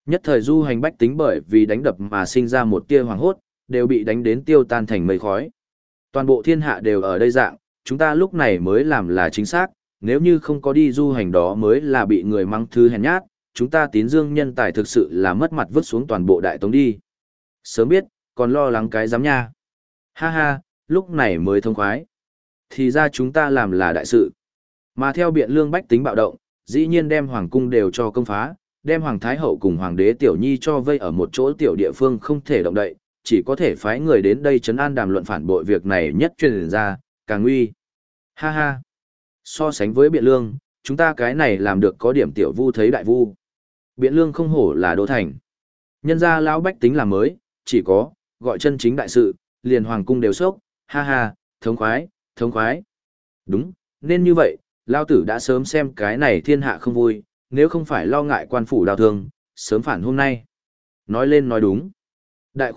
Nhất thời du hành bách tính bởi vì đánh đập mà sinh ra một tia hoàng hốt, đều bị đánh đến tiêu tan thành mây khói. Toàn bộ thiên hạ đều ở đây dạng, chúng ta lúc này mới làm là chính xác, nếu như không có đi du hành đó mới là bị người mắng thứ hèn nhát, chúng ta Tín Dương nhân tài thực sự là mất mặt vứt xuống toàn bộ đại tống đi. Sớm biết, còn lo lắng cái giám nha. Ha ha, lúc này mới thông khoái. Thì ra chúng ta làm là đại sự. Mà theo biện lương bách tính bạo động, dĩ nhiên đem hoàng cung đều cho công phá, đem hoàng thái hậu cùng hoàng đế tiểu nhi cho vây ở một chỗ tiểu địa phương không thể động đậy, chỉ có thể phái người đến đây trấn an đàm luận phản bội việc này nhất truyền ra, càng nguy. Ha ha. So sánh với biện lương, chúng ta cái này làm được có điểm tiểu vu thấy đại vu. Biện lương không hổ là đô thành. Nhân gia lão bách tính làm mới, chỉ có, gọi chân chính đại sự, liền hoàng cung đều sốc, ha ha, thống khoái, thống khoái. Đúng, nên như vậy, lao tử đã sớm xem cái này thiên hạ không vui, nếu không phải lo ngại quan phủ đào thương, sớm phản hôm nay. Nói lên nói đúng. Đại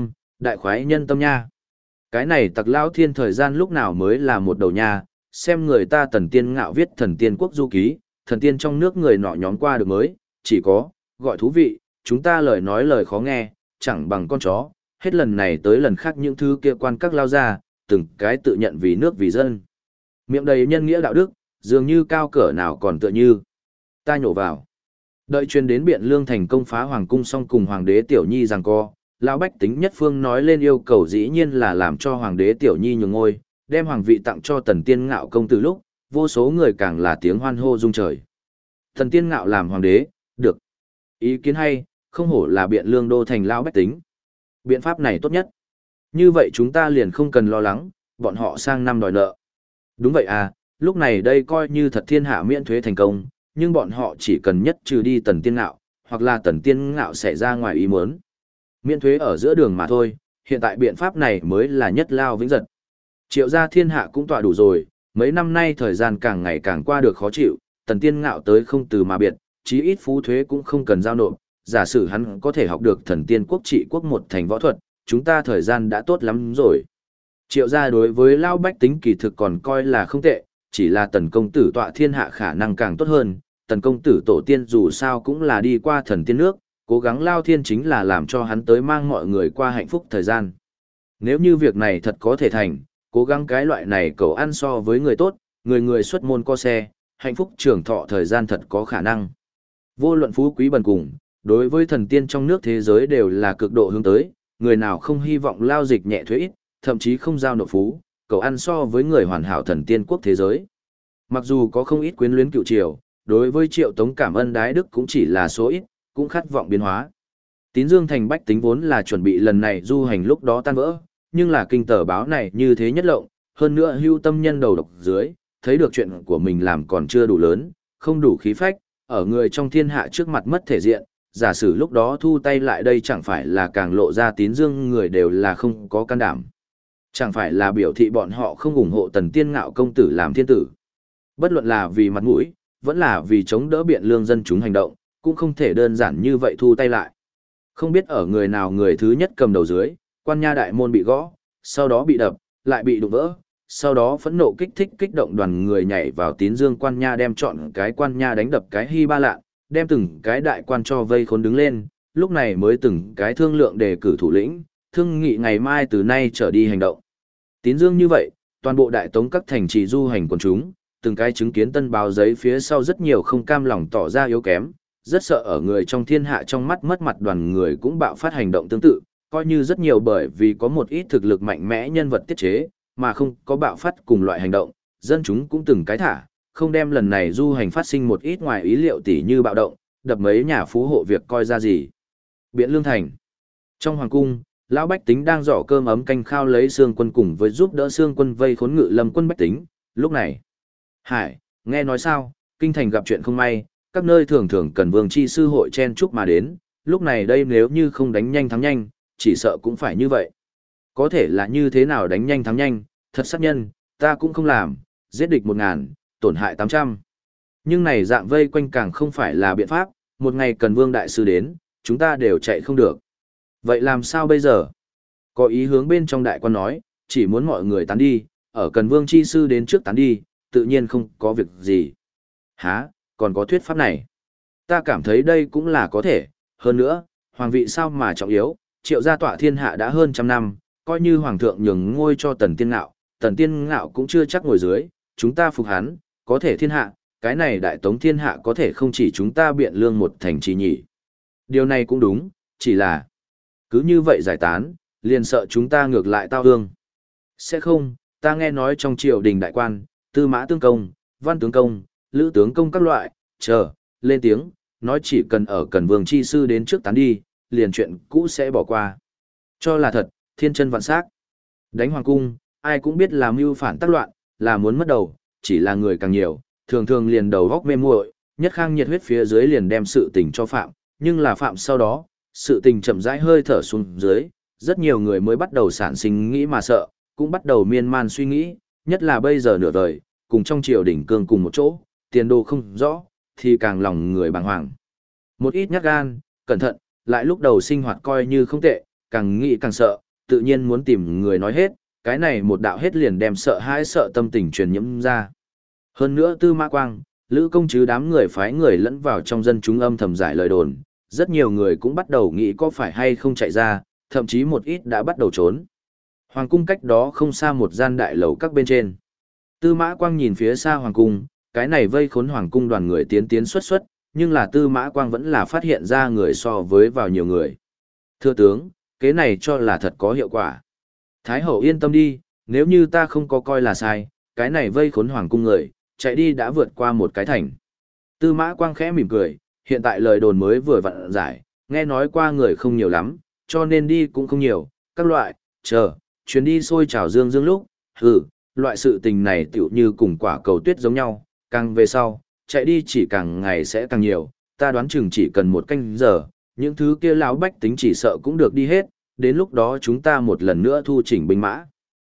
khoái nhân tâm nha. Cái này tặc lão thiên thời gian lúc nào mới là một đầu nha, xem người ta Tần Tiên Ngạo viết Thần Tiên Quốc Du Ký, thần tiên trong nước người nọ nhóm qua được mới, chỉ có, gọi thú vị, chúng ta lời nói lời khó nghe, chẳng bằng con chó, hết lần này tới lần khác những thứ kia quan các lao ra, từng cái tự nhận vì nước vì dân. Miệng đầy nhân nghĩa đạo đức, dường như cao cỡ nào còn tựa như. Ta nhổ vào. Đợi truyền đến biện lương thành công phá hoàng cung xong cùng hoàng đế tiểu nhi giằng co, lão bách tính nhất phương nói lên yêu cầu dĩ nhiên là làm cho hoàng đế tiểu nhi nhường ngôi, đem hoàng vị tặng cho Tần Tiên Ngạo công tử lúc, vô số người càng là tiếng hoan hô rung trời. Tần Tiên Ngạo làm hoàng đế, được. Ý kiến hay, không hổ là biện lương đô thành lão bách tính. Biện pháp này tốt nhất. Như vậy chúng ta liền không cần lo lắng, bọn họ sang năm đòi nợ. Đúng vậy à, lúc này đây coi như thật thiên hạ miễn thuế thành công, nhưng bọn họ chỉ cần nhất trừ đi Tần Tiên Ngạo, hoặc là Tần Tiên Ngạo xảy ra ngoài ý muốn. Miễn thuế ở giữa đường mà thôi, hiện tại biện pháp này mới là nhất lao vĩnh giật. Triệu gia thiên hạ cũng tọa đủ rồi, mấy năm nay thời gian càng ngày càng qua được khó chịu, Tần Tiên Ngạo tới không từ mà biệt, chí ít phú thuế cũng không cần giao nộp, giả sử hắn có thể học được Thần Tiên Quốc trị quốc một thành võ thuật, chúng ta thời gian đã tốt lắm rồi. Triệu gia đối với lao bách tính kỳ thực còn coi là không tệ, chỉ là Tần công tử tọa thiên hạ khả năng càng tốt hơn, Tần công tử tổ tiên dù sao cũng là đi qua thần tiên nước, cố gắng lao thiên chính là làm cho hắn tới mang mọi người qua hạnh phúc thời gian. Nếu như việc này thật có thể thành, cố gắng cái loại này cầu ăn so với người tốt, người xuất môn co xe, hạnh phúc trường thọ thời gian thật có khả năng. Vô luận phú quý bần cùng, đối với thần tiên trong nước thế giới đều là cực độ hướng tới, người nào không hy vọng lao dịch nhẹ thuế ít, thậm chí không giao nộp phú, cầu ăn so với người hoàn hảo thần tiên quốc thế giới. Mặc dù có không ít quyến luyến cựu triều, đối với Triệu Tống cảm ơn đái đức cũng chỉ là số ít, cũng khát vọng biến hóa. Tín Dương thành bách tính vốn là chuẩn bị lần này du hành lúc đó tan vỡ, nhưng là kinh tờ báo này như thế nhất lộng, hơn nữa hưu tâm nhân đầu độc dưới, thấy được chuyện của mình làm còn chưa đủ lớn, không đủ khí phách, ở người trong thiên hạ trước mặt mất thể diện, giả sử lúc đó thu tay lại đây chẳng phải là càng lộ ra Tín Dương người đều là không có can đảm. Chẳng phải là biểu thị bọn họ không ủng hộ Tần Tiên Ngạo công tử làm thiên tử. Bất luận là vì mặt mũi, vẫn là vì chống đỡ biện lương dân chúng hành động, cũng không thể đơn giản như vậy thu tay lại. Không biết ở người nào người thứ nhất cầm đầu dưới, quan nha đại môn bị gõ, sau đó bị đập, lại bị đụng vỡ, sau đó phẫn nộ kích động đoàn người nhảy vào Tín Dương quan nha đem chọn cái quan nha đánh đập cái hy ba lạ, đem từng cái đại quan cho vây khốn đứng lên, lúc này mới từng cái thương lượng đề cử thủ lĩnh, thương nghị ngày mai từ nay trở đi hành động. Tín Dương như vậy, toàn bộ đại tống các thành trì du hành quần chúng, từng cái chứng kiến tân báo giấy phía sau rất nhiều không cam lòng tỏ ra yếu kém, rất sợ ở người trong thiên hạ trong mắt mất mặt đoàn người cũng bạo phát hành động tương tự, coi như rất nhiều bởi vì có một ít thực lực mạnh mẽ nhân vật tiết chế, mà không có bạo phát cùng loại hành động, dân chúng cũng từng cái thả, không đem lần này du hành phát sinh một ít ngoài ý liệu tỉ như bạo động, đập mấy nhà phú hộ việc coi ra gì. Biện Lương Thành. Trong hoàng cung, lão bách tính đang giỏ cơm ấm canh khao lấy xương quân cùng với giúp đỡ xương quân vây khốn Ngự Lâm quân bách tính, lúc này. Hải, nghe nói sao, kinh thành gặp chuyện không may, các nơi thường thường cần vương chi sư hội chen chúc mà đến, lúc này đây nếu như không đánh nhanh thắng nhanh, chỉ sợ cũng phải như vậy. Có thể là như thế nào đánh nhanh thắng nhanh, thật sát nhân, ta cũng không làm, giết địch 1000, tổn hại 800. Nhưng này dạng vây quanh càng không phải là biện pháp, một ngày cần vương đại sư đến, chúng ta đều chạy không được. Vậy làm sao bây giờ? Có ý hướng bên trong đại quan nói, chỉ muốn mọi người tán đi, ở cần vương chi sư đến trước tán đi, tự nhiên không có việc gì. Hả, còn có thuyết pháp này. Ta cảm thấy đây cũng là có thể, Hơn nữa, hoàng vị sao mà trọng yếu, Triệu gia tọa thiên hạ đã hơn trăm năm, coi như hoàng thượng nhường ngôi cho Tần Tiên Ngạo cũng chưa chắc ngồi dưới, chúng ta phục hắn, có thể thiên hạ, cái này đại tống thiên hạ có thể không chỉ chúng ta biện lương một thành trì nhỉ. Điều này cũng đúng, chỉ là cứ như vậy giải tán, liền sợ chúng ta ngược lại tao ương. Sẽ không, ta nghe nói trong triều đình đại quan, tư mã tướng công, văn tướng công, lữ tướng công các loại, lên tiếng, nói chỉ cần ở Cần Vương chi sư đến trước tán đi, liền chuyện cũ sẽ bỏ qua. Cho là thật, thiên chân vạn sắc. Đánh hoàng cung, ai cũng biết là mưu phản tác loạn, là muốn mất đầu, chỉ là người càng nhiều, thường thường liền đầu góc mê muội, nhất khang nhiệt huyết phía dưới liền đem sự tình cho phạm, nhưng là phạm sau đó, sự tình chậm rãi hơi thở xuống dưới, rất nhiều người mới bắt đầu sản sinh nghĩ mà sợ, cũng bắt đầu miên man suy nghĩ, nhất là bây giờ nửa vời, cùng trong triều đỉnh cương cùng một chỗ, tiền đồ không rõ, thì càng lòng người bàng hoàng. Một ít nhát gan, cẩn thận, lại lúc đầu sinh hoạt coi như không tệ, càng nghĩ càng sợ, tự nhiên muốn tìm người nói hết, cái này một đạo hết liền đem sợ hãi sợ tâm tình truyền nhiễm ra. Hơn nữa Tư Mã Quang, Lữ Công chứ đám người phái người lẫn vào trong dân chúng âm thầm giải lời đồn, rất nhiều người cũng bắt đầu nghĩ có phải hay không chạy ra, thậm chí một ít đã bắt đầu trốn. Hoàng cung cách đó không xa một gian đại lầu các bên trên. Tư Mã Quang nhìn phía xa hoàng cung, cái này vây khốn hoàng cung đoàn người tiến xuất, nhưng là Tư Mã Quang vẫn là phát hiện ra người so với vào nhiều người. Thưa tướng, kế này cho là thật có hiệu quả. Thái hậu yên tâm đi, nếu như ta không có coi là sai, cái này vây khốn hoàng cung người, chạy đi đã vượt qua một cái thành. Tư Mã Quang khẽ mỉm cười, hiện tại lời đồn mới vừa vặn giải, nghe nói qua người không nhiều lắm, cho nên đi cũng không nhiều, các loại, chuyến đi xôi trào dương dương lúc, loại sự tình này tựu như cùng quả cầu tuyết giống nhau, càng về sau, chạy đi chỉ càng ngày sẽ càng nhiều, ta đoán chừng chỉ cần một canh giờ, những thứ kia lão bách tính chỉ sợ cũng được đi hết, đến lúc đó chúng ta một lần nữa thu chỉnh binh mã.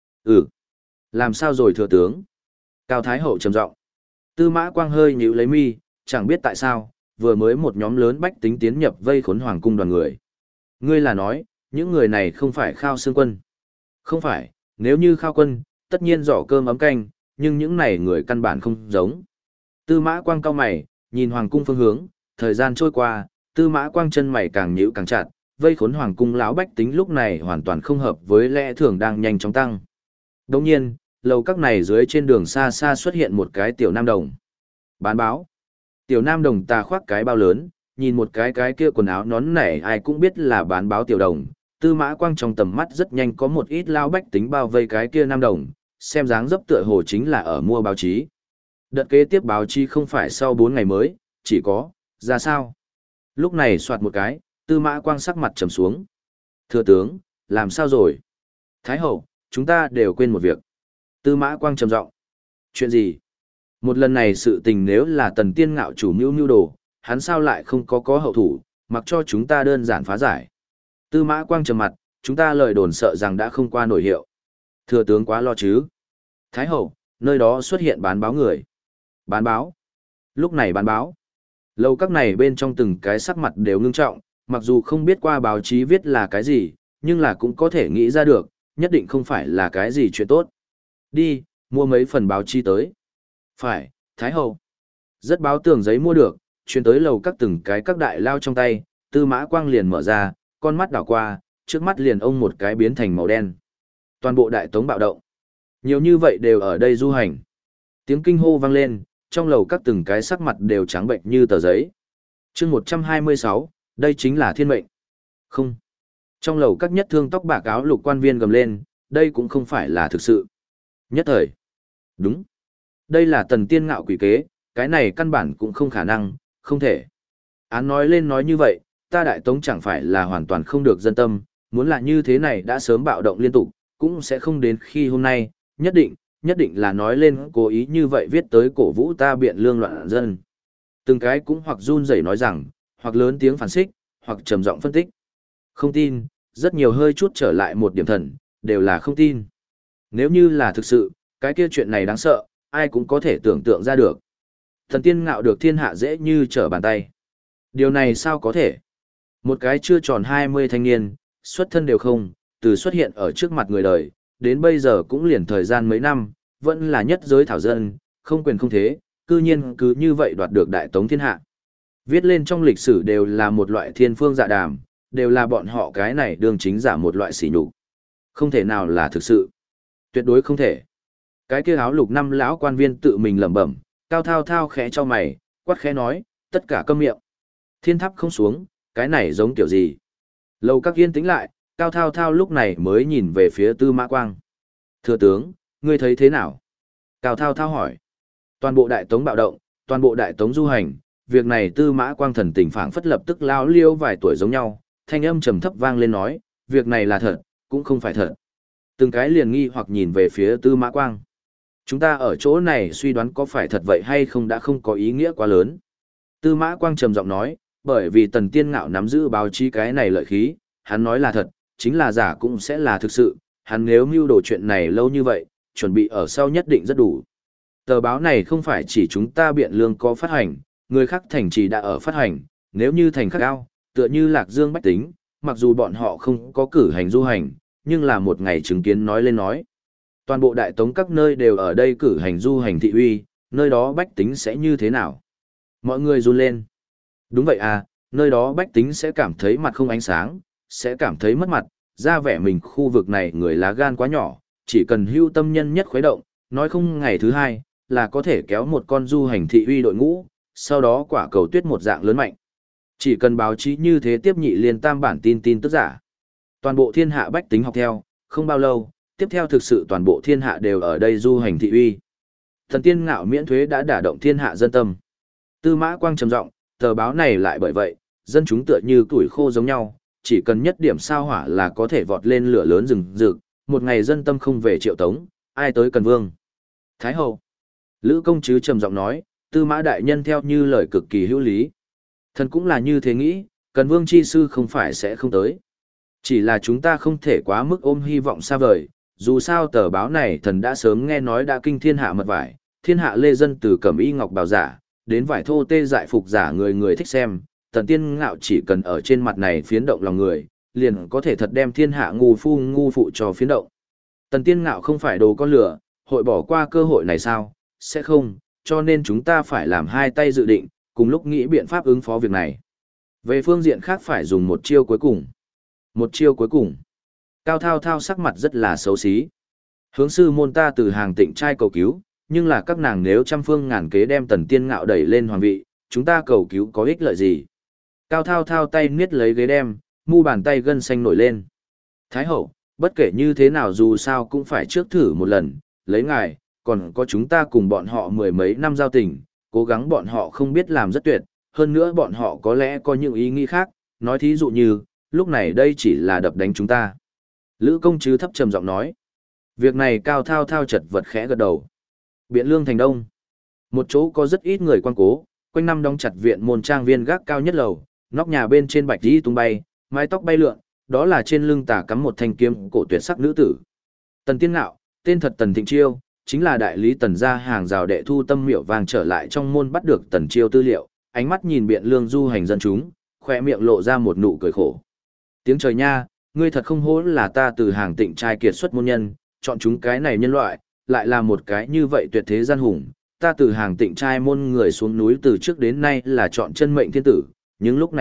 Làm sao rồi thừa tướng? Cao Thái Hậu trầm giọng. Tư Mã Quang hơi nhíu lấy mi, chẳng biết tại sao, vừa mới một nhóm lớn bách tính tiến nhập vây khốn hoàng cung đoàn người. Ngươi là nói, những người này không phải Khao Xương quân? Không phải, nếu như Khao quân, tất nhiên giỏ cơm ấm canh, nhưng những này người căn bản không giống. Tư Mã Quang cau mày, nhìn hoàng cung phương hướng, thời gian trôi qua, Tư Mã Quang chân mày càng nhíu càng chặt, vây khốn hoàng cung lão bách tính lúc này hoàn toàn không hợp với lẽ thường đang nhanh chóng tăng. Đồng nhiên, lầu các này dưới trên đường xa xa xuất hiện một cái tiểu nam đồng. Bán báo. Tiểu nam đồng ta khoác cái bao lớn, nhìn một cái kia quần áo nón nẻ ai cũng biết là bán báo tiểu đồng. Tư Mã Quang trong tầm mắt rất nhanh có một ít lao bách tính bao vây cái kia nam đồng, xem dáng dấp tựa hồ chính là ở mua báo chí. Đợt kế tiếp báo chí không phải sau 4 ngày mới, chỉ có, ra sao? Lúc này soạt một cái, Tư Mã Quang sắc mặt trầm xuống. Thưa tướng, làm sao rồi? Thái hậu, chúng ta đều quên một việc. Tư Mã Quang trầm giọng. Chuyện gì? Một lần này sự tình nếu là Tần Tiên Ngạo chủ mưu đồ, hắn sao lại không có hậu thủ, mặc cho chúng ta đơn giản phá giải. Tư Mã Quang trầm mặt, chúng ta lời đồn sợ rằng đã không qua nổi hiệu. Thừa tướng quá lo chứ. Thái hậu, nơi đó xuất hiện bán báo người. Bán báo? Lúc này bán báo. Lầu các này bên trong từng cái sắc mặt đều ngưng trọng, mặc dù không biết qua báo chí viết là cái gì, nhưng là cũng có thể nghĩ ra được, nhất định không phải là cái gì chuyện tốt. Đi, mua mấy phần báo chí tới. Phải, Thái hậu. Rất báo tường giấy mua được, chuyển tới lầu các từng cái các đại lao trong tay, Tư Mã Quang liền mở ra, con mắt đảo qua, trước mắt liền ông một cái biến thành màu đen. Toàn bộ đại tống bạo động. Nhiều như vậy đều ở đây du hành. Tiếng kinh hô vang lên, trong lầu các từng cái sắc mặt đều trắng bệnh như tờ giấy. Chương 126, đây chính là thiên mệnh. Không. Trong lầu các nhất thương tóc bạc áo lục quan viên gầm lên, đây cũng không phải là thực sự. Nhất thời. Đúng. Đây là Tần Tiên Ngạo quỷ kế, cái này căn bản cũng không khả năng, không thể. Án nói lên nói như vậy, ta đại tống chẳng phải là hoàn toàn không được dân tâm, muốn là như thế này đã sớm bạo động liên tục, cũng sẽ không đến khi hôm nay, nhất định là nói lên cố ý như vậy viết tới cổ vũ ta biện lương loạn dân. Từng cái cũng hoặc run rẩy nói rằng, hoặc lớn tiếng phản xích, hoặc trầm giọng phân tích. Không tin, rất nhiều hơi chút trở lại một điểm thần, đều là không tin. Nếu như là thực sự, cái kia chuyện này đáng sợ, ai cũng có thể tưởng tượng ra được. Thần Tiên Ngạo được thiên hạ dễ như trở bàn tay. Điều này sao có thể? Một cái chưa tròn 20 thanh niên, xuất thân đều không, từ xuất hiện ở trước mặt người đời, đến bây giờ cũng liền thời gian mấy năm, vẫn là nhất giới thảo dân, không quyền không thế, cư nhiên cứ như vậy đoạt được đại tống thiên hạ. Viết lên trong lịch sử đều là một loại thiên phương dạ đàm, đều là bọn họ cái này đương chính giả một loại sỉ nhục. Không thể nào là thực sự. Tuyệt đối không thể. Cái kia áo lục năm lão quan viên tự mình lẩm bẩm, Cao Thao Thao khẽ cho mày, quát khẽ nói, tất cả câm miệng. Thiên tháp không xuống, cái này giống kiểu gì? Lâu các yên tĩnh lại, Cao Thao Thao lúc này mới nhìn về phía Tư Mã Quang. Thừa tướng, ngươi thấy thế nào? Cao Thao Thao hỏi. Toàn bộ đại tống bạo động, toàn bộ đại tống du hành, việc này Tư Mã Quang thần tình phảng phất lập tức lao liêu vài tuổi giống nhau, thanh âm trầm thấp vang lên nói, việc này là thật, cũng không phải thật. Từng cái liền nghi hoặc nhìn về phía Tư Mã Quang. Chúng ta ở chỗ này suy đoán có phải thật vậy hay không đã không có ý nghĩa quá lớn. Tư Mã Quang trầm giọng nói, bởi vì Tần Tiên Ngạo nắm giữ báo chí cái này lợi khí, hắn nói là thật, chính là giả cũng sẽ là thực sự, hắn nếu mưu đồ chuyện này lâu như vậy, chuẩn bị ở sau nhất định rất đủ. Tờ báo này không phải chỉ chúng ta Biện Lương có phát hành, người khác thành trì đã ở phát hành, nếu như thành khác ao, tựa như Lạc Dương Bách Tính, mặc dù bọn họ không có cử hành du hành, nhưng là một ngày chứng kiến nói lên nói. Toàn bộ đại tống các nơi đều ở đây cử hành du hành thị uy, nơi đó Bách Tính sẽ như thế nào? Mọi người run lên. Đúng vậy à, nơi đó Bách Tính sẽ cảm thấy mặt không ánh sáng, sẽ cảm thấy mất mặt, ra vẻ mình khu vực này người lá gan quá nhỏ, chỉ cần hưu tâm nhân nhất khuấy động, nói không ngày thứ hai, là có thể kéo một con du hành thị uy đội ngũ, sau đó quả cầu tuyết một dạng lớn mạnh. Chỉ cần báo chí như thế tiếp nhị liên tam bản tin tin tức giả. Toàn bộ thiên hạ Bách Tính học theo, không bao lâu, tiếp theo thực sự toàn bộ thiên hạ đều ở đây du hành thị uy. Thần Tiên Ngạo miễn thuế đã đả động thiên hạ dân tâm. Tư Mã Quang trầm giọng, tờ báo này lại bởi vậy, dân chúng tựa như củi khô giống nhau, chỉ cần nhất điểm sao hỏa là có thể vọt lên lửa lớn rừng rực, một ngày dân tâm không về Triệu Tống, ai tới Cần Vương. Thái hậu. Lữ công chứ trầm giọng nói, Tư Mã đại nhân theo như lời cực kỳ hữu lý. Thần cũng là như thế nghĩ, Cần Vương chi sư không phải sẽ không tới. Chỉ là chúng ta không thể quá mức ôm hy vọng xa vời, dù sao tờ báo này thần đã sớm nghe nói đã kinh thiên hạ mật vải, thiên hạ lê dân từ cẩm y ngọc bào giả, đến vải thô tê dại phục giả người người thích xem, Tần Tiên Ngạo chỉ cần ở trên mặt này phiến động lòng người, liền có thể thật đem thiên hạ ngu phu ngu phụ cho phiến động. Tần Tiên Ngạo không phải đồ con lửa, hội bỏ qua cơ hội này sao? Sẽ không, cho nên chúng ta phải làm hai tay dự định, cùng lúc nghĩ biện pháp ứng phó việc này. Về phương diện khác phải dùng một chiêu cuối cùng. Một chiêu cuối cùng. Cao Thao Thao sắc mặt rất là xấu xí. Hướng sư môn ta từ hàng tịnh trai cầu cứu, nhưng là các nàng nếu trăm phương ngàn kế đem Tần Tiên Ngạo đẩy lên hoàng vị, chúng ta cầu cứu có ích lợi gì? Cao Thao Thao tay niết lấy ghế đem, mu bàn tay gân xanh nổi lên. Thái hậu, bất kể như thế nào dù sao cũng phải trước thử một lần, lấy ngài, còn có chúng ta cùng bọn họ mười mấy năm giao tình, cố gắng bọn họ không biết làm rất tuyệt, hơn nữa bọn họ có lẽ có những ý nghĩ khác, nói thí dụ như, lúc này đây chỉ là đập đánh chúng ta. Lữ công chứ thấp trầm giọng nói. Việc này Cao Thao Thao chật vật khẽ gật đầu. Biện Lương thành đông. Một chỗ có rất ít người quan cố, quanh năm đóng chặt viện môn trang viên gác cao nhất lầu, nóc nhà bên trên bạch y tung bay, mái tóc bay lượn, đó là trên lưng tà cắm một thanh kiếm cổ tuyệt sắc nữ tử. Tần Tiên Ngạo, tên thật Tần Thịnh Chiêu, chính là đại lý Tần gia hàng rào đệ thu tâm miểu vàng trở lại trong môn bắt được Tần Chiêu tư liệu, ánh mắt nhìn Biện Lương du hành dân chúng, khỏe miệng lộ ra một nụ cười khổ. Tiếng trời nha, ngươi thật không hổ là ta từ hàng tịnh trai kiệt xuất môn nhân, chọn chúng cái này nhân loại, lại là một cái như vậy tuyệt thế gian hùng. Ta từ hàng tịnh trai môn người xuống núi từ trước đến nay là chọn chân mệnh thiên tử, nhưng lúc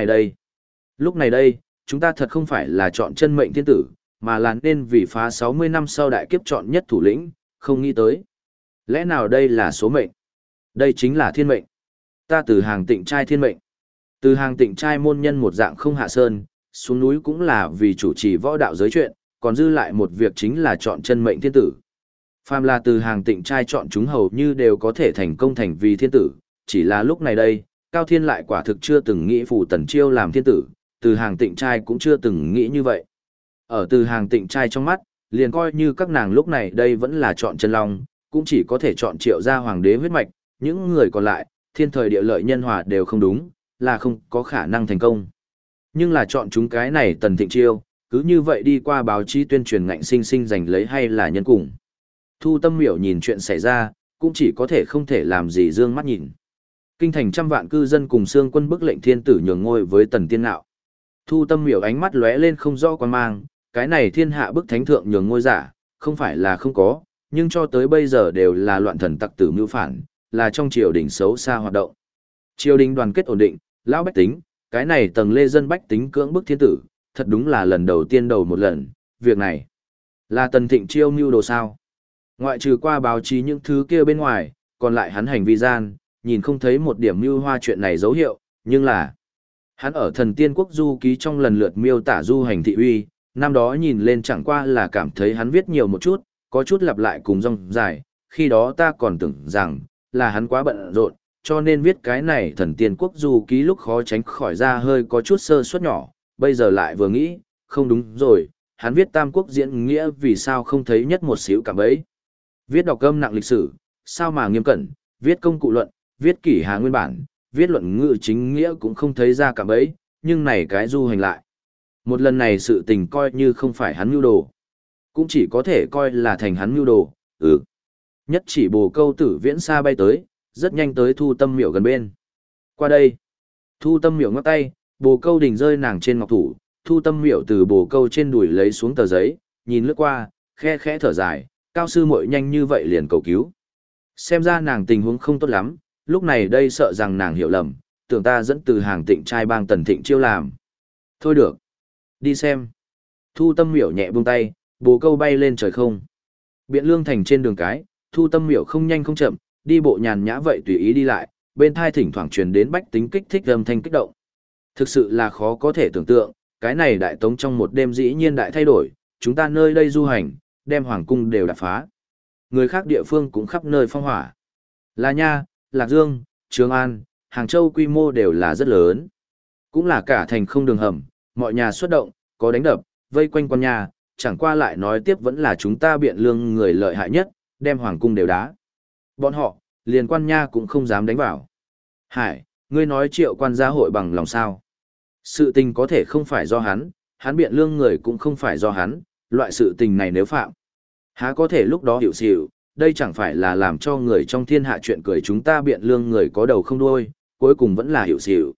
này đây, chúng ta thật không phải là chọn chân mệnh thiên tử, mà là nên vì phá 60 năm sau đại kiếp chọn nhất thủ lĩnh, không nghĩ tới. Lẽ nào đây là số mệnh? Đây chính là thiên mệnh. Ta từ hàng tịnh trai thiên mệnh. Từ hàng tịnh trai môn nhân một dạng không hạ sơn, xuống núi cũng là vì chủ trì võ đạo giới chuyện, còn dư lại một việc chính là chọn chân mệnh thiên tử. Phàm là từ hàng tịnh trai chọn chúng hầu như đều có thể thành công thành vì thiên tử, chỉ là lúc này đây, Cao Thiên lại quả thực chưa từng nghĩ phù Tần Chiêu làm thiên tử, từ hàng tịnh trai cũng chưa từng nghĩ như vậy. Ở từ hàng tịnh trai trong mắt, liền coi như các nàng lúc này đây vẫn là chọn chân long, cũng chỉ có thể chọn Triệu gia hoàng đế huyết mạch, những người còn lại, thiên thời địa lợi nhân hòa đều không đúng, là không có khả năng thành công. Nhưng là chọn chúng cái này Tần Thịnh Chiêu, cứ như vậy đi qua báo chí tuyên truyền ngạnh sinh sinh giành lấy hay là nhân cùng. Thu Tâm Miểu nhìn chuyện xảy ra, cũng chỉ có thể không thể làm gì dương mắt nhìn. Kinh thành trăm vạn cư dân cùng xương quân bức lệnh thiên tử nhường ngôi với Tần Tiên Ngạo. Thu Tâm Miểu ánh mắt lóe lên không rõ quan mang, cái này thiên hạ bức thánh thượng nhường ngôi giả, không phải là không có, nhưng cho tới bây giờ đều là loạn thần tặc tử mưu phản, là trong triều đình xấu xa hoạt động. Triều đình đoàn kết ổn định, lão bách tính, cái này tầng lê dân bách tính cưỡng bức thiên tử, thật đúng là lần đầu tiên đầu một lần, việc này là Tần Thịnh Chiêu mưu đồ sao? Ngoại trừ qua báo chí những thứ kia bên ngoài, còn lại hắn hành vi gian, nhìn không thấy một điểm mưu hoa chuyện này dấu hiệu, nhưng là hắn ở Thần Tiên Quốc du ký trong lần lượt miêu tả du hành thị uy, năm đó nhìn lên chẳng qua là cảm thấy hắn viết nhiều một chút, có chút lặp lại cùng dòng dài, khi đó ta còn tưởng rằng là hắn quá bận rộn, cho nên viết cái này Thần Tiên Quốc du ký lúc khó tránh khỏi ra hơi có chút sơ suất nhỏ, bây giờ lại vừa nghĩ, không đúng rồi, hắn viết Tam Quốc diễn nghĩa vì sao không thấy nhất một xíu cảm ấy. Viết đọc âm nặng lịch sử, sao mà nghiêm cẩn, viết công cụ luận, viết kỷ hà nguyên bản, viết luận ngữ chính nghĩa cũng không thấy ra cảm ấy, nhưng này cái du hành lại. Một lần này sự tình coi như không phải hắn mưu đồ, cũng chỉ có thể coi là thành hắn mưu đồ, Nhất chỉ bồ câu tử viễn xa bay tới, rất nhanh tới Thu Tâm Miểu gần bên. Qua đây, Thu Tâm Miểu ngắt tay, bồ câu đình rơi nàng trên ngọc thủ, Thu Tâm Miểu từ bồ câu trên đùi lấy xuống tờ giấy, nhìn lướt qua, khe khẽ thở dài, cao sư muội nhanh như vậy liền cầu cứu. Xem ra nàng tình huống không tốt lắm, lúc này đây sợ rằng nàng hiểu lầm, tưởng ta dẫn từ hàng Tịnh trai bang Tần Thịnh Chiêu làm. Thôi được, đi xem. Thu Tâm Miểu nhẹ buông tay, bồ câu bay lên trời không. Biện Lương Thành trên đường cái, Thu Tâm Miểu không nhanh không chậm, đi bộ nhàn nhã vậy tùy ý đi lại, bên thai thỉnh thoảng truyền đến bách tính kích thích âm thanh kích động. Thực sự là khó có thể tưởng tượng, cái này đại tống trong một đêm dĩ nhiên đại thay đổi, chúng ta nơi đây du hành, đem hoàng cung đều đập phá. Người khác địa phương cũng khắp nơi phong hỏa. Là Nha, Lạc Dương, Trường An, Hàng Châu quy mô đều là rất lớn. Cũng là cả thành không đường hầm, mọi nhà xuất động, có đánh đập, vây quanh con nhà, chẳng qua lại nói tiếp vẫn là chúng ta Biện Lương người lợi hại nhất, đem hoàng cung đều đá. Bọn họ, liền quan nha cũng không dám đánh vào. Hải, ngươi nói Triệu quan gia hội bằng lòng sao? Sự tình có thể không phải do hắn Biện Lương người cũng không phải do hắn, loại sự tình này nếu phạm. Há có thể lúc đó hiểu xỉu, đây chẳng phải là làm cho người trong thiên hạ chuyện cười chúng ta Biện Lương người có đầu không đuôi, cuối cùng vẫn là hiểu xỉu.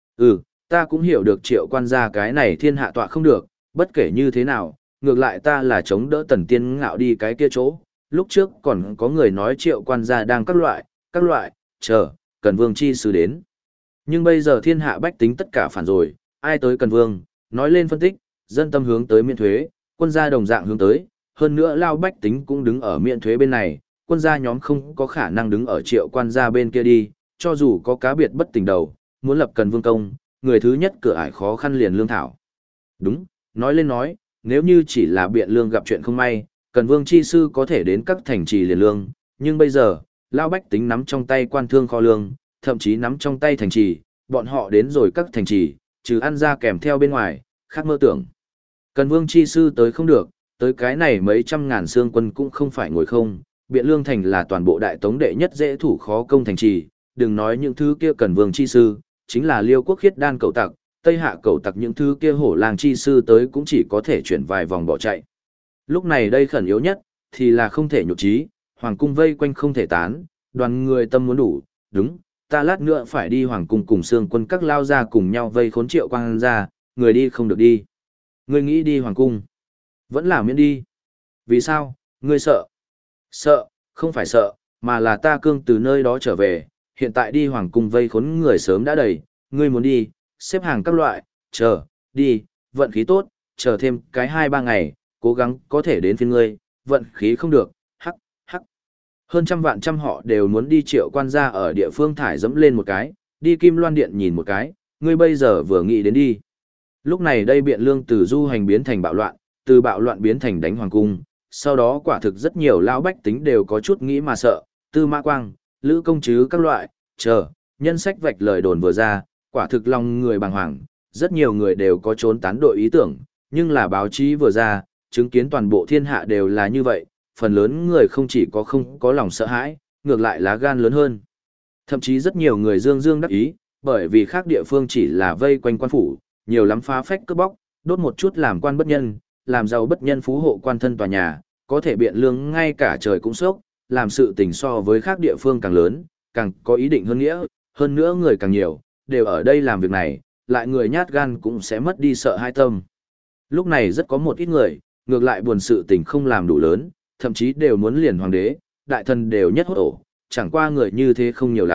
Ta cũng hiểu được Triệu quan gia cái này thiên hạ tọa không được, bất kể như thế nào, ngược lại ta là chống đỡ Tần Tiên ngạo đi cái kia chỗ. Lúc trước còn có người nói Triệu quan gia đang các loại, chờ, Cần Vương chi sứ đến. Nhưng bây giờ thiên hạ bách tính tất cả phản rồi, ai tới Cần Vương, nói lên phân tích, dân tâm hướng tới miễn thuế, quân gia đồng dạng hướng tới, hơn nữa lao bách tính cũng đứng ở miễn thuế bên này, quân gia nhóm không có khả năng đứng ở Triệu quan gia bên kia đi, cho dù có cá biệt bất tình đầu, muốn lập Cần Vương công, người thứ nhất cửa ải khó khăn liền lương thảo. Đúng, nói lên nói, nếu như chỉ là Biện Lương gặp chuyện không may, Cần Vương chi sư có thể đến các thành trì liền lương, nhưng bây giờ, lao bách tính nắm trong tay quan thương kho lương, thậm chí nắm trong tay thành trì, bọn họ đến rồi các thành trì, trừ ăn ra kèm theo bên ngoài, khác mơ tưởng. Cần Vương chi sư tới không được, tới cái này mấy trăm ngàn xương quân cũng không phải ngồi không, Biện Lương thành là toàn bộ đại tống đệ nhất dễ thủ khó công thành trì, đừng nói những thứ kia Cần Vương chi sư, chính là Liêu Quốc khiết đan cẩu tặc, Tây Hạ cẩu tặc những thứ kia hổ lang chi sư tới cũng chỉ có thể chuyển vài vòng bỏ chạy. Lúc này đây khẩn yếu nhất, thì là không thể nhục trí, hoàng cung vây quanh không thể tán, đoàn người tâm muốn đủ, đúng, ta lát nữa phải đi hoàng cung cùng xương quân các lao ra cùng nhau vây khốn Triệu quan ra, người đi không được đi. Ngươi nghĩ đi hoàng cung, vẫn là miễn đi. Vì sao, ngươi sợ? Sợ, không phải sợ, mà là ta cương từ nơi đó trở về, hiện tại đi hoàng cung vây khốn người sớm đã đầy, ngươi muốn đi, xếp hàng các loại, chờ, đi, vận khí tốt, chờ thêm cái 2-3 ngày, cố gắng có thể đến phiên ngươi, vận khí không được, hắc, hắc. Hơn trăm vạn trăm họ đều muốn đi Triệu quan gia ở địa phương thải dẫm lên một cái, đi Kim Loan Điện nhìn một cái, ngươi bây giờ vừa nghĩ đến đi. Lúc này đây Biện Lương từ du hành biến thành bạo loạn, từ bạo loạn biến thành đánh hoàng cung, sau đó quả thực rất nhiều lão bách tính đều có chút nghĩ mà sợ, Tư Mã Quang, Lữ Công Trứ các loại, chờ, nhân sách vạch lời đồn vừa ra, quả thực lòng người bàng hoàng, rất nhiều người đều có trốn tán đội ý tưởng, nhưng là báo chí vừa ra, chứng kiến toàn bộ thiên hạ đều là như vậy, phần lớn người không chỉ có không có lòng sợ hãi, ngược lại lá gan lớn hơn. Thậm chí rất nhiều người dương dương đắc ý, bởi vì khác địa phương chỉ là vây quanh quan phủ, nhiều lắm phá phách cướp bóc, đốt một chút làm quan bất nhân, làm giàu bất nhân phú hộ quan thân tòa nhà, có thể Biện Lương ngay cả trời cũng sốc, làm sự tình so với khác địa phương càng lớn, càng có ý định hơn nghĩa, hơn nữa người càng nhiều, đều ở đây làm việc này, lại người nhát gan cũng sẽ mất đi sợ hai tâm. Lúc này rất có một ít người, ngược lại buồn sự tình không làm đủ lớn, thậm chí đều muốn liền hoàng đế, đại thần đều nhất hốt ổ, chẳng qua người như thế không nhiều lắm,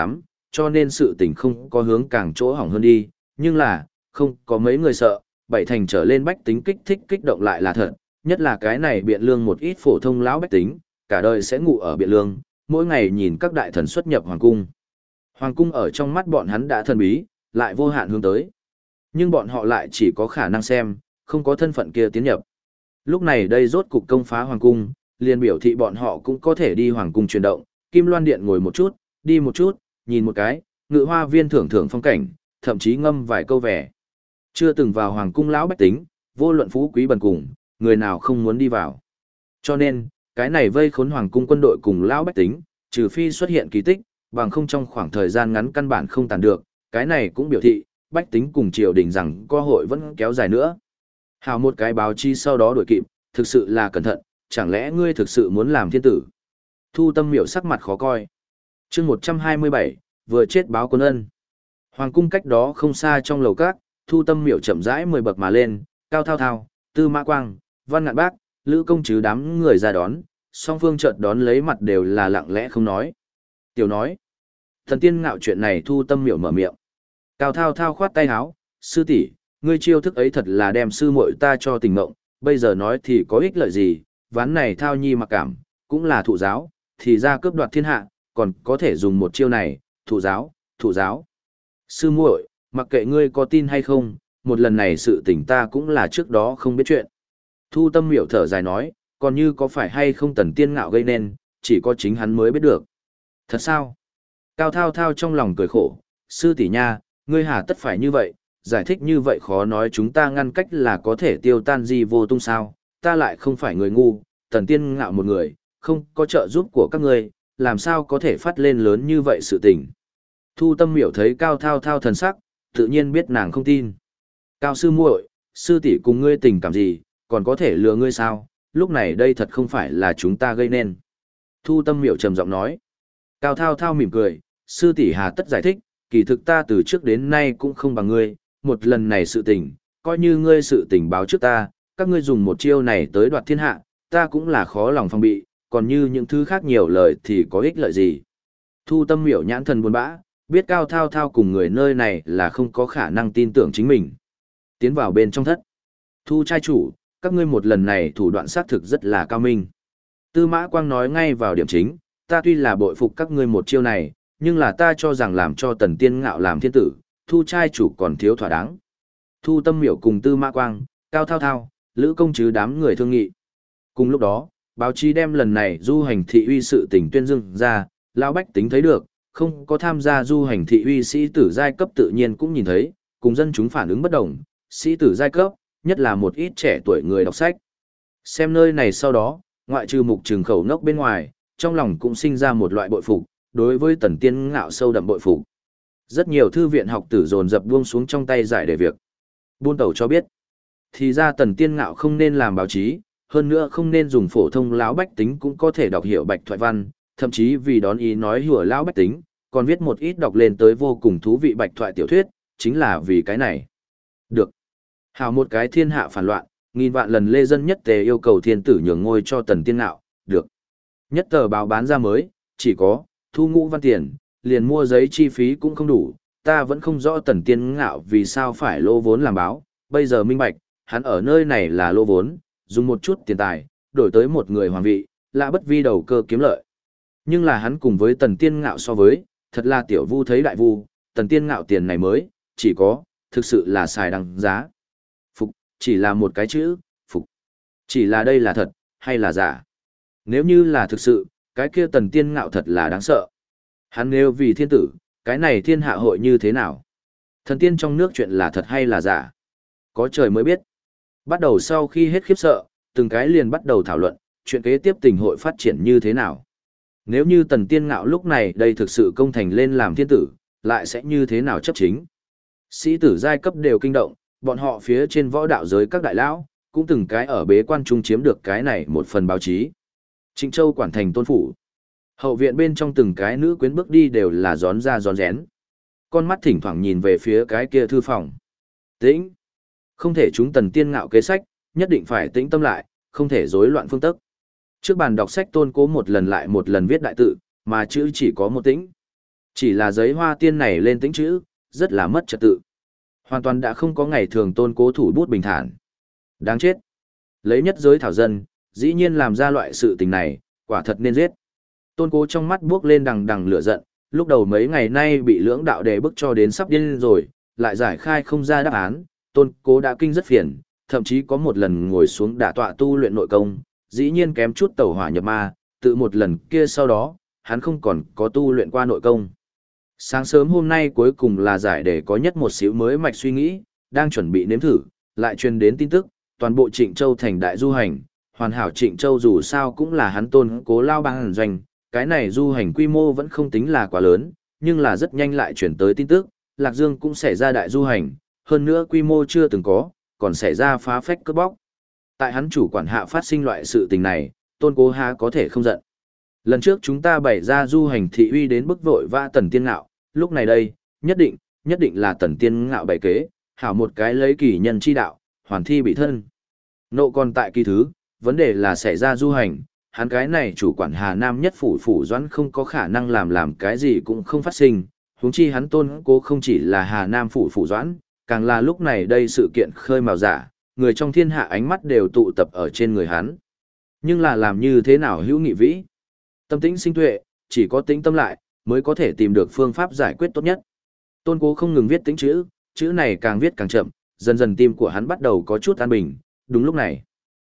cho nên sự tình không có hướng càng chỗ hỏng hơn đi, nhưng là, không có mấy người sợ, bảy thành trở lên bách tính kích thích kích động lại là thật, nhất là cái này biện lương một ít phổ thông lão bách tính, cả đời sẽ ngủ ở biện lương, mỗi ngày nhìn các đại thần xuất nhập hoàng cung. Hoàng cung ở trong mắt bọn hắn đã thần bí, lại vô hạn hướng tới. Nhưng bọn họ lại chỉ có khả năng xem, không có thân phận kia tiến nhập. Lúc này đây rốt cục công phá hoàng cung, liền biểu thị bọn họ cũng có thể đi hoàng cung chuyển động, Kim Loan Điện ngồi một chút, đi một chút, nhìn một cái, Ngự Hoa Viên thưởng thưởng phong cảnh, thậm chí ngâm vài câu vẻ. Chưa từng vào hoàng cung lão bách tính, vô luận phú quý bần cùng, người nào không muốn đi vào. Cho nên, cái này vây khốn hoàng cung quân đội cùng lão bách tính, trừ phi xuất hiện kỳ tích, bằng không trong khoảng thời gian ngắn căn bản không tàn được, cái này cũng biểu thị, bách tính cùng triều đình rằng cơ hội vẫn kéo dài nữa. Hào một cái báo chi sau đó đuổi kịp, thực sự là cẩn thận, chẳng lẽ ngươi thực sự muốn làm thiên tử? Thu Tâm Miểu sắc mặt khó coi. Chương 127, vừa chết báo quân ân. Hoàng cung cách đó không xa trong lầu các, Thu Tâm Miểu chậm rãi 10 bậc mà lên, Cao Thao Thao, Tư Mã Quang, Văn Ngạn Bác, Lữ Công Trứ đám người ra đón, song phương chợt đón lấy mặt đều là lặng lẽ không nói. Tiểu nói, thần tiên ngạo chuyện này Thu Tâm Miểu mở miệng. Cao Thao Thao khoát tay áo, sư tỷ, ngươi chiêu thức ấy thật là đem sư muội ta cho tình mộng, bây giờ nói thì có ích lợi gì, ván này Thao Nhi mặc cảm, cũng là thụ giáo, thì ra cướp đoạt thiên hạ, còn có thể dùng một chiêu này, thụ giáo, thụ giáo. Sư muội, mặc kệ ngươi có tin hay không, một lần này sự tình ta cũng là trước đó không biết chuyện. Thu Tâm Miểu thở dài nói, còn như có phải hay không tần tiên ngạo gây nên, chỉ có chính hắn mới biết được. Thật sao? Cao Thao Thao trong lòng cười khổ, sư tỷ nha, ngươi hà tất phải như vậy, giải thích như vậy khó nói chúng ta ngăn cách là có thể tiêu tan di vô tung sao, ta lại không phải người ngu, tần tiên ngạo một người, không có trợ giúp của các ngươi, làm sao có thể phát lên lớn như vậy sự tình. Thu Tâm Miểu thấy Cao Thao Thao thần sắc, tự nhiên biết nàng không tin. Cao sư muội, sư tỷ cùng ngươi tình cảm gì, còn có thể lừa ngươi sao, lúc này đây thật không phải là chúng ta gây nên. Thu Tâm Miểu trầm giọng nói. Cao Thao Thao mỉm cười, sư tỷ hà tất giải thích, kỳ thực ta từ trước đến nay cũng không bằng ngươi, một lần này sự tình, coi như ngươi sự tình báo trước ta, các ngươi dùng một chiêu này tới đoạt thiên hạ, ta cũng là khó lòng phòng bị, còn như những thứ khác nhiều lời thì có ích lợi gì. Thu Tâm Miểu nhãn thần buồn bã, biết Cao Thao Thao cùng người nơi này là không có khả năng tin tưởng chính mình. Tiến vào bên trong thất. Thu trai chủ, các ngươi một lần này thủ đoạn xác thực rất là cao minh. Tư Mã Quang nói ngay vào điểm chính, ta tuy là bội phục các ngươi một chiêu này, nhưng là ta cho rằng làm cho tần tiên ngạo làm thiên tử, Thu trai chủ còn thiếu thỏa đáng. Thu Tâm Miểu cùng Tư Mã Quang, Cao Thao Thao, Lữ Công Trứ đám người thương nghị. Cùng lúc đó, báo chí đem lần này du hành thị uy sự tình tuyên dương ra, lão bách tính thấy được, không có tham gia du hành thị uy sĩ tử giai cấp tự nhiên cũng nhìn thấy, cùng dân chúng phản ứng bất đồng, sĩ tử giai cấp, nhất là một ít trẻ tuổi người đọc sách. Xem nơi này sau đó, ngoại trừ mục trường khẩu ngốc bên ngoài, trong lòng cũng sinh ra một loại bội phục, đối với tần tiên ngạo sâu đậm bội phục. Rất nhiều thư viện học tử dồn dập buông xuống trong tay giải đề việc. Buôn tẩu cho biết, thì ra tần tiên ngạo không nên làm báo chí, hơn nữa không nên dùng phổ thông lão bách tính cũng có thể đọc hiểu bạch thoại văn, thậm chí vì đón ý nói hùa lão bách tính, còn viết một ít đọc lên tới vô cùng thú vị bạch thoại tiểu thuyết, chính là vì cái này. Được. Hào một cái thiên hạ phản loạn, nghìn vạn lần lê dân nhất tề yêu cầu thiên tử nhường ngôi cho tần tiên ngạo, được. Nhất tờ báo bán ra mới, chỉ có, thu ngũ văn tiền, liền mua giấy chi phí cũng không đủ, ta vẫn không rõ tần tiên ngạo vì sao phải lô vốn làm báo, bây giờ minh bạch, hắn ở nơi này là lô vốn, dùng một chút tiền tài, đổi tới một người hoàng vị, lạ bất vi đầu cơ kiếm lợi. Nhưng là hắn cùng với tần tiên ngạo so với, thật là tiểu vu thấy đại vu, tần tiên ngạo tiền này mới, chỉ có, thực sự là xài đăng giá. Phục, chỉ là một cái chữ, phục. Chỉ là đây là thật, hay là giả? Nếu như là thực sự, cái kia tần tiên ngạo thật là đáng sợ. Hắn nếu vì thiên tử, cái này thiên hạ hội như thế nào? Thần tiên trong nước chuyện là thật hay là giả? Có trời mới biết. Bắt đầu sau khi hết khiếp sợ, từng cái liền bắt đầu thảo luận, chuyện kế tiếp tình hội phát triển như thế nào. Nếu như tần tiên ngạo lúc này đây thực sự công thành lên làm thiên tử, lại sẽ như thế nào chấp chính. Sĩ tử giai cấp đều kinh động, bọn họ phía trên võ đạo giới các đại lão, cũng từng cái ở bế quan trung chiếm được cái này một phần báo chí. Trịnh Châu quản thành tôn phủ. Hậu viện bên trong từng cái nữ quyến bước đi đều là gión ra gión rén. Con mắt thỉnh thoảng nhìn về phía cái kia thư phòng. Tĩnh. Không thể chúng tần tiên ngạo kế sách, nhất định phải tĩnh tâm lại, không thể rối loạn phương tức. Trước bàn đọc sách Tôn Cố một lần lại một lần viết đại tự, mà chữ chỉ có một tĩnh. Chỉ là giấy hoa tiên này lên tính chữ, rất là mất trật tự. Hoàn toàn đã không có ngày thường Tôn Cố thủ bút bình thản. Đáng chết. Lấy nhất giới thảo dân, dĩ nhiên làm ra loại sự tình này, quả thật nên giết. Tôn Cố trong mắt buốc lên đằng đằng lửa giận, lúc đầu mấy ngày nay bị lưỡng đạo đề bức cho đến sắp điên rồi, lại giải khai không ra đáp án, Tôn Cố đã kinh rất phiền, thậm chí có một lần ngồi xuống đả tọa tu luyện nội công, dĩ nhiên kém chút tẩu hỏa nhập ma, tự một lần kia sau đó, hắn không còn có tu luyện qua nội công. Sáng sớm hôm nay cuối cùng là giải để có nhất một xíu mới mạch suy nghĩ, đang chuẩn bị nếm thử, lại truyền đến tin tức, toàn bộ Trịnh Châu thành đại du hành, hoàn hảo Trịnh Châu dù sao cũng là hắn Tôn Cố lao bang doanh, cái này du hành quy mô vẫn không tính là quá lớn, nhưng là rất nhanh lại chuyển tới tin tức, Lạc Dương cũng xảy ra đại du hành, hơn nữa quy mô chưa từng có, còn xảy ra phá phách cướp bóc. Tại hắn chủ quản hạ phát sinh loại sự tình này, Tôn Cố há có thể không giận. Lần trước chúng ta bày ra du hành thị uy đến bức vội vã Tần Tiên Ngạo, lúc này đây, nhất định là Tần Tiên Ngạo bày kế, hảo một cái lấy kỳ nhân chi đạo, hoàn thi bị thân. Nộ còn tại kỳ thứ, vấn đề là xảy ra du hành, hắn cái này chủ quản Hà Nam nhất phủ doãn không có khả năng làm cái gì cũng không phát sinh, huống chi hắn Tôn Cố không chỉ là Hà Nam phủ doãn, càng là lúc này đây sự kiện khơi mào giả, người trong thiên hạ ánh mắt đều tụ tập ở trên người hắn. Nhưng là làm như thế nào hữu nghị vĩ? Tâm tĩnh sinh tuệ, chỉ có tĩnh tâm lại, mới có thể tìm được phương pháp giải quyết tốt nhất. Tôn Cố không ngừng viết tĩnh chữ, chữ này càng viết càng chậm, dần dần tim của hắn bắt đầu có chút an bình, đúng lúc này.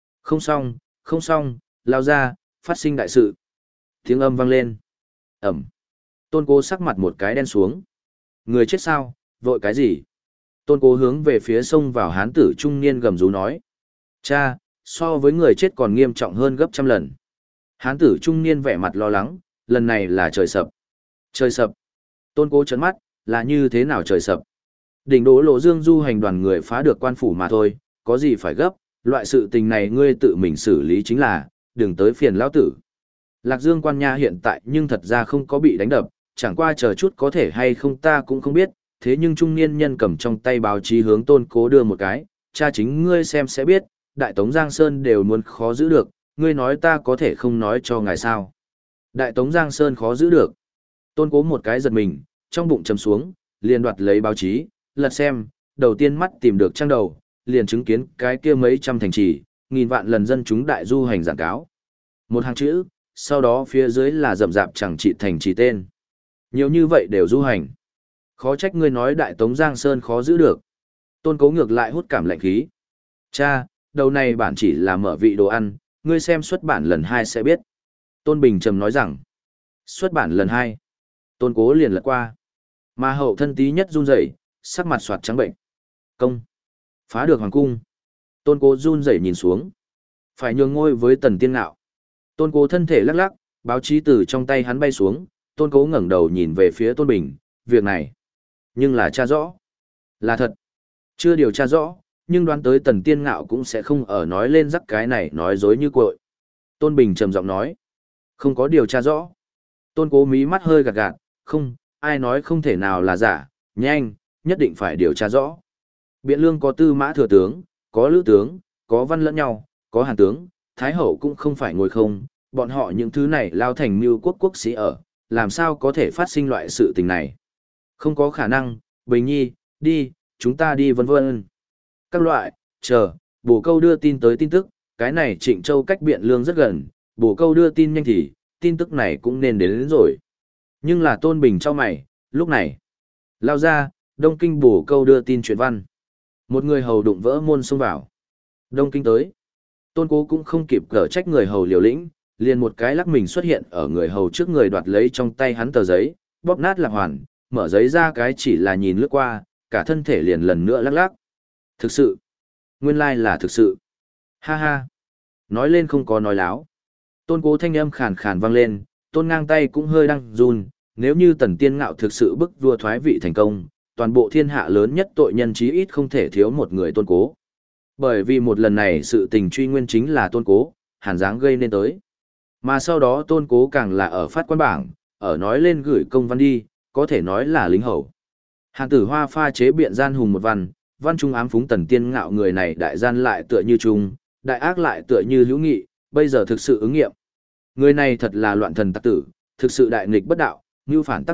Không xong, lao ra, phát sinh đại sự. Tiếng âm vang lên. Ẩm. Tôn Cố sắc mặt một cái đen xuống. Người chết sao, vội cái gì? Tôn Cố hướng về phía sông vào hán tử trung niên gầm rú nói. Cha, so với người chết còn nghiêm trọng hơn gấp trăm lần. Hán tử trung niên vẻ mặt lo lắng, lần này là trời sập. Trời sập. Tôn Cố trấn mắt, là như thế nào trời sập? Đỉnh Đỗ Lộ Dương du hành đoàn người phá được quan phủ mà thôi, có gì phải gấp, loại sự tình này ngươi tự mình xử lý chính là, đừng tới phiền lão tử. Lạc Dương quan nha hiện tại nhưng thật ra không có bị đánh đập, chẳng qua chờ chút có thể hay không ta cũng không biết, thế nhưng trung niên nhân cầm trong tay báo chí hướng Tôn Cố đưa một cái, cha chính ngươi xem sẽ biết, Đại Tống Giang Sơn đều muốn khó giữ được, ngươi nói ta có thể không nói cho ngài sao. Đại Tống Giang Sơn khó giữ được. Tôn Cố một cái giật mình, trong bụng trầm xuống, liền đoạt lấy báo chí, lật xem, đầu tiên mắt tìm được trang đầu, liền chứng kiến cái kia mấy trăm thành trì, nghìn vạn lần dân chúng đại du hành giảng cáo. Một hàng chữ, sau đó phía dưới là rậm rạp chẳng trị thành trì tên. Nhiều như vậy đều du hành. Khó trách ngươi nói Đại Tống Giang Sơn khó giữ được. Tôn Cố ngược lại hút cảm lạnh khí. Cha, đầu này bản chỉ là mở vị đồ ăn, ngươi xem xuất bản lần 2 sẽ biết. Tôn Bình Trầm nói rằng, xuất bản lần 2. Tôn Cố liền lật qua. Mà hậu thân tí nhất run rẩy, sắc mặt soạt trắng bệnh. Công. Phá được hoàng cung. Tôn Cố run rẩy nhìn xuống. Phải nhường ngôi với Tần Tiên Ngạo. Tôn Cố thân thể lắc lắc, báo chí từ trong tay hắn bay xuống. Tôn Cố ngẩng đầu nhìn về phía Tôn Bình. Việc này. Nhưng là tra rõ. Là thật. Chưa điều tra rõ, nhưng đoán tới Tần Tiên Ngạo cũng sẽ không ở nói lên rắc cái này nói dối như cội. Tôn Bình trầm giọng nói. Không có điều tra rõ. Tôn Cố mí mắt hơi gạt gạt. Không, ai nói không thể nào là giả. Nhanh, nhất định phải điều tra rõ. Biện Lương có Tư Mã Thừa Tướng, có Lữ Tướng, có Văn lẫn nhau, có Hàn Tướng, Thái Hậu cũng không phải ngồi không, bọn họ những thứ này lao thành mưu quốc sĩ ở, làm sao có thể phát sinh loại sự tình này. Không có khả năng, Bình Nhi, đi, chúng ta đi vân vân. Các loại, chờ, Bồ Câu đưa tin tới tin tức, cái này Trịnh Châu cách Biện Lương rất gần, Bồ Câu đưa tin nhanh thì, tin tức này cũng nên đến rồi. Nhưng là Tôn Bình cho mày, lúc này, lao ra, Đông Kinh Bồ Câu đưa tin chuyện văn. Một người hầu đụng vỡ môn xông vào. Đông Kinh tới. Tôn Cố cũng không kịp cở trách người hầu liều lĩnh, liền một cái lắc mình xuất hiện ở người hầu trước người đoạt lấy trong tay hắn tờ giấy, bóp nát lạc hoàn, mở giấy ra cái chỉ là nhìn lướt qua, cả thân thể liền lần nữa lắc lắc. Thực sự. Nguyên lai là thực sự. Ha ha. Nói lên không có nói láo. Tôn Cố thanh âm khàn khàn vang lên, Tôn ngang tay cũng hơi đang run, nếu như Tần Tiên Ngạo thực sự bức vua thoái vị thành công, toàn bộ thiên hạ lớn nhất tội nhân chí ít không thể thiếu một người Tôn Cố. Bởi vì một lần này sự tình truy nguyên chính là Tôn Cố, Hàn Giáng gây nên tới. Mà sau đó Tôn Cố càng là ở phát quan bảng, ở nói lên gửi công văn đi, có thể nói là lính hầu. Hàn Tử Hoa pha chế biện gian hùng một văn trung ám phúng Tần Tiên Ngạo người này đại gian lại tựa như trung, đại ác lại tựa như hữu nghị, bây giờ thực sự ứng nghiệm. Người này thật là loạn thần tặc tử, thực sự đại nghịch bất đạo, mưu phản tác loạn,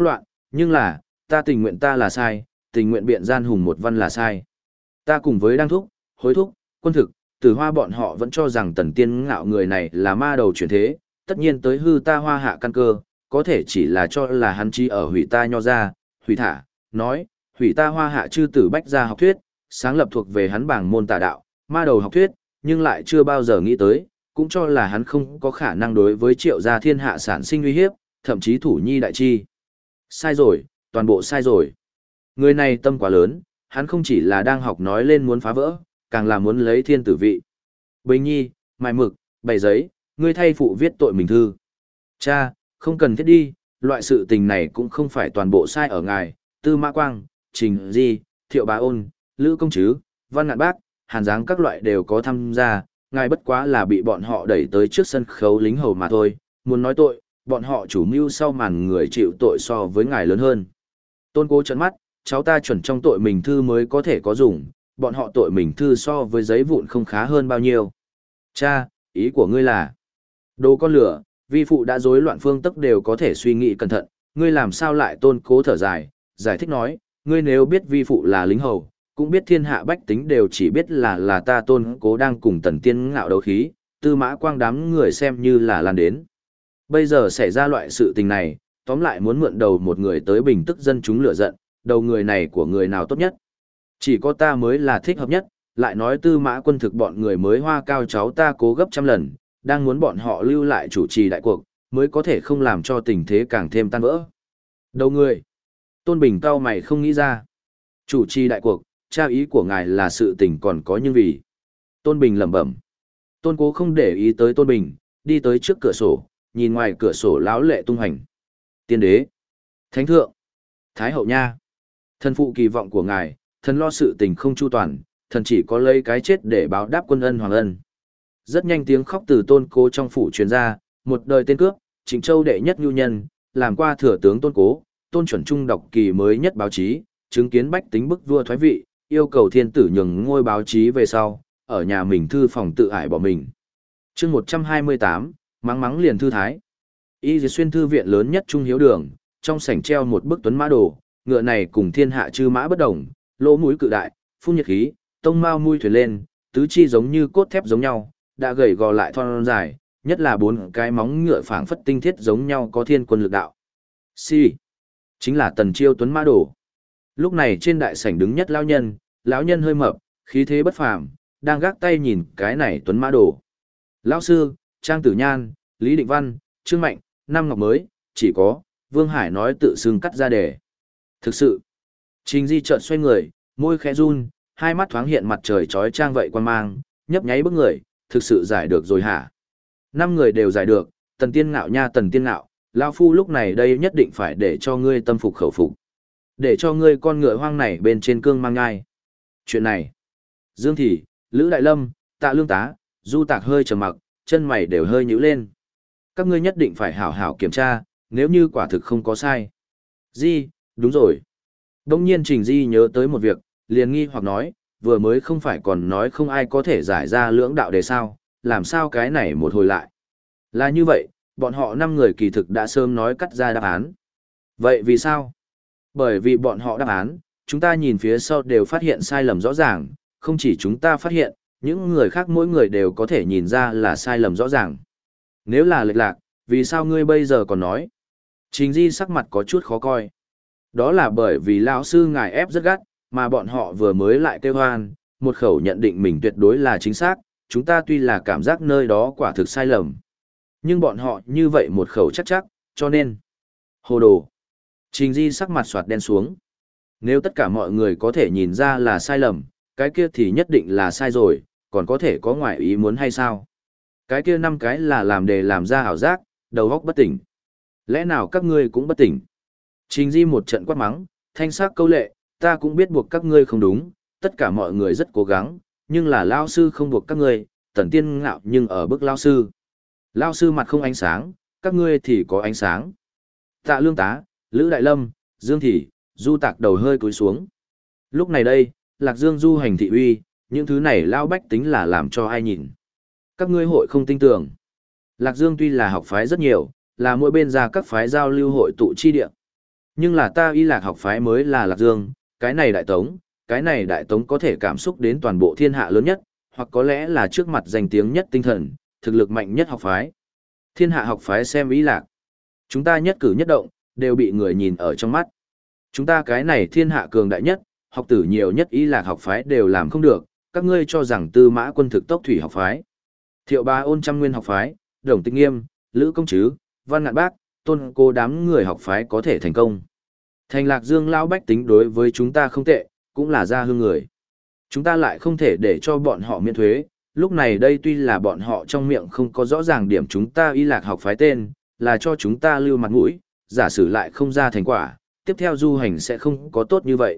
Nhưng là, ta tình nguyện ta là sai, tình nguyện biện gian hùng một văn là sai. Ta cùng với đang thúc, hối thúc, quân thực, Tử Hoa bọn họ vẫn cho rằng Tần Tiên Ngạo người này là ma đầu chuyển thế, tất nhiên tới hư ta Hoa Hạ căn cơ, có thể chỉ là cho là hắn chi ở hủy ta nho ra, hủy thả, nói, hủy ta Hoa Hạ chư tử bách gia học thuyết, sáng lập thuộc về hắn bảng môn tà đạo, ma đầu học thuyết, nhưng lại chưa bao giờ nghĩ tới, cũng cho là hắn không có khả năng đối với Triệu gia thiên hạ sản sinh uy hiếp, thậm chí thủ nhi đại chi. Sai rồi, toàn bộ sai rồi. Người này tâm quá lớn, hắn không chỉ là đang học nói lên muốn phá vỡ, càng là muốn lấy thiên tử vị. Bình nhi, mài mực, bày giấy, ngươi thay phụ viết tội mình thư. Cha, không cần thiết đi, loại sự tình này cũng không phải toàn bộ sai ở ngài, Tư Mã Quang, Trình Di, Thiệu Bá Ôn, Lữ Công Trứ, Văn Ngạn Bác, Hàn Giáng các loại đều có tham gia, ngài bất quá là bị bọn họ đẩy tới trước sân khấu lính hầu mà thôi, muốn nói tội, bọn họ chủ mưu sau màn người chịu tội so với ngài lớn hơn. Tôn Cố trợn mắt, cháu ta chuẩn trong tội mình thư mới có thể có dùng, bọn họ tội mình thư so với giấy vụn không khá hơn bao nhiêu. Cha, ý của ngươi là, đồ con lửa, vi phụ đã rối loạn phương tức đều có thể suy nghĩ cẩn thận, ngươi làm sao lại Tôn Cố thở dài, giải thích nói, ngươi nếu biết vi phụ là lính hầu, cũng biết thiên hạ bách tính đều chỉ biết là ta Tôn Cố đang cùng Tần Tiên Ngạo đấu khí, Tư Mã Quang đám người xem như là lan đến. Bây giờ xảy ra loại sự tình này, tóm lại muốn mượn đầu một người tới bình tức dân chúng lửa giận, đầu người này của người nào tốt nhất. Chỉ có ta mới là thích hợp nhất, lại nói Tư Mã Quân thực bọn người mới hoa cao cháu ta cố gấp trăm lần, đang muốn bọn họ lưu lại chủ trì đại cuộc, mới có thể không làm cho tình thế càng thêm tan vỡ. Đầu người. Tôn Bình cao mày không nghĩ ra. Chủ trì đại cuộc, tra ý của ngài là sự tình còn có nhưng vì. Tôn Bình lẩm bẩm. Tôn Cố không để ý tới Tôn Bình, đi tới trước cửa sổ, nhìn ngoài cửa sổ lão lệ tung hành. Tiên đế, thánh thượng, thái hậu nha. Thần phụ kỳ vọng của ngài, thần lo sự tình không chu toàn, thần chỉ có lấy cái chết để báo đáp quân ân hoàng ân. Rất nhanh tiếng khóc từ Tôn Cố trong phủ truyền ra, một đời tên cướp, Trịnh Châu đệ nhất nhu nhân, làm qua thừa tướng Tôn Cố, Tôn Chuẩn Trung đọc kỳ mới nhất báo chí, chứng kiến bách tính bức vua thoái vị, yêu cầu thiên tử nhường ngôi báo chí về sau, ở nhà mình thư phòng tự ải bỏ mình. Chương 128, mắng mắng liền thư thái. Y Dì Xuyên thư viện lớn nhất Trung Hiếu Đường, trong sảnh treo một bức tuấn mã đồ, ngựa này cùng thiên hạ chư mã bất đồng, lỗ mũi cự đại, phun nhiệt khí, tông mao mui thuyền lên, tứ chi giống như cốt thép giống nhau, đã gầy gò lại thon dài, nhất là bốn cái móng ngựa phảng phất tinh thiết giống nhau có thiên quân lực đạo. Chính là Tần Chiêu tuấn mã đồ. Lúc này trên đại sảnh đứng nhất lão nhân hơi mập, khí thế bất phàm, đang gác tay nhìn cái này tuấn mã đồ. Lão sư, Trang Tử Nhan, Lý Định Văn, Trương Mạnh, Năm Ngọc mới, chỉ có, Vương Hải nói tự xưng cắt ra đề. Thực sự, Trình Di chợt xoay người, môi khẽ run, hai mắt thoáng hiện mặt trời chói chang vậy quan mang, nhấp nháy bức người, thực sự giải được rồi hả? Năm người đều giải được, Tần Tiên Ngạo nha Tần Tiên Ngạo, Lao Phu lúc này đây nhất định phải để cho ngươi tâm phục khẩu phục. Để cho ngươi con ngựa hoang này bên trên cương mang ngai. Chuyện này, Dương Thị, Lữ Đại Lâm, Tạ Lương Tá, Du Tạc hơi trầm mặc, chân mày đều hơi nhíu lên. Các ngươi nhất định phải hảo hảo kiểm tra, nếu như quả thực không có sai. Di, đúng rồi. Đông nhiên Trình Di nhớ tới một việc, liền nghi hoặc nói, vừa mới không phải còn nói không ai có thể giải ra lưỡng đạo đề sao, làm sao cái này một hồi lại. Là như vậy, bọn họ 5 người kỳ thực đã sớm nói cắt ra đáp án. Vậy vì sao? Bởi vì bọn họ đáp án, chúng ta nhìn phía sau đều phát hiện sai lầm rõ ràng, không chỉ chúng ta phát hiện, những người khác mỗi người đều có thể nhìn ra là sai lầm rõ ràng. Nếu là lệch lạc, vì sao ngươi bây giờ còn nói? Trình Di sắc mặt có chút khó coi. Đó là bởi vì lão sư ngài ép rất gắt, mà bọn họ vừa mới lại kêu hoan, một khẩu nhận định mình tuyệt đối là chính xác, chúng ta tuy là cảm giác nơi đó quả thực sai lầm. Nhưng bọn họ như vậy một khẩu chắc, cho nên... Hồ đồ. Trình Di sắc mặt soạt đen xuống. Nếu tất cả mọi người có thể nhìn ra là sai lầm, cái kia thì nhất định là sai rồi, còn có thể có ngoại ý muốn hay sao? Cái kia 5 cái là làm đề làm ra ảo giác, đầu óc bất tỉnh. Lẽ nào các ngươi cũng bất tỉnh? Trình Di một trận quát mắng, thanh sắc câu lệ, ta cũng biết buộc các ngươi không đúng, tất cả mọi người rất cố gắng, nhưng là lao sư không buộc các ngươi, Tần Tiên Ngạo nhưng ở bức lao sư. Lao sư mặt không ánh sáng, các ngươi thì có ánh sáng. Tạ Lương Tá, Lữ Đại Lâm, Dương Thị, Du Tạc đầu hơi cúi xuống. Lúc này đây, Lạc Dương du hành thị uy, những thứ này lao bách tính là làm cho ai nhìn. Các ngươi hội không tin tưởng. Lạc Dương tuy là học phái rất nhiều, là mỗi bên ra các phái giao lưu hội tụ chi địa. Nhưng là ta y lạc học phái mới là Lạc Dương, cái này đại tống có thể cảm xúc đến toàn bộ thiên hạ lớn nhất, hoặc có lẽ là trước mặt danh tiếng nhất tinh thần, thực lực mạnh nhất học phái. Thiên hạ học phái xem y lạc. Chúng ta nhất cử nhất động, đều bị người nhìn ở trong mắt. Chúng ta cái này thiên hạ cường đại nhất, học tử nhiều nhất y lạc học phái đều làm không được, các ngươi cho rằng Tư Mã Quân thực tốc thủy học phái. Thiệu Bá Ôn trăm nguyên học phái, Đồng Tịch Nghiêm, Lữ Công Trứ, Văn Ngạn Bác, Tôn Cô đám người học phái có thể thành công. Thành Lạc Dương lão bách tính đối với chúng ta không tệ, cũng là gia hương người. Chúng ta lại không thể để cho bọn họ miễn thuế, lúc này đây tuy là bọn họ trong miệng không có rõ ràng điểm chúng ta y lạc học phái tên, là cho chúng ta lưu mặt mũi, giả sử lại không ra thành quả, tiếp theo du hành sẽ không có tốt như vậy,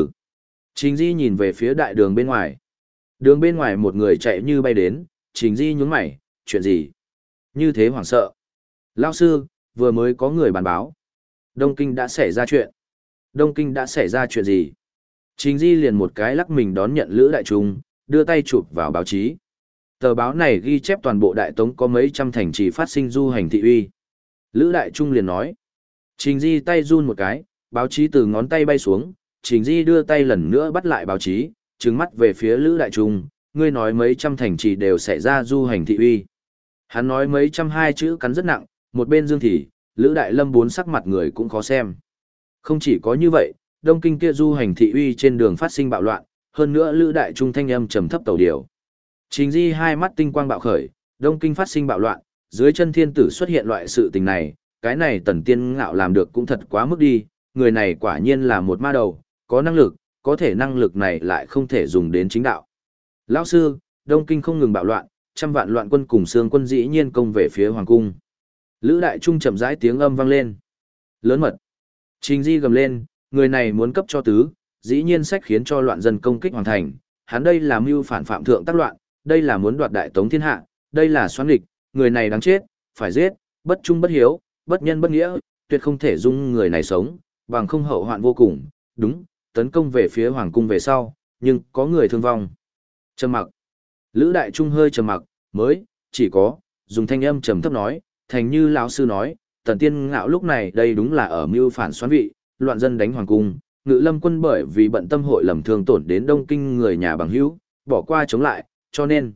Trình Di nhìn về phía đại đường bên ngoài. Đường bên ngoài một người chạy như bay đến, Trình Di nhướng mày, chuyện gì? Như thế hoảng sợ. Lão sư, vừa mới có người bàn báo. Đông Kinh đã xảy ra chuyện. Đông Kinh đã xảy ra chuyện gì? Trình Di liền một cái lắc mình đón nhận Lữ Đại Trung, đưa tay chụp vào báo chí. Tờ báo này ghi chép toàn bộ Đại Tống có mấy trăm thành trì phát sinh du hành thị uy. Lữ Đại Trung liền nói. Trình Di tay run một cái, báo chí từ ngón tay bay xuống, Trình Di đưa tay lần nữa bắt lại báo chí, trừng mắt về phía Lữ Đại Trung, ngươi nói mấy trăm thành trì đều xảy ra du hành thị uy. Hắn nói mấy trăm hai chữ cắn rất nặng, một bên Dương Thị, Lữ Đại Lâm bốn sắc mặt người cũng khó xem. Không chỉ có như vậy, Đông Kinh kia du hành thị uy trên đường phát sinh bạo loạn, hơn nữa Lữ Đại Trung thanh âm trầm thấp tẩu điều. Trình Di hai mắt tinh quang bạo khởi, Đông Kinh phát sinh bạo loạn, dưới chân thiên tử xuất hiện loại sự tình này, cái này Tần Tiên Ngạo làm được cũng thật quá mức đi, người này quả nhiên là một ma đầu, có năng lực, có thể năng lực này lại không thể dùng đến chính đạo. Lão sư, Đông Kinh không ngừng bạo loạn, trăm vạn loạn quân cùng xương quân dĩ nhiên công về phía hoàng cung. Lữ Đại Trung chậm rãi tiếng âm vang lên. Lớn mật. Trình Di gầm lên, người này muốn cấp cho tứ, dĩ nhiên sách khiến cho loạn dân công kích hoàng thành, hắn đây là mưu phản phạm thượng tác loạn, đây là muốn đoạt đại tống thiên hạ, đây là xoán nghịch, người này đáng chết, phải giết, bất trung bất hiếu, bất nhân bất nghĩa, tuyệt không thể dung người này sống, bằng không hậu hoạn vô cùng, đúng, tấn công về phía hoàng cung về sau, nhưng có người thương vong. Trầm mặc. Lữ Đại Trung hơi trầm mặc, mới, chỉ có, dùng thanh âm trầm thấp nói, thành như lão sư nói, Tần Tiên Ngạo lúc này đây đúng là ở mưu phản xoán vị, loạn dân đánh hoàng cung, Ngự Lâm quân bởi vì bận tâm hội lầm thương tổn đến Đông Kinh người nhà bằng hữu, bỏ qua chống lại, cho nên.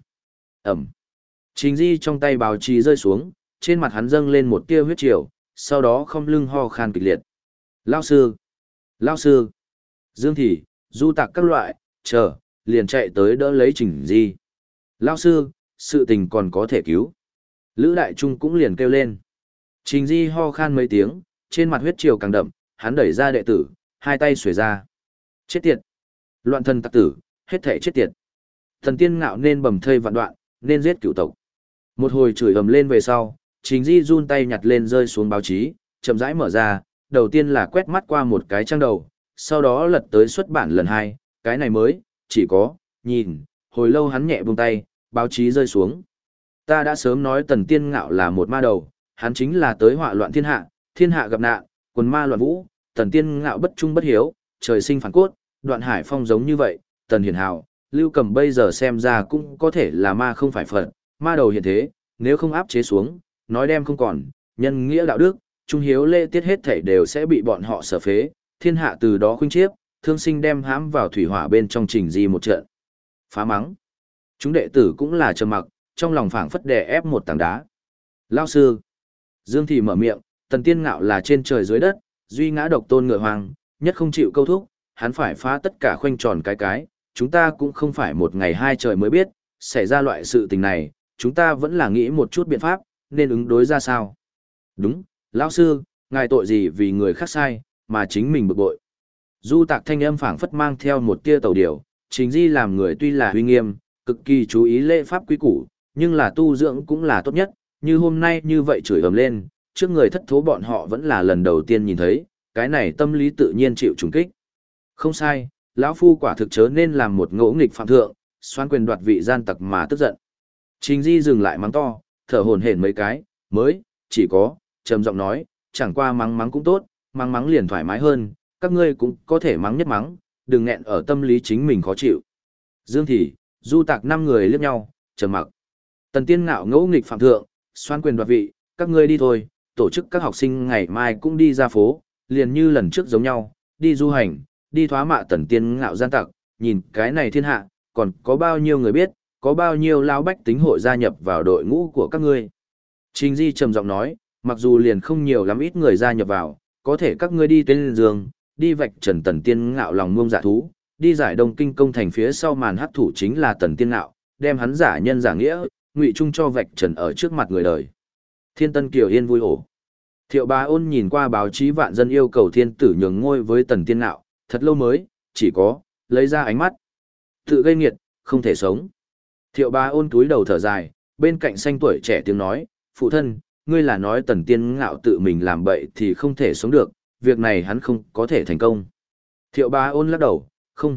Trình Di trong tay báo chí rơi xuống, trên mặt hắn dâng lên một tia huyết triều, sau đó không lưng ho khan kịch liệt. Lão sư! Lão sư! Dương Thị, Du Tạc các loại, chờ, liền chạy tới đỡ lấy Trình Di. Lão sư, sự tình còn có thể cứu. Lữ Đại Trung cũng liền kêu lên. Trình Di ho khan mấy tiếng, trên mặt huyết triều càng đậm, hắn đẩy ra đệ tử, hai tay xuề ra. Chết tiệt! Loạn thần tặc tử, hết thể chết tiệt! Thần Tiên Ngạo nên bầm thây vạn đoạn, nên giết cửu tộc. Một hồi chửi ầm lên về sau, Trình Di run tay nhặt lên rơi xuống báo chí, chậm rãi mở ra, đầu tiên là quét mắt qua một cái trang đầu, sau đó lật tới xuất bản lần hai, cái này mới, chỉ có, nhìn, hồi lâu hắn nhẹ buông tay, báo chí rơi xuống. Ta đã sớm nói Tần Tiên Ngạo là một ma đầu, hắn chính là tới họa loạn thiên hạ gặp nạn, quần ma loạn vũ, Tần Tiên Ngạo bất trung bất hiếu, trời sinh phản cốt, Đoạn Hải Phong giống như vậy, Tần Hiển Hào, Lưu Cầm bây giờ xem ra cũng có thể là ma không phải Phật, ma đầu hiện thế, nếu không áp chế xuống, nói đem không còn, nhân nghĩa đạo đức, trung hiếu lễ tiết hết thảy đều sẽ bị bọn họ sở phế, thiên hạ từ đó khuynh chiếp, thương sinh đem hãm vào thủy hỏa bên trong Trình Di một trận. Phá mắng. Chúng đệ tử cũng là trầm mặc, trong lòng phảng phất đè ép một tảng đá. Lão sư. Dương Thị mở miệng, Tần Tiên Ngạo là trên trời dưới đất, duy ngã độc tôn ngựa hoàng, nhất không chịu câu thúc, hắn phải phá tất cả khoanh tròn cái, chúng ta cũng không phải một ngày hai trời mới biết, xảy ra loại sự tình này, chúng ta vẫn là nghĩ một chút biện pháp, nên ứng đối ra sao. Đúng, lão sư, ngài tội gì vì người khác sai, mà chính mình bực bội. Du Tạc thanh âm phảng phất mang theo một tia tẩu điểu, Trình Di làm người tuy là uy nghiêm, cực kỳ chú ý lễ pháp quý củ, nhưng là tu dưỡng cũng là tốt nhất, như hôm nay như vậy chửi ầm lên, trước người thất thố bọn họ vẫn là lần đầu tiên nhìn thấy, cái này tâm lý tự nhiên chịu trùng kích. Không sai, lão phu quả thực chớ nên làm một ngỗ nghịch phạm thượng, xoan quyền đoạt vị gian tặc mà tức giận. Trình Di dừng lại mắng to, thở hổn hển mấy cái, mới, chỉ có, trầm giọng nói, chẳng qua mắng mắng cũng tốt, mắng mắng liền thoải mái hơn, các ngươi cũng có thể mắng nhất mắng, đừng nghẹn ở tâm lý chính mình khó chịu. Dương Thị, Du Tạc năm người liếc nhau, trầm mặc. Tần Tiên Ngạo ngỗ nghịch phạm thượng, xoan quyền đoạt vị, các ngươi đi thôi, tổ chức các học sinh ngày mai cũng đi ra phố, liền như lần trước giống nhau, đi du hành, đi thoá mạ tần tiên ngạo gian tặc, nhìn cái này thiên hạ, còn có bao nhiêu người biết, có bao nhiêu lao bách tính hội gia nhập vào đội ngũ của các ngươi. Trình Di trầm giọng nói, mặc dù liền không nhiều lắm ít người gia nhập vào, có thể các ngươi đi tên giường, đi vạch trần tần tiên ngạo lòng ngông dạ thú, đi giải đông kinh công thành phía sau màn hắc thủ chính là tần tiên ngạo, đem hắn giả nhân giả nghĩa, ngụy trung cho vạch trần ở trước mặt người đời. Thiên Tân Kiều Yên vui ổ. Thiệu Bá Ôn nhìn qua báo chí vạn dân yêu cầu thiên tử nhường ngôi với tần tiên ngạo, thật lâu mới, chỉ có, lấy ra ánh mắt. Tự gây nghiệt, không thể sống. Thiệu Bá Ôn túi đầu thở dài, bên cạnh xanh tuổi trẻ tiếng nói, phụ thân, ngươi là nói tần tiên ngạo tự mình làm bậy thì không thể sống được, việc này hắn không có thể thành công. Thiệu Bá Ôn lắc đầu,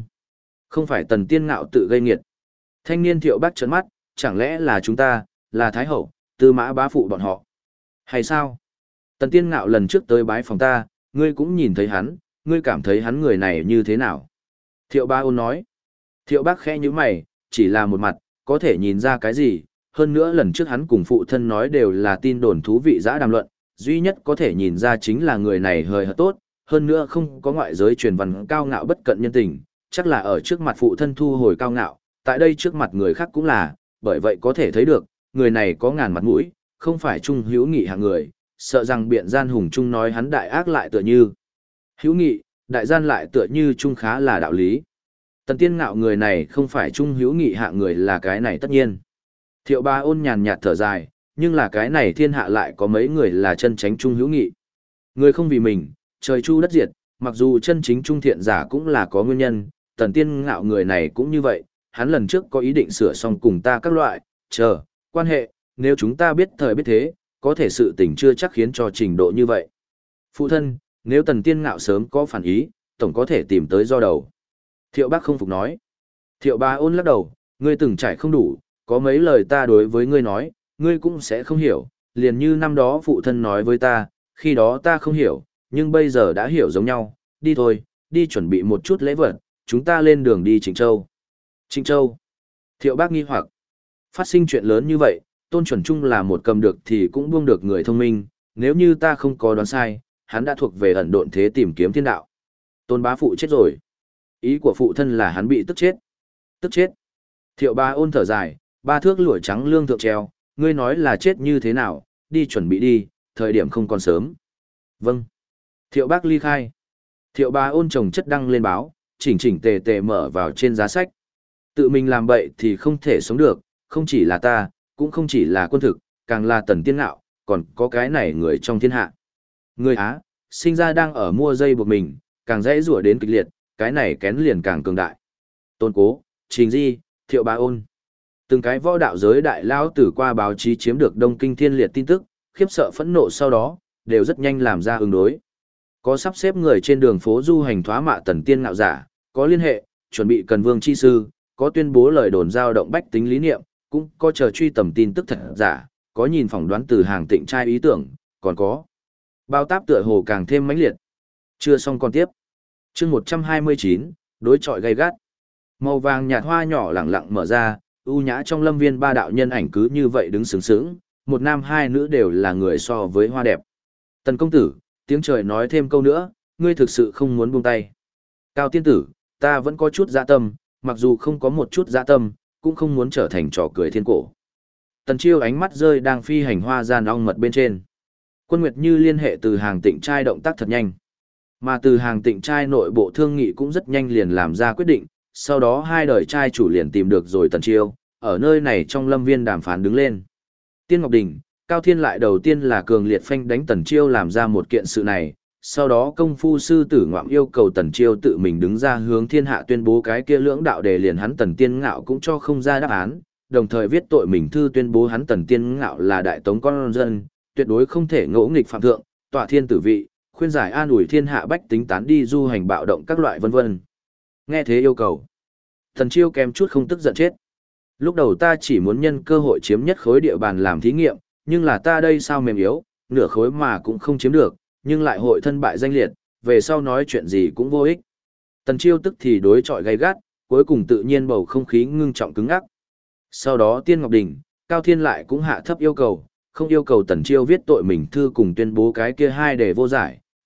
không phải tần tiên ngạo tự gây nghiệt. Thanh niên Thiệu Bác trợn mắt, chẳng lẽ là chúng ta, là Thái Hậu, Tư Mã bá phụ bọn họ? Hay sao? Tần tiên ngạo lần trước tới bái phòng ta, ngươi cũng nhìn thấy hắn, ngươi cảm thấy hắn người này như thế nào? Thiệu Bá Ôn nói. Thiệu Bác khẽ như mày, chỉ là một mặt, có thể nhìn ra cái gì? Hơn nữa lần trước hắn cùng phụ thân nói đều là tin đồn thú vị dã đàm luận, duy nhất có thể nhìn ra chính là người này hời hợt tốt, hơn nữa không có ngoại giới truyền văn cao ngạo bất cận nhân tình, chắc là ở trước mặt phụ thân thu hồi cao ngạo, tại đây trước mặt người khác cũng là, bởi vậy có thể thấy được, người này có ngàn mặt mũi, không phải trung hữu nghị hạng người, sợ rằng biện gian hùng trung nói hắn đại ác lại tựa như hữu nghị, đại gian lại tựa như trung khá là đạo lý. Tần tiên ngạo người này không phải trung hữu nghị hạng người là cái này tất nhiên. Thiệu Bá Ôn nhàn nhạt thở dài, nhưng là cái này thiên hạ lại có mấy người là chân tránh trung hữu nghị. Người không vì mình, trời chu đất diệt, mặc dù chân chính trung thiện giả cũng là có nguyên nhân, tần tiên ngạo người này cũng như vậy, hắn lần trước có ý định sửa xong cùng ta các loại, quan hệ, nếu chúng ta biết thời biết thế, có thể sự tình chưa chắc khiến cho trình độ như vậy. Phụ thân, nếu tần tiên ngạo sớm có phản ý, tổng có thể tìm tới do đầu. Thiệu Bác không phục nói. Thiệu Bá Ôn lắc đầu, ngươi từng trải không đủ, có mấy lời ta đối với ngươi nói, ngươi cũng sẽ không hiểu, liền như năm đó phụ thân nói với ta, khi đó ta không hiểu, nhưng bây giờ đã hiểu giống nhau, đi thôi, đi chuẩn bị một chút lễ vật, chúng ta lên đường đi Trịnh Châu. Trịnh Châu. Thiệu Bác nghi hoặc, phát sinh chuyện lớn như vậy, Tôn Chuẩn Trung là một cầm được thì cũng buông được người thông minh, nếu như ta không có đoán sai, hắn đã thuộc về ẩn độn thế tìm kiếm thiên đạo. Tôn bá phụ chết rồi. Ý của phụ thân là hắn bị tức chết. Tức chết. Thiệu Bá Ôn thở dài, 3 thước lụa trắng lương thượng treo, ngươi nói là chết như thế nào, đi chuẩn bị đi, thời điểm không còn sớm. Vâng. Thiệu Bác ly khai. Thiệu Bá Ôn chồng chất đăng lên báo, chỉnh chỉnh tề tề mở vào trên giá sách. Tự mình làm bậy thì không thể sống được, không chỉ là ta, cũng không chỉ là quân thực, càng là tần tiên ngạo, còn có cái này người trong thiên hạ. Người Á, sinh ra đang ở mua dây buộc mình, càng dễ rủa đến kịch liệt, cái này kén liền càng cường đại. Tôn Cố, Trình Di, Thiệu Bá Ôn. Từng cái võ đạo giới đại lao tử qua báo chí chiếm được Đông Kinh thiên liệt tin tức, khiếp sợ phẫn nộ sau đó, đều rất nhanh làm ra ứng đối. Có sắp xếp người trên đường phố du hành thoá mạ tần tiên ngạo giả, có liên hệ, chuẩn bị cần vương chi sư, có tuyên bố lời đồn giao động bách tính lý niệm, cũng có chờ truy tầm tin tức thật giả, có nhìn phỏng đoán từ hàng tịnh trai ý tưởng, còn có bao táp tựa hồ càng thêm mãnh liệt. Chưa xong còn tiếp. Chương 129, đối chọi gay gắt. Màu vàng nhạt hoa nhỏ lẳng lặng mở ra, ưu nhã trong lâm viên 3 đạo nhân ảnh cứ như vậy đứng sướng sướng, một nam hai nữ đều là người so với hoa đẹp. Tần công tử, tiếng trời nói thêm câu nữa, ngươi thực sự không muốn buông tay. Cao tiên tử, ta vẫn có chút dạ tâm, mặc dù không có một chút dạ tâm, cũng không muốn trở thành trò cười thiên cổ. Tần Chiêu ánh mắt rơi đang phi hành hoa gian ong mật bên trên. Quân Nguyệt Như liên hệ từ hàng tịnh trai động tác thật nhanh. Mà từ hàng tịnh trai nội bộ thương nghị cũng rất nhanh liền làm ra quyết định, sau đó hai đời trai chủ liền tìm được rồi Tần Chiêu, ở nơi này trong lâm viên đàm phán đứng lên. Tiên Ngọc Đình, Cao Thiên lại đầu tiên là cường liệt phanh đánh Tần Chiêu làm ra một kiện sự này, sau đó công phu sư tử ngoạm yêu cầu Tần Chiêu tự mình đứng ra hướng thiên hạ tuyên bố cái kia lưỡng đạo đề liền hắn Tần Tiên Ngạo cũng cho không ra đáp án, đồng thời viết tội mình thư tuyên bố hắn Tần Tiên Ngạo là đại tống con dân, tuyệt đối không thể ngỗ nghịch phạm thượng, tọa thiên tử vị, khuyên giải an ủi thiên hạ bách tính tán đi du hành bạo động các loại vân vân. Nghe thế yêu cầu, Tần Chiêu kém chút không tức giận chết. Lúc đầu ta chỉ muốn nhân cơ hội chiếm nhất khối địa bàn làm thí nghiệm, nhưng là ta đây sao mềm yếu, nửa khối mà cũng không chiếm được, nhưng lại hội thân bại danh liệt, về sau nói chuyện gì cũng vô ích. Tần Chiêu tức thì đối chọi gay gắt, cuối cùng tự nhiên bầu không khí ngưng trọng cứng ngắc. Sau đó Tiên Ngọc Đình, Cao Thiên lại cũng hạ thấp yêu cầu, không yêu cầu Tần Chiêu viết tội mình thư cùng tuyên bố cái kia hai đề vô giải,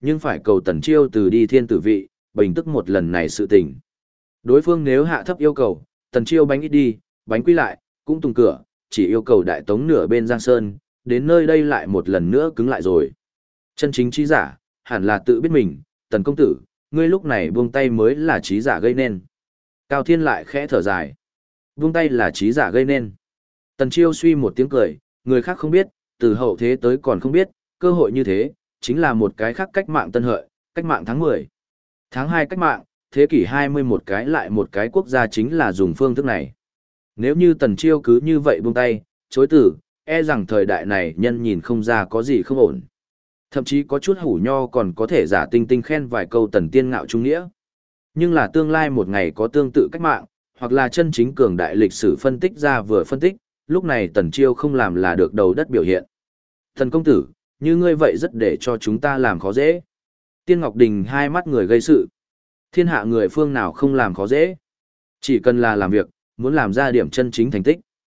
nhưng phải cầu Tần Chiêu từ đi thiên tử vị, bình tức một lần này sự tình. Đối phương nếu hạ thấp yêu cầu, Tần Chiêu bánh ít đi, bánh quy lại, cũng tung cửa, chỉ yêu cầu đại tống nửa bên Giang Sơn, đến nơi đây lại một lần nữa cứng lại rồi. Chân chính trí giả, hẳn là tự biết mình, Tần công tử, ngươi lúc này buông tay mới là trí giả gây nên. Cao Thiên lại khẽ thở dài. Buông tay là trí giả gây nên. Tần Chiêu suy một tiếng cười, người khác không biết, từ hậu thế tới còn không biết, cơ hội như thế, chính là một cái khác cách mạng tân hợi, cách mạng tháng 10. Tháng 2 cách mạng, thế kỷ 20 một cái lại một cái quốc gia chính là dùng phương thức này. Nếu như Tần Chiêu cứ như vậy buông tay, chối từ, e rằng thời đại này nhân nhìn không ra có gì không ổn. Thậm chí có chút hủ nho còn có thể giả tinh tinh khen vài câu Tần tiên ngạo trung nghĩa. Nhưng là tương lai một ngày có tương tự cách mạng, hoặc là chân chính cường đại lịch sử phân tích ra vừa phân tích, lúc này Tần Chiêu không làm là được đầu đất biểu hiện. Thần công tử, như ngươi vậy rất để cho chúng ta làm khó dễ. Tiên Ngọc Đình hai mắt người gây sự. Thiên hạ người phương nào không làm khó dễ. Chỉ cần là làm việc, muốn làm ra điểm chân chính thành tích.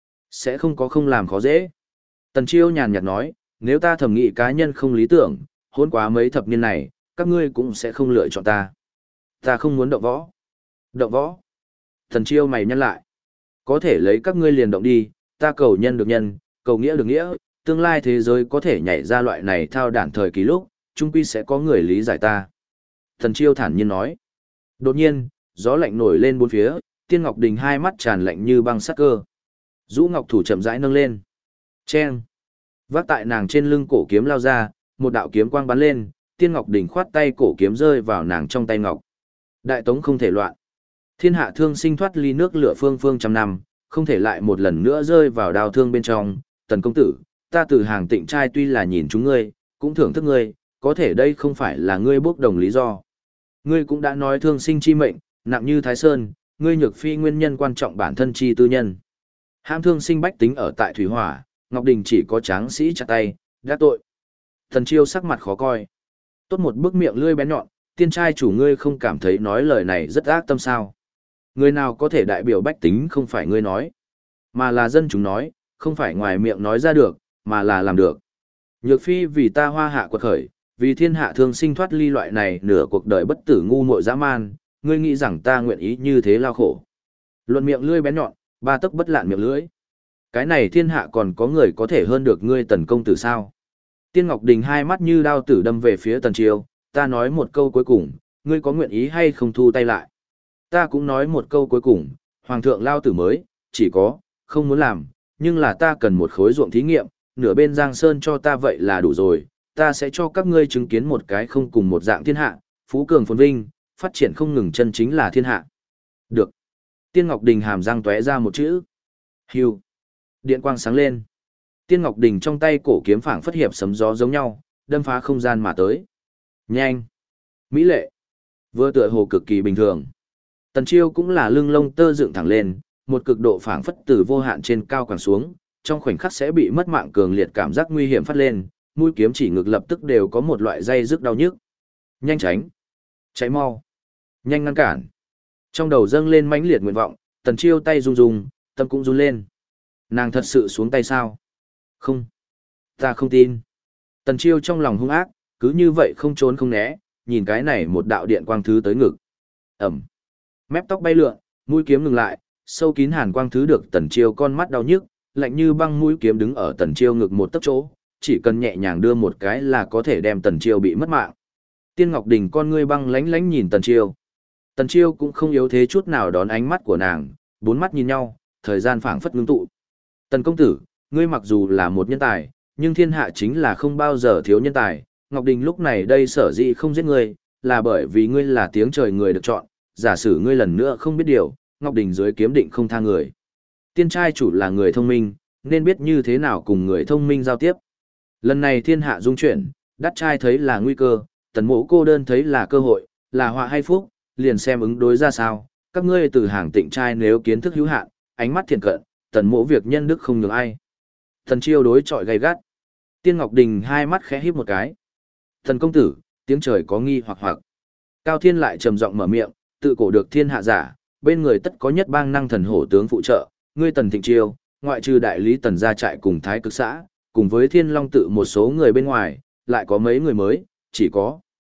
Sẽ không có không làm khó dễ. Tần Chiêu nhàn nhạt nói, nếu ta thẩm nghị cá nhân không lý tưởng, hôn quá mấy thập niên này, các ngươi cũng sẽ không lựa chọn ta. Ta không muốn động võ. Động võ. Tần Chiêu mày nhăn lại. Có thể lấy các ngươi liền động đi, ta cầu nhân được nhân, cầu nghĩa được nghĩa, tương lai thế giới có thể nhảy ra loại này thao đản thời kỳ lúc, chung quy sẽ có người lý giải ta. Tần Chiêu thản nhiên nói. Đột nhiên, gió lạnh nổi lên bốn phía, Tiên Ngọc Đình hai mắt tràn lạnh như băng sắt cơ. Dũ Ngọc thủ chậm rãi nâng lên. Chen. Vác tại nàng trên lưng cổ kiếm lao ra, một đạo kiếm quang bắn lên, Tiên Ngọc Đình khoát tay cổ kiếm rơi vào nàng trong tay ngọc. Đại Tống không thể loạn. Thiên hạ thương sinh thoát ly nước lửa phương phương trăm năm, không thể lại một lần nữa rơi vào đao thương bên trong. Tần công tử, ta từ hàng tịnh trai tuy là nhìn chúng ngươi, cũng thưởng thức ngươi, có thể đây không phải là ngươi bốc đồng lý do. Ngươi cũng đã nói thương sinh chi mệnh, nặng như Thái Sơn, ngươi nhược phi nguyên nhân quan trọng bản thân chi tư nhân. Ham thương sinh bách tính ở tại Thủy Hỏa, Ngọc Đình chỉ có tráng sĩ chặt tay, đã tội. Thần Chiêu sắc mặt khó coi. Tốt một bức miệng lươi bén nhọn, tiên trai chủ ngươi không cảm thấy nói lời này rất ác tâm sao. Người nào có thể đại biểu bách tính không phải ngươi nói, mà là dân chúng nói, không phải ngoài miệng nói ra được, mà là làm được. Nhược phi vì ta hoa hạ quật khởi, vì thiên hạ thương sinh thoát ly loại này nửa cuộc đời bất tử ngu muội dã man, ngươi nghĩ rằng ta nguyện ý như thế lao khổ. Luận miệng lươi bén nhọn, ba tấc bất lạn miệng lưỡi. Cái này thiên hạ còn có người có thể hơn được ngươi Tần công tử sao? Tiên Ngọc Đình hai mắt như đao tử đâm về phía Tần Chiêu, ta nói một câu cuối cùng, ngươi có nguyện ý hay không thu tay lại? Ta cũng nói một câu cuối cùng, Hoàng thượng lao tử mới, chỉ có, không muốn làm, nhưng là ta cần một khối ruộng thí nghiệm, nửa bên Giang Sơn cho ta vậy là đủ rồi, ta sẽ cho các ngươi chứng kiến một cái không cùng một dạng thiên hạ, phú cường phồn vinh, phát triển không ngừng chân chính là thiên hạ. Được. Tiên Ngọc Đình hàm răng tóe ra một chữ. Hưu. Điện quang sáng lên. Tiên Ngọc Đình trong tay cổ kiếm phảng phất hiệp sấm gió giống nhau, đâm phá không gian mà tới. Nhanh. Mỹ lệ. Vừa tựa hồ cực kỳ bình thường. Tần Chiêu cũng là lưng lông tơ dựng thẳng lên, một cực độ phảng phất từ vô hạn trên cao quẳng xuống, trong khoảnh khắc sẽ bị mất mạng cường liệt cảm giác nguy hiểm phát lên, mũi kiếm chỉ ngực lập tức đều có một loại dây rức đau nhức. Nhanh tránh. Cháy mau. Nhanh ngăn cản. Trong đầu dâng lên mãnh liệt nguyện vọng, Tần Chiêu tay run run, tâm cũng run lên. Nàng thật sự xuống tay sao? Không. Ta không tin. Tần Chiêu trong lòng hung ác, cứ như vậy không trốn không né, nhìn cái này một đạo điện quang thứ tới ngực. Ẩm. Mép tóc bay lượn, mũi kiếm ngừng lại, sâu kín hàn quang thứ được Tần Chiêu con mắt đau nhức, lạnh như băng mũi kiếm đứng ở Tần Chiêu ngực một tấc chỗ, chỉ cần nhẹ nhàng đưa một cái là có thể đem Tần Chiêu bị mất mạng. Tiên Ngọc Đình con ngươi băng lánh lánh nhìn Tần Chiêu. Tần Chiêu cũng không yếu thế chút nào đón ánh mắt của nàng, bốn mắt nhìn nhau, thời gian phảng phất ngưng tụ. Tần công tử, ngươi mặc dù là một nhân tài, nhưng thiên hạ chính là không bao giờ thiếu nhân tài. Ngọc Đình lúc này đây sở dĩ không giết ngươi, là bởi vì ngươi là tiếng trời người được chọn, giả sử ngươi lần nữa không biết điều, Ngọc Đình dưới kiếm định không tha người. Tiên trai chủ là người thông minh, nên biết như thế nào cùng người thông minh giao tiếp. Lần này thiên hạ dung chuyển, đắt trai thấy là nguy cơ, Tần mộ cô đơn thấy là cơ hội, là họa hay phúc, liền xem ứng đối ra sao. Các ngươi từ hàng tịnh trai nếu kiến thức hữu hạn, ánh mắt thiện cận, Tần mộ việc nhân đức không nhường ai. Tần Chiêu đối chọi gay gắt. Tiên Ngọc Đình hai mắt khẽ híp một cái. Tần công tử, tiếng trời có nghi hoặc. Cao Thiên lại trầm giọng mở miệng, tự cổ được thiên hạ giả, bên người tất có nhất bang năng thần hổ tướng phụ trợ, ngươi Tần Thịnh Chiêu, ngoại trừ đại lý Tần gia trại cùng Thái Cực xã, cùng với Thiên Long tự một số người bên ngoài, lại có mấy người mới, chỉ có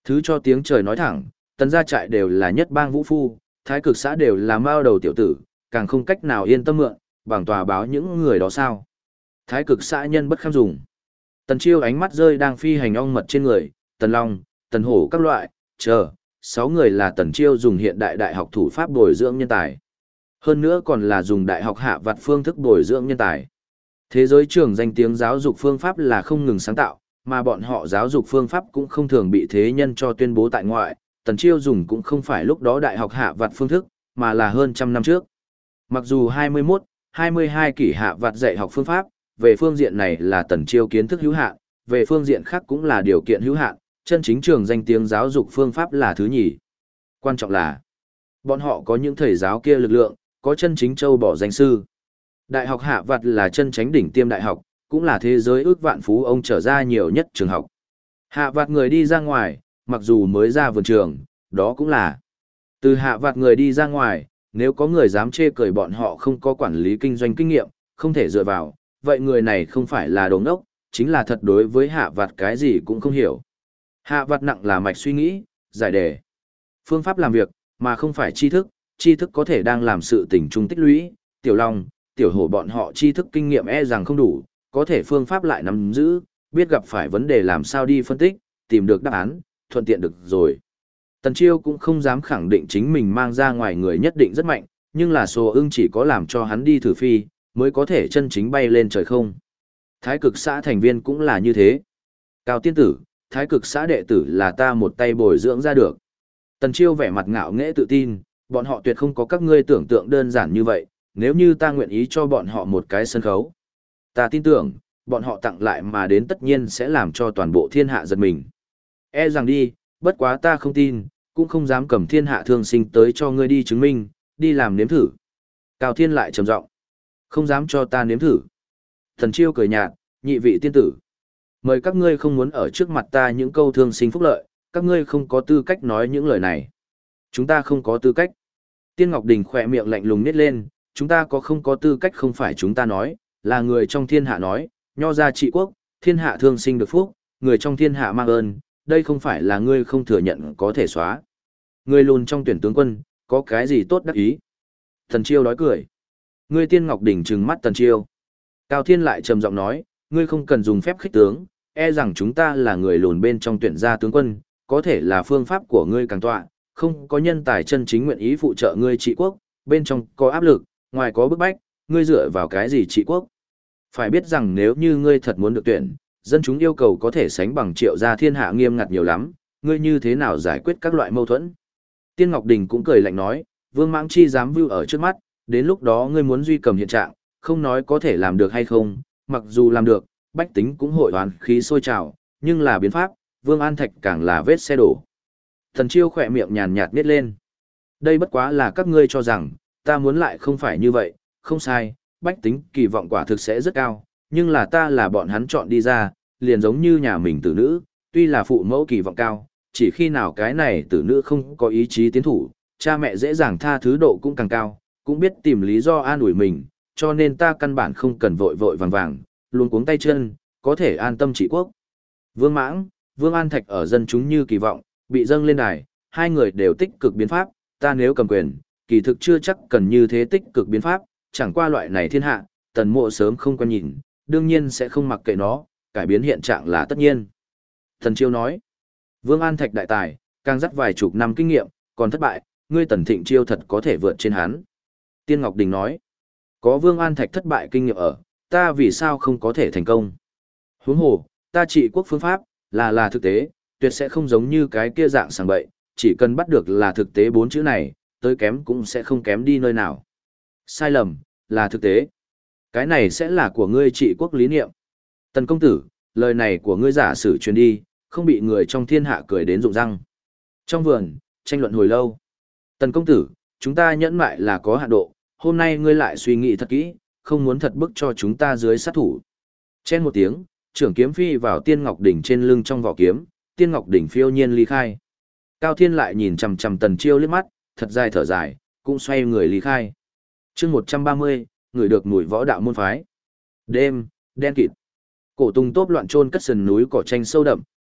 Thứ cho tiếng trời nói thẳng, tần gia trại đều là nhất bang vũ phu, thái cực xã đều là mao đầu tiểu tử, càng không cách nào yên tâm mượn, bằng tòa báo những người đó sao. Thái cực xã nhân bất kham dùng. Tần Chiêu ánh mắt rơi đang phi hành ong mật trên người, Tần Long, Tần Hổ các loại, chờ, 6 người là Tần Chiêu dùng hiện đại đại học thủ pháp bồi dưỡng nhân tài. Hơn nữa còn là dùng đại học hạ vặt phương thức bồi dưỡng nhân tài. Thế giới trường danh tiếng giáo dục phương pháp là không ngừng sáng tạo, mà bọn họ giáo dục phương pháp cũng không thường bị thế nhân cho tuyên bố tại ngoại. Tần Chiêu dùng cũng không phải lúc đó đại học hạ vặt phương thức, mà là hơn trăm năm trước. Mặc dù 21, 22 kỷ hạ vặt dạy học phương pháp, về phương diện này là Tần Chiêu kiến thức hữu hạn, về phương diện khác cũng là điều kiện hữu hạn, chân chính trường danh tiếng giáo dục phương pháp là thứ nhì. Quan trọng là, bọn họ có những thầy giáo kia lực lượng, có chân chính châu bỏ danh sư. Đại học hạ vặt là chân chánh đỉnh tiêm đại học, cũng là thế giới ước vạn phú ông trở ra nhiều nhất trường học. Hạ vặt người đi ra ngoài, mặc dù mới ra vườn trường, đó cũng là. Từ hạ vặt người đi ra ngoài, nếu có người dám chê cười bọn họ không có quản lý kinh doanh kinh nghiệm, không thể dựa vào, vậy người này không phải là đồ ngốc, chính là thật đối với hạ vặt cái gì cũng không hiểu. Hạ vặt nặng là mạch suy nghĩ, giải đề, phương pháp làm việc, mà không phải tri thức có thể đang làm sự tình trung tích lũy, tiểu long, tiểu hổ bọn họ tri thức kinh nghiệm rằng không đủ, có thể phương pháp lại nắm giữ, biết gặp phải vấn đề làm sao đi phân tích, tìm được đáp án, thuận tiện được rồi. Tần Chiêu cũng không dám khẳng định chính mình mang ra ngoài người nhất định rất mạnh, nhưng là số ưng chỉ có làm cho hắn đi thử phi, mới có thể chân chính bay lên trời không. Thái cực xã thành viên cũng là như thế. Cao tiên tử, thái cực xã đệ tử là ta một tay bồi dưỡng ra được. Tần Chiêu vẻ mặt ngạo nghễ tự tin, bọn họ tuyệt không có các ngươi tưởng tượng đơn giản như vậy, nếu như ta nguyện ý cho bọn họ một cái sân khấu. Ta tin tưởng, bọn họ tặng lại mà đến tất nhiên sẽ làm cho toàn bộ thiên hạ giật mình. E rằng đi, bất quá ta không tin, cũng không dám cầm thiên hạ thương sinh tới cho ngươi đi chứng minh, đi làm nếm thử. Cao Thiên lại trầm giọng, không dám cho ta nếm thử. Thần Chiêu cười nhạt, nhị vị tiên tử. Mời các ngươi không muốn ở trước mặt ta những câu thương sinh phúc lợi, các ngươi không có tư cách nói những lời này. Chúng ta không có tư cách. Tiên Ngọc Đình khỏe miệng lạnh lùng nít lên, chúng ta có không có tư cách không phải chúng ta nói, là người trong thiên hạ nói, nho ra trị quốc, thiên hạ thương sinh được phúc, người trong thiên hạ mang ơn, đây không phải là ngươi không thừa nhận có thể xóa. Ngươi lùn trong tuyển tướng quân, có cái gì tốt đắc ý? Thần Chiêu nói cười. Ngươi Tiên Ngọc Đình trừng mắt Tần Chiêu. Cao Thiên lại trầm giọng nói, ngươi không cần dùng phép khích tướng, e rằng chúng ta là người lùn bên trong tuyển gia tướng quân, có thể là phương pháp của ngươi càng tọa, không có nhân tài chân chính nguyện ý phụ trợ ngươi trị quốc, bên trong có áp lực, ngoài có bức bách, ngươi dựa vào cái gì trị quốc? Phải biết rằng nếu như ngươi thật muốn được tuyển, dân chúng yêu cầu có thể sánh bằng Triệu gia thiên hạ nghiêm ngặt nhiều lắm, ngươi như thế nào giải quyết các loại mâu thuẫn? Tiên Ngọc Đình cũng cười lạnh nói, Vương Mãng Chi dám view ở trước mắt, đến lúc đó ngươi muốn duy cầm hiện trạng, không nói có thể làm được hay không, mặc dù làm được, bách tính cũng hội hoàn khí sôi trào, nhưng là biến pháp, Vương An Thạch càng là vết xe đổ. Thần Chiêu khỏe miệng nhàn nhạt nhếch lên. Đây bất quá là các ngươi cho rằng, ta muốn lại không phải như vậy, không sai, bách tính kỳ vọng quả thực sẽ rất cao, nhưng là ta là bọn hắn chọn đi ra, liền giống như nhà mình tử nữ, tuy là phụ mẫu kỳ vọng cao, chỉ khi nào cái này tử nữ không có ý chí tiến thủ, cha mẹ dễ dàng tha thứ độ cũng càng cao, cũng biết tìm lý do an ủi mình, cho nên ta căn bản không cần vội vội vàng vàng, luôn cuống tay chân, có thể an tâm trị quốc. Vương Mãng, Vương An Thạch ở dân chúng như kỳ vọng, bị dâng lên đài, hai người đều tích cực biến pháp, ta nếu cầm quyền, kỳ thực chưa chắc cần như thế tích cực biến pháp, chẳng qua loại này thiên hạ, Tần Mộ sớm không quen nhìn, đương nhiên sẽ không mặc kệ nó, cải biến hiện trạng là tất nhiên. Thần Chiêu nói, Vương An Thạch đại tài, càng dắt vài chục năm kinh nghiệm, còn thất bại, ngươi Tần Thịnh Chiêu thật có thể vượt trên hắn. Tiên Ngọc Đình nói, có Vương An Thạch thất bại kinh nghiệm ở, ta vì sao không có thể thành công? Huống hồ, ta trị quốc phương pháp, là thực tế, tuyệt sẽ không giống như cái kia dạng sàng bậy, chỉ cần bắt được là thực tế 4 chữ này, tới kém cũng sẽ không kém đi nơi nào. Sai lầm, là thực tế. Cái này sẽ là của ngươi trị quốc lý niệm. Tần công tử, lời này của ngươi giả sử truyền đi, không bị người trong thiên hạ cười đến rụng răng. Trong vườn, tranh luận hồi lâu. Tần công tử, chúng ta nhẫn mại là có hạn độ, hôm nay ngươi lại suy nghĩ thật kỹ, không muốn thật bức cho chúng ta dưới sát thủ. Chen một tiếng, trưởng kiếm phi vào Tiên Ngọc Đỉnh trên lưng trong vỏ kiếm, Tiên Ngọc Đỉnh phiêu nhiên ly khai. Cao Thiên lại nhìn chằm chằm Tần Chiêu liếc mắt, thật dài thở dài, cũng xoay người ly khai. Chương 130, người được mùi võ đạo môn phái. Đêm, đen kịt. Cổ Tùng tốp loạn chôn cất sườn núi cỏ tranh sâu đậm,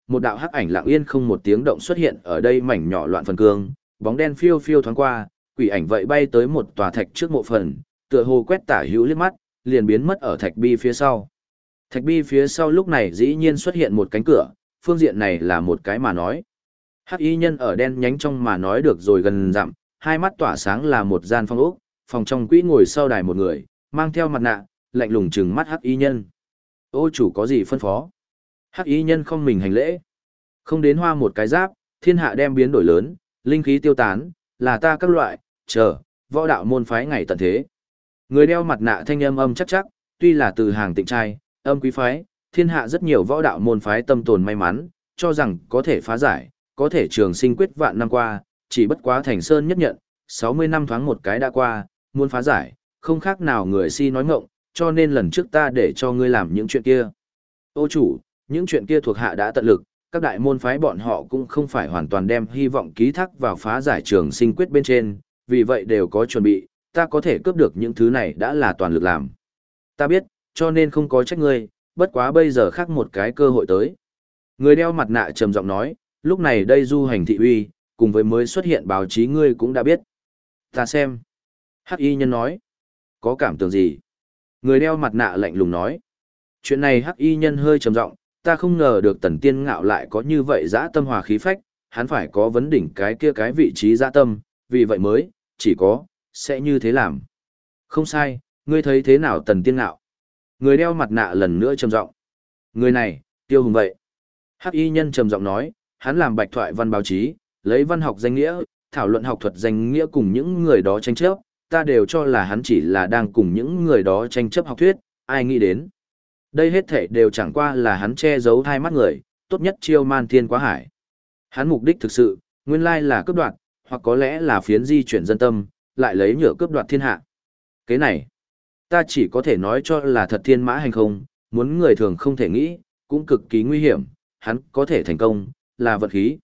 một đạo hắc ảnh lặng yên không một tiếng động xuất hiện ở đây mảnh nhỏ loạn phần cương, bóng đen phiêu phiêu thoáng qua, quỷ ảnh vậy bay tới một tòa thạch trước mộ phần, tựa hồ quét tả hữu liếc mắt, liền biến mất ở thạch bi phía sau. Thạch bi phía sau lúc này dĩ nhiên xuất hiện một cánh cửa, phương diện này là một cái mà nói. Hắc y nhân ở đen nhánh trong mà nói được rồi gần dặm, hai mắt tỏa sáng là một gian phòng ốc, phòng trong quỹ ngồi sau đài một người, mang theo mặt nạ, lạnh lùng trừng mắt hắc y nhân. Ô chủ có gì phân phó? Hắc y nhân không mình hành lễ. Không đến hoa một cái giáp, thiên hạ đem biến đổi lớn, linh khí tiêu tán, là ta các loại, chờ, võ đạo môn phái ngày tận thế. Người đeo mặt nạ thanh âm âm chắc chắc, tuy là từ hàng tịnh trai, âm quý phái, thiên hạ rất nhiều võ đạo môn phái tâm tồn may mắn, cho rằng có thể phá giải, có thể trường sinh quyết vạn năm qua, chỉ bất quá Thành Sơn nhất nhận, 60 năm thoáng một cái đã qua, muốn phá giải, không khác nào người si nói ngọng, cho nên lần trước ta để cho ngươi làm những chuyện kia. Ô chủ, những chuyện kia thuộc hạ đã tận lực, các đại môn phái bọn họ cũng không phải hoàn toàn đem hy vọng ký thác vào phá giải trường sinh quyết bên trên, vì vậy đều có chuẩn bị, ta có thể cướp được những thứ này đã là toàn lực làm. Ta biết, cho nên không có trách ngươi, bất quá bây giờ khác một cái cơ hội tới. Người đeo mặt nạ trầm giọng nói, lúc này đây du hành thị uy, cùng với mới xuất hiện báo chí ngươi cũng đã biết. Ta xem. Hắc y nhân nói. Có cảm tưởng gì? Người đeo mặt nạ lạnh lùng nói. Chuyện này hắc y nhân hơi trầm giọng, ta không ngờ được tần tiên ngạo lại có như vậy dã tâm hòa khí phách, hắn phải có vấn đỉnh cái kia cái vị trí dã tâm, vì vậy mới, chỉ có, sẽ như thế làm. Không sai, ngươi thấy thế nào tần tiên ngạo? Người đeo mặt nạ lần nữa trầm giọng. Người này, Tiêu Hùng vậy. Hắc y nhân trầm giọng nói, hắn làm bạch thoại văn báo chí, lấy văn học danh nghĩa, thảo luận học thuật danh nghĩa cùng những người đó tranh chấp, ta đều cho là hắn chỉ là đang cùng những người đó tranh chấp học thuyết, ai nghĩ đến. Đây hết thể đều chẳng qua là hắn che giấu hai mắt người, tốt nhất chiêu man thiên quá hải. Hắn mục đích thực sự, nguyên lai là cướp đoạt, hoặc có lẽ là phiến di chuyển dân tâm, lại lấy nhựa cướp đoạt thiên hạ. Cái này, ta chỉ có thể nói cho là thật thiên mã hành không, muốn người thường không thể nghĩ, cũng cực kỳ nguy hiểm, hắn có thể thành công, là vật khí.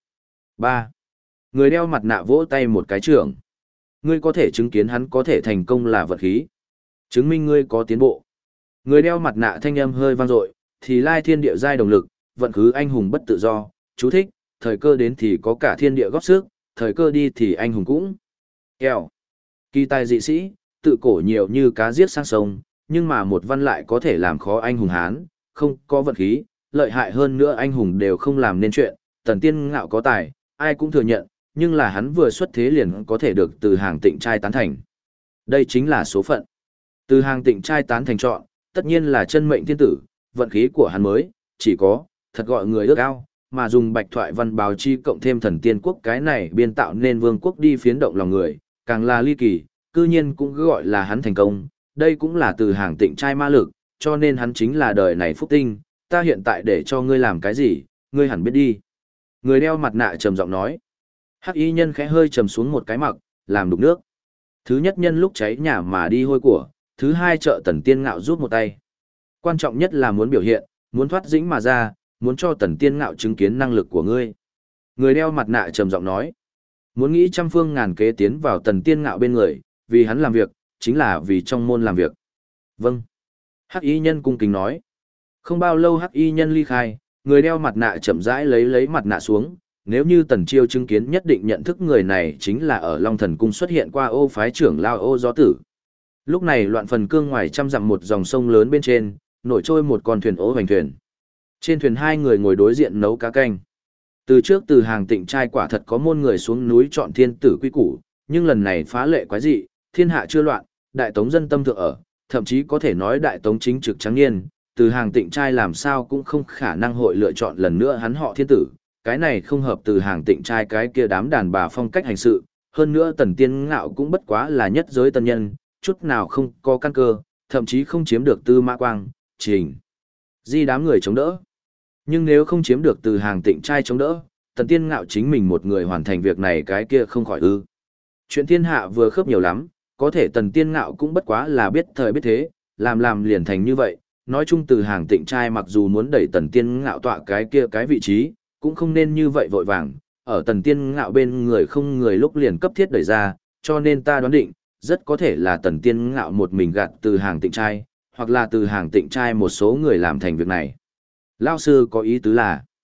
3. Người đeo mặt nạ vỗ tay một cái trưởng. Ngươi có thể chứng kiến hắn có thể thành công là vật khí. Chứng minh ngươi có tiến bộ. Người đeo mặt nạ thanh âm hơi vang dội, thì lai thiên địa giai động lực, vận khứ anh hùng bất tự do, chú thích, thời cơ đến thì có cả thiên địa góp sức, thời cơ đi thì anh hùng cũng. Kèo. Kỳ tài dị sĩ, tự cổ nhiều như cá giết sang sông, nhưng mà một văn lại có thể làm khó anh hùng Hán, không có vận khí, lợi hại hơn nữa anh hùng đều không làm nên chuyện, tần tiên ngạo có tài, ai cũng thừa nhận, nhưng là hắn vừa xuất thế liền có thể được từ hàng tịnh trai tán thành. Đây chính là số phận. Từ hàng tịnh trai tán thành chọn, tất nhiên là chân mệnh thiên tử, vận khí của hắn mới, chỉ có, thật gọi người ước ao, mà dùng bạch thoại văn báo chi cộng thêm thần tiên quốc cái này biên tạo nên vương quốc đi phiến động lòng người, càng là ly kỳ, cư nhiên cũng cứ gọi là hắn thành công, đây cũng là từ hàng tịnh trai ma lực, cho nên hắn chính là đời này phúc tinh, ta hiện tại để cho ngươi làm cái gì, ngươi hẳn biết đi. Người đeo mặt nạ trầm giọng nói. Hắc y nhân khẽ hơi trầm xuống một cái mặc, làm đục nước. Thứ nhất nhân lúc cháy nhà mà đi hôi của, thứ hai trợ tần tiên ngạo rút một tay. Quan trọng nhất là muốn biểu hiện, muốn thoát dĩnh mà ra, muốn cho tần tiên ngạo chứng kiến năng lực của ngươi. Người đeo mặt nạ trầm giọng nói. Muốn nghĩ trăm phương ngàn kế tiến vào tần tiên ngạo bên người, vì hắn làm việc, chính là vì trong môn làm việc. Vâng. Hắc y nhân cung kính nói. Không bao lâu hắc y nhân ly khai, người đeo mặt nạ chậm rãi lấy mặt nạ xuống, nếu như Tần Chiêu chứng kiến nhất định nhận thức người này chính là ở Long Thần Cung xuất hiện qua Ô phái trưởng Lao Ô Gió Tử. Lúc này loạn phần cương ngoài trăm dặm một dòng sông lớn bên trên, nổi trôi một con thuyền ố hoành thuyền. Trên thuyền hai người ngồi đối diện nấu cá canh. Từ trước từ hàng tịnh trai quả thật có môn người xuống núi chọn thiên tử quy củ, nhưng lần này phá lệ quái dị, thiên hạ chưa loạn, đại tống dân tâm thượng ở, thậm chí có thể nói đại tống chính trực trắng niên, từ hàng tịnh trai làm sao cũng không khả năng hội lựa chọn lần nữa hắn họ thiên tử, cái này không hợp từ hàng tịnh trai cái kia đám đàn bà phong cách hành sự, hơn nữa tần tiên ngạo cũng bất quá là nhất giới tân nhân, chút nào không có căn cơ, thậm chí không chiếm được tư mã quang, trình, di đám người chống đỡ. Nhưng nếu không chiếm được từ hàng tịnh trai chống đỡ, tần tiên ngạo chính mình một người hoàn thành việc này cái kia không khỏi ư. Chuyện thiên hạ vừa khớp nhiều lắm, có thể tần tiên ngạo cũng bất quá là biết thời biết thế, làm liền thành như vậy. Nói chung từ hàng tịnh trai mặc dù muốn đẩy tần tiên ngạo tọa cái kia cái vị trí, cũng không nên như vậy vội vàng, ở tần tiên ngạo bên người không người lúc liền cấp thiết đẩy ra, cho nên ta đoán định, rất có thể là tần tiên ngạo một mình gạt từ hàng tịnh trai, hoặc là từ hàng tịnh trai một số người làm thành việc này. Lao sư có ý tứ là,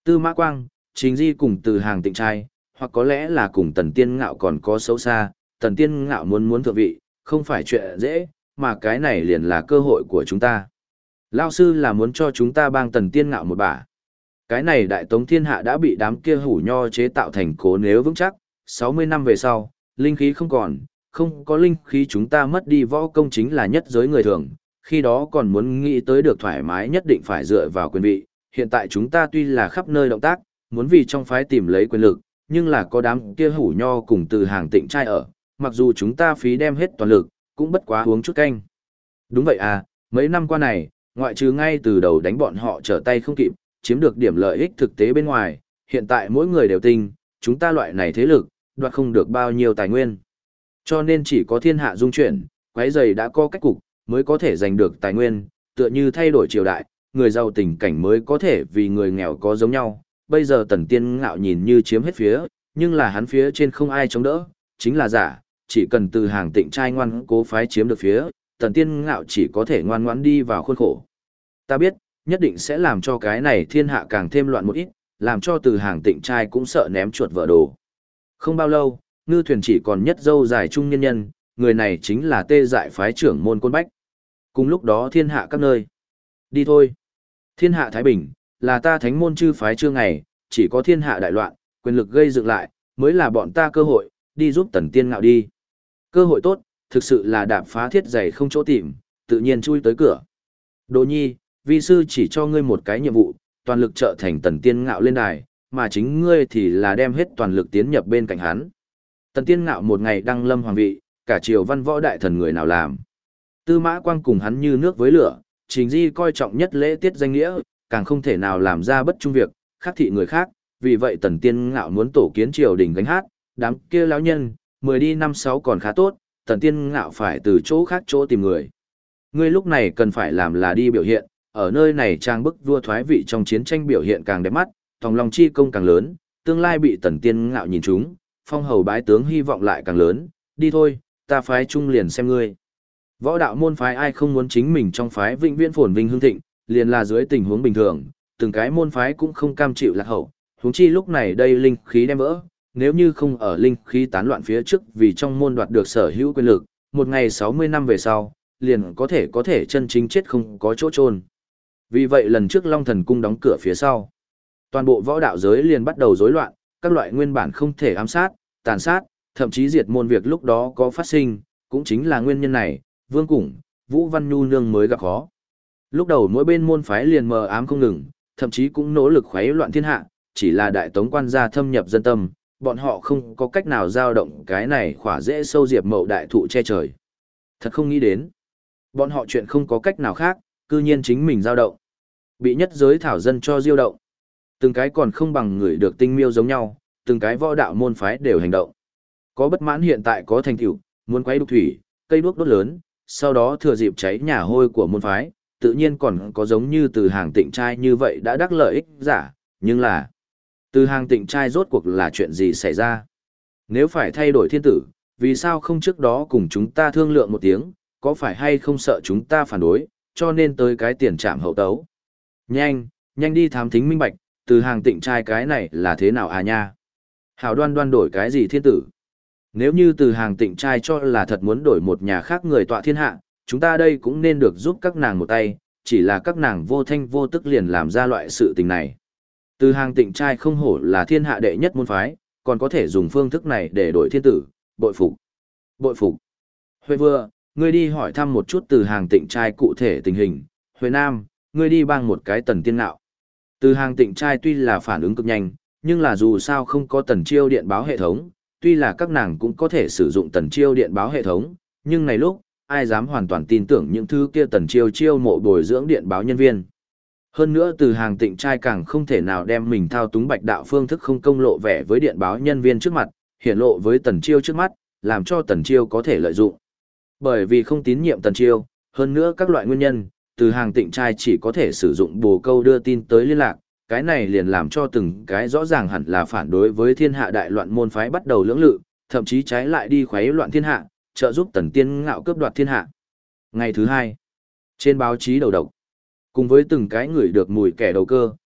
Tư Mã Quang, Trình Di cùng Từ Hàng Tịnh trai, hoặc có lẽ là cùng Tần Tiên Ngạo còn có xấu xa, Tần Tiên Ngạo muốn thượng vị, không phải chuyện dễ, mà cái này liền là cơ hội của chúng ta. Lao sư là muốn cho chúng ta bang Tần Tiên Ngạo một bả. Cái này đại tống thiên hạ đã bị đám kia hủ nho chế tạo thành cố nếu vững chắc, 60 năm về sau, linh khí không còn, không có linh khí chúng ta mất đi võ công chính là nhất giới người thường, khi đó còn muốn nghĩ tới được thoải mái nhất định phải dựa vào quyền vị, hiện tại chúng ta tuy là khắp nơi động tác, muốn vì trong phái tìm lấy quyền lực, nhưng là có đám kia hủ nho cùng Từ Hàng Tịnh trai ở, mặc dù chúng ta phí đem hết toàn lực, cũng bất quá uống chút canh. Đúng vậy à, mấy năm qua này, ngoại trừ ngay từ đầu đánh bọn họ trở tay không kịp, chiếm được điểm lợi ích thực tế bên ngoài, hiện tại mỗi người đều tinh, chúng ta loại này thế lực, đoạt không được bao nhiêu tài nguyên. Cho nên chỉ có thiên hạ dung chuyển, quái dày đã có cách cục, mới có thể giành được tài nguyên, tựa như thay đổi triều đại, người giàu tình cảnh mới có thể vì người nghèo có giống nhau. Bây giờ Tần Tiên Ngạo nhìn như chiếm hết phía, nhưng là hắn phía trên không ai chống đỡ, chính là giả, chỉ cần Từ Hàng Tịnh trai ngoan cố phái chiếm được phía, Tần Tiên Ngạo chỉ có thể ngoan ngoãn đi vào khuôn khổ. Ta biết, nhất định sẽ làm cho cái này thiên hạ càng thêm loạn một ít, làm cho Từ Hàng Tịnh trai cũng sợ ném chuột vỡ đồ. Không bao lâu, ngư thuyền chỉ còn nhất dâu dài trung nhân nhân, người này chính là Tê Dại phái trưởng môn Côn Bách. Cùng lúc đó thiên hạ các nơi. Đi thôi. Thiên hạ Thái Bình, là ta thánh môn chư phái chưa ngày, chỉ có thiên hạ đại loạn, quyền lực gây dựng lại, mới là bọn ta cơ hội, đi giúp Tần Tiên Ngạo đi. Cơ hội tốt, thực sự là đạp phá thiết giày không chỗ tìm, tự nhiên chui tới cửa. Đỗ Nhi, vi sư chỉ cho ngươi một cái nhiệm vụ, toàn lực trợ thành Tần Tiên Ngạo lên đài, mà chính ngươi thì là đem hết toàn lực tiến nhập bên cạnh hắn. Tần Tiên Ngạo một ngày đăng lâm hoàng vị, cả triều văn võ đại thần người nào làm. Tư Mã Quang cùng hắn như nước với lửa, Trình Di coi trọng nhất lễ tiết danh nghĩa, càng không thể nào làm ra bất trung việc, khắc thị người khác, vì vậy Tần Tiên Ngạo muốn tổ kiến triều đình gánh hát, đám kia lão nhân, 10 đi 5-6 còn khá tốt, Tần Tiên Ngạo phải từ chỗ khác chỗ tìm người. Ngươi lúc này cần phải làm là đi biểu hiện, ở nơi này trang bức vua thoái vị trong chiến tranh biểu hiện càng đẹp mắt, thòng lòng chi công càng lớn, tương lai bị Tần Tiên Ngạo nhìn trúng, phong hầu bái tướng hy vọng lại càng lớn, đi thôi, ta phái trung liền xem ngươi. Võ đạo môn phái ai không muốn chính mình trong phái vĩnh viễn phồn vinh hưng thịnh, liền là dưới tình huống bình thường, từng cái môn phái cũng không cam chịu lạc hậu, huống chi lúc này đây linh khí đem vỡ, nếu như không ở linh khí tán loạn phía trước vì trong môn đoạt được sở hữu quyền lực, một ngày 60 năm về sau, liền có thể chân chính chết không có chỗ chôn. Vì vậy lần trước Long Thần Cung đóng cửa phía sau, toàn bộ võ đạo giới liền bắt đầu rối loạn, các loại nguyên bản không thể ám sát, tàn sát, thậm chí diệt môn việc lúc đó có phát sinh, cũng chính là nguyên nhân này, Vương Củng, Vũ Văn Nhu nương mới gặp khó. Lúc đầu mỗi bên môn phái liền mờ ám không ngừng, thậm chí cũng nỗ lực khuấy loạn thiên hạ, chỉ là đại tống quan gia thâm nhập dân tâm, bọn họ không có cách nào dao động cái này khỏa dễ sâu diệp mậu đại thụ che trời. Thật không nghĩ đến. Bọn họ chuyện không có cách nào khác, cư nhiên chính mình dao động. Bị nhất giới thảo dân cho diêu động. Từng cái còn không bằng người được tinh miêu giống nhau, từng cái võ đạo môn phái đều hành động. Có bất mãn hiện tại có thành tựu, muốn quấy đục thủy, cây đuốc đốt lớn, sau đó thừa dịp cháy nhà hôi của môn phái, tự nhiên còn có giống như Từ Hàng Tịnh trai như vậy đã đắc lợi ích giả, nhưng là Từ Hàng Tịnh trai rốt cuộc là chuyện gì xảy ra? Nếu phải thay đổi thiên tử, vì sao không trước đó cùng chúng ta thương lượng một tiếng, có phải hay không sợ chúng ta phản đối, cho nên tới cái tiền trạm hậu tấu? Nhanh, nhanh đi thám thính minh bạch, Từ Hàng Tịnh trai cái này là thế nào à nha? Hảo đoan đoan đổi cái gì thiên tử? Nếu như Từ Hàng Tịnh trai cho là thật muốn đổi một nhà khác người tọa thiên hạ, chúng ta đây cũng nên được giúp các nàng một tay, chỉ là các nàng vô thanh vô tức liền làm ra loại sự tình này. Từ Hàng Tịnh trai không hổ là thiên hạ đệ nhất môn phái, còn có thể dùng phương thức này để đổi thiên tử, bội phục. Bội phục. Huệ vừa, ngươi đi hỏi thăm một chút Từ Hàng Tịnh trai cụ thể tình hình. Huệ Nam, ngươi đi bang một cái Tần Tiên Ngạo. Từ Hàng Tịnh trai tuy là phản ứng cực nhanh, nhưng là dù sao không có Tần Chiêu điện báo hệ thống, tuy là các nàng cũng có thể sử dụng Tần Chiêu điện báo hệ thống, nhưng này lúc, ai dám hoàn toàn tin tưởng những thứ kia Tần Chiêu chiêu mộ bồi dưỡng điện báo nhân viên. Hơn nữa Từ Hàng Tịnh trai càng không thể nào đem mình thao túng bạch đạo phương thức không công lộ vẻ với điện báo nhân viên trước mặt, hiển lộ với Tần Chiêu trước mắt, làm cho Tần Chiêu có thể lợi dụng. Bởi vì không tín nhiệm Tần Chiêu, hơn nữa các loại nguyên nhân, Từ Hàng Tịnh trai chỉ có thể sử dụng bồ câu đưa tin tới liên lạc, cái này liền làm cho từng cái rõ ràng hẳn là phản đối với thiên hạ đại loạn môn phái bắt đầu lưỡng lự, thậm chí trái lại đi khuấy loạn thiên hạ, trợ giúp Tần Tiên Ngạo cướp đoạt thiên hạ. Ngày thứ hai, trên báo chí đầu độc, cùng với từng cái người được mùi kẻ đầu cơ,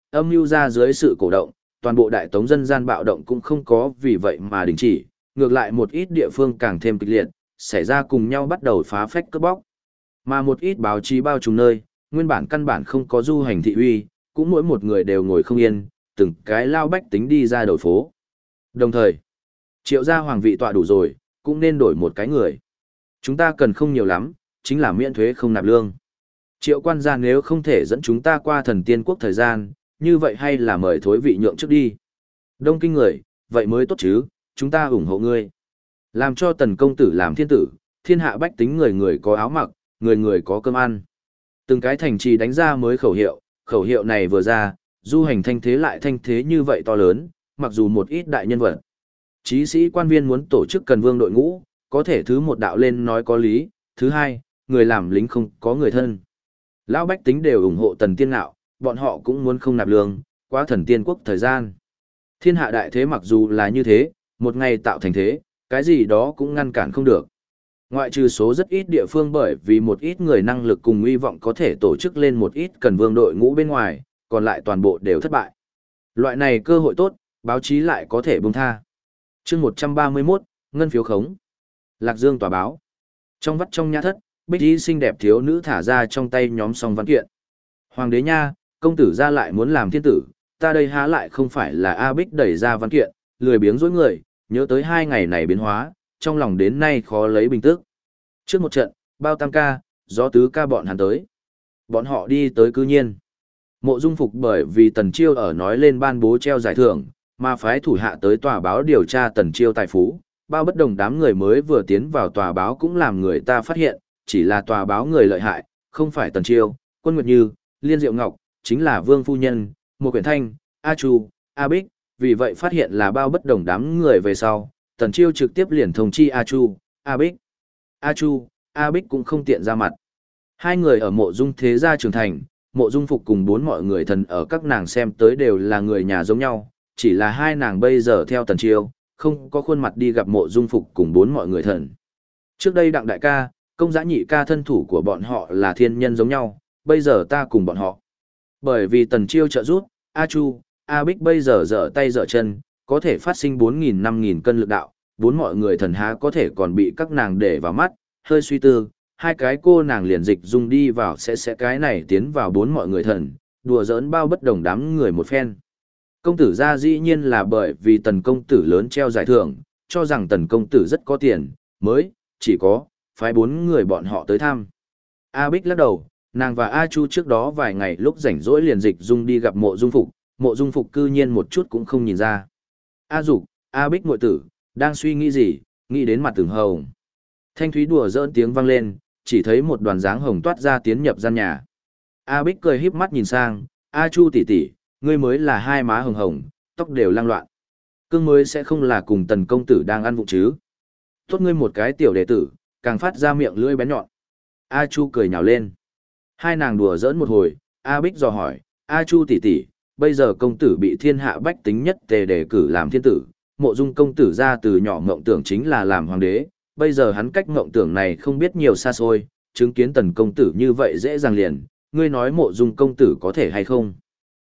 âm mưu ra dưới sự cổ động, toàn bộ đại tống dân gian bạo động cũng không có vì vậy mà đình chỉ, ngược lại một ít địa phương càng thêm kịch liệt, xảy ra cùng nhau bắt đầu phá phách cướp bóc. Mà một ít báo chí bao trùm nơi, nguyên bản căn bản không có du hành thị uy, cũng mỗi một người đều ngồi không yên, từng cái lao bách tính đi ra đầu phố. Đồng thời, Triệu gia hoàng vị tọa đủ rồi, cũng nên đổi một cái người. Chúng ta cần không nhiều lắm, chính là miễn thuế không nạp lương. Triệu quan gia nếu không thể dẫn chúng ta qua thần tiên quốc thời gian, như vậy hay là mời thối vị nhượng trước đi. Đông kinh người, vậy mới tốt chứ, chúng ta ủng hộ ngươi. Làm cho tần công tử làm thiên tử, thiên hạ bách tính người người có áo mặc, người người có cơm ăn. Từng cái thành trì đánh ra mới khẩu hiệu này vừa ra, du hành thanh thế lại thanh thế như vậy to lớn, mặc dù một ít đại nhân vật. Chí sĩ quan viên muốn tổ chức cần vương đội ngũ, có thể thứ một đạo lên nói có lý, thứ hai, người làm lính không có người thân. Lão bách tính đều ủng hộ tần tiên ngạo, bọn họ cũng muốn không nạp lương, quá thần tiên quốc thời gian. Thiên hạ đại thế mặc dù là như thế, một ngày tạo thành thế, cái gì đó cũng ngăn cản không được. Ngoại trừ số rất ít địa phương bởi vì một ít người năng lực cùng hy vọng có thể tổ chức lên một ít cần vương đội ngũ bên ngoài, còn lại toàn bộ đều thất bại. Loại này cơ hội tốt, báo chí lại có thể buông tha. Chương 131, ngân phiếu khống. Lạc Dương tòa báo. Trong vắt trong nhã thất, bích y xinh đẹp thiếu nữ thả ra trong tay nhóm song văn kiện. Hoàng đế nha, công tử ra lại muốn làm thiên tử, ta đây há lại không phải là A Bích đẩy ra văn kiện, lười biếng dối người, nhớ tới 2 ngày này biến hóa, trong lòng đến nay khó lấy bình tức. Trước một trận, bao tam ca, gió tứ ca bọn hắn tới. Bọn họ đi tới cư nhiên. Mộ Dung Phục bởi vì Tần Chiêu ở nói lên ban bố treo giải thưởng, mà phái thủ hạ tới tòa báo điều tra Tần Chiêu tài phú, bao bất đồng đám người mới vừa tiến vào tòa báo cũng làm người ta phát hiện, chỉ là tòa báo người lợi hại, không phải Tần Chiêu, Quân Nguyệt Như, Liên Diệu Ngọc, chính là Vương Phu Nhân, Một Quyển Thanh, A Chu, A Bích, vì vậy phát hiện là bao bất đồng đám người về sau, Tần Chiêu trực tiếp liền thông chi A Chu, A Bích. A Chu, A Bích cũng không tiện ra mặt. Hai người ở Mộ Dung thế gia trưởng thành, Mộ Dung Phục cùng 4 mọi người thần ở các nàng xem tới đều là người nhà giống nhau, chỉ là hai nàng bây giờ theo Tần Chiêu, không có khuôn mặt đi gặp Mộ Dung Phục cùng 4 mọi người thần. Trước đây Đặng đại ca, Công Giã nhị ca thân thủ của bọn họ là thiên nhân giống nhau, bây giờ ta cùng bọn họ. Bởi vì Tần Chiêu trợ giúp, A Chu, A Bích bây giờ dở tay dở chân, có thể phát sinh 4.000-5.000 cân lực đạo, 4 mọi người thần há có thể còn bị các nàng để vào mắt, hơi suy tư, hai cái cô nàng liền dịch dung đi vào sẽ cái này tiến vào 4 mọi người thần, đùa giỡn bao bất đồng đám người một phen. Công tử gia dĩ nhiên là bởi vì Tần công tử lớn treo giải thưởng, cho rằng Tần công tử rất có tiền, mới, chỉ có, phái 4 người bọn họ tới thăm. A Bích lắc đầu, nàng và A Chu trước đó vài ngày lúc rảnh rỗi liền dịch dung đi gặp Mộ Dung Phục cư nhiên một chút cũng không nhìn ra. A Dục, A Bích muội tử, đang suy nghĩ gì, nghĩ đến mặt Tưởng Hồng. Thanh thúy đùa giỡn tiếng vang lên, chỉ thấy một đoàn dáng hồng toát ra tiến nhập gian nhà. A Bích cười híp mắt nhìn sang, A Chu tỷ tỷ, ngươi mới là hai má hồng hồng, tóc đều lang loạn. Cương mới sẽ không là cùng Tần công tử đang ăn vụng chứ. Tốt ngươi một cái tiểu đệ tử, càng phát ra miệng lưỡi bén nhọn. A Chu cười nhào lên. Hai nàng đùa giỡn một hồi, A Bích dò hỏi, A Chu tỷ tỷ, bây giờ công tử bị thiên hạ bách tính nhất tề đề cử làm thiên tử, Mộ Dung công tử ra từ nhỏ mộng tưởng chính là làm hoàng đế, bây giờ hắn cách mộng tưởng này không biết nhiều xa xôi, chứng kiến Tần công tử như vậy dễ dàng liền, ngươi nói Mộ Dung công tử có thể hay không?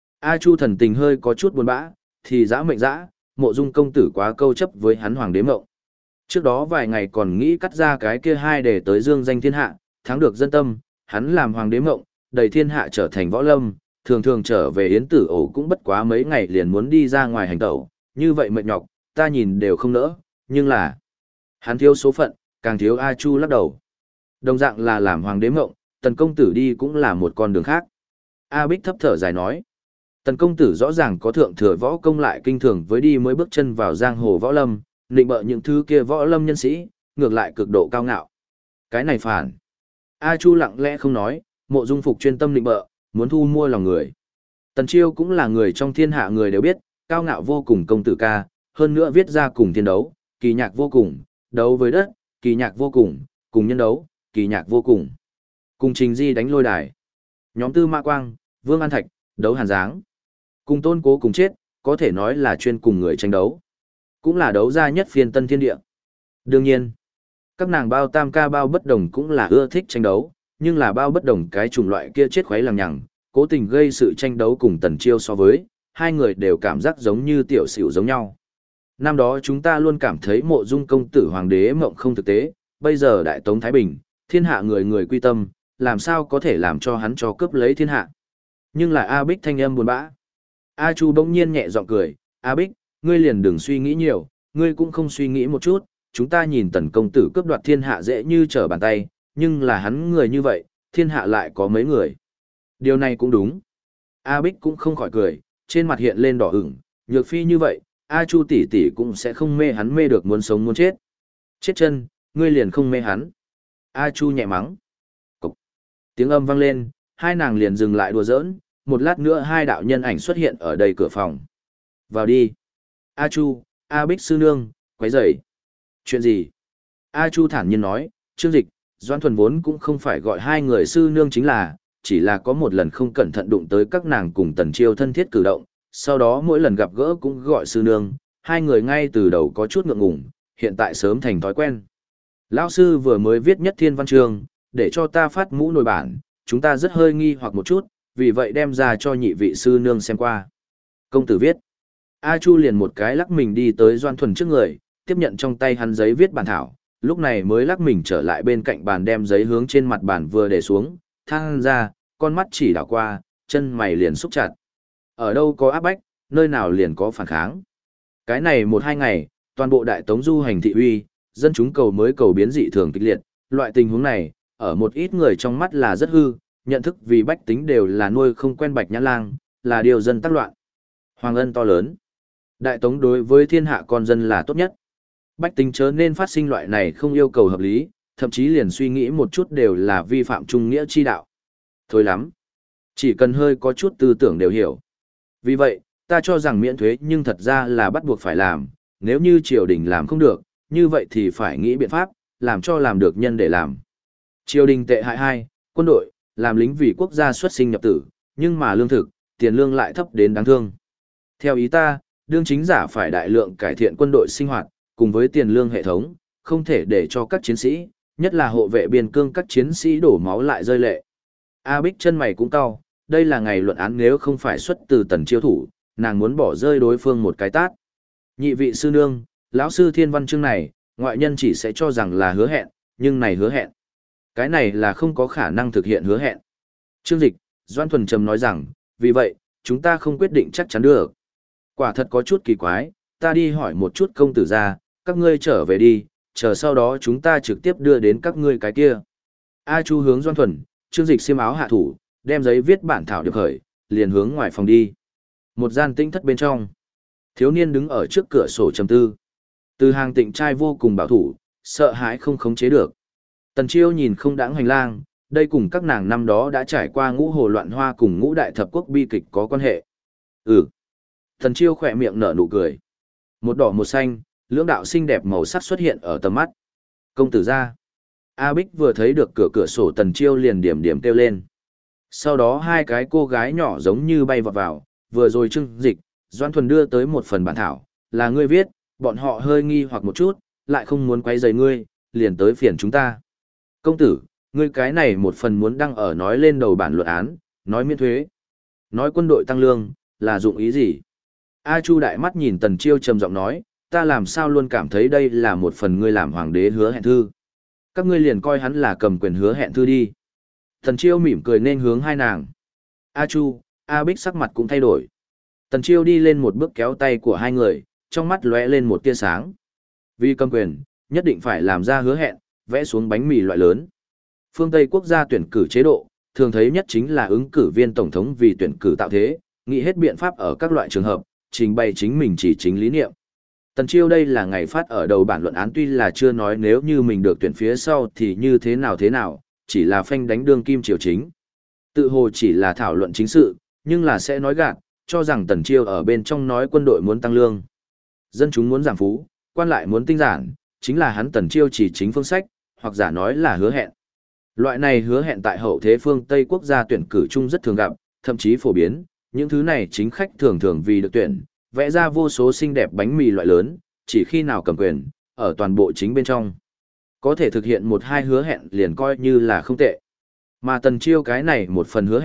A Chu thần tình hơi có chút buồn bã, thì dã mệnh dã, Mộ Dung công tử quá câu chấp với hắn hoàng đế mộng. Trước đó vài ngày còn nghĩ cắt ra cái kia hai để tới dương danh thiên hạ, thắng được dân tâm, hắn làm hoàng đế mộng, đầy thiên hạ trở thành võ lâm, thường thường trở về yến tử ổ cũng bất quá mấy ngày liền muốn đi ra ngoài hành tẩu, như vậy mệt nhọc, ta nhìn đều không nỡ, nhưng là hắn thiếu số phận, càng thiếu A Chu lắc đầu. Đồng dạng là làm hoàng đế mộng, Tần công tử đi cũng là một con đường khác. A Bích thấp thở dài nói, Tần công tử rõ ràng có thượng thừa võ công lại kinh thường với đi mới bước chân vào giang hồ võ lâm, định bợ những thứ kia võ lâm nhân sĩ, ngược lại cực độ cao ngạo. Cái này phản. A Chu lặng lẽ không nói, Mộ Dung Phục chuyên tâm định bợ, muốn thu mua lòng người. Tần Chiêu cũng là người trong thiên hạ người đều biết, cao ngạo vô cùng công tử ca, hơn nữa viết ra cùng thiên đấu, kỳ nhạc vô cùng, đấu với đất, kỳ nhạc vô cùng, cùng nhân đấu, kỳ nhạc vô cùng. Cùng Trình Di đánh lôi đài. Nhóm Tư Mã Quang, Vương An Thạch, đấu Hàn Giáng. Cùng Tôn Cố cùng chết, có thể nói là chuyên cùng người tranh đấu. Cũng là đấu ra nhất phiên tân thiên địa. Đương nhiên, các nàng bao tam ca bao bất đồng cũng là ưa thích tranh đấu, nhưng là bao bất đồng cái chủng loại kia chết khoái lằng nhằng, cố tình gây sự tranh đấu cùng Tần Chiêu so với, hai người đều cảm giác giống như tiểu xỉu giống nhau. Năm đó chúng ta luôn cảm thấy Mộ Dung công tử hoàng đế mộng không thực tế, bây giờ đại tống Thái Bình, thiên hạ người người quy tâm, làm sao có thể làm cho hắn cho cướp lấy thiên hạ. Nhưng là A Bích thanh âm buồn bã. A Chu bỗng nhiên nhẹ giọng cười, A Bích, ngươi liền đừng suy nghĩ nhiều, ngươi cũng không suy nghĩ một chút, chúng ta nhìn Tần công tử cướp đoạt thiên hạ dễ như trở bàn tay, nhưng là hắn người như vậy, thiên hạ lại có mấy người. Điều này cũng đúng. A Bích cũng không khỏi cười, trên mặt hiện lên đỏ ửng, nhược phi như vậy, A Chu tỷ tỷ cũng sẽ không mê hắn mê được muốn sống muốn chết. Chết chân, ngươi liền không mê hắn. A Chu nhẹ mắng. Cục. Tiếng âm vang lên, hai nàng liền dừng lại đùa giỡn, một lát nữa hai đạo nhân ảnh xuất hiện ở đây cửa phòng. Vào đi. A Chu, A Bích sư nương, quấy rầy. Chuyện gì? A Chu thản nhiên nói, Trương Dịch, Doan Thuần vốn cũng không phải gọi hai người sư nương chính là, chỉ là có một lần không cẩn thận đụng tới các nàng cùng Tần Chiêu thân thiết cử động, sau đó mỗi lần gặp gỡ cũng gọi sư nương, hai người ngay từ đầu có chút ngượng ngùng, hiện tại sớm thành thói quen. Lão sư vừa mới viết nhất thiên văn chương, để cho ta phát mũ nồi bản, chúng ta rất hơi nghi hoặc một chút, vì vậy đem ra cho nhị vị sư nương xem qua. Công tử viết. A Chu liền một cái lắc mình đi tới Doan Thuần trước người, tiếp nhận trong tay hắn giấy viết bản thảo, lúc này mới lắc mình trở lại bên cạnh bàn đem giấy hướng trên mặt bàn vừa để xuống, thang ra, con mắt chỉ đảo qua, chân mày liền xúc chặt. Ở đâu có áp bách, nơi nào liền có phản kháng. Cái này một hai ngày, toàn bộ đại tống du hành thị uy, dân chúng cầu mới cầu biến dị thường kịch liệt, loại tình huống này, ở một ít người trong mắt là rất hư, nhận thức vì bách tính đều là nuôi không quen bạch nhãn lang, là điều dân tác loạn. Hoàng ân to lớn. Đại tống đối với thiên hạ con dân là tốt nhất. Bách tính chớ nên phát sinh loại này không yêu cầu hợp lý, thậm chí liền suy nghĩ một chút đều là vi phạm trung nghĩa chi đạo. Thôi lắm. Chỉ cần hơi có chút tư tưởng đều hiểu. Vì vậy, ta cho rằng miễn thuế nhưng thật ra là bắt buộc phải làm, nếu như triều đình làm không được, như vậy thì phải nghĩ biện pháp, làm cho làm được nhân để làm. Triều đình tệ hại hai, quân đội, làm lính vì quốc gia xuất sinh nhập tử, nhưng mà lương thực, tiền lương lại thấp đến đáng thương. Theo ý ta, đương chính giả phải đại lượng cải thiện quân đội sinh hoạt, cùng với tiền lương hệ thống, không thể để cho các chiến sĩ, nhất là hộ vệ biên cương các chiến sĩ đổ máu lại rơi lệ. A Bích chân mày cũng cau, đây là ngày luận án nếu không phải xuất từ Tần Chiêu thủ, nàng muốn bỏ rơi đối phương một cái tát. Nhị vị sư nương, lão sư thiên văn chương này, ngoại nhân chỉ sẽ cho rằng là hứa hẹn, nhưng này hứa hẹn. Cái này là không có khả năng thực hiện hứa hẹn. Trương Dịch, Doan Thuần Trầm nói rằng, vì vậy, chúng ta không quyết định chắc chắn được. Quả thật có chút kỳ quái, ta đi hỏi một chút công tử ra, các ngươi trở về đi, chờ sau đó chúng ta trực tiếp đưa đến các ngươi cái kia. A Chu hướng Doan Thuần, Trương Dịch xiêm áo hạ thủ, đem giấy viết bản thảo được khởi, liền hướng ngoài phòng đi. Một gian tinh thất bên trong. Thiếu niên đứng ở trước cửa sổ trầm tư. Từ Hàng Tịnh trai vô cùng bảo thủ, sợ hãi không khống chế được. Tần Chiêu nhìn không đãng hành lang, đây cùng các nàng năm đó đã trải qua ngũ hồ loạn hoa cùng ngũ đại thập quốc bi kịch có quan hệ. Tần Chiêu khỏe miệng nở nụ cười. Một đỏ một xanh, lưỡng đạo xinh đẹp màu sắc xuất hiện ở tầm mắt. Công tử ra. A Bích vừa thấy được cửa sổ Tần Chiêu liền điểm điểm kêu lên. Sau đó hai cái cô gái nhỏ giống như bay vọt vào, vừa rồi Trương Dịch, Doan Thuần đưa tới một phần bản thảo, là ngươi viết, bọn họ hơi nghi hoặc một chút, lại không muốn quấy rầy ngươi, liền tới phiền chúng ta. Công tử, ngươi cái này một phần muốn đăng ở nói lên đầu bản luận án, nói miễn thuế, nói quân đội tăng lương, là dụng ý gì? A Chu đại mắt nhìn Tần Chiêu trầm giọng nói, ta làm sao luôn cảm thấy đây là một phần ngươi làm hoàng đế hứa hẹn thư. Các ngươi liền coi hắn là cầm quyền hứa hẹn thư đi. Tần Chiêu mỉm cười nên hướng hai nàng. A Chu, A Bích sắc mặt cũng thay đổi. Tần Chiêu đi lên một bước kéo tay của hai người, trong mắt lóe lên một tia sáng. Vì cầm quyền, nhất định phải làm ra hứa hẹn, vẽ xuống bánh mì loại lớn. Phương Tây quốc gia tuyển cử chế độ, thường thấy nhất chính là ứng cử viên tổng thống vì tuyển cử tạo thế, nghĩ hết biện pháp ở các loại trường hợp, trình bày chính mình chỉ chính lý niệm. Tần Chiêu đây là ngày phát ở đầu bản luận án tuy là chưa nói nếu như mình được tuyển phía sau thì như thế nào, chỉ là phanh đánh đương kim triều chính. Tự hồ chỉ là thảo luận chính sự, nhưng là sẽ nói gạt, cho rằng Tần Chiêu ở bên trong nói quân đội muốn tăng lương. Dân chúng muốn giảm phú, quan lại muốn tinh giản, chính là hắn Tần Chiêu chỉ chính phương sách, hoặc giả nói là hứa hẹn. Loại này hứa hẹn tại hậu thế phương Tây quốc gia tuyển cử chung rất thường gặp, thậm chí phổ biến, những thứ này chính khách thường thường vì được tuyển, vẽ ra vô số xinh đẹp bánh mì loại lớn, chỉ khi nào cầm quyền, ở toàn bộ chính bên trong. Có thể thực hiện một hai hứa hẹn liền coi như là không tệ. Mà Tần Chiêu cái này một phần hứa hẹn,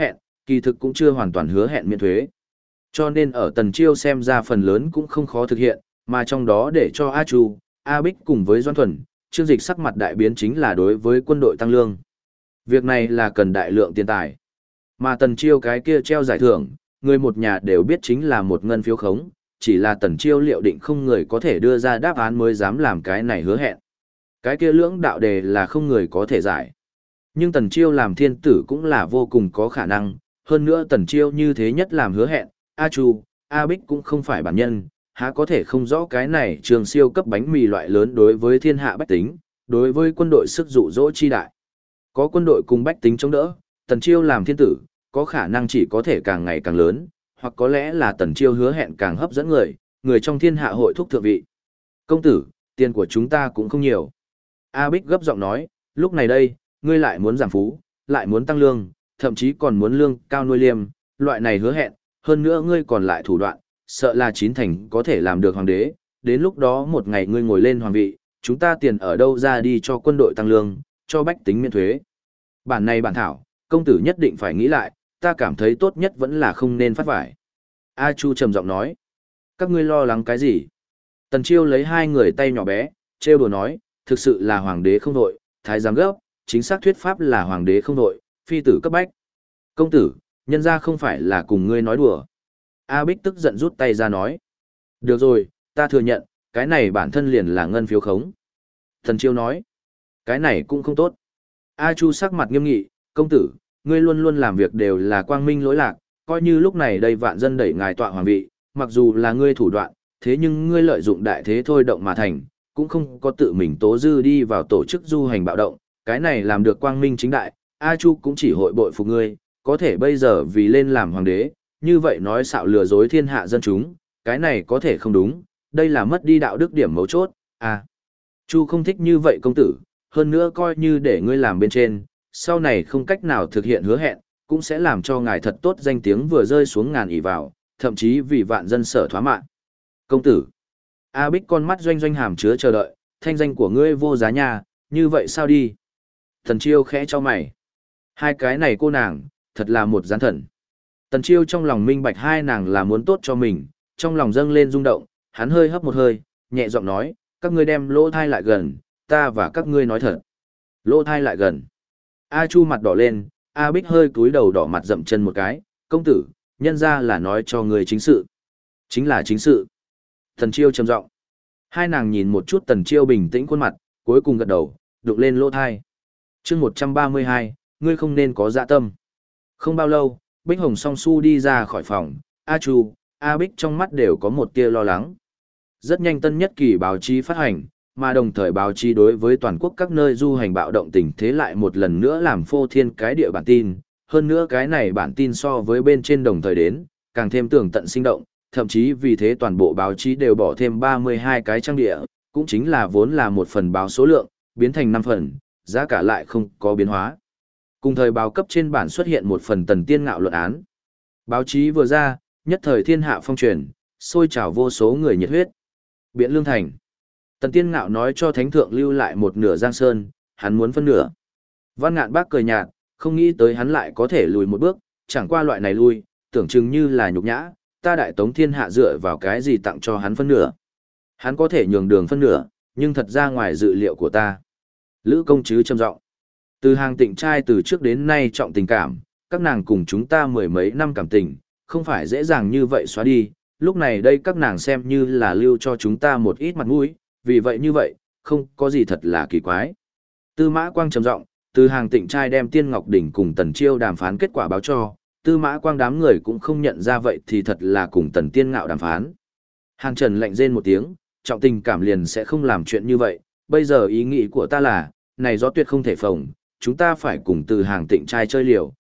kỳ thực cũng chưa hoàn toàn hứa hẹn miễn thuế. Cho nên ở Tần Chiêu xem ra phần lớn cũng không khó thực hiện, mà trong đó để cho A Chu, A Bích cùng với Doan Thuần, Trương Dịch sắc mặt đại biến chính là đối với quân đội tăng lương. Việc này là cần đại lượng tiền tài. Mà Tần Chiêu cái kia treo giải thưởng, người một nhà đều biết chính là một ngân phiếu khống, chỉ là Tần Chiêu liệu định không người có thể đưa ra đáp án mới dám làm cái này hứa hẹn. Cái kia lưỡng đạo đề là không người có thể giải. Nhưng Tần Chiêu làm thiên tử cũng là vô cùng có khả năng, hơn nữa Tần Chiêu như thế nhất làm hứa hẹn, A Chu, A Bích cũng không phải bản nhân, há có thể không rõ cái này trường siêu cấp bánh mì loại lớn đối với thiên hạ bách tính, đối với quân đội sức dụ dỗ chi đại. Có quân đội cùng bách tính chống đỡ, Tần Chiêu làm thiên tử, có khả năng chỉ có thể càng ngày càng lớn, hoặc có lẽ là Tần Chiêu hứa hẹn càng hấp dẫn người trong thiên hạ hội thúc thượng vị. Công tử, tiền của chúng ta cũng không nhiều. A Bích gấp giọng nói, lúc này đây, ngươi lại muốn giảm phú, lại muốn tăng lương, thậm chí còn muốn lương cao nuôi liêm, loại này hứa hẹn, hơn nữa ngươi còn lại thủ đoạn, sợ là chín thành có thể làm được hoàng đế, đến lúc đó một ngày ngươi ngồi lên hoàng vị, chúng ta tiền ở đâu ra đi cho quân đội tăng lương, cho bách tính miễn thuế. Bản này bản thảo, công tử nhất định phải nghĩ lại, ta cảm thấy tốt nhất vẫn là không nên phát vải. A Chu trầm giọng nói, các ngươi lo lắng cái gì? Tần Chiêu lấy hai người tay nhỏ bé, trêu đùa nói, thực sự là hoàng đế không đội, thái giám gấp, chính xác thuyết pháp là hoàng đế không đội, phi tử cấp bách. Công tử, nhân ra không phải là cùng ngươi nói đùa. A Bích tức giận rút tay ra nói. Được rồi, ta thừa nhận, cái này bản thân liền là ngân phiếu khống. Tần Chiêu nói, cái này cũng không tốt. A Chu sắc mặt nghiêm nghị, công tử, ngươi luôn luôn làm việc đều là quang minh lỗi lạc, coi như lúc này đây vạn dân đẩy ngài tọa hoàng vị, mặc dù là ngươi thủ đoạn, thế nhưng ngươi lợi dụng đại thế thôi động mà thành, cũng không có tự mình tố dư đi vào tổ chức du hành bạo động, cái này làm được quang minh chính đại, A Chu cũng chỉ hội bội phục ngươi, có thể bây giờ vì lên làm hoàng đế, như vậy nói xạo lừa dối thiên hạ dân chúng, cái này có thể không đúng, đây là mất đi đạo đức điểm mấu chốt, à. Chu không thích như vậy công tử, hơn nữa coi như để ngươi làm bên trên, sau này không cách nào thực hiện hứa hẹn, cũng sẽ làm cho ngài thật tốt danh tiếng vừa rơi xuống ngàn ỷ vào, thậm chí vì vạn dân sở thoá mạng. Công tử, A Bích con mắt doanh doanh hàm chứa chờ đợi, thanh danh của ngươi vô giá nha, như vậy sao đi? Tần Chiêu khẽ cho mày. Hai cái này cô nàng, thật là một gián thần. Tần Chiêu trong lòng minh bạch hai nàng là muốn tốt cho mình, trong lòng dâng lên rung động, hắn hơi hấp một hơi, nhẹ giọng nói, các ngươi đem lỗ thai lại gần, ta và các ngươi nói thật. Lỗ thai lại gần. A Chu mặt đỏ lên, A Bích hơi cúi đầu đỏ mặt dậm chân một cái, công tử, nhân ra là nói cho người chính sự. Chính là chính sự. Tần Chiêu trầm giọng. Hai nàng nhìn một chút Tần Chiêu bình tĩnh khuôn mặt, cuối cùng gật đầu, đục lên lỗ thai. Chương 132, ngươi không nên có dạ tâm. Không bao lâu, Bích Hồng Song Su đi ra khỏi phòng, A Chu, A Bích trong mắt đều có một tia lo lắng. Rất nhanh tân nhất kỳ báo chí phát hành, mà đồng thời báo chí đối với toàn quốc các nơi du hành bạo động tình thế lại một lần nữa làm phô thiên cái địa bản tin. Hơn nữa cái này bản tin so với bên trên đồng thời đến, càng thêm tường tận sinh động, thậm chí vì thế toàn bộ báo chí đều bỏ thêm 32 cái trang địa, cũng chính là vốn là một phần báo số lượng, biến thành 5 phần, giá cả lại không có biến hóa. Cùng thời báo cấp trên bản xuất hiện một phần Tần Tiên Ngạo luận án. Báo chí vừa ra, nhất thời thiên hạ phong truyền, sôi trào vô số người nhiệt huyết. Biện Lương Thành. Tần Tiên Ngạo nói cho Thánh Thượng lưu lại một nửa Giang Sơn, hắn muốn phân nửa. Văn Ngạn Bác cười nhạt, không nghĩ tới hắn lại có thể lùi một bước, chẳng qua loại này lui, tưởng chừng như là nhục nhã, ta Đại Tống thiên hạ dựa vào cái gì tặng cho hắn phân nửa. Hắn có thể nhường đường phân nửa, nhưng thật ra ngoài dự liệu của ta. Lữ công chứ trầm giọng. Từ Hàng Tịnh trai từ trước đến nay trọng tình cảm, các nàng cùng chúng ta mười mấy năm cảm tình, không phải dễ dàng như vậy xóa đi, lúc này đây các nàng xem như là lưu cho chúng ta một ít mặt mũi, vì vậy như vậy, không có gì thật là kỳ quái. Tư Mã Quang trầm giọng, Từ Hàng Tịnh trai đem Tiên Ngọc Đỉnh cùng Tần Chiêu đàm phán kết quả báo cho, Tư Mã Quang đám người cũng không nhận ra vậy thì thật là cùng Tần Tiên Ngạo đàm phán. Hàng Trần lạnh rên một tiếng, trọng tình cảm liền sẽ không làm chuyện như vậy, bây giờ ý nghĩ của ta là, này gió tuyệt không thể phồng, chúng ta phải cùng Từ Hàng Tịnh trai chơi liều,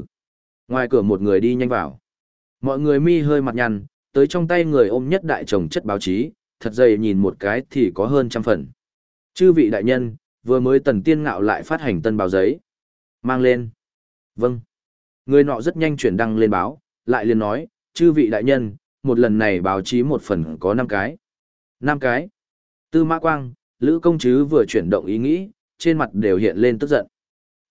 Ngoài cửa một người đi nhanh vào. Mọi người mi hơi mặt nhăn, tới trong tay người ôm nhất đại chồng chất báo chí, thật dày nhìn một cái thì có hơn 100 phần. Chư vị đại nhân, vừa mới Tần Tiên Ngạo lại phát hành tân báo giấy. Mang lên. Vâng. Người nọ rất nhanh chuyển đăng lên báo, lại liền nói, chư vị đại nhân, một lần này báo chí một phần có 5 cái. 5 cái. Tư Mã Quang, Lữ công chứ vừa chuyển động ý nghĩ, trên mặt đều hiện lên tức giận.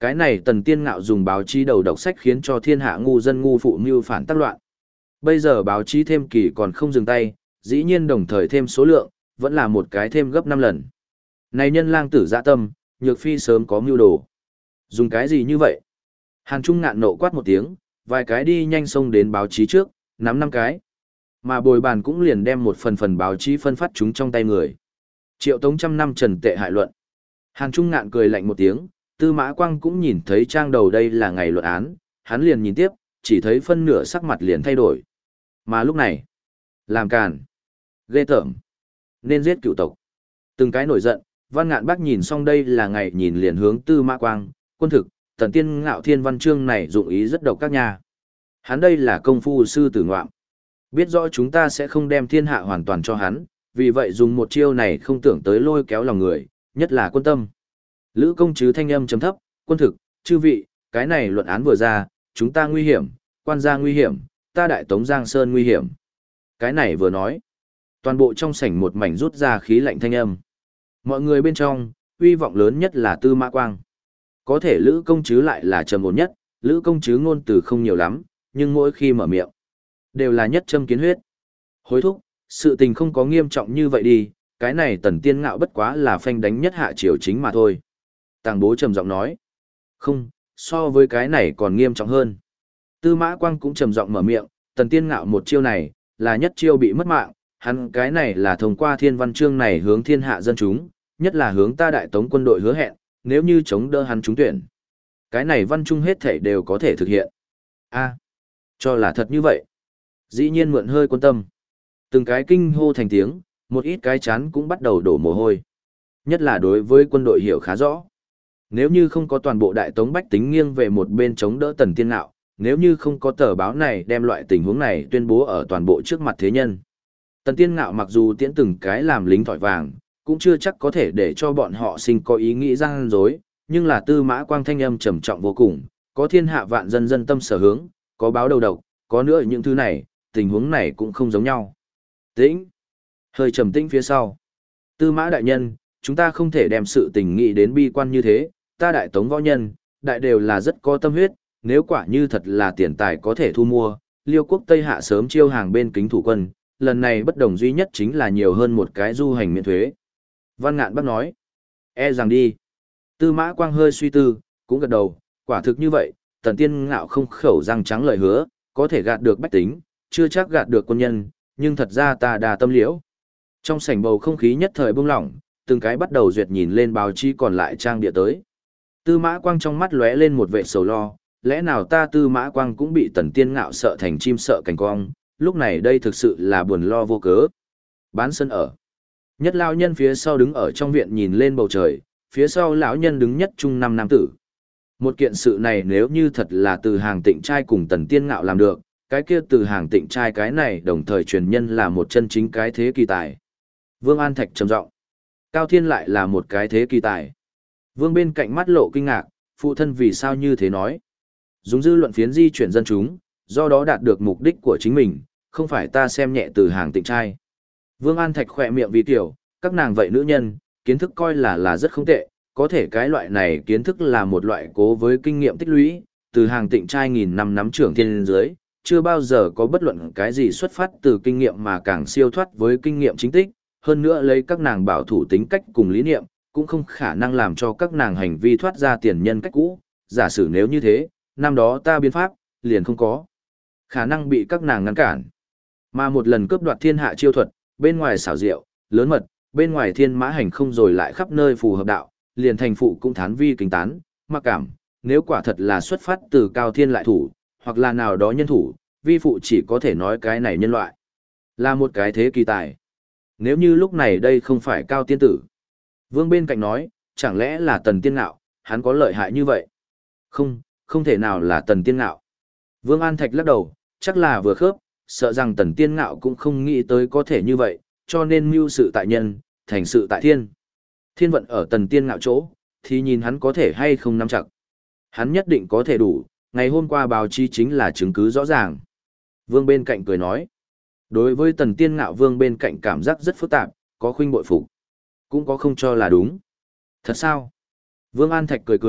Cái này Tần Tiên Ngạo dùng báo chí đầu độc sách khiến cho thiên hạ ngu dân ngu phụ mưu phản tác loạn. Bây giờ báo chí thêm kỳ còn không dừng tay, dĩ nhiên đồng thời thêm số lượng, vẫn là một cái thêm gấp 5 lần. Này nhân lang tử dạ tâm, Nhược Phi sớm có mưu đồ. Dùng cái gì như vậy? Hàn Trung ngạn nộ quát một tiếng, vài cái đi nhanh xông đến báo chí trước, nắm 5 cái. Mà bồi bàn cũng liền đem một phần báo chí phân phát chúng trong tay người. Triệu Tống 100 năm trần tệ hại luận. Hàn Trung ngạn cười lạnh một tiếng, Tư Mã Quang cũng nhìn thấy trang đầu đây là ngày luận án, hắn liền nhìn tiếp, chỉ thấy phân nửa sắc mặt liền thay đổi. Mà lúc này, làm càn, ghê tởm, nên giết cựu tộc. Từng cái nổi giận, Văn Ngạn Bác nhìn xong đây là ngày nhìn liền hướng Tư Mã Quang, quân thực, Tần Tiên Ngạo Thiên văn chương này dụng ý rất độc các nhà. Hắn đây là công phu sư tử ngoạm. Biết rõ chúng ta sẽ không đem thiên hạ hoàn toàn cho hắn, vì vậy dùng một chiêu này không tưởng tới lôi kéo lòng người, nhất là quân tâm. Lữ công chứ thanh âm chấm thấp, quân thực, chư vị, cái này luận án vừa ra, chúng ta nguy hiểm, quan gia nguy hiểm, ta đại tống Giang Sơn nguy hiểm. Cái này vừa nói, toàn bộ trong sảnh một mảnh rút ra khí lạnh thanh âm. Mọi người bên trong, uy vọng lớn nhất là Tư Mã Quang. Có thể Lữ công chứ lại là trầm ổn nhất, Lữ công chứ ngôn từ không nhiều lắm, nhưng mỗi khi mở miệng, đều là nhất châm kiến huyết. Hối thúc, sự tình không có nghiêm trọng như vậy đi, cái này Tần Tiên Ngạo bất quá là phanh đánh nhất hạ triều chính mà thôi. Tàng bố trầm giọng nói. Không, so với cái này còn nghiêm trọng hơn. Tư Mã Quang cũng trầm giọng mở miệng, Tần Tiên Ngạo một chiêu này, là nhất chiêu bị mất mạng, hắn cái này là thông qua thiên văn chương này hướng thiên hạ dân chúng, nhất là hướng ta đại tống quân đội hứa hẹn, nếu như chống đỡ hắn trúng tuyển. Cái này văn chương hết thể đều có thể thực hiện. A, cho là thật như vậy. Dĩ nhiên mượn hơi quân tâm. Từng cái kinh hô thành tiếng, một ít cái chán cũng bắt đầu đổ mồ hôi. Nhất là đối với quân đội hiểu khá rõ. Nếu như không có toàn bộ đại tống bách tính nghiêng về một bên chống đỡ Tần Tiên Ngạo, nếu như không có tờ báo này đem loại tình huống này tuyên bố ở toàn bộ trước mặt thế nhân. Tần Tiên Ngạo mặc dù tiễn từng cái làm lính thỏi vàng, cũng chưa chắc có thể để cho bọn họ sinh có ý nghĩ gian dối, nhưng là Tư Mã Quang thanh âm trầm trọng vô cùng, có thiên hạ vạn dân dân tâm sở hướng, có báo đầu độc, có nữa những thứ này, tình huống này cũng không giống nhau. Tĩnh. Hơi trầm tĩnh phía sau. Tư Mã đại nhân, chúng ta không thể đem sự tình nghĩ đến bi quan như thế, ta đại tống võ nhân, đại đều là rất có tâm huyết, nếu quả như thật là tiền tài có thể thu mua, Liêu quốc Tây Hạ sớm chiêu hàng bên kính thủ quân, lần này bất đồng duy nhất chính là nhiều hơn một cái du hành miễn thuế. Văn Ngạn Bác nói, e rằng đi. Tư Mã Quang hơi suy tư, cũng gật đầu, quả thực như vậy, Tần Tiên Ngạo không khẩu răng trắng lời hứa, có thể gạt được bách tính, chưa chắc gạt được quân nhân, nhưng thật ra ta đà tâm liễu. Trong sảnh bầu không khí nhất thời bông lỏng, từng cái bắt đầu duyệt nhìn lên báo chí còn lại trang địa tới. Tư Mã Quang trong mắt lóe lên một vẻ sầu lo, lẽ nào ta Tư Mã Quang cũng bị Tần Tiên Ngạo sợ thành chim sợ cành cong, lúc này đây thực sự là buồn lo vô cớ. Bán sân ở. Nhất lão nhân phía sau đứng ở trong viện nhìn lên bầu trời, phía sau lão nhân đứng nhất trung năm nam tử. Một kiện sự này nếu như thật là Từ Hàng Tịnh trai cùng Tần Tiên Ngạo làm được, cái kia Từ Hàng Tịnh trai cái này đồng thời truyền nhân là một chân chính cái thế kỳ tài. Vương An Thạch trầm giọng, Cao Thiên lại là một cái thế kỳ tài. Vương bên cạnh mắt lộ kinh ngạc, phụ thân vì sao như thế nói. Dùng dư luận phiến di chuyển dân chúng, do đó đạt được mục đích của chính mình, không phải ta xem nhẹ Từ Hàng Tịnh trai. Vương An Thạch khỏe miệng vì tiểu, các nàng vậy nữ nhân, kiến thức coi là rất không tệ, có thể cái loại này kiến thức là một loại cố với kinh nghiệm tích lũy, Từ Hàng Tịnh trai nghìn năm nắm trưởng thiên dưới, chưa bao giờ có bất luận cái gì xuất phát từ kinh nghiệm mà càng siêu thoát với kinh nghiệm chính tích, hơn nữa lấy các nàng bảo thủ tính cách cùng lý niệm, cũng không khả năng làm cho các nàng hành vi thoát ra tiền nhân cách cũ, giả sử nếu như thế, năm đó ta biến pháp, liền không có khả năng bị các nàng ngăn cản. Mà một lần cướp đoạt thiên hạ chiêu thuật, bên ngoài xảo diệu, lớn mật, bên ngoài thiên mã hành không rồi lại khắp nơi phù hợp đạo, liền thành phụ cũng thán vi kính tán, mặc cảm, nếu quả thật là xuất phát từ cao thiên lại thủ, hoặc là nào đó nhân thủ, vi phụ chỉ có thể nói cái này nhân loại là một cái thế kỳ tài. Nếu như lúc này đây không phải cao tiên tử. Vương bên cạnh nói, chẳng lẽ là Tần Tiên Ngạo, hắn có lợi hại như vậy? Không, không thể nào là Tần Tiên Ngạo. Vương An Thạch lắc đầu, chắc là vừa khớp, sợ rằng Tần Tiên Ngạo cũng không nghĩ tới có thể như vậy, cho nên mưu sự tại nhân, thành sự tại thiên. Thiên vận ở Tần Tiên Ngạo chỗ, thì nhìn hắn có thể hay không nắm chặt. Hắn nhất định có thể đủ, ngày hôm qua báo chí chính là chứng cứ rõ ràng. Vương bên cạnh cười nói, đối với Tần Tiên Ngạo Vương bên cạnh cảm giác rất phức tạp, có khuynh bội phục, cũng có không cho là đúng. Thật sao? Vương An Thạch cười cười,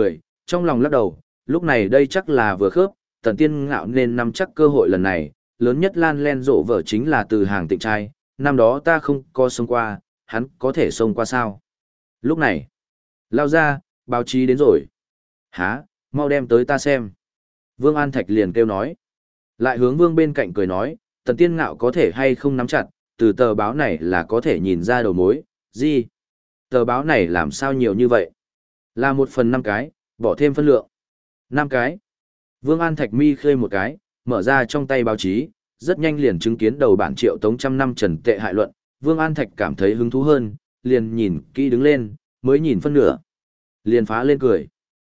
trong lòng lắc đầu, lúc này đây chắc là vừa khớp, Tần Tiên Ngạo nên nắm chắc cơ hội lần này, lớn nhất lan len rộ vở chính là Từ Hàng Tịnh trai, năm đó ta không có xông qua, hắn có thể xông qua sao? Lúc này, lao ra, báo chí đến rồi. Hả, mau đem tới ta xem. Vương An Thạch liền kêu nói. Lại hướng Vương bên cạnh cười nói, Tần Tiên Ngạo có thể hay không nắm chặt, từ tờ báo này là có thể nhìn ra đầu mối, gì? Tờ báo này làm sao nhiều như vậy? Là 1/5 cái, bỏ thêm phân lượng. 5 cái. Vương An Thạch mi khơi một cái, mở ra trong tay báo chí, rất nhanh liền chứng kiến đầu bản Triệu Tống trăm năm trần tệ hại luận. Vương An Thạch cảm thấy hứng thú hơn, liền nhìn kỹ đứng lên, mới nhìn phân nửa. Liền phá lên cười.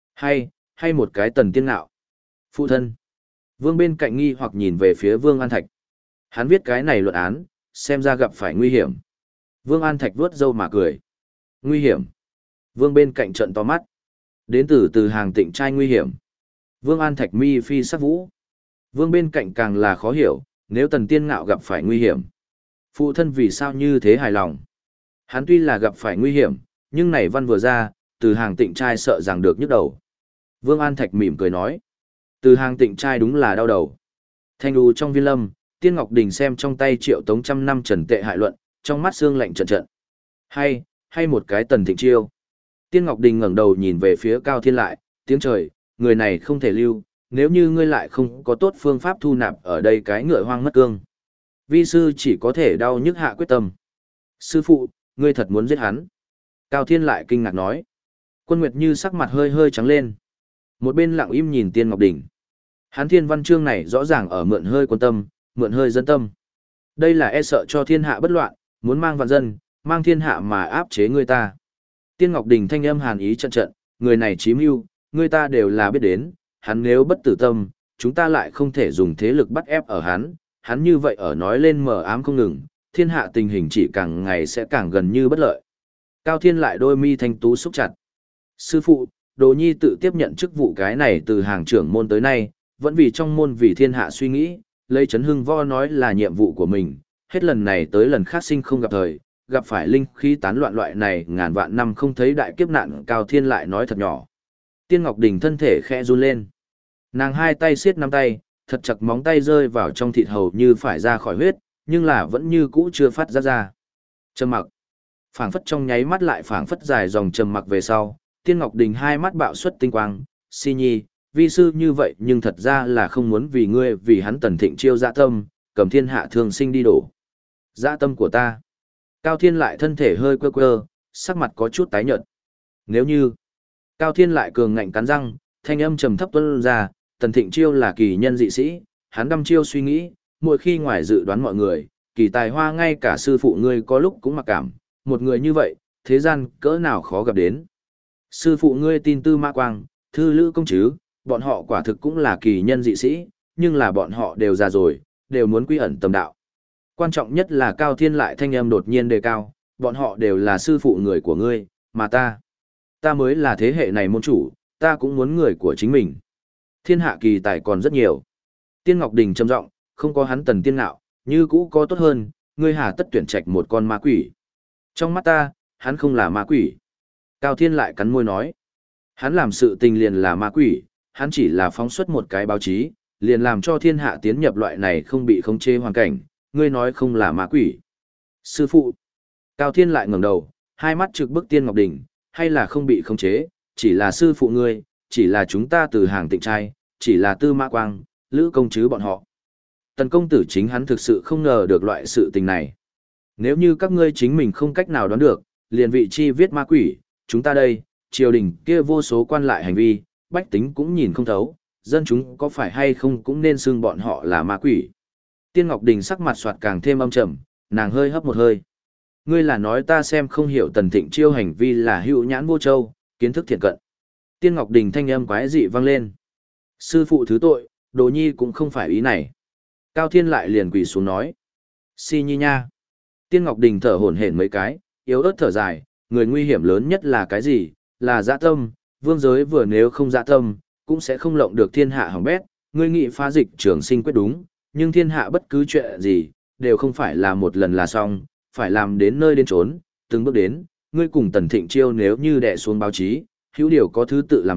Hay một cái Tần Tiên Ngạo. Phụ thân. Vương bên cạnh nghi hoặc nhìn về phía Vương An Thạch. Hắn viết cái này luận án, xem ra gặp phải nguy hiểm. Vương An Thạch vuốt râu mà cười. Nguy hiểm. Vương bên cạnh trợn to mắt. Đến từ Hàng Tịnh trai nguy hiểm. Vương An Thạch mi phi sắc vũ. Vương bên cạnh càng là khó hiểu, nếu Tần Tiên Ngạo gặp phải nguy hiểm. Phụ thân vì sao như thế hài lòng. Hắn tuy là gặp phải nguy hiểm, nhưng này văn vừa ra, từ Hàng Tịnh trai sợ rằng được nhức đầu. Vương An Thạch mỉm cười nói. Từ Hàng Tịnh trai đúng là đau đầu. Thanh đù trong viên lâm, Tiên Ngọc Đình xem trong tay Triệu Tống trăm năm trần tệ hại luận, trong mắt xương lạnh trận trận. Hay một cái Tần Thịnh chiêu. Tiên Ngọc Đình ngẩng đầu nhìn về phía Cao Thiên lại, tiếng trời, người này không thể lưu, nếu như ngươi lại không có tốt phương pháp thu nạp ở đây cái ngựa hoang mất cương. Vi sư chỉ có thể đau nhức hạ quyết tâm. Sư phụ, ngươi thật muốn giết hắn. Cao Thiên lại kinh ngạc nói. Quân Nguyệt Như sắc mặt hơi hơi trắng lên. Một bên lặng im nhìn Tiên Ngọc Đình. Hắn thiên văn chương này rõ ràng ở mượn hơi quân tâm, mượn hơi dân tâm. Đây là e sợ cho thiên hạ bất loạn, muốn mang vạn dân, mang thiên hạ mà áp chế người ta. Tiên Ngọc Đình thanh âm hàn ý trận trận, người này chí mưu, người ta đều là biết đến, hắn nếu bất tử tâm, chúng ta lại không thể dùng thế lực bắt ép ở hắn như vậy ở nói lên mờ ám không ngừng, thiên hạ tình hình chỉ càng ngày sẽ càng gần như bất lợi. Cao Thiên lại đôi mi thanh tú xúc chặt. Sư phụ, Đồ Nhi tự tiếp nhận chức vụ cái này từ hàng trưởng môn tới nay, vẫn vì trong môn vì thiên hạ suy nghĩ, lấy Trấn Hưng Võ nói là nhiệm vụ của mình, hết lần này tới lần khác sinh không gặp thời, gặp phải linh khí tán loạn loại này ngàn vạn năm không thấy đại kiếp nạn. Cao Thiên lại nói thật nhỏ. Tiên Ngọc Đình thân thể khẽ run lên. Nàng hai tay siết nắm tay, thật chặt móng tay rơi vào trong thịt hầu như phải ra khỏi huyết, nhưng là vẫn như cũ chưa phát ra. Trầm mặc. Phảng phất trong nháy mắt lại phảng phất dài dòng trầm mặc về sau, Tiên Ngọc Đình hai mắt bạo xuất tinh quang, Si Nhi, vi sư như vậy nhưng thật ra là không muốn vì ngươi vì hắn Tần Thịnh chiêu dạ tâm, cầm thiên hạ thường sinh đi đổ. Dạ tâm của ta. Cao Thiên lại thân thể hơi quơ quơ, sắc mặt có chút tái nhợt. Nếu như, Cao Thiên lại cường ngạnh cắn răng, thanh âm trầm thấp tuôn ra, Tần Thịnh chiêu là kỳ nhân dị sĩ, hắn đăm chiêu suy nghĩ, mỗi khi ngoài dự đoán mọi người, kỳ tài hoa ngay cả sư phụ ngươi có lúc cũng mặc cảm, một người như vậy, thế gian cỡ nào khó gặp đến. Sư phụ ngươi tin Tư Mã Quang, Thư Lữ công chứ, bọn họ quả thực cũng là kỳ nhân dị sĩ, nhưng là bọn họ đều già rồi, đều muốn quy ẩn tâm đạo. Quan trọng nhất là Cao Thiên lại thanh âm đột nhiên đề cao, bọn họ đều là sư phụ người của ngươi, mà ta mới là thế hệ này môn chủ, ta cũng muốn người của chính mình. Thiên hạ kỳ tài còn rất nhiều. Tiên Ngọc Đình trầm giọng, không có hắn Tần Tiên Ngạo, như cũ có tốt hơn, ngươi hà tất tuyển trạch một con ma quỷ. Trong mắt ta, hắn không là ma quỷ. Cao Thiên lại cắn môi nói, hắn làm sự tình liền là ma quỷ, hắn chỉ là phóng xuất một cái báo chí, liền làm cho thiên hạ tiến nhập loại này không bị khống chế hoàn cảnh, ngươi nói không là ma quỷ. Sư phụ. Cao Thiên lại ngẩng đầu, hai mắt trực bức Tiên Ngọc Đình, hay là không bị khống chế, chỉ là sư phụ ngươi, chỉ là chúng ta từ Hàng Tịnh trai, chỉ là Tư Mã Quang, Lữ công chứ bọn họ. Tần công tử chính hắn thực sự không ngờ được loại sự tình này. Nếu như các ngươi chính mình không cách nào đoán được, liền vị chi viết ma quỷ, chúng ta đây, triều đình kia vô số quan lại hành vi, bách tính cũng nhìn không thấu, dân chúng có phải hay không cũng nên xưng bọn họ là ma quỷ. Tiên Ngọc Đình sắc mặt soạt càng thêm âm trầm, nàng hơi hấp một hơi. Ngươi là nói ta xem không hiểu Tần Thịnh chiêu hành vi là hữu nhãn vô châu, kiến thức thiện cận. Tiên Ngọc Đình thanh âm quái dị vang lên. Sư phụ thứ tội, Đồ Nhi cũng không phải ý này. Cao Thiên lại liền quỳ xuống nói. Si Nhi nha. Tiên Ngọc Đình thở hổn hển mấy cái, yếu ớt thở dài, người nguy hiểm lớn nhất là cái gì? Là dạ tâm, vương giới vừa nếu không dạ tâm, cũng sẽ không lộng được thiên hạ hỏng bét. Ngươi nghị phá dịch trường sinh quyết đúng, nhưng thiên hạ bất cứ chuyện gì, đều không phải là một lần là xong, phải làm đến nơi đến chốn, từng bước đến, ngươi cùng Tần Thịnh chiêu nếu như đè xuống báo chí, hữu điều có thứ tự làm việc,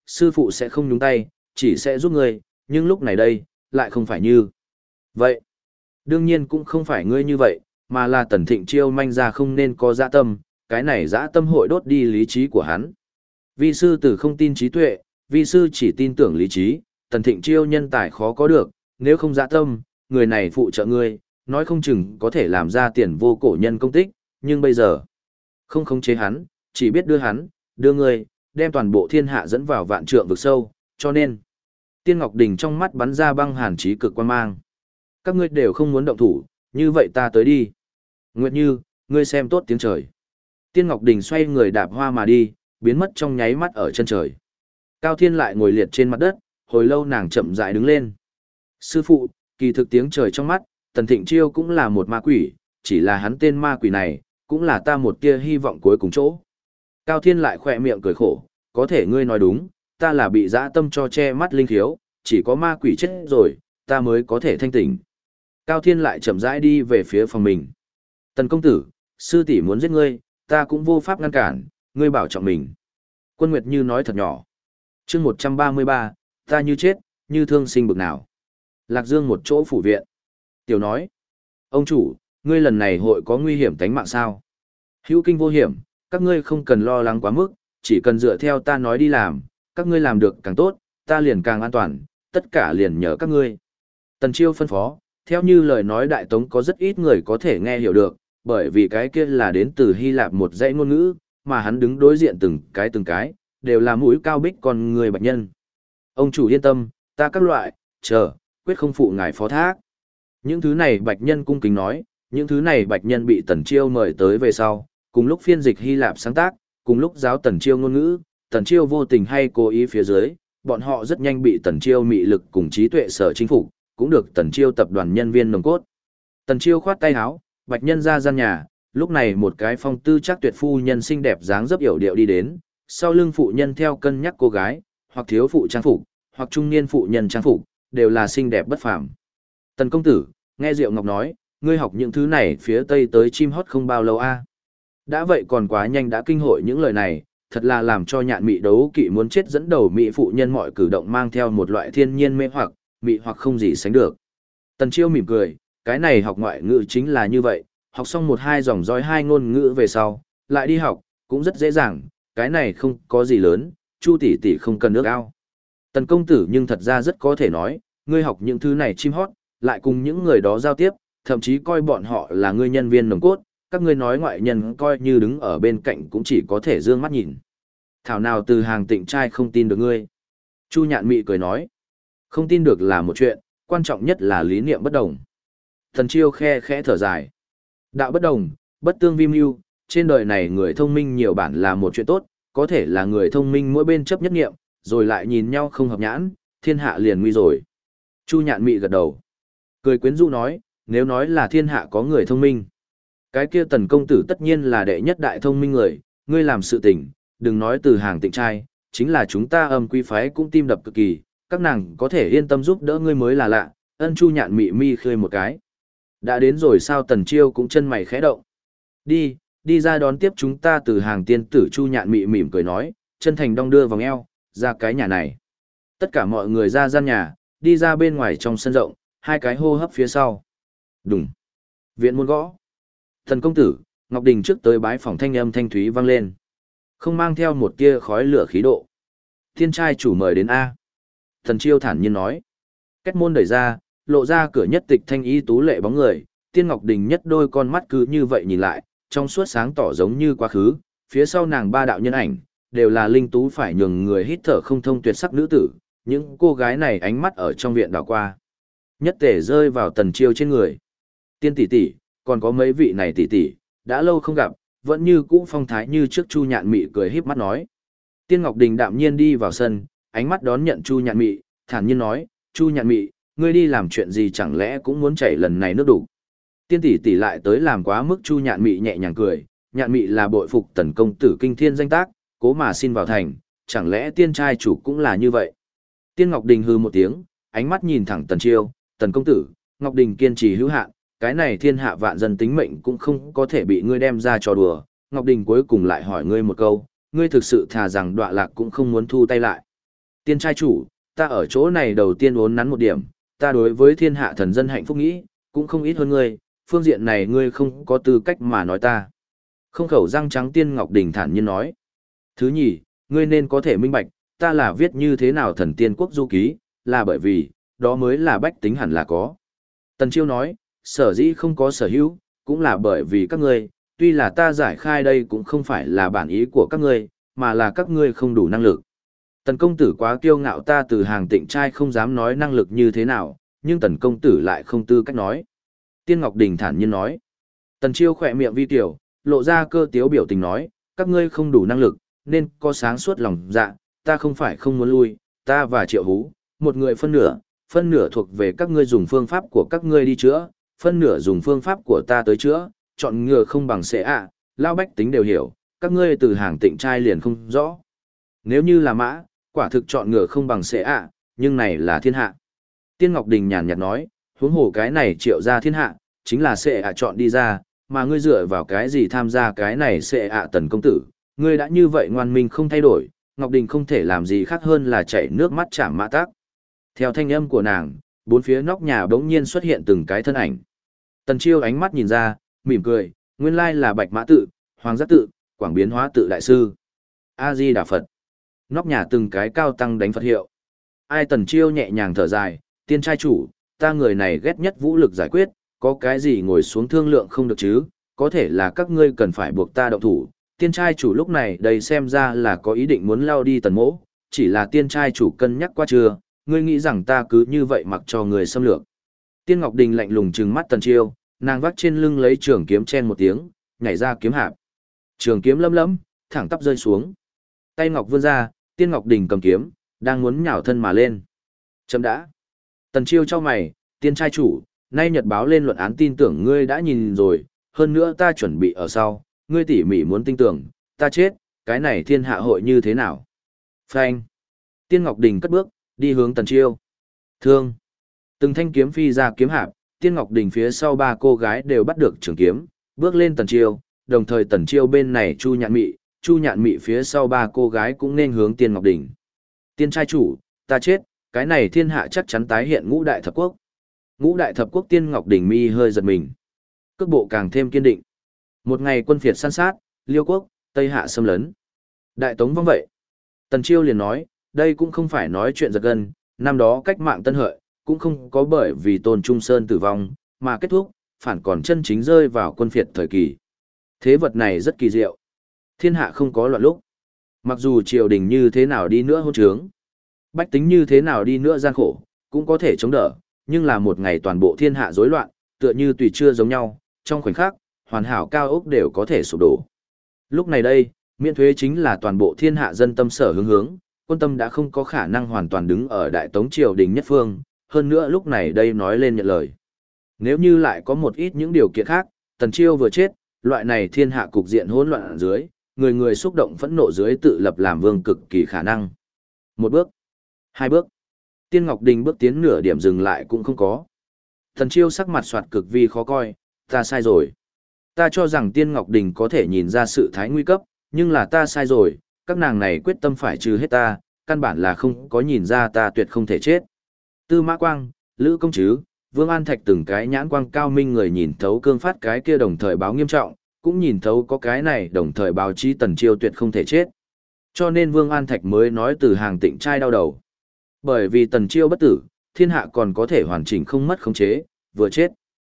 sư phụ sẽ không nhúng tay, chỉ sẽ giúp ngươi, nhưng lúc này đây, lại không phải như vậy. Đương nhiên cũng không phải ngươi như vậy, mà là Tần Thịnh Chiêu manh ra không nên có dã tâm, cái này dã tâm hội đốt đi lý trí của hắn. Vi sư tử không tin trí tuệ, vi sư chỉ tin tưởng lý trí, Tần Thịnh Chiêu nhân tài khó có được, nếu không dã tâm, người này phụ trợ ngươi, nói không chừng có thể làm ra tiền vô cổ nhân công tích, nhưng bây giờ, không khống chế hắn, chỉ biết đưa ngươi, đem toàn bộ thiên hạ dẫn vào vạn trượng vực sâu, cho nên, Tiên Ngọc Đình trong mắt bắn ra băng hàn trí cực quan mang. Các ngươi đều không muốn động thủ, như vậy ta tới đi. Nguyệt Như, ngươi xem tốt tiếng trời. Tiên Ngọc Đình xoay người đạp hoa mà đi, biến mất trong nháy mắt ở chân trời. Cao Thiên lại ngồi liệt trên mặt đất, hồi lâu nàng chậm rãi đứng lên. Sư phụ, kỳ thực tiếng trời trong mắt, Tần Thịnh Chiêu cũng là một ma quỷ, chỉ là hắn tên ma quỷ này, cũng là ta một tia hy vọng cuối cùng chỗ. Cao Thiên lại khỏe miệng cười khổ, có thể ngươi nói đúng, ta là bị dã tâm cho che mắt linh thiếu, chỉ có ma quỷ chết rồi, ta mới có thể thanh tỉnh. Cao Thiên lại chậm rãi đi về phía phòng mình. Tần công tử, sư tỷ muốn giết ngươi, ta cũng vô pháp ngăn cản, ngươi bảo trọng mình. Quân Nguyệt Như nói thật nhỏ. Chương 133, ta như chết, như thương sinh bực nào. Lạc Dương một chỗ phủ viện. Tiểu nói, ông chủ, ngươi lần này hội có nguy hiểm tính mạng sao? Hữu kinh vô hiểm, các ngươi không cần lo lắng quá mức, chỉ cần dựa theo ta nói đi làm, các ngươi làm được càng tốt, ta liền càng an toàn, tất cả liền nhờ các ngươi. Tần Chiêu phân phó, theo như lời nói Đại Tống có rất ít người có thể nghe hiểu được, bởi vì cái kia là đến từ Hy Lạp một dãy ngôn ngữ, mà hắn đứng đối diện từng cái, đều là mũi cao bích con người bạch nhân. Ông chủ yên tâm, ta các loại, quyết không phụ ngài phó thác. Những thứ này bạch nhân cung kính nói, những thứ này bạch nhân bị Tần Chiêu mời tới về sau, cùng lúc phiên dịch Hy Lạp sáng tác, cùng lúc giáo Tần Chiêu ngôn ngữ, Tần Chiêu vô tình hay cố ý phía dưới, bọn họ rất nhanh bị Tần Chiêu mị lực cùng trí tuệ sở chính phục, cũng được Tần Chiêu tập đoàn nhân viên nồng cốt. Tần Chiêu khoát tay áo, bạch nhân ra gian nhà, lúc này một cái phong tư chắc tuyệt phu nhân xinh đẹp dáng dấp yểu điệu đi đến, sau lưng phụ nhân theo cân nhắc cô gái, hoặc thiếu phụ trang phục, hoặc trung niên phụ nhân trang phục, đều là xinh đẹp bất phàm. Tần công tử, nghe Diệu Ngọc nói, ngươi học những thứ này phía Tây tới chim hót không bao lâu a? Đã vậy còn quá nhanh đã kinh hội những lời này, thật là làm cho nhạn mị đấu kỵ muốn chết dẫn đầu mị phụ nhân mọi cử động mang theo một loại thiên nhiên mê hoặc, mị hoặc không gì sánh được. Tần Chiêu mỉm cười, cái này học ngoại ngữ chính là như vậy, học xong một hai dòng dõi hai ngôn ngữ về sau, lại đi học, cũng rất dễ dàng, cái này không có gì lớn, Chu tỷ tỷ không cần nước ao. Tần công tử nhưng thật ra rất có thể nói, ngươi học những thứ này chim hót, lại cùng những người đó giao tiếp, thậm chí coi bọn họ là ngươi nhân viên nồng cốt, các ngươi nói ngoại nhân coi như đứng ở bên cạnh cũng chỉ có thể dương mắt nhìn. Thảo nào từ hàng tịnh trai không tin được ngươi. Chu Nhạn Mị cười nói, không tin được là một chuyện, quan trọng nhất là lý niệm bất đồng. Thần Chiêu khe khẽ thở dài. Đạo bất đồng, bất tương vi mưu, trên đời này người thông minh nhiều bản là một chuyện tốt, có thể là người thông minh mỗi bên chấp nhất nghiệm, rồi lại nhìn nhau không hợp nhãn, thiên hạ liền nguy rồi. Chu Nhạn Mị gật đầu. Cười quyến rũ nói, nếu nói là thiên hạ có người thông minh, cái kia Tần công tử tất nhiên là đệ nhất đại thông minh người, ngươi làm sự tình, đừng nói từ hàng tịnh trai, chính là chúng ta Âm Quý phái cũng tim đập cực kỳ, các nàng có thể yên tâm giúp đỡ ngươi mới là lạ. Ân. Chu Nhạn Mị mi khơi một cái. Đã đến rồi sao? Tần Chiêu cũng chân mày khẽ động. Đi ra đón tiếp chúng ta từ hàng tiên tử. Chu Nhạn Mị mỉm cười nói, chân thành đong đưa vòng eo, ra cái nhà này. Tất cả mọi người ra gian nhà, đi ra bên ngoài trong sân rộng, hai cái hô hấp phía sau. Đùng. Viện môn gõ. Thần công tử, Ngọc Đình trước tới bái phòng thanh âm thanh thúy vang lên. Không mang theo một tia khói lửa khí độ. Thiên trai chủ mời đến A. Thần Chiêu thản nhiên nói. Kết môn đẩy ra, lộ ra cửa nhất tịch thanh y tú lệ bóng người, Tiên Ngọc Đình nhất đôi con mắt cứ như vậy nhìn lại, trong suốt sáng tỏ giống như quá khứ, phía sau nàng ba đạo nhân ảnh, đều là linh tú phải nhường người hít thở không thông tuyệt sắc nữ tử, những cô gái này ánh mắt ở trong viện đảo qua. Nhất tể rơi vào Tần Chiêu trên người. Tiên tỷ tỷ, còn có mấy vị này tỷ tỷ, đã lâu không gặp, vẫn như cũ phong thái như trước. Chu Nhạn Mị cười híp mắt nói. Tiên Ngọc Đình đạm nhiên đi vào sân, ánh mắt đón nhận Chu Nhạn Mị, thản nhiên nói, Chu Nhạn Mị, ngươi đi làm chuyện gì chẳng lẽ cũng muốn chảy lần này nước đủ. Tiên tỷ tỷ lại tới làm quá mức. Chu Nhạn Mị nhẹ nhàng cười, Nhạn Mị là bội phục Tần công tử kinh thiên danh tác, cố mà xin vào thành, chẳng lẽ tiên trai chủ cũng là như vậy. Tiên Ngọc Đình hừ một tiếng, ánh mắt nhìn thẳng Tần Chiêu, Tần công tử, Ngọc Đình kiên trì hữu hạn, cái này thiên hạ vạn dân tính mệnh cũng không có thể bị ngươi đem ra trò đùa. Ngọc Đình cuối cùng lại hỏi ngươi một câu, ngươi thực sự thà rằng đọa lạc cũng không muốn thu tay lại. Tiên trai chủ, ta ở chỗ này đầu tiên uốn nắn một điểm, ta đối với thiên hạ thần dân hạnh phúc nghĩ, cũng không ít hơn ngươi, phương diện này ngươi không có tư cách mà nói ta. Không khẩu răng trắng Tiên Ngọc Đình thản nhiên nói. Thứ nhì, ngươi nên có thể minh bạch, ta là viết như thế nào thần tiên quốc du ký, là bởi vì, đó mới là bách tính hẳn là có. Tần Chiêu nói, sở dĩ không có sở hữu, cũng là bởi vì các ngươi, tuy là ta giải khai đây cũng không phải là bản ý của các ngươi, mà là các ngươi không đủ năng lực. Tần công tử quá kiêu ngạo, ta từ hàng tịnh trai không dám nói năng lực như thế nào, nhưng tần công tử lại không tư cách nói. Tiên Ngọc Đình thản nhiên nói. Tần Chiêu khỏe miệng vi tiểu, lộ ra cơ tiếu biểu tình nói, các ngươi không đủ năng lực, nên có sáng suốt lòng dạ, ta không phải không muốn lui, ta và Triệu Hú, một người phân nửa thuộc về các ngươi dùng phương pháp của các ngươi đi chữa, phân nửa dùng phương pháp của ta tới chữa, chọn ngừa không bằng sẽ lao bách tính đều hiểu, các ngươi từ hàng tịnh trai liền không rõ. Nếu như là mã, quả thực chọn ngừa không bằng sẽ nhưng này là thiên hạ. Tiên Ngọc Đình nhàn nhạt nói, huống hồ cái này Triệu ra thiên hạ, chính là sẽ chọn đi ra, mà ngươi dựa vào cái gì tham gia cái này sẽ tần công tử, ngươi đã như vậy ngoan minh không thay đổi, Ngọc Đình không thể làm gì khác hơn là chảy nước mắt chạm mã tác. Theo thanh âm của nàng, bốn phía nóc nhà bỗng nhiên xuất hiện từng cái thân ảnh. Tần Chiêu ánh mắt nhìn ra, mỉm cười, nguyên lai là Bạch Mã tự, Hoàng Giác tự, Quảng Biến Hóa tự đại sư. A Di Đà Phật. Nóc nhà từng cái cao tăng đánh Phật hiệu. Ai Tần Chiêu nhẹ nhàng thở dài, tiên trai chủ, ta người này ghét nhất vũ lực giải quyết, có cái gì ngồi xuống thương lượng không được chứ, có thể là các ngươi cần phải buộc ta động thủ. Tiên trai chủ lúc này đây xem ra là có ý định muốn lao đi Tần Mỗ, chỉ là tiên trai chủ cân nhắc qua chưa, ngươi nghĩ rằng ta cứ như vậy mặc cho người xâm lược. Tiên Ngọc Đình lạnh lùng trừng mắt Tần Chiêu, nàng vác trên lưng lấy trường kiếm chen một tiếng, nhảy ra kiếm hạp. Trường kiếm lấm lấm, thẳng tắp rơi xuống. Tay ngọc vươn ra, Tiên Ngọc Đình cầm kiếm, đang muốn nhào thân mà lên. Chấm đã. Tần Chiêu chau mày, tiên trai chủ, nay nhật báo lên luận án tin tưởng ngươi đã nhìn rồi, hơn nữa ta chuẩn bị ở sau, ngươi tỉ mỉ muốn tin tưởng, ta chết, cái này thiên hạ hội như thế nào? Phanh. Tiên Ngọc Đình cất bước, đi hướng Tần Chiêu. Thương. Từng thanh kiếm phi ra kiếm hạp, Tiên Ngọc Đình phía sau ba cô gái đều bắt được trường kiếm, bước lên Tần Chiêu, đồng thời Tần Chiêu bên này Chu Nhạn Mị phía sau ba cô gái cũng nên hướng Tiên Ngọc Đình. Tiên trai chủ, ta chết, cái này thiên hạ chắc chắn tái hiện ngũ đại thập quốc. Ngũ đại thập quốc. Tiên Ngọc Đình mi hơi giật mình. Cước bộ càng thêm kiên định. Một ngày quân phiệt săn sát, Liêu quốc, Tây Hạ xâm lấn. Đại Tống vong vậy. Tần Chiêu liền nói, đây cũng không phải nói chuyện giật gân, năm đó cách mạng Tân Hợi, cũng không có bởi vì Tôn Trung Sơn tử vong, mà kết thúc, phản còn chân chính rơi vào quân phiệt thời kỳ. Thế vật này rất kỳ diệu. Thiên hạ không có loạn lúc. Mặc dù triều đình như thế nào đi nữa hôn trướng, bách tính như thế nào đi nữa gian khổ, cũng có thể chống đỡ, nhưng là một ngày toàn bộ thiên hạ rối loạn, tựa như tùy chưa giống nhau, trong khoảnh khắc, hoàn hảo cao ốc đều có thể sụp đổ. Lúc này đây, miễn thuế chính là toàn bộ thiên hạ dân tâm sở hướng, quân tâm đã không có khả năng hoàn toàn đứng ở đại tống triều đình nhất phương, hơn nữa lúc này đây nói lên nhận lời. Nếu như lại có một ít những điều kiện khác, Tần Chiêu vừa chết, loại này thiên hạ cục diện hỗn loạn ở dưới, người người xúc động phẫn nộ dưới tự lập làm vương cực kỳ khả năng. Một bước, hai bước, Tiên Ngọc Đình bước tiến nửa điểm dừng lại cũng không có. Tần Chiêu sắc mặt soạt cực vi khó coi, ta sai rồi. Ta cho rằng Tiên Ngọc Đình có thể nhìn ra sự thái nguy cấp, nhưng là ta sai rồi, các nàng này quyết tâm phải trừ hết ta, căn bản là không có nhìn ra ta tuyệt không thể chết. Tư Mã Quang, Lữ Công Trứ, Vương An Thạch từng cái nhãn quang cao minh người nhìn thấu cương phát cái kia đồng thời báo nghiêm trọng, cũng nhìn thấu có cái này đồng thời báo chí Tần Chiêu tuyệt không thể chết. Cho nên Vương An Thạch mới nói từ hàng tịnh trai đau đầu. Bởi vì Tần Chiêu bất tử, thiên hạ còn có thể hoàn chỉnh không mất khống chế, vừa chết.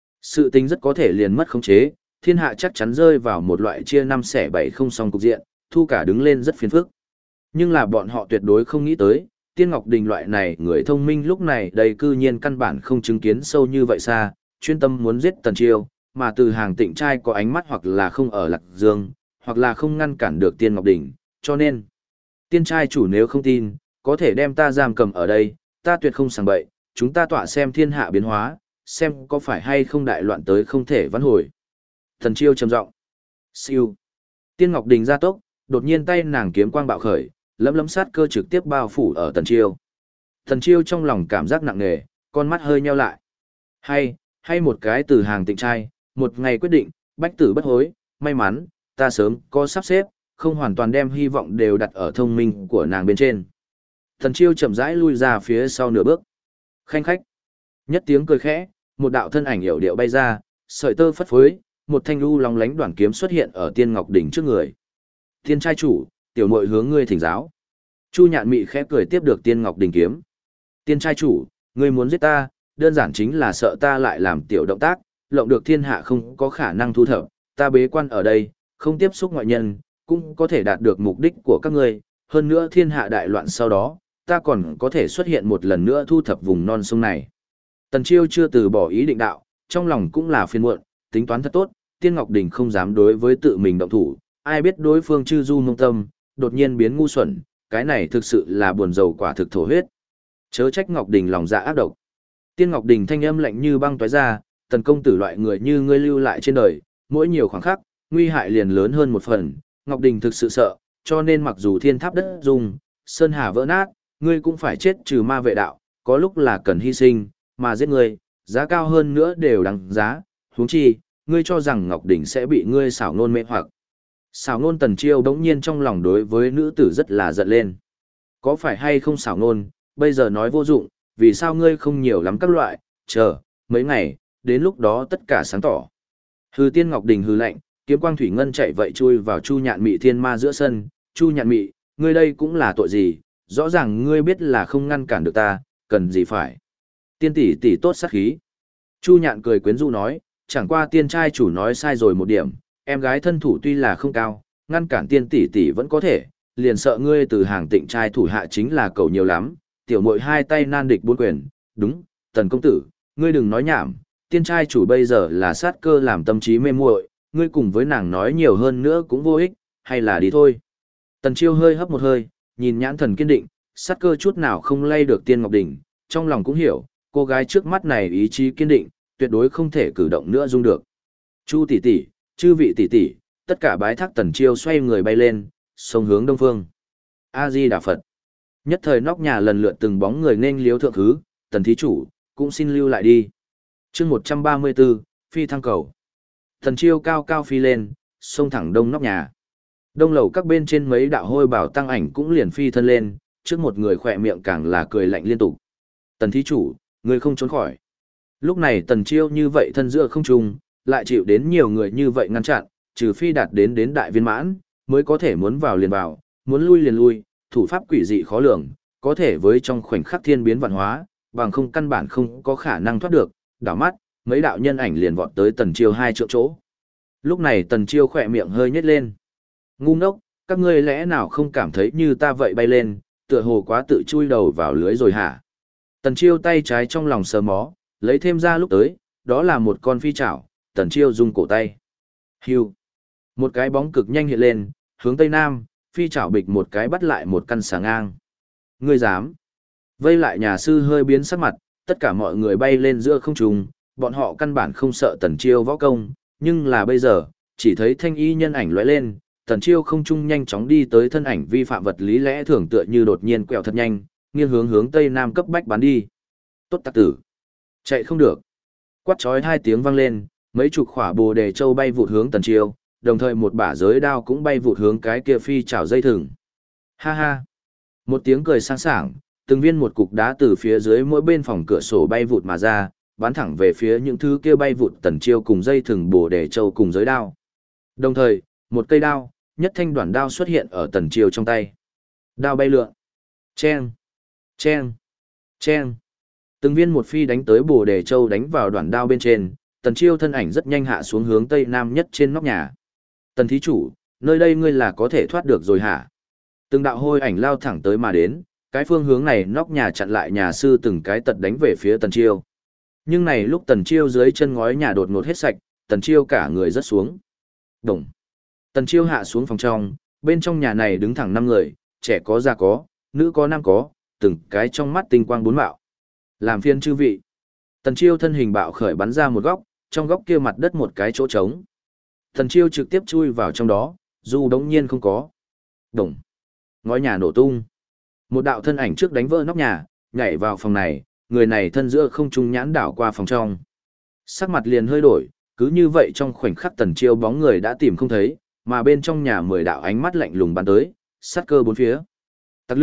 Sự tình rất có thể liền mất khống chế, thiên hạ chắc chắn rơi vào một loại chia năm xẻ bảy không xong cục diện, thu cả đứng lên rất phiền phức. Nhưng là bọn họ tuyệt đối không nghĩ tới, Tiên Ngọc Đình loại này người thông minh lúc này đây cư nhiên căn bản không chứng kiến sâu như vậy xa, chuyên tâm muốn giết Tần Chiêu, mà từ hàng tịnh trai có ánh mắt hoặc là không ở Lạc Dương, hoặc là không ngăn cản được Tiên Ngọc Đình, cho nên, tiên trai chủ nếu không tin, có thể đem ta giam cầm ở đây, ta tuyệt không sàng bậy, chúng ta tọa xem thiên hạ biến hóa, xem có phải hay không đại loạn tới không thể vãn hồi. Tần Chiêu trầm giọng. Siêu. Tiên Ngọc Đình ra tốc, đột nhiên tay nàng kiếm quang bạo khởi, lấm lấm sát cơ trực tiếp bao phủ ở Tần Chiêu. Tần Chiêu trong lòng cảm giác nặng nề, con mắt hơi nheo lại. Hay một cái từ hàng tịnh trai, một ngày quyết định, bách tử bất hối, may mắn, ta sớm có sắp xếp, không hoàn toàn đem hy vọng đều đặt ở thông minh của nàng bên trên. Tần Chiêu chậm rãi lui ra phía sau nửa bước. Khanh khách. Nhất tiếng cười khẽ, một đạo thân ảnh yểu điệu bay ra, sợi tơ phất phới, một thanh lưu long lánh đoạn kiếm xuất hiện ở Tiên Ngọc đỉnh trước người. Tiên trai chủ, tiểu muội hướng ngươi thỉnh giáo. Chu Nhạn Mị khẽ cười tiếp được Tiên Ngọc đỉnh kiếm. Tiên trai chủ, ngươi muốn giết ta, đơn giản chính là sợ ta lại làm tiểu động tác, lộng được thiên hạ không có khả năng thu thập, ta bế quan ở đây, không tiếp xúc ngoại nhân, cũng có thể đạt được mục đích của các ngươi, hơn nữa thiên hạ đại loạn sau đó, ta còn có thể xuất hiện một lần nữa thu thập vùng non sông này. Tần Chiêu chưa từ bỏ ý định đạo, trong lòng cũng là phiền muộn, tính toán thật tốt, Tiên Ngọc Đình không dám đối với tự mình động thủ, ai biết đối phương chư du mông tâm, đột nhiên biến ngu xuẩn, cái này thực sự là buồn rầu quả thực thổ huyết. Chớ trách Ngọc Đình lòng dạ ác độc. Tiên Ngọc Đình thanh âm lạnh như băng tóe ra, Tần công tử loại người như ngươi lưu lại trên đời, mỗi nhiều khoảng khắc, nguy hại liền lớn hơn một phần, Ngọc Đình thực sự sợ, cho nên mặc dù thiên tháp đất rung, sơn hà vỡ nát, ngươi cũng phải chết trừ ma vệ đạo, có lúc là cần hy sinh, mà giết ngươi, giá cao hơn nữa đều đáng giá, huống chi, ngươi cho rằng Ngọc Đình sẽ bị ngươi xảo nôn mê hoặc. Xảo nôn Tần Chiêu đống nhiên trong lòng đối với nữ tử rất là giận lên. Có phải hay không xảo nôn, bây giờ nói vô dụng, vì sao ngươi không nhiều lắm các loại, chờ, mấy ngày, đến lúc đó tất cả sáng tỏ. Hư Tiên Ngọc Đình hư lạnh, kiếm quang thủy ngân chạy vậy chui vào Chu Nhạn Mị thiên ma giữa sân, Chu Nhạn Mị, ngươi đây cũng là tội gì, rõ ràng ngươi biết là không ngăn cản được ta, cần gì phải. Tiên tỷ tỷ tốt sát khí. Chu Nhạn cười quyến rũ nói, chẳng qua tiên trai chủ nói sai rồi một điểm, em gái thân thủ tuy là không cao, ngăn cản tiên tỷ tỷ vẫn có thể, liền sợ ngươi từ hàng tịnh trai thủ hạ chính là cầu nhiều lắm, tiểu muội hai tay nan địch bốn quyền, đúng, Tần công tử, ngươi đừng nói nhảm, tiên trai chủ bây giờ là sát cơ làm tâm trí mê muội, ngươi cùng với nàng nói nhiều hơn nữa cũng vô ích, hay là đi thôi. Tần Chiêu hơi hấp một hơi, nhìn nhãn thần kiên định, sát cơ chút nào không lay được Tiên Ngọc Đình, trong lòng cũng hiểu, cô gái trước mắt này ý chí kiên định, tuyệt đối không thể cử động nữa dung được. Chu tỷ tỷ, chư vị tỷ tỷ, tất cả bái thác Tần Chiêu xoay người bay lên, sông hướng đông phương. A Di Đà Phật. Nhất thời nóc nhà lần lượt từng bóng người nên liếu thượng thứ, Tần thí chủ, cũng xin lưu lại đi. Chương 134, phi thăng cầu. Tần Chiêu cao cao phi lên, xông thẳng đông nóc nhà. Đông lầu các bên trên mấy đạo hôi bảo tăng ảnh cũng liền phi thân lên, trước một người khỏe miệng càng là cười lạnh liên tục. Tần thí chủ, người không trốn khỏi. Lúc này Tần Chiêu như vậy thân giữa không trung, lại chịu đến nhiều người như vậy ngăn chặn, trừ phi đạt đến đại viên mãn, mới có thể muốn vào liền vào, muốn lui liền lui, thủ pháp quỷ dị khó lường, có thể với trong khoảnh khắc thiên biến vạn hóa, bằng không căn bản không có khả năng thoát được, đảo mắt, mấy đạo nhân ảnh liền vọt tới Tần Chiêu hai trượng chỗ. Lúc này Tần Chiêu khỏe miệng hơi nhếch lên. Ngu ngốc, các ngươi lẽ nào không cảm thấy như ta vậy bay lên, tựa hồ quá tự chui đầu vào lưới rồi hả? Tần Chiêu tay trái trong lòng sờ mó, lấy thêm ra lúc tới, đó là một con phi chảo, Tần Chiêu rung cổ tay. Hưu. Một cái bóng cực nhanh hiện lên, hướng tây nam, phi chảo bịch một cái bắt lại một căn xà ngang. Ngươi dám? Vây lại nhà sư hơi biến sắc mặt, tất cả mọi người bay lên giữa không trung, bọn họ căn bản không sợ Tần Chiêu võ công, nhưng là bây giờ, chỉ thấy thanh y nhân ảnh lóe lên, Tần Chiêu không trung nhanh chóng đi tới thân ảnh vi phạm vật lý lẽ thường tựa như đột nhiên quẹo thật nhanh, nghiêng hướng tây nam cấp bách bắn đi. Tốt tặc tử, chạy không được. Quát chói hai tiếng vang lên, mấy chục khỏa bồ đề châu bay vụt hướng Tần Chiêu, đồng thời một bả giới đao cũng bay vụt hướng cái kia phi chảo dây thừng. Ha ha. Một tiếng cười sáng sảng, từng viên một cục đá từ phía dưới mỗi bên phòng cửa sổ bay vụt mà ra, bắn thẳng về phía những thứ kia bay vụt Tần Chiêu cùng dây thừng bồ đề châu cùng giới đao. Đồng thời, một cây đao, nhất thanh đoạn đao xuất hiện ở Tần Chiêu trong tay. Đao bay lượn. Chen, chen, chen. Từng viên một phi đánh tới bồ đề châu đánh vào đoạn đao bên trên, Tần Chiêu thân ảnh rất nhanh hạ xuống hướng tây nam nhất trên nóc nhà. Tần thí chủ, nơi đây ngươi là có thể thoát được rồi hả? Từng đạo hôi ảnh lao thẳng tới mà đến, cái phương hướng này nóc nhà chặn lại nhà sư từng cái tật đánh về phía Tần Chiêu. Nhưng này lúc Tần Chiêu dưới chân ngói nhà đột ngột hết sạch, Tần Chiêu cả người rớt xuống. Đồng. Tần Chiêu hạ xuống phòng trong, bên trong nhà này đứng thẳng 5 người, trẻ có già có, nữ có nam có, từng cái trong mắt tinh quang bốn mạo. Làm phiên chư vị. Tần Chiêu thân hình bạo khởi bắn ra một góc, trong góc kia mặt đất một cái chỗ trống. Tần Chiêu trực tiếp chui vào trong đó, dù đống nhiên không có. Đồng. Ngói nhà nổ tung. Một đạo thân ảnh trước đánh vỡ nóc nhà, nhảy vào phòng này, người này thân giữa không trung nhãn đảo qua phòng trong. Sắc mặt liền hơi đổi, cứ như vậy trong khoảnh khắc Tần Chiêu bóng người đã tìm không thấy, mà bên trong nhà 10 đạo ánh mắt lạnh lùng bắn tới, sát cơ bốn phía. Tặc lựa,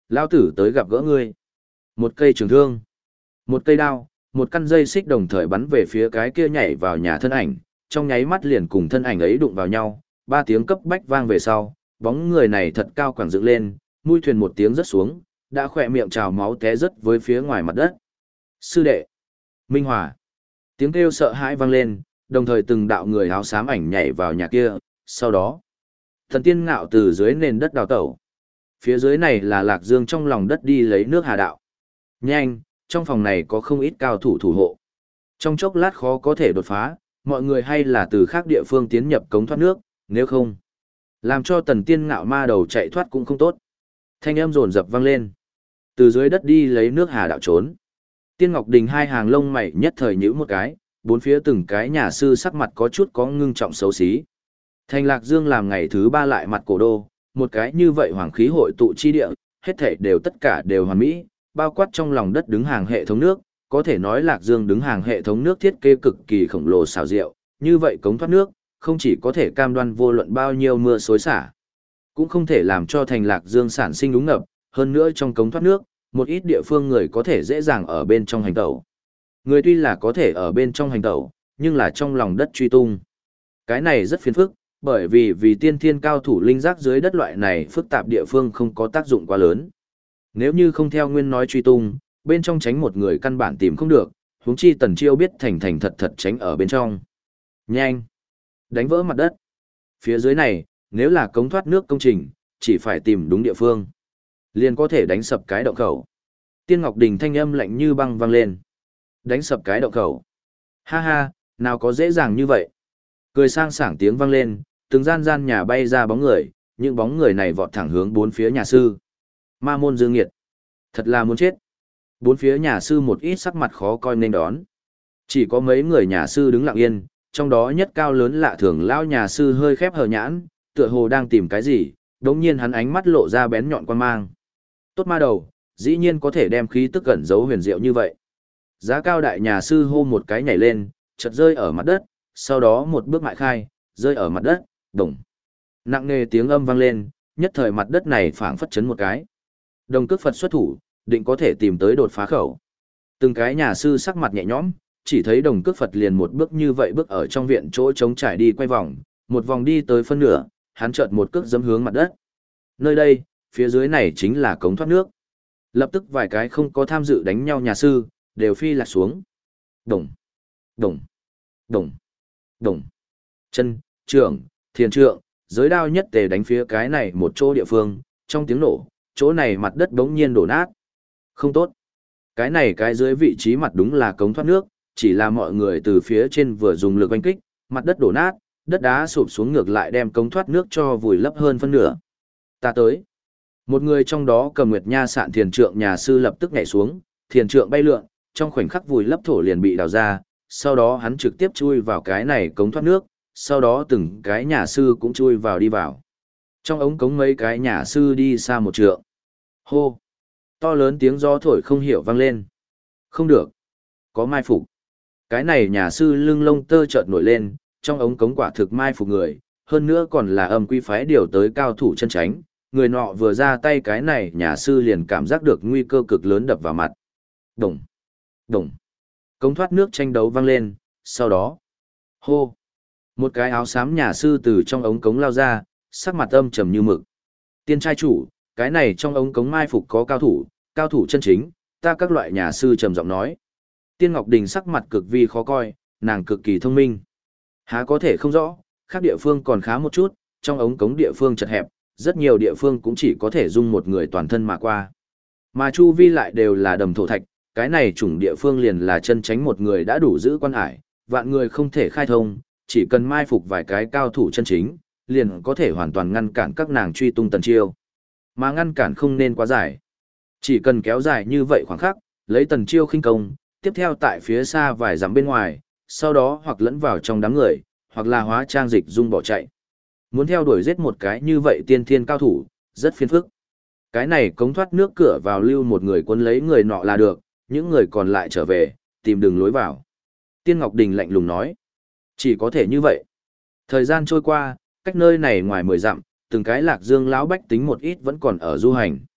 Lao tử tới gặp gỡ ngươi. Một cây trường thương, một cây đao, một căn dây xích đồng thời bắn về phía cái kia nhảy vào nhà thân ảnh, trong nháy mắt liền cùng thân ảnh ấy đụng vào nhau, 3 tiếng cấp bách vang về sau, bóng người này thật cao quẳng dựng lên, mũi thuyền một tiếng rớt xuống, đã khỏe miệng trào máu té rớt với phía ngoài mặt đất. Sư đệ, Minh Hòa, tiếng kêu sợ hãi vang lên, đồng thời từng đạo người áo xám ảnh nhảy vào nhà kia, sau đó, Thần Tiên Ngạo từ dưới nền đất đào tẩu. Phía dưới này là Lạc Dương trong lòng đất đi lấy nước hà đạo. Nhanh, trong phòng này có không ít cao thủ thủ hộ. Trong chốc lát khó có thể đột phá, mọi người hay là từ khác địa phương tiến nhập cống thoát nước, nếu không, làm cho Tần Tiên Ngạo ma đầu chạy thoát cũng không tốt. Thanh âm rồn rập vang lên. Từ dưới đất đi lấy nước hà đạo trốn. Tiên Ngọc Đình hai hàng lông mày nhất thời nhíu một cái, bốn phía từng cái nhà sư sắc mặt có chút có ngưng trọng xấu xí. Thành Lạc Dương làm ngày thứ 3 lại mặt cổ đô, một cái như vậy hoàng khí hội tụ chi địa, hết thảy đều tất cả đều hoàn mỹ, bao quát trong lòng đất đứng hàng hệ thống nước, có thể nói Lạc Dương đứng hàng hệ thống nước thiết kế cực kỳ khổng lồ xảo diệu, như vậy cống thoát nước, không chỉ có thể cam đoan vô luận bao nhiêu mưa xối xả, cũng không thể làm cho thành Lạc Dương sản sinh úng ngập, hơn nữa trong cống thoát nước, một ít địa phương người có thể dễ dàng ở bên trong hành tẩu. Người tuy là có thể ở bên trong hành tẩu, nhưng là trong lòng đất truy tung. Cái này rất phiền phức, bởi vì tiên thiên cao thủ linh giác dưới đất loại này phức tạp địa phương không có tác dụng quá lớn. Nếu như không theo nguyên nói truy tung, bên trong tránh một người căn bản tìm không được, huống chi Tần Chiêu biết thành thành thật thật tránh ở bên trong. Nhanh! Đánh vỡ mặt đất. Phía dưới này, nếu là cống thoát nước công trình, chỉ phải tìm đúng địa phương, liền có thể đánh sập cái động khẩu. Tiên Ngọc Đình thanh âm lạnh như băng vang lên. Đánh sập cái động khẩu. Ha ha, nào có dễ dàng như vậy. Cười sang sảng tiếng vang lên, từng gian nhà bay ra bóng người, những bóng người này vọt thẳng hướng bốn phía nhà sư. Ma môn dương nghiệt. Thật là muốn chết. Bốn phía nhà sư một ít sắc mặt khó coi nên đón. Chỉ có mấy người nhà sư đứng lặng yên, trong đó nhất cao lớn lạ thường lão nhà sư hơi khép hờ nhãn, tựa hồ đang tìm cái gì, đống nhiên hắn ánh mắt lộ ra bén nhọn quan mang. Tốt ma đầu, dĩ nhiên có thể đem khí tức gần giấu huyền diệu như vậy. Giá cao đại nhà sư hô một cái nhảy lên, chợt rơi ở mặt đất, sau đó một bước mại khai, rơi ở mặt đất, đồng. Nặng nề tiếng âm vang lên, nhất thời mặt đất này phảng phất chấn một cái. Đồng cước Phật xuất thủ, định có thể tìm tới đột phá khẩu. Từng cái nhà sư sắc mặt nhẹ nhõm, chỉ thấy đồng cước Phật liền một bước như vậy bước ở trong viện chỗ trống trải đi quay vòng, một vòng đi tới phân nửa, hắn chợt một cước giẫm hướng mặt đất. Nơi đây, phía dưới này chính là cống thoát nước. Lập tức vài cái không có tham dự đánh nhau nhà sư, đều phi lạc xuống. Đồng, đồng, đồng, đồng. Chân, trưởng, thiền trượng, giới đao nhất tề đánh phía cái này một chỗ địa phương, trong tiếng nổ, chỗ này mặt đất bỗng nhiên đổ nát. Không tốt. Cái này cái dưới vị trí mặt đúng là cống thoát nước, chỉ là mọi người từ phía trên vừa dùng lực oanh kích, mặt đất đổ nát, đất đá sụp xuống ngược lại đem cống thoát nước cho vùi lấp hơn phân nửa. Ta tới. Một người trong đó cầm nguyệt nha sạn thiền trượng nhà sư lập tức nhảy xuống, thiền trượng bay lượn, trong khoảnh khắc vùi lấp thổ liền bị đào ra, sau đó hắn trực tiếp chui vào cái này cống thoát nước, sau đó từng cái nhà sư cũng chui vào đi vào. Trong ống cống mấy cái nhà sư đi xa một trượng. Hô! To lớn tiếng gió thổi không hiểu vang lên. Không được! Có mai phục. Cái này nhà sư lưng lông tơ chợt nổi lên, trong ống cống quả thực mai phục người, hơn nữa còn là âm quy phái điều tới cao thủ chân tránh. Người nọ vừa ra tay cái này nhà sư liền cảm giác được nguy cơ cực lớn đập vào mặt. Đồng! Đồng! Cống thoát nước tranh đấu vang lên, sau đó. Hô! Một cái áo xám nhà sư từ trong ống cống lao ra, sắc mặt âm trầm như mực. Tiên trai chủ, cái này trong ống cống mai phục có cao thủ chân chính, ta các loại nhà sư trầm giọng nói. Tiên Ngọc Đình sắc mặt cực vi khó coi, nàng cực kỳ thông minh. Há có thể không rõ, khác địa phương còn khá một chút, trong ống cống địa phương chật hẹp, rất nhiều địa phương cũng chỉ có thể dung một người toàn thân mà qua. Mà chu vi lại đều là đầm thổ thạch, cái này chủng địa phương liền là chân tránh một người đã đủ giữ quan hải, vạn người không thể khai thông, chỉ cần mai phục vài cái cao thủ chân chính, liền có thể hoàn toàn ngăn cản các nàng truy tung Tần Chiêu. Mà ngăn cản không nên quá dài. Chỉ cần kéo dài như vậy khoảng khắc, lấy Tần Chiêu khinh công, tiếp theo tại phía xa vài dặm bên ngoài, sau đó hoặc lẫn vào trong đám người, hoặc là hóa trang dịch dung bỏ chạy. Muốn theo đuổi giết một cái như vậy tiên thiên cao thủ, rất phiền phức. Cái này cống thoát nước cửa vào lưu một người quân lấy người nọ là được, những người còn lại trở về, tìm đường lối vào. Tiên Ngọc Đình lạnh lùng nói. Chỉ có thể như vậy. Thời gian trôi qua, cách nơi này ngoài 10 dặm, từng cái Lạc Dương lão bách tính một ít vẫn còn ở du hành.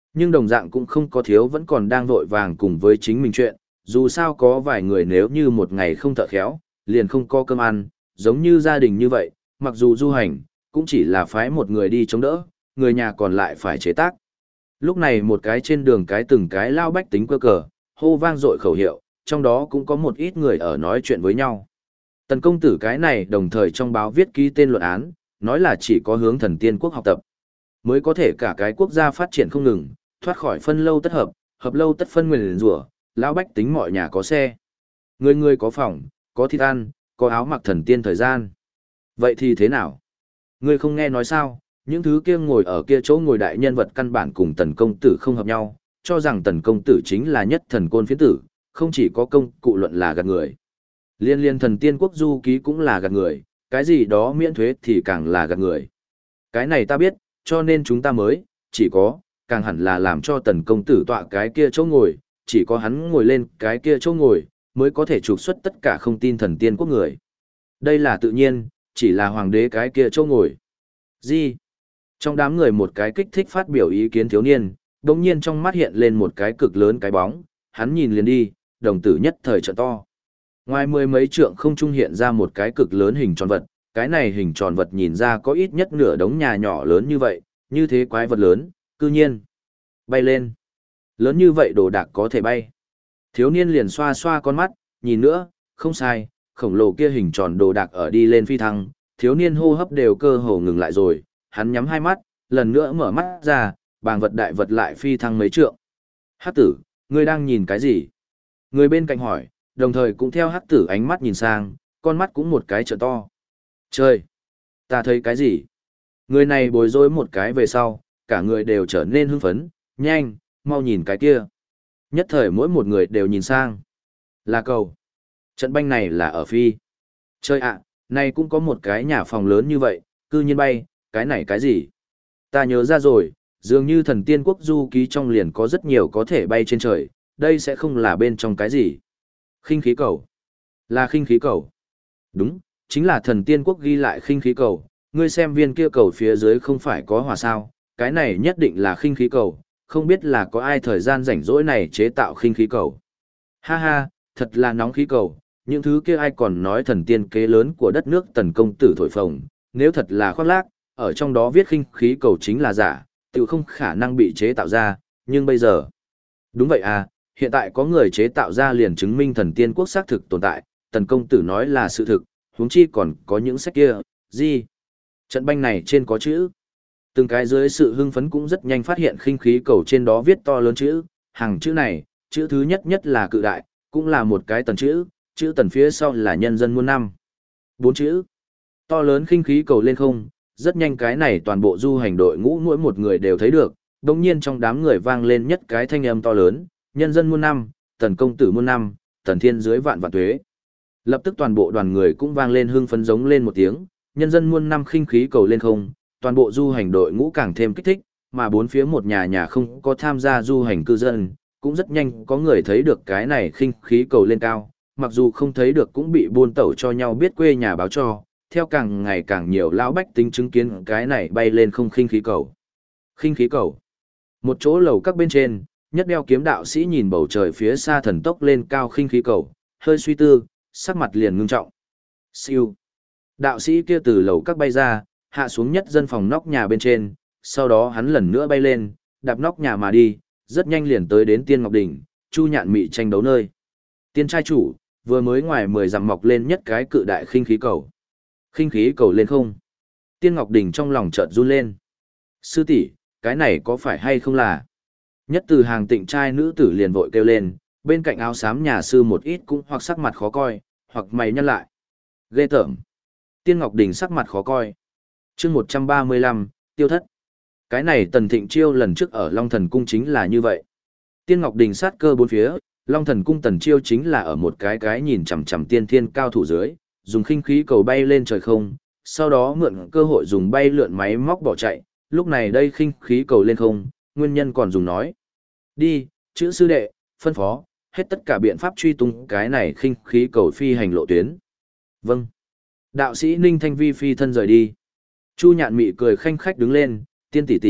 Nhưng đồng dạng cũng không có thiếu vẫn còn đang vội vàng cùng với chính mình chuyện, dù sao có vài người nếu như một ngày không thợ khéo, liền không có cơm ăn, giống như gia đình như vậy, mặc dù du hành, cũng chỉ là phái một người đi chống đỡ, người nhà còn lại phải chế tác. Lúc này một cái trên đường cái từng cái lao bách tính quơ cờ, hô vang dội khẩu hiệu, trong đó cũng có một ít người ở nói chuyện với nhau. Tần công tử cái này đồng thời trong báo viết ký tên luận án, nói là chỉ có hướng thần tiên quốc học tập, mới có thể cả cái quốc gia phát triển không ngừng, thoát khỏi phân lâu tất hợp, hợp lâu tất phân nguyền rủa, lão bách tính mọi nhà có xe. Người người có phòng, có thịt ăn, có áo mặc thần tiên thời gian. Vậy thì thế nào? Người không nghe nói sao, những thứ kia ngồi ở kia chỗ ngồi đại nhân vật căn bản cùng tần công tử không hợp nhau, cho rằng tần công tử chính là nhất thần côn phiến tử, không chỉ có công cụ luận là gạt người. Liên liên thần tiên quốc du ký cũng là gạt người, cái gì đó miễn thuế thì càng là gạt người. Cái này ta biết, cho nên chúng ta mới, chỉ có, càng hẳn là làm cho tần công tử tọa cái kia chỗ ngồi, chỉ có hắn ngồi lên cái kia chỗ ngồi, mới có thể trục xuất tất cả không tin thần tiên quốc người. Đây là tự nhiên, chỉ là hoàng đế cái kia chỗ ngồi. Gì? Trong đám người một cái kích thích phát biểu ý kiến thiếu niên, đồng nhiên trong mắt hiện lên một cái cực lớn cái bóng, hắn nhìn liền đi, đồng tử nhất thời trợ to. Ngoài mười mấy trượng không trung hiện ra một cái cực lớn hình tròn vật, cái này hình tròn vật nhìn ra có ít nhất nửa đống nhà nhỏ lớn như vậy, như thế quái vật lớn, cư nhiên bay lên. Lớn như vậy đồ đạc có thể bay. Thiếu niên liền xoa xoa con mắt, nhìn nữa, không sai, khổng lồ kia hình tròn đồ đạc ở đi lên phi thăng, thiếu niên hô hấp đều cơ hồ ngừng lại rồi, hắn nhắm hai mắt, lần nữa mở mắt ra, bàng vật đại vật lại phi thăng mấy trượng. Hắc tử, ngươi đang nhìn cái gì? Người bên cạnh hỏi, đồng thời cũng theo hắc tử ánh mắt nhìn sang, con mắt cũng một cái trợ to. Trời! Ta thấy cái gì? Người này bối rối một cái về sau, cả người đều trở nên hưng phấn, nhanh, mau nhìn cái kia. Nhất thời mỗi một người đều nhìn sang. Là cầu. Trận banh này là ở phi. Chơi ạ, này cũng có một cái nhà phòng lớn như vậy, cư nhiên bay, cái này cái gì? Ta nhớ ra rồi, dường như thần tiên quốc du ký trong liền có rất nhiều có thể bay trên trời, đây sẽ không là bên trong cái gì? Khinh khí cầu. Là khinh khí cầu. Đúng, chính là thần tiên quốc ghi lại khinh khí cầu, ngươi xem viên kia cầu phía dưới không phải có hỏa sao, cái này nhất định là khinh khí cầu, không biết là có ai thời gian rảnh rỗi này chế tạo khinh khí cầu. Ha ha, thật là nóng khí cầu, những thứ kia ai còn nói thần tiên kế lớn của đất nước tần công tử thổi phồng, nếu thật là khoác lác, ở trong đó viết khinh khí cầu chính là giả, tự không khả năng bị chế tạo ra, nhưng bây giờ... Đúng vậy à, hiện tại có người chế tạo ra liền chứng minh thần tiên quốc xác thực tồn tại, tần công tử nói là sự thực, huống chi còn có những sách kia, gì? Trận banh này trên có chữ. Từng cái dưới sự hưng phấn cũng rất nhanh phát hiện khinh khí cầu trên đó viết to lớn chữ, hàng chữ này, chữ thứ nhất nhất là cự đại, cũng là một cái tần chữ tần phía sau là nhân dân muôn năm. 4 chữ. To lớn khinh khí cầu lên không, rất nhanh cái này toàn bộ du hành đội ngũ mỗi một người đều thấy được, đồng nhiên trong đám người vang lên nhất cái thanh âm to lớn, nhân dân muôn năm, tần công tử muôn năm, tần thiên dưới vạn vạn tuế. Lập tức toàn bộ đoàn người cũng vang lên hưng phấn giống lên một tiếng, nhân dân muôn năm khinh khí cầu lên không, toàn bộ du hành đội ngũ càng thêm kích thích, mà bốn phía một nhà nhà không có tham gia du hành cư dân, cũng rất nhanh có người thấy được cái này khinh khí cầu lên cao, mặc dù không thấy được cũng bị buôn tẩu cho nhau biết quê nhà báo cho, theo càng ngày càng nhiều lão bách tính chứng kiến cái này bay lên không khinh khí cầu. Khinh khí cầu. Một chỗ lầu các bên trên, nhất đeo kiếm đạo sĩ nhìn bầu trời phía xa thần tốc lên cao khinh khí cầu, hơi suy tư, sắc mặt liền ngưng trọng. Siêu. Đạo sĩ kia từ lầu các bay ra, hạ xuống nhất dân phòng nóc nhà bên trên, sau đó hắn lần nữa bay lên, đạp nóc nhà mà đi, rất nhanh liền tới đến Tiên Ngọc Đỉnh, Chu Nhạn Mị tranh đấu nơi. Tiên trai chủ, vừa mới ngoài 10 dặm mọc lên nhất cái cự đại khinh khí cầu. Khinh khí cầu lên không? Tiên Ngọc Đỉnh trong lòng chợt run lên. Sư tỷ, cái này có phải hay không là? Nhất từ hàng tịnh trai nữ tử liền vội kêu lên, bên cạnh áo xám nhà sư một ít cũng hoặc sắc mặt khó coi, hoặc mày nhăn lại. Ghê tởm. Tiên Ngọc Đình sắc mặt khó coi. Chương 135, tiêu thất. Cái này Tần Thịnh Chiêu lần trước ở Long Thần Cung chính là như vậy. Tiên Ngọc Đình sát cơ bốn phía, Long Thần Cung Tần Chiêu chính là ở một cái nhìn chằm chằm tiên thiên cao thủ dưới, dùng khinh khí cầu bay lên trời không, sau đó mượn cơ hội dùng bay lượn máy móc bỏ chạy, lúc này đây khinh khí cầu lên không, nguyên nhân còn dùng nói. Đi, chữ sư đệ, phân phó, hết tất cả biện pháp truy tung cái này khinh khí cầu phi hành lộ tuyến. Vâng. Đạo sĩ Ninh Thanh Vi phi thân rời đi. Chu Nhạn Mị cười khanh khách đứng lên, tiên tỷ tỷ,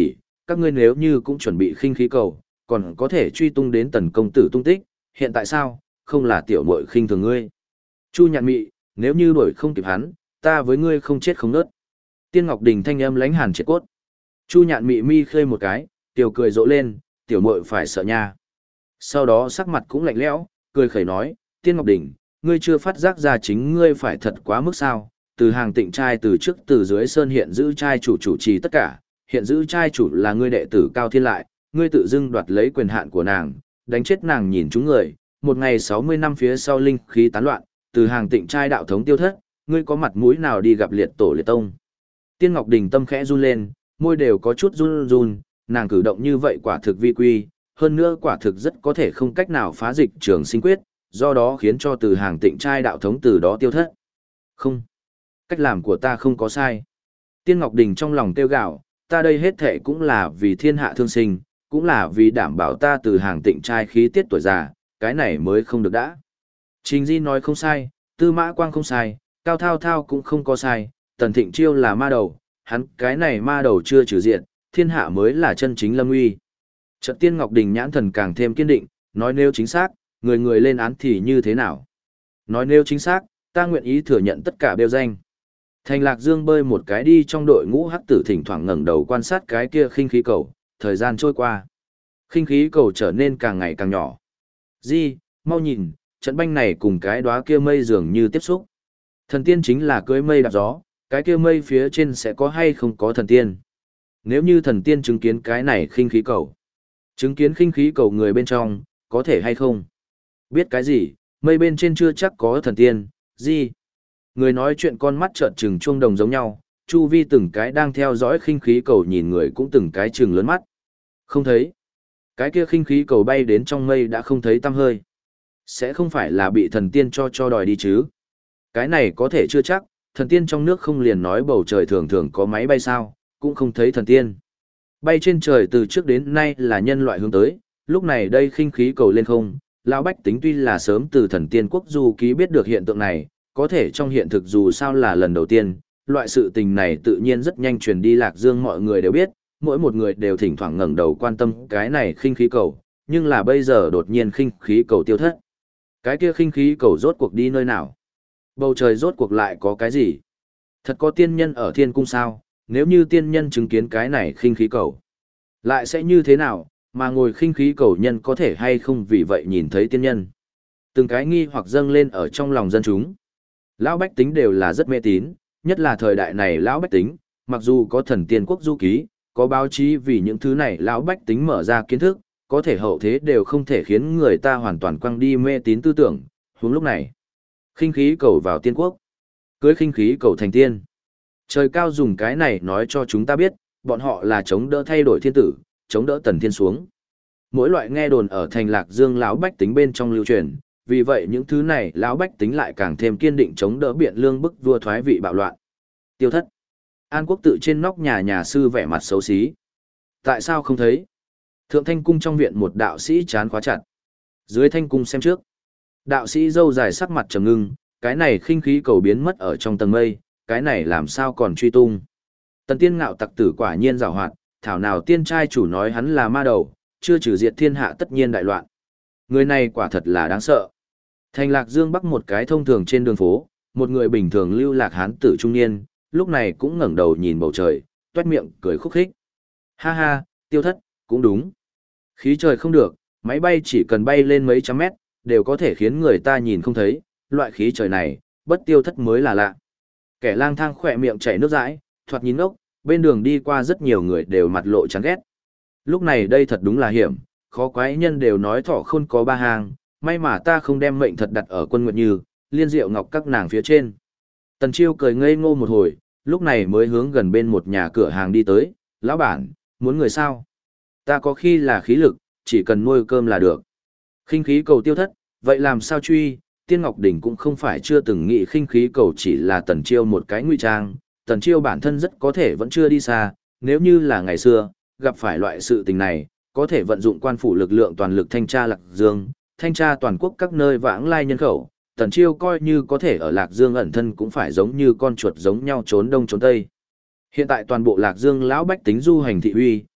các ngươi nếu như cũng chuẩn bị khinh khí cầu, còn có thể truy tung đến tần công tử tung tích, hiện tại sao, không là tiểu muội khinh thường ngươi. Chu Nhạn Mị, nếu như đuổi không kịp hắn, ta với ngươi không chết không nớt. Tiên Ngọc Đình thanh âm lãnh hàn triệt cốt. Chu Nhạn Mị mi khơi một cái, tiểu cười rộ lên, tiểu muội phải sợ nha. Sau đó sắc mặt cũng lạnh lẽo, cười khẩy nói, Tiên Ngọc Đình, ngươi chưa phát giác ra chính ngươi phải thật quá mức sao, từ hàng tịnh trai từ trước từ dưới sơn hiện giữ trai chủ trì tất cả, hiện giữ trai chủ là ngươi đệ tử Cao Thiên Lại, ngươi tự dưng đoạt lấy quyền hạn của nàng, đánh chết nàng nhìn chúng người, một ngày 60 năm phía sau linh khí tán loạn, từ hàng tịnh trai đạo thống tiêu thất, ngươi có mặt mũi nào đi gặp liệt tổ liệt tông. Tiên Ngọc Đình tâm khẽ run lên, môi đều có chút run run, nàng cử động như vậy quả thực vi quy, hơn nữa quả thực rất có thể không cách nào phá dịch trường sinh quyết, do đó khiến cho từ hàng tịnh trai đạo thống từ đó tiêu thất. Không, cách làm của ta không có sai. Tiên Ngọc Đình trong lòng tiêu gạo, ta đây hết thệ cũng là vì thiên hạ thương sinh, cũng là vì đảm bảo ta từ hàng tịnh trai khí tiết tuổi già, cái này mới không được đã. Trình Di nói không sai, Tư Mã Quang không sai, Cao Thao Thao cũng không có sai, Tần Thịnh Chiêu là ma đầu, hắn cái này ma đầu chưa trừ diện, thiên hạ mới là chân chính lâm uy. Chợt Tiên Ngọc Đình nhãn thần càng thêm kiên định, nói nếu chính xác, người người lên án thì như thế nào? Nói nếu chính xác, ta nguyện ý thừa nhận tất cả bêu danh. Thành Lạc Dương bơi một cái đi trong đội ngũ hắc tử thỉnh thoảng ngẩng đầu quan sát cái kia khinh khí cầu, thời gian trôi qua. Khinh khí cầu trở nên càng ngày càng nhỏ. Di, mau nhìn, trận banh này cùng cái đóa kia mây dường như tiếp xúc. Thần tiên chính là cưới mây đạp gió, cái kia mây phía trên sẽ có hay không có thần tiên. Nếu như thần tiên chứng kiến cái này khinh khí cầu, chứng kiến khinh khí cầu người bên trong, có thể hay không? Biết cái gì, mây bên trên chưa chắc có thần tiên, gì? Người nói chuyện con mắt trợn trừng chuông đồng giống nhau, chu vi từng cái đang theo dõi khinh khí cầu nhìn người cũng từng cái trừng lớn mắt. Không thấy. Cái kia khinh khí cầu bay đến trong mây đã không thấy tăm hơi. Sẽ không phải là bị thần tiên cho đòi đi chứ? Cái này có thể chưa chắc, thần tiên trong nước không liền nói bầu trời thường thường có máy bay sao, cũng không thấy thần tiên. Bay trên trời từ trước đến nay là nhân loại hướng tới, lúc này đây khinh khí cầu lên không, lão bách tính tuy là sớm từ thần tiên quốc du ký biết được hiện tượng này, có thể trong hiện thực dù sao là lần đầu tiên, loại sự tình này tự nhiên rất nhanh truyền đi Lạc Dương, mọi người đều biết, mỗi một người đều thỉnh thoảng ngẩng đầu quan tâm cái này khinh khí cầu, nhưng là bây giờ đột nhiên khinh khí cầu tiêu thất. Cái kia khinh khí cầu rốt cuộc đi nơi nào? Bầu trời rốt cuộc lại có cái gì? Thật có tiên nhân ở thiên cung sao? Nếu như tiên nhân chứng kiến cái này khinh khí cầu, lại sẽ như thế nào, mà ngồi khinh khí cầu nhân có thể hay không vì vậy nhìn thấy tiên nhân? Từng cái nghi hoặc dâng lên ở trong lòng dân chúng. Lão bách tính đều là rất mê tín, nhất là thời đại này lão bách tính, mặc dù có thần tiên quốc du ký, có báo chí vì những thứ này lão bách tính mở ra kiến thức, có thể hậu thế đều không thể khiến người ta hoàn toàn quăng đi mê tín tư tưởng. Huống lúc này, khinh khí cầu vào tiên quốc, cưới khinh khí cầu thành tiên. Trời cao dùng cái này nói cho chúng ta biết, bọn họ là chống đỡ thay đổi thiên tử, chống đỡ tần thiên xuống. Mỗi loại nghe đồn ở thành Lạc Dương lão bách tính bên trong lưu truyền, vì vậy những thứ này lão bách tính lại càng thêm kiên định chống đỡ biện lương bức vua thoái vị bạo loạn. Tiêu thất. An Quốc tự trên nóc nhà sư vẻ mặt xấu xí. Tại sao không thấy? Thượng Thanh cung trong viện một đạo sĩ chán khóa chặt. Dưới Thanh cung xem trước. Đạo sĩ râu dài sắc mặt trầm ngưng, cái này khinh khí cầu biến mất ở trong tầng mây, cái này làm sao còn truy tung. Tần tiên ngạo tặc tử quả nhiên giàu hoạt, thảo nào tiên trai chủ nói hắn là ma đầu, chưa trừ diệt thiên hạ tất nhiên đại loạn. Người này quả thật là đáng sợ. Thành Lạc Dương Bắc một cái thông thường trên đường phố, một người bình thường lưu lạc hán tử trung niên, lúc này cũng ngẩng đầu nhìn bầu trời, toét miệng cười khúc khích. Ha ha, tiêu thất, cũng đúng. Khí trời không được, máy bay chỉ cần bay lên mấy trăm mét, đều có thể khiến người ta nhìn không thấy, loại khí trời này, bất tiêu thất mới là lạ. Kẻ lang thang khỏe miệng chảy nước dãi, thoạt nhìn ốc, bên đường đi qua rất nhiều người đều mặt lộ chán ghét. Lúc này đây thật đúng là hiểm, khó quái nhân đều nói thỏ khôn có ba hàng, may mà ta không đem mệnh thật đặt ở Quân Nguyệt Như, Liên Diệu Ngọc các nàng phía trên. Tần Chiêu cười ngây ngô một hồi, lúc này mới hướng gần bên một nhà cửa hàng đi tới, lão bản, muốn người sao? Ta có khi là khí lực, chỉ cần nuôi cơm là được. Khinh khí cầu tiêu thất, vậy làm sao truy? Tiên Ngọc Đỉnh cũng không phải chưa từng nghĩ khinh khí cầu chỉ là Tần Chiêu một cái ngụy trang, Tần Chiêu bản thân rất có thể vẫn chưa đi xa, nếu như là ngày xưa, gặp phải loại sự tình này, có thể vận dụng quan phủ lực lượng toàn lực thanh tra Lạc Dương, thanh tra toàn quốc các nơi vãng lai nhân khẩu, Tần Chiêu coi như có thể ở Lạc Dương ẩn thân cũng phải giống như con chuột giống nhau trốn đông trốn tây. Hiện tại toàn bộ Lạc Dương lão bách tính du hành thị uy,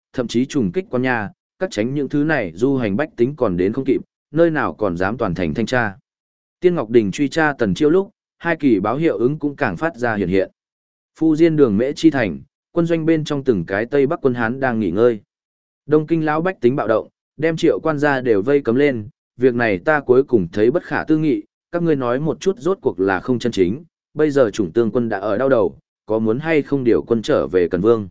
thậm chí trùng kích quan nha, cắt tránh những thứ này du hành bách tính còn đến không kịp, nơi nào còn dám toàn thành thanh tra. Tiên Ngọc Đình truy tra Tần Chiêu lúc, hai kỳ báo hiệu ứng cũng càng phát ra hiện hiện. Phu Diên đường Mễ Chi thành, quân doanh bên trong từng cái Tây Bắc quân Hán đang nghỉ ngơi. Đông Kinh lão bách tính bạo động, đem Triệu quan gia đều vây cấm lên, việc này ta cuối cùng thấy bất khả tư nghị, các ngươi nói một chút rốt cuộc là không chân chính, bây giờ chủng tương quân đã ở đau đầu, có muốn hay không điều quân trở về Cần Vương.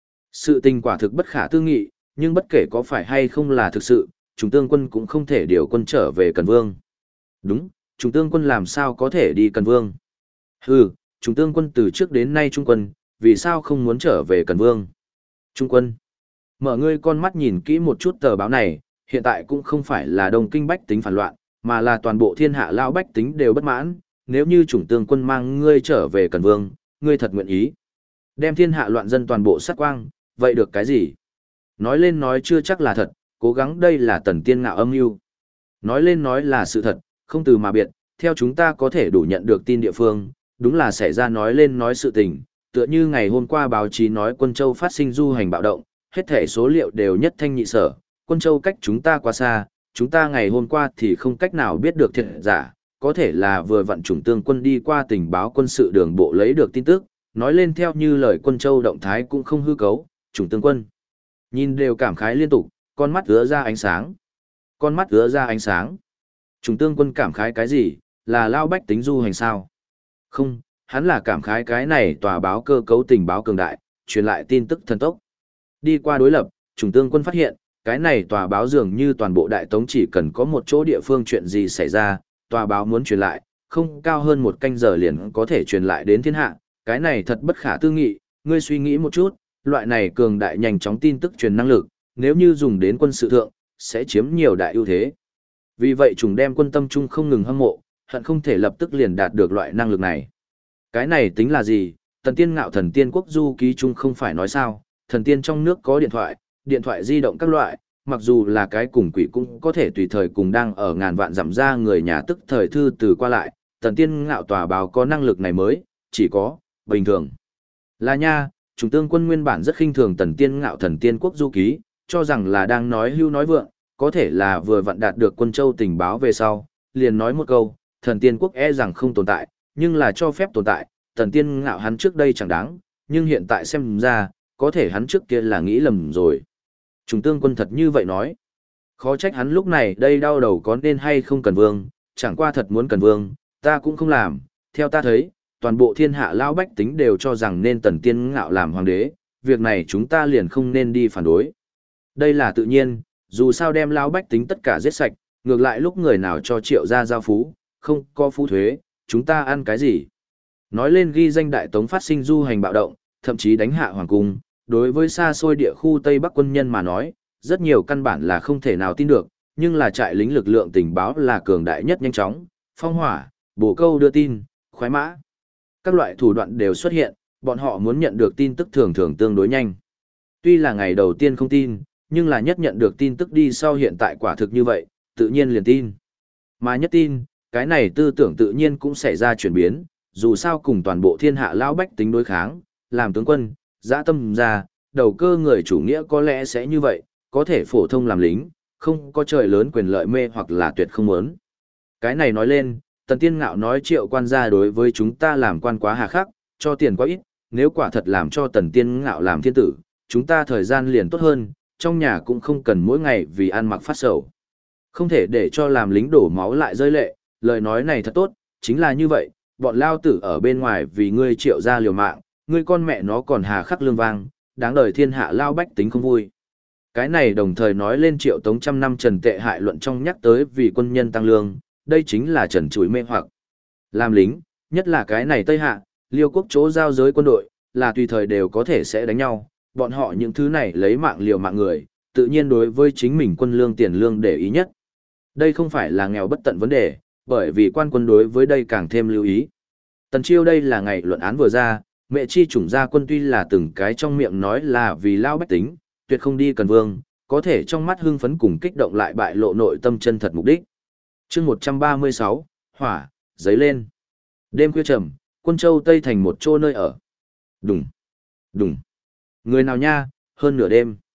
Sự tình quả thực bất khả tư nghị, nhưng bất kể có phải hay không là thực sự, chủng tương quân cũng không thể điều quân trở về Cần Vương. Đúng, chủng tương quân làm sao có thể đi Cần Vương? Hừ, chủng tương quân từ trước đến nay trung quân, vì sao không muốn trở về Cần Vương? Trung quân. Mở ngươi con mắt nhìn kỹ một chút tờ báo này, hiện tại cũng không phải là Đông Kinh bách tính phản loạn, mà là toàn bộ thiên hạ lão bách tính đều bất mãn, nếu như chủng tương quân mang ngươi trở về Cần Vương, ngươi thật nguyện ý. Đem thiên hạ loạn dân toàn bộ sát quang, vậy được cái gì? Nói lên nói chưa chắc là thật, cố gắng đây là Tần Tiên Ngạo âm mưu. Nói lên nói là sự thật, không từ mà biệt, theo chúng ta có thể đủ nhận được tin địa phương, đúng là xảy ra nói lên nói sự tình, tựa như ngày hôm qua báo chí nói Quân Châu phát sinh du hành bạo động, hết thể số liệu đều nhất thanh nhị sở, Quân Châu cách chúng ta quá xa, chúng ta ngày hôm qua thì không cách nào biết được thiệt giả, có thể là vừa vặn chủng tương quân đi qua tình báo quân sự đường bộ lấy được tin tức, nói lên theo như lời Quân Châu động thái cũng không hư cấu, chủng tương quân. Nhìn đều cảm khái liên tục, con mắt ứa ra ánh sáng. Con mắt ứa ra ánh sáng. Chủng tương quân cảm khái cái gì, là lao bách tính du hành sao? Không, hắn là cảm khái cái này tòa báo cơ cấu tình báo cường đại, truyền lại tin tức thần tốc. Đi qua đối lập, chủng tương quân phát hiện, cái này tòa báo dường như toàn bộ đại tống chỉ cần có một chỗ địa phương chuyện gì xảy ra, tòa báo muốn truyền lại, không cao hơn một canh giờ liền có thể truyền lại đến thiên hạ, cái này thật bất khả tư nghị, ngươi suy nghĩ một chút, loại này cường đại nhanh chóng tin tức truyền năng lực, nếu như dùng đến quân sự thượng, sẽ chiếm nhiều đại ưu thế. Vì vậy chúng đem quân tâm trung không ngừng hâm mộ, hận không thể lập tức liền đạt được loại năng lực này. Cái này tính là gì? Tần Tiên Ngạo thần tiên quốc du ký trung không phải nói sao, thần tiên trong nước có điện thoại di động các loại, mặc dù là cái cùng quỷ cũng có thể tùy thời cùng đang ở ngàn vạn dặm ra người nhà tức thời thư từ qua lại, Tần Tiên Ngạo tòa báo có năng lực này mới, chỉ có, bình thường. Là nha, Chủng tương quân nguyên bản rất khinh thường Tần Tiên Ngạo thần tiên quốc du ký, cho rằng là đang nói hưu nói vượng, có thể là vừa vặn đạt được Quân Châu tình báo về sau, liền nói một câu, thần tiên quốc e rằng không tồn tại, nhưng là cho phép tồn tại, Tần Tiên Ngạo hắn trước đây chẳng đáng, nhưng hiện tại xem ra, có thể hắn trước kia là nghĩ lầm rồi. Chủng tương quân thật như vậy nói. Khó trách hắn lúc này đây đau đầu có nên hay không cần vương, chẳng qua thật muốn cần vương, ta cũng không làm, theo ta thấy, toàn bộ thiên hạ lão bách tính đều cho rằng nên Tần Tiên Ngạo làm hoàng đế, việc này chúng ta liền không nên đi phản đối. Đây là tự nhiên, dù sao đem lão bách tính tất cả giết sạch, ngược lại lúc người nào cho Triệu gia giao phú, không có phú thuế, chúng ta ăn cái gì? Nói lên ghi danh đại tống phát sinh du hành bạo động, thậm chí đánh hạ hoàng cung, đối với xa xôi địa khu Tây Bắc quân nhân mà nói, rất nhiều căn bản là không thể nào tin được, nhưng là trại lính lực lượng tình báo là cường đại nhất nhanh chóng, phong hỏa, bổ câu đưa tin, khoái mã. Các loại thủ đoạn đều xuất hiện, bọn họ muốn nhận được tin tức thường thường tương đối nhanh. Tuy là ngày đầu tiên không tin, nhưng là nhất nhận được tin tức đi sau hiện tại quả thực như vậy, tự nhiên liền tin. Mà nhất tin, cái này tư tưởng tự nhiên cũng xảy ra chuyển biến, dù sao cùng toàn bộ thiên hạ lão bách tính đối kháng, làm tướng quân, dã tâm ra, đầu cơ người chủ nghĩa có lẽ sẽ như vậy, có thể phổ thông làm lính, không có trời lớn quyền lợi mê hoặc là tuyệt không muốn. Cái này nói lên, Tần Tiên Ngạo nói Triệu quan gia đối với chúng ta làm quan quá hà khắc, cho tiền quá ít, nếu quả thật làm cho Tần Tiên Ngạo làm thiên tử, chúng ta thời gian liền tốt hơn, trong nhà cũng không cần mỗi ngày vì ăn mặc phát sầu. Không thể để cho làm lính đổ máu lại rơi lệ, lời nói này thật tốt, chính là như vậy, bọn lao tử ở bên ngoài vì ngươi Triệu gia liều mạng, ngươi con mẹ nó còn hà khắc lương vang, đáng đời thiên hạ lao bách tính không vui. Cái này đồng thời nói lên Triệu Tống trăm năm trần tệ hại luận trong nhắc tới vì quân nhân tăng lương, đây chính là trần chuỗi mê hoặc. Làm lính, nhất là cái này Tây Hạ, Liêu quốc chỗ giao giới quân đội, là tùy thời đều có thể sẽ đánh nhau, bọn họ những thứ này lấy mạng liều mạng người, tự nhiên đối với chính mình quân lương tiền lương để ý nhất. Đây không phải là nghèo bất tận vấn đề, bởi vì quan quân đối với đây càng thêm lưu ý. Tần Chiêu đây là ngày luận án vừa ra, Mẹ Chi chủng gia quân tuy là từng cái trong miệng nói là vì lao bách tính, tuyệt không đi cần vương, có thể trong mắt hưng phấn cùng kích động lại bại lộ nội tâm chân thật mục đích. Chương 136, hỏa, giấy lên. Đêm khuya trầm, Quân Châu Tây thành một chỗ nơi ở. Đùng, đùng. Người nào nha, hơn nửa đêm.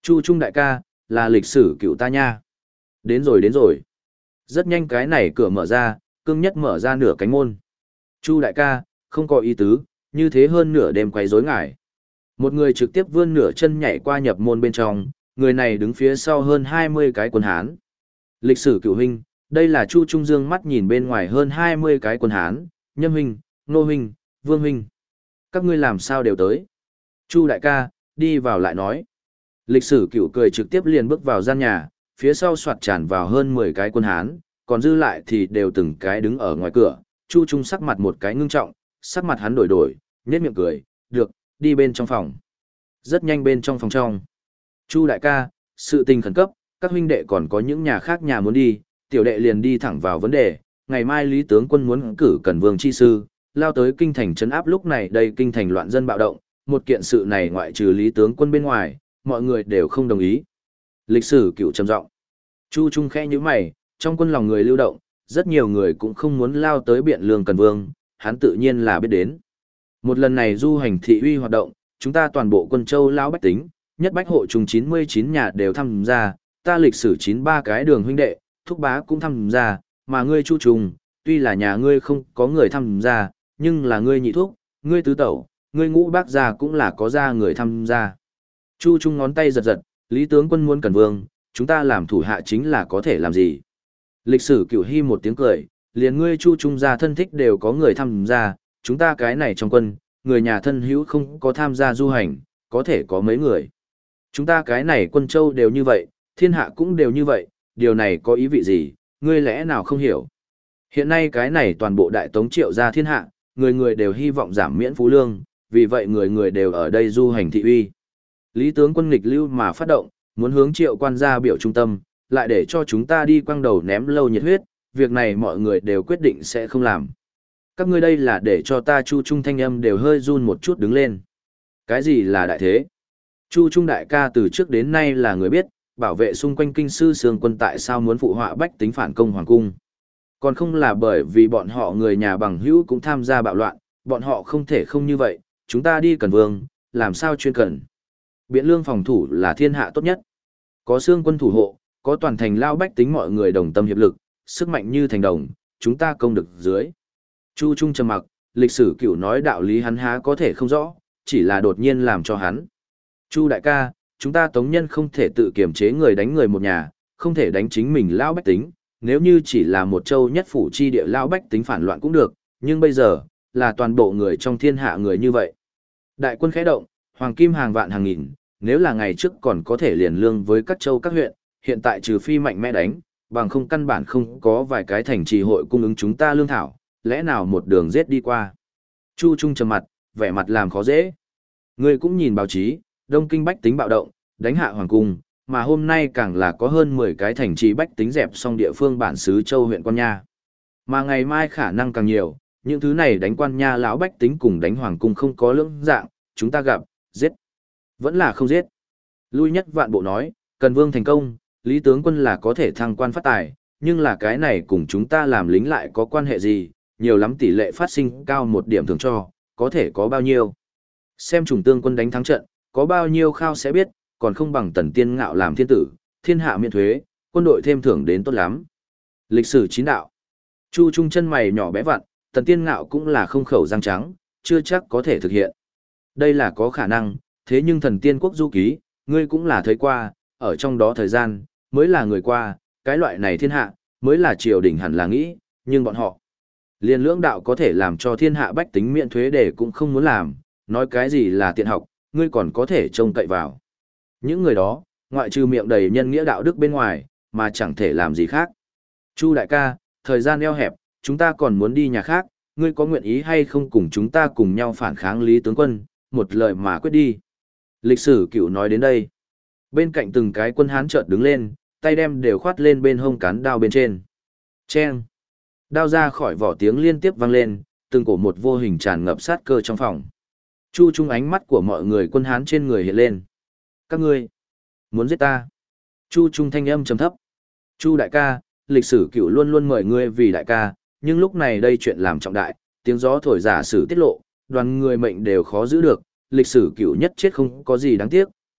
Chu Trung đại ca, là lịch sử cựu ta nha. Đến rồi đến rồi. Rất nhanh cái này cửa mở ra, cương nhất mở ra nửa cánh môn. Chu đại ca, không có ý tứ, như thế hơn nửa đêm quấy rối ngài. Một người trực tiếp vươn nửa chân nhảy qua nhập môn bên trong, người này đứng phía sau hơn 20 cái quân Hán. Lịch sử cựu huynh, đây là Chu Trung Dương mắt nhìn bên ngoài hơn 20 cái quân Hán, Nhâm huynh, Nô huynh, Vương huynh. Các ngươi làm sao đều tới? Chu đại ca, đi vào lại nói. Lịch sử cựu cười trực tiếp liền bước vào gian nhà, phía sau soạt tràn vào hơn 10 cái quân Hán, còn dư lại thì đều từng cái đứng ở ngoài cửa. Chu Trung sắc mặt một cái ngưng trọng, sắc mặt hắn đổi đổi, nhếch miệng cười, được, đi bên trong phòng. Rất nhanh bên trong phòng trong. Chu đại ca, sự tình khẩn cấp, các huynh đệ còn có những nhà khác nhà muốn đi, tiểu đệ liền đi thẳng vào vấn đề. Ngày mai Lý tướng quân muốn cử Cần Vương chi sư, lao tới kinh thành trấn áp lúc này đây kinh thành loạn dân bạo động, một kiện sự này ngoại trừ Lý tướng quân bên ngoài, mọi người đều không đồng ý. Lịch sử cựu trầm giọng. Chu Trung khẽ nhíu mày, trong quân lòng người lưu động, rất nhiều người cũng không muốn lao tới biện lương Cần Vương, hắn tự nhiên là biết đến. Một lần này du hành thị uy hoạt động, chúng ta toàn bộ quân châu lão bách tính, nhất bách hộ trùng 99 nhà đều tham gia, ta lịch sử 93 cái đường huynh đệ, thúc bá cũng tham gia, mà ngươi Chu Trung, tuy là nhà ngươi không có người tham gia, nhưng là ngươi nhị thúc, ngươi tứ tẩu, ngươi ngũ bác gia cũng là có gia người tham gia. Chu Trung ngón tay giật giật, Lý tướng quân muốn Cần Vương, chúng ta làm thủ hạ chính là có thể làm gì. Lịch sử cửu hy một tiếng cười, liền ngươi Chu Trung gia thân thích đều có người tham gia, chúng ta cái này trong quân, người nhà thân hữu không có tham gia du hành, có thể có mấy người. Chúng ta cái này quân châu đều như vậy, thiên hạ cũng đều như vậy, điều này có ý vị gì, ngươi lẽ nào không hiểu. Hiện nay cái này toàn bộ đại tống triệu gia thiên hạ, người người đều hy vọng giảm miễn phú lương, vì vậy người người đều ở đây du hành thị uy. Lý tướng quân nghịch lưu mà phát động, muốn hướng triệu quan gia biểu trung tâm, lại để cho chúng ta đi quăng đầu ném lâu nhiệt huyết, việc này mọi người đều quyết định sẽ không làm. Các ngươi đây là để cho ta Chu Trung thanh âm đều hơi run một chút đứng lên. Cái gì là đại thế? Chu Trung đại ca từ trước đến nay là người biết, bảo vệ xung quanh kinh sư sương quân tại sao muốn phụ họa bách tính phản công hoàng cung. Còn không là bởi vì bọn họ người nhà bằng hữu cũng tham gia bạo loạn, bọn họ không thể không như vậy, chúng ta đi Cần Vương, làm sao chuyên cần. Biện lương phòng thủ là thiên hạ tốt nhất. Có sương quân thủ hộ, có toàn thành lao bách tính mọi người đồng tâm hiệp lực, sức mạnh như thành đồng, chúng ta công được dưới. Chu Trung trầm mặc, lịch sử cửu nói đạo lý hắn há có thể không rõ, chỉ là đột nhiên làm cho hắn. Chu đại ca, chúng ta tống nhân không thể tự kiềm chế người đánh người một nhà, không thể đánh chính mình lao bách tính, nếu như chỉ là một châu nhất phủ chi địa lao bách tính phản loạn cũng được, nhưng bây giờ, là toàn bộ người trong thiên hạ người như vậy. Đại quân khẽ động, hoàng kim hàng vạn hàng nghìn, nếu là ngày trước còn có thể liền lương với các châu các huyện, hiện tại trừ phi mạnh mẽ đánh, bằng không căn bản không có vài cái thành trì hội cung ứng chúng ta lương thảo, lẽ nào một đường giết đi qua. Chu Trung trầm mặt, vẻ mặt làm khó dễ. Ngươi cũng nhìn báo chí, Đông Kinh bách tính bạo động, đánh hạ hoàng cung, mà hôm nay càng là có hơn 10 cái thành trì bách tính dẹp xong địa phương bản xứ châu huyện Quan Nha. Mà ngày mai khả năng càng nhiều, những thứ này đánh Quan Nha lão bách tính cùng đánh hoàng cung không có lưỡng dạng, chúng ta gặp, giết. Vẫn là không giết. Lui nhất vạn bộ nói, Cần Vương thành công, Lý tướng quân là có thể thăng quan phát tài, nhưng là cái này cùng chúng ta làm lính lại có quan hệ gì, nhiều lắm tỷ lệ phát sinh cao một điểm thường cho, có thể có bao nhiêu. Xem chủng tương quân đánh thắng trận, có bao nhiêu khao sẽ biết, còn không bằng Tần Tiên Ngạo làm thiên tử, thiên hạ miễn thuế, quân đội thêm thưởng đến tốt lắm. Lịch sử chín đạo. Chu Trung chân mày nhỏ bé vặn, Tần Tiên Ngạo cũng là không khẩu răng trắng, chưa chắc có thể thực hiện. Đây là có khả năng, thế nhưng thần tiên quốc du ký, ngươi cũng là thấy qua, ở trong đó thời gian, mới là người qua, cái loại này thiên hạ, mới là triều đình hẳn là nghĩ, nhưng bọn họ, liên lưỡng đạo có thể làm cho thiên hạ bách tính miễn thuế để cũng không muốn làm, nói cái gì là tiện học, ngươi còn có thể trông cậy vào. Những người đó, ngoại trừ miệng đầy nhân nghĩa đạo đức bên ngoài, mà chẳng thể làm gì khác. Chu đại ca, thời gian eo hẹp, chúng ta còn muốn đi nhà khác, ngươi có nguyện ý hay không cùng chúng ta cùng nhau phản kháng Lý tướng quân, một lời mà quyết đi. Lịch sử cửu nói đến đây. Bên cạnh từng cái quân hán chợt đứng lên, tay đem đều khoát lên bên hông cán đao bên trên. Chen. Đao ra khỏi vỏ tiếng liên tiếp vang lên, từng cổ một vô hình tràn ngập sát cơ trong phòng. Chu Trung ánh mắt của mọi người quân hán trên người hiện lên. Các ngươi muốn giết ta? Chu Trung thanh âm trầm thấp. Chu đại ca, lịch sử cửu luôn luôn mời ngươi vì đại ca, nhưng lúc này đây chuyện làm trọng đại, tiếng gió thổi giả sử tiết lộ, đoàn người mệnh đều khó giữ được, lịch sử cửu nhất chết không có gì đáng tiếc,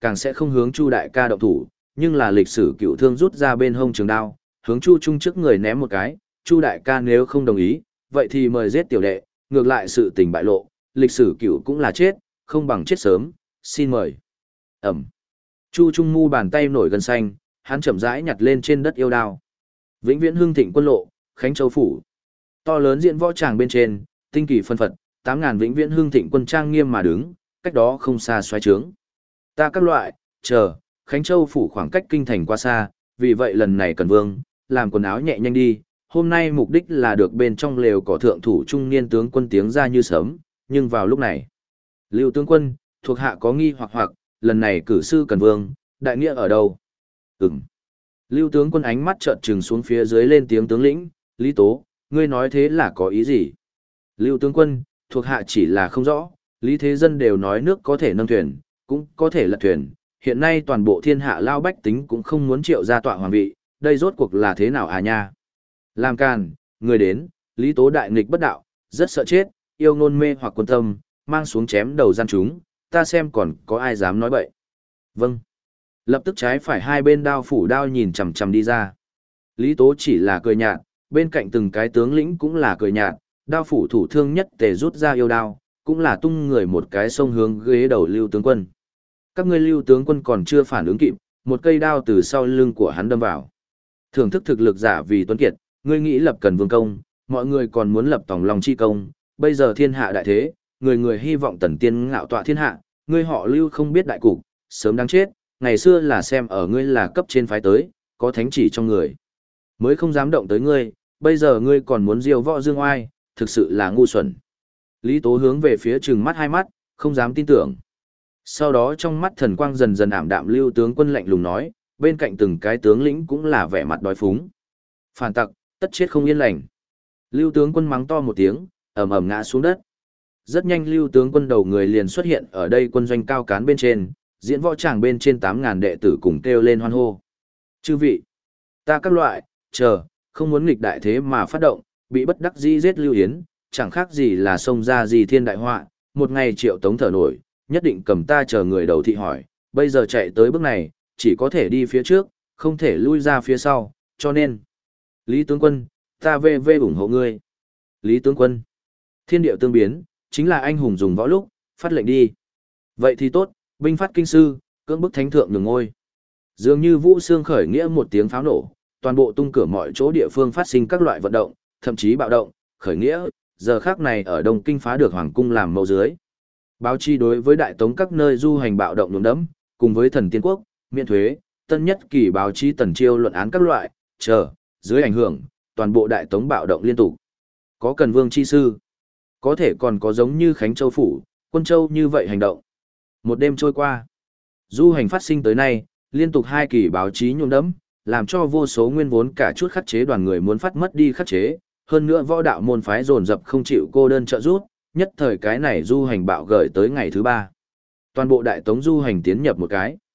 càng sẽ không hướng Chu đại ca động thủ, nhưng là lịch sử cựu thương rút ra bên hông trường đao, hướng Chu Trung trước người ném một cái, Chu đại ca nếu không đồng ý, vậy thì mời giết tiểu đệ, ngược lại sự tình bại lộ, lịch sử cựu cũng là chết, không bằng chết sớm, xin mời. Ẩm. Chu Trung mu bàn tay nổi gân xanh, hắn chậm rãi nhặt lên trên đất yêu đao. Vĩnh Viễn Hưng Thịnh Quân lộ, Khánh Châu phủ. To lớn diện võ tràng bên trên, tinh kỳ phân phật, 8.000 Vĩnh Viễn Hưng Thịnh Quân trang nghiêm mà đứng, cách đó không xa xoáy trướng. Ta các loại, chờ, Khánh Châu phủ khoảng cách kinh thành quá xa, vì vậy lần này Cần Vương, làm quần áo nhẹ nhanh đi, hôm nay mục đích là được bên trong lều có thượng thủ trung niên tướng quân tiếng ra như sớm, nhưng vào lúc này, Lưu tướng quân, thuộc hạ có nghi hoặc, lần này cử sư Cần Vương, đại nghĩa ở đâu? Ừm. Lưu tướng quân ánh mắt trợn trừng xuống phía dưới lên tiếng tướng lĩnh, Lý Tố, ngươi nói thế là có ý gì? Lưu tướng quân, thuộc hạ chỉ là không rõ, Lý Thế Dân đều nói nước có thể nâng thuyền, cũng có thể lật thuyền, hiện nay toàn bộ thiên hạ lao bách tính cũng không muốn triệu ra tọa hoàng vị, đây rốt cuộc là thế nào à nha? Làm càn, người đến, Lý Tố đại nghịch bất đạo, rất sợ chết, yêu ngôn mê hoặc quân tâm, mang xuống chém đầu gian chúng, ta xem còn có ai dám nói bậy. Vâng. Lập tức trái phải hai bên đao phủ đao nhìn chằm chằm đi ra. Lý Tố chỉ là cười nhạt, bên cạnh từng cái tướng lĩnh cũng là cười nhạt, đao phủ thủ thương nhất tề rút ra yêu đao, cũng là tung người một cái sông hướng ghế đầu Lưu tướng quân. Các ngươi Lưu tướng quân còn chưa phản ứng kịp, một cây đao từ sau lưng của hắn đâm vào. Thưởng thức thực lực giả vì tuấn kiệt, ngươi nghĩ lập Cần Vương công, mọi người còn muốn lập Tòng Long chi công, bây giờ thiên hạ đại thế, người người hy vọng Tần Tiên ngạo tọa thiên hạ, ngươi họ Lưu không biết đại cục, sớm đáng chết, ngày xưa là xem ở ngươi là cấp trên phái tới, có thánh chỉ trong người, mới không dám động tới ngươi, bây giờ ngươi còn muốn diêu võ dương oai, thực sự là ngu xuẩn. Lý Tố hướng về phía trừng mắt hai mắt, không dám tin tưởng. Sau đó trong mắt thần quang dần dần ảm đạm, Lưu tướng quân lạnh lùng nói, bên cạnh từng cái tướng lĩnh cũng là vẻ mặt đói phúng. Phản tặc, tất chết không yên lành. Lưu tướng quân mắng to một tiếng, ầm ầm ngã xuống đất. Rất nhanh Lưu tướng quân đầu người liền xuất hiện ở đây quân doanh cao cán bên trên, diễn võ tràng bên trên 8.000 đệ tử cùng kêu lên hoan hô. Chư vị, ta các loại, chờ, không muốn nghịch đại thế mà phát động, bị bất đắc dĩ giết Lưu Hiến, chẳng khác gì là xông ra gì thiên đại họa, một ngày Triệu Tống thở nổi, nhất định cầm ta chờ người đầu thị hỏi, bây giờ chạy tới bước này, chỉ có thể đi phía trước, không thể lui ra phía sau, cho nên, Lý tướng quân, ta về ủng hộ ngươi. Lý tướng quân, thiên điệu tương biến, chính là anh hùng dùng võ lúc, phát lệnh đi. Vậy thì tốt, binh phát kinh sư, cưỡng bức thánh thượng nhường ngôi. Dường như vũ xương khởi nghĩa một tiếng pháo nổ, toàn bộ tung cửa mọi chỗ địa phương phát sinh các loại vận động, thậm chí bạo động, khởi nghĩa, giờ khác này ở Đông Kinh phá được hoàng cung làm mẫu dưới. Báo chi đối với đại tống các nơi du hành bạo động nhuộm đẫm, cùng với thần tiên quốc, miễn thuế, tân nhất kỳ báo chí tần chiêu luận án các loại, dưới ảnh hưởng, toàn bộ đại tống bạo động liên tục. Có Cần Vương chi sư, có thể còn có giống như Khánh Châu phủ, Quân Châu như vậy hành động. Một đêm trôi qua, du hành phát sinh tới nay, liên tục 2 kỳ báo chí nhuộm đẫm, làm cho vô số nguyên vốn cả chút khắc chế đoàn người muốn phát mất đi khắc chế, hơn nữa võ đạo môn phái dồn dập không chịu cô đơn trợ giúp, nhất thời cái này du hành bạo gởi tới ngày thứ 3. Toàn bộ đại tống du hành tiến nhập một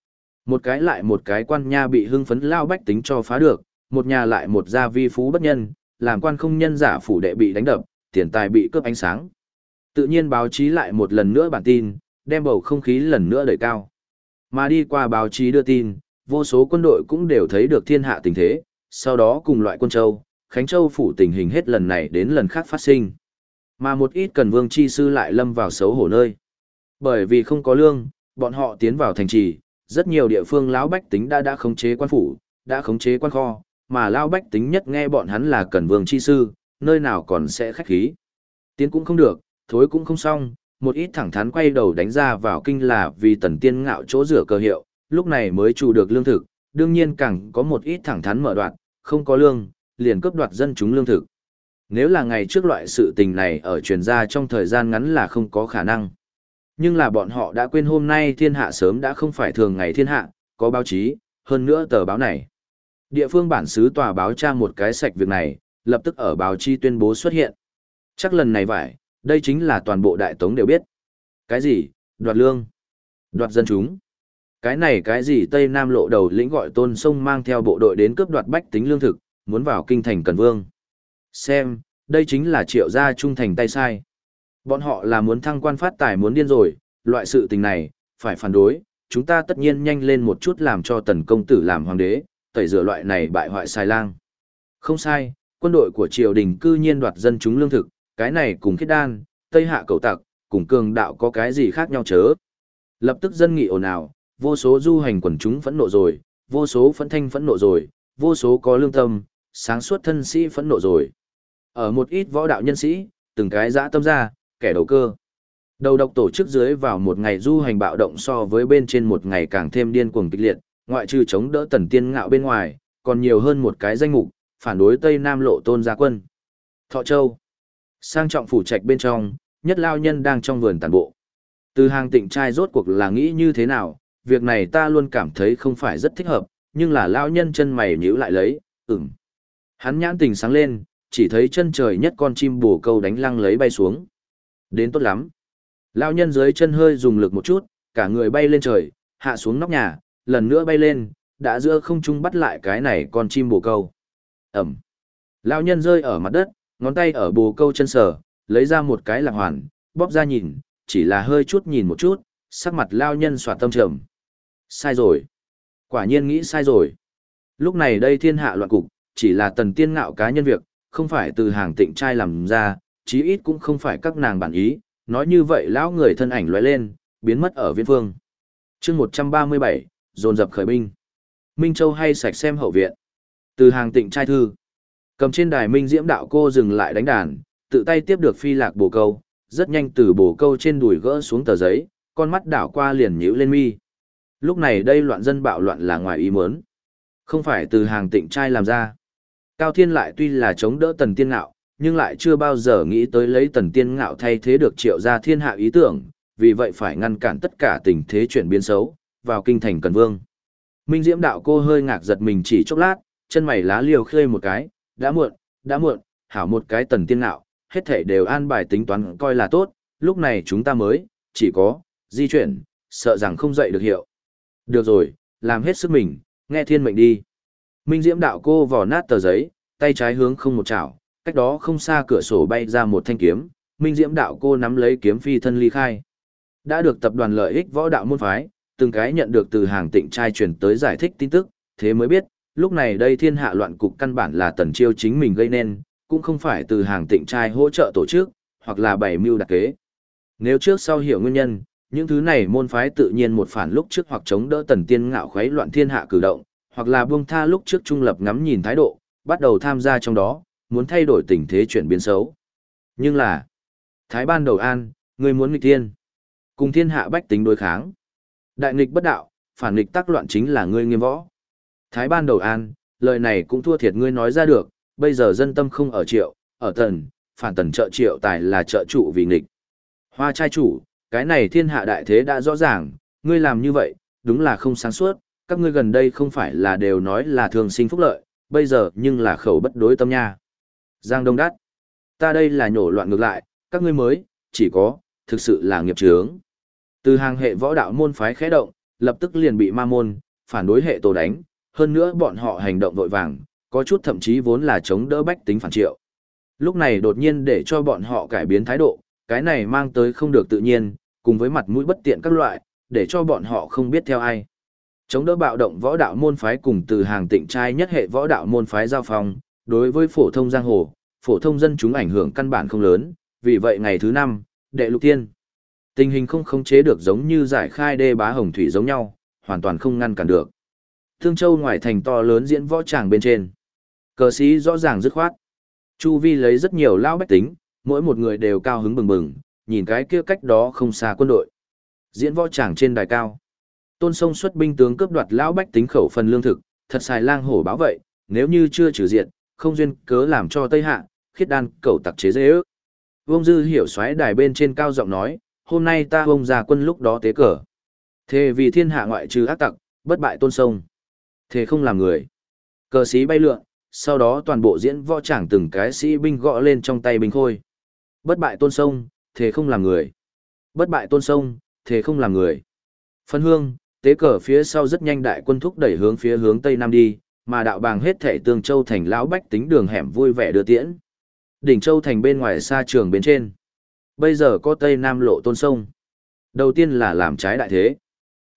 cái lại một cái quan nha bị hưng phấn lao bách tính cho phá được, một nhà lại một gia vi phú bất nhân, làm quan không nhân giả phủ đệ bị đánh đập, tiền tài bị cướp ánh sáng. Tự nhiên báo chí lại một lần nữa bản tin, đem bầu không khí lần nữa đẩy cao. Mà đi qua báo chí đưa tin, vô số quân đội cũng đều thấy được thiên hạ tình thế, sau đó cùng loại Quân Châu, Khánh Châu phủ tình hình hết lần này đến lần khác phát sinh. Mà một ít Cần Vương chi sư lại lâm vào xấu hổ nơi. Bởi vì không có lương, bọn họ tiến vào thành trì, rất nhiều địa phương lão bách tính đã khống chế quan phủ, đã khống chế quan kho, mà lão bách tính nhất nghe bọn hắn là Cần Vương chi sư, nơi nào còn sẽ khách khí. Tiến cũng không được, thối cũng không xong, một ít thẳng thắn quay đầu đánh ra vào kinh là vì Tần Tiên ngạo chỗ rửa cơ hiệu, lúc này mới chủ được lương thực, đương nhiên càng có một ít thẳng thắn mở đoạn, không có lương, liền cướp đoạt dân chúng lương thực. Nếu là ngày trước loại sự tình này ở truyền ra trong thời gian ngắn là không có khả năng. Nhưng là bọn họ đã quên hôm nay thiên hạ sớm đã không phải thường ngày thiên hạ, có báo chí, hơn nữa tờ báo này. Địa phương bản xứ tòa báo tra một cái sạch việc này, lập tức ở báo chí tuyên bố xuất hiện. Chắc lần này vậy, đây chính là toàn bộ đại tống đều biết. Cái gì? Đoạt lương? Đoạt dân chúng? Cái gì Tây Nam lộ đầu lĩnh gọi Tôn Sông mang theo bộ đội đến cướp đoạt bách tính lương thực, muốn vào kinh thành Cần Vương. Xem, đây chính là Triệu gia trung thành tay sai. Bọn họ là muốn thăng quan phát tài muốn điên rồi, loại sự tình này, phải phản đối, chúng ta tất nhiên nhanh lên một chút làm cho Tần công tử làm hoàng đế, tẩy rửa loại này bại hoại xài lang. Không sai, quân đội của triều đình cư nhiên đoạt dân chúng lương thực, cái này cùng khiết đan, Tây Hạ cầu tặc, cùng cường đạo có cái gì khác nhau chớ. Lập tức dân nghị ồn ào, vô số du hành quần chúng phẫn nộ rồi, vô số phẫn thanh phẫn nộ rồi, vô số có lương tâm, sáng suốt thân sĩ phẫn nộ rồi. Ở một ít võ đạo nhân sĩ, từng cái dã tâm ra, kẻ đầu cơ. Đầu độc tổ chức dưới vào một ngày du hành bạo động so với bên trên một ngày càng thêm điên cuồng kịch liệt, ngoại trừ chống đỡ Tần Tiên Ngạo bên ngoài, còn nhiều hơn một cái danh mục, phản đối Tây Nam Lộ Tôn gia quân. Thọ Châu. Sang trọng phủ trạch bên trong, nhất lao nhân đang trong vườn tản bộ. Từ Hàng Tịnh trai rốt cuộc là nghĩ như thế nào, việc này ta luôn cảm thấy không phải rất thích hợp, nhưng là lao nhân chân mày nhíu lại lấy, Hắn nhãn tình sáng lên, chỉ thấy chân trời nhất con chim bồ câu đánh lăng lấy bay xuống. Đến tốt lắm. Lao nhân dưới chân hơi dùng lực một chút, cả người bay lên trời, hạ xuống nóc nhà, lần nữa bay lên, đã giữa không trung bắt lại cái này con chim bồ câu. Ẩm. Lao nhân rơi ở mặt đất, ngón tay ở bồ câu chân sờ, lấy ra một cái lạc hoàn, bóp ra nhìn, chỉ là hơi chút nhìn một chút, sắc mặt lao nhân xoạt tâm trầm. Sai rồi. Quả nhiên nghĩ sai rồi. Lúc này đây thiên hạ loạn cục, chỉ là Tần Tiên Ngạo cá nhân việc, không phải từ Hàng Tịnh trai làm ra, chí ít cũng không phải các nàng bản ý, nói như vậy lão người thân ảnh lóe lên, biến mất ở viễn phương. Chương 137, dồn dập khởi binh. Minh Châu hay sạch xem hậu viện. Từ Hàng Tịnh trai thư. Cầm trên đài Minh Diễm đạo cô dừng lại đánh đàn, tự tay tiếp được phi lạc bồ câu, rất nhanh từ bồ câu trên đùi gỡ xuống tờ giấy, con mắt đảo qua liền nhíu lên mi. Lúc này đây loạn dân bạo loạn là ngoài ý muốn, không phải từ Hàng Tịnh trai làm ra. Cao Thiên lại tuy là chống đỡ Tần Tiên Ngạo, nhưng lại chưa bao giờ nghĩ tới lấy Tần Tiên Ngạo thay thế được Triệu gia thiên hạ ý tưởng, vì vậy phải ngăn cản tất cả tình thế chuyển biến xấu, vào kinh thành Cần Vương. Minh Diễm đạo cô hơi ngạc giật mình chỉ chốc lát, chân mày lá liều khơi một cái, đã muộn, hảo một cái Tần Tiên Ngạo, hết thảy đều an bài tính toán coi là tốt, lúc này chúng ta mới, chỉ có, di chuyển, sợ rằng không dậy được hiệu. Được rồi, làm hết sức mình, nghe thiên mệnh đi. Minh Diễm đạo cô vò nát tờ giấy, tay trái hướng không một chảo, cách đó không xa cửa sổ bay ra một thanh kiếm, Minh Diễm đạo cô nắm lấy kiếm phi thân ly khai. Đã được tập đoàn lợi ích võ đạo môn phái, từng cái nhận được từ Hàng Tịnh trai truyền tới giải thích tin tức, thế mới biết, lúc này đây thiên hạ loạn cục căn bản là Tần Chiêu chính mình gây nên, cũng không phải từ Hàng Tịnh trai hỗ trợ tổ chức, hoặc là bày mưu đặc kế. Nếu trước sau hiểu nguyên nhân, những thứ này môn phái tự nhiên một phản lúc trước hoặc chống đỡ Tần Tiên Ngạo khuấy loạn thiên hạ cử động, hoặc là buông tha lúc trước trung lập ngắm nhìn thái độ, bắt đầu tham gia trong đó, muốn thay đổi tình thế chuyển biến xấu. Nhưng là, Thái Ban Đầu An, người muốn nghịch thiên, cùng thiên hạ bách tính đối kháng. Đại nghịch bất đạo, phản nghịch tác loạn chính là ngươi nghiêm võ. Thái Ban Đầu An, lời này cũng thua thiệt ngươi nói ra được, bây giờ dân tâm không ở Triệu, ở Tần, phản Tần trợ Triệu tài là trợ trụ vì nghịch. Hoa trai chủ, cái này thiên hạ đại thế đã rõ ràng, ngươi làm như vậy, đúng là không sáng suốt, các ngươi gần đây không phải là đều nói là thường sinh phúc lợi, bây giờ nhưng là khẩu bất đối tâm nha. Giang Đông Đát, ta đây là nhổ loạn ngược lại, các ngươi mới, chỉ có, thực sự là nghiệp chướng. Từ Hàng hệ võ đạo môn phái khẽ động, lập tức liền bị ma môn, phản đối hệ tổ đánh, hơn nữa bọn họ hành động vội vàng, có chút thậm chí vốn là chống đỡ bách tính phản Triệu. Lúc này đột nhiên để cho bọn họ cải biến thái độ, cái này mang tới không được tự nhiên, cùng với mặt mũi bất tiện các loại, để cho bọn họ không biết theo ai. Chống đỡ bạo động võ đạo môn phái cùng từ Hàng Tịnh trai nhất hệ võ đạo môn phái giao phong, đối với phổ thông giang hồ, phổ thông dân chúng ảnh hưởng căn bản không lớn, vì vậy ngày thứ 5, đệ lục tiên. Tình hình không khống chế được giống như giải khai đê bá hồng thủy giống nhau, hoàn toàn không ngăn cản được. Thương Châu ngoài thành to lớn diễn võ tràng bên trên. Cờ sĩ rõ ràng dứt khoát. Chu vi lấy rất nhiều lão bách tính, mỗi một người đều cao hứng bừng bừng, nhìn cái kia cách đó không xa quân đội. Diễn võ tràng trên đài cao. Tôn Sông xuất binh tướng cướp đoạt lão bách tính khẩu phần lương thực, thật xài lang hổ báo vậy, nếu như chưa trừ diệt, không duyên cớ làm cho Tây Hạ, khiết đan, cẩu tặc chế dễ ước. Vương Dư hiểu xoáy đài bên trên cao giọng nói, hôm nay ta ông ra quân lúc đó tế cờ. Thề vì thiên hạ ngoại trừ ác tặc, bất bại Tôn Sông. Thề không làm người. Cờ sĩ bay lượn, sau đó toàn bộ diễn võ tràng từng cái sĩ binh gõ lên trong tay binh khôi. Bất bại Tôn Sông, thề không làm người. Bất bại Tôn Sông, thề không làm người. Phân hương, tế cờ phía sau rất nhanh đại quân thúc đẩy hướng phía hướng tây nam đi, mà đạo bàng hết thảy Tương Châu thành lão bách tính đường hẻm vui vẻ đưa tiễn. Đỉnh Châu thành bên ngoài xa trường bên trên. Bây giờ có tây nam lộ Tôn Sông. Đầu tiên là làm trái đại thế.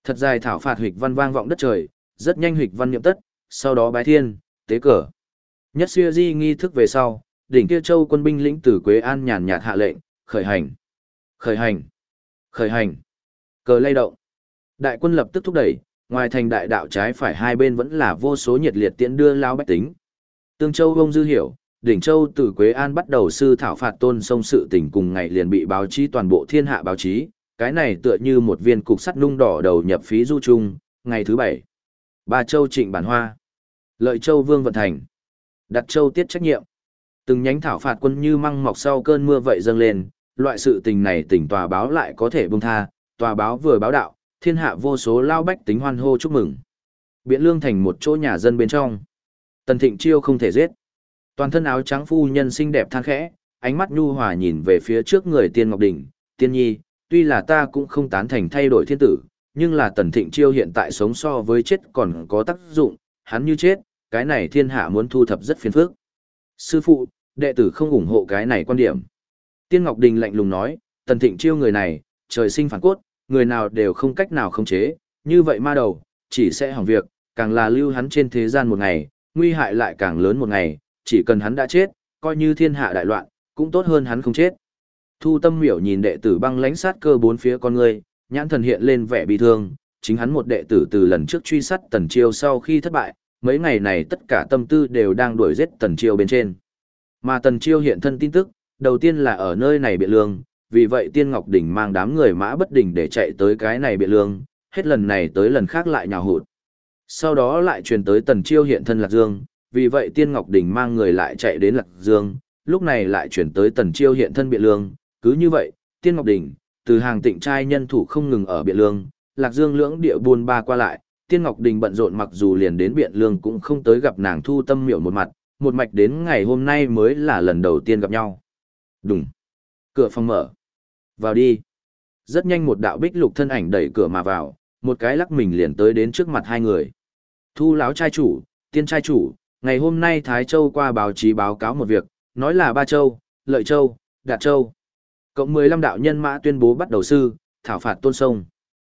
Thật dài thảo phạt huỵch văn vang vọng đất trời, rất nhanh huỵch văn niệm tất, sau đó bái thiên, tế cờ. Nhất xưa di nghi thức về sau, đỉnh kia châu quân binh lĩnh từ Quế An nhàn nhạt hạ lệnh, khởi hành, khởi hành, khởi hành. Cờ lay động. Đại quân lập tức thúc đẩy, ngoài thành đại đạo trái phải hai bên vẫn là vô số nhiệt liệt tiễn đưa lao bách tính. Tương Châu Vông Dư hiểu, đỉnh Châu từ Quế An bắt đầu sư thảo phạt Tôn Sông sự tình cùng ngày liền bị báo chí toàn bộ thiên hạ báo chí, cái này tựa như một viên cục sắt nung đỏ đầu nhập phí du trung, ngày thứ 7. Ba Châu Trịnh Bản Hoa, Lợi Châu Vương Vận Thành, Đặt Châu Tiết Trách Nhiệm. Từng nhánh thảo phạt quân như măng mọc sau cơn mưa vậy dâng lên, loại sự tình này tỉnh tòa báo lại có thể buông tha, tòa báo vừa báo đạo, thiên hạ vô số lao bách tính hoan hô chúc mừng. Biện Lương thành một chỗ nhà dân bên trong. Tần Thịnh Chiêu không thể giết. Toàn thân áo trắng phu nhân xinh đẹp than khẽ, ánh mắt nhu hòa nhìn về phía trước người Tiên Ngọc Đình, "Tiên nhi, tuy là ta cũng không tán thành thay đổi thiên tử, nhưng là Tần Thịnh Chiêu hiện tại sống so với chết còn có tác dụng, hắn như chết, cái này thiên hạ muốn thu thập rất phiền phức." "Sư phụ, đệ tử không ủng hộ cái này quan điểm." Tiên Ngọc Đình lạnh lùng nói, "Tần Thịnh Chiêu người này, trời sinh phản cốt, người nào đều không cách nào khống chế, như vậy ma đầu, chỉ sẽ hỏng việc, càng là lưu hắn trên thế gian một ngày, nguy hại lại càng lớn một ngày, chỉ cần hắn đã chết, coi như thiên hạ đại loạn, cũng tốt hơn hắn không chết." Thu Tâm Miểu nhìn đệ tử băng lãnh sát cơ bốn phía con người, nhãn thần hiện lên vẻ bi thương, chính hắn một đệ tử từ lần trước truy sát Tần Chiêu sau khi thất bại, mấy ngày này tất cả tâm tư đều đang đuổi giết Tần Chiêu bên trên. Mà Tần Chiêu hiện thân tin tức, đầu tiên là ở nơi này Biện Lương, vì vậy Tiên Ngọc Đỉnh mang đám người mã bất đình để chạy tới cái này Biện Lương, hết lần này tới lần khác lại nhào hụt. Sau đó lại truyền tới Tần Chiêu hiện thân Lạc Dương, vì vậy Tiên Ngọc Đỉnh mang người lại chạy đến Lạc Dương, lúc này lại truyền tới Tần Chiêu hiện thân Biện Lương, cứ như vậy, Tiên Ngọc Đỉnh, từ hàng tịnh trai nhân thủ không ngừng ở Biện Lương, Lạc Dương lưỡng địa buôn ba qua lại, Tiên Ngọc Đình bận rộn mặc dù liền đến Biện Lương cũng không tới gặp nàng Thu Tâm Miểu một mặt, một mạch đến ngày hôm nay mới là lần đầu tiên gặp nhau. Đùng. Cửa phòng mở. "Vào đi." Rất nhanh một đạo bích lục thân ảnh đẩy cửa mà vào, một cái lắc mình liền tới đến trước mặt hai người. "Thu lão trai chủ, Tiên trai chủ, ngày hôm nay Thái Châu qua báo chí báo cáo một việc, nói là Ba Châu, Lợi Châu, Đạt Châu. Cộng 15 đạo nhân mã tuyên bố bắt đầu sư, thảo phạt Tôn Sông.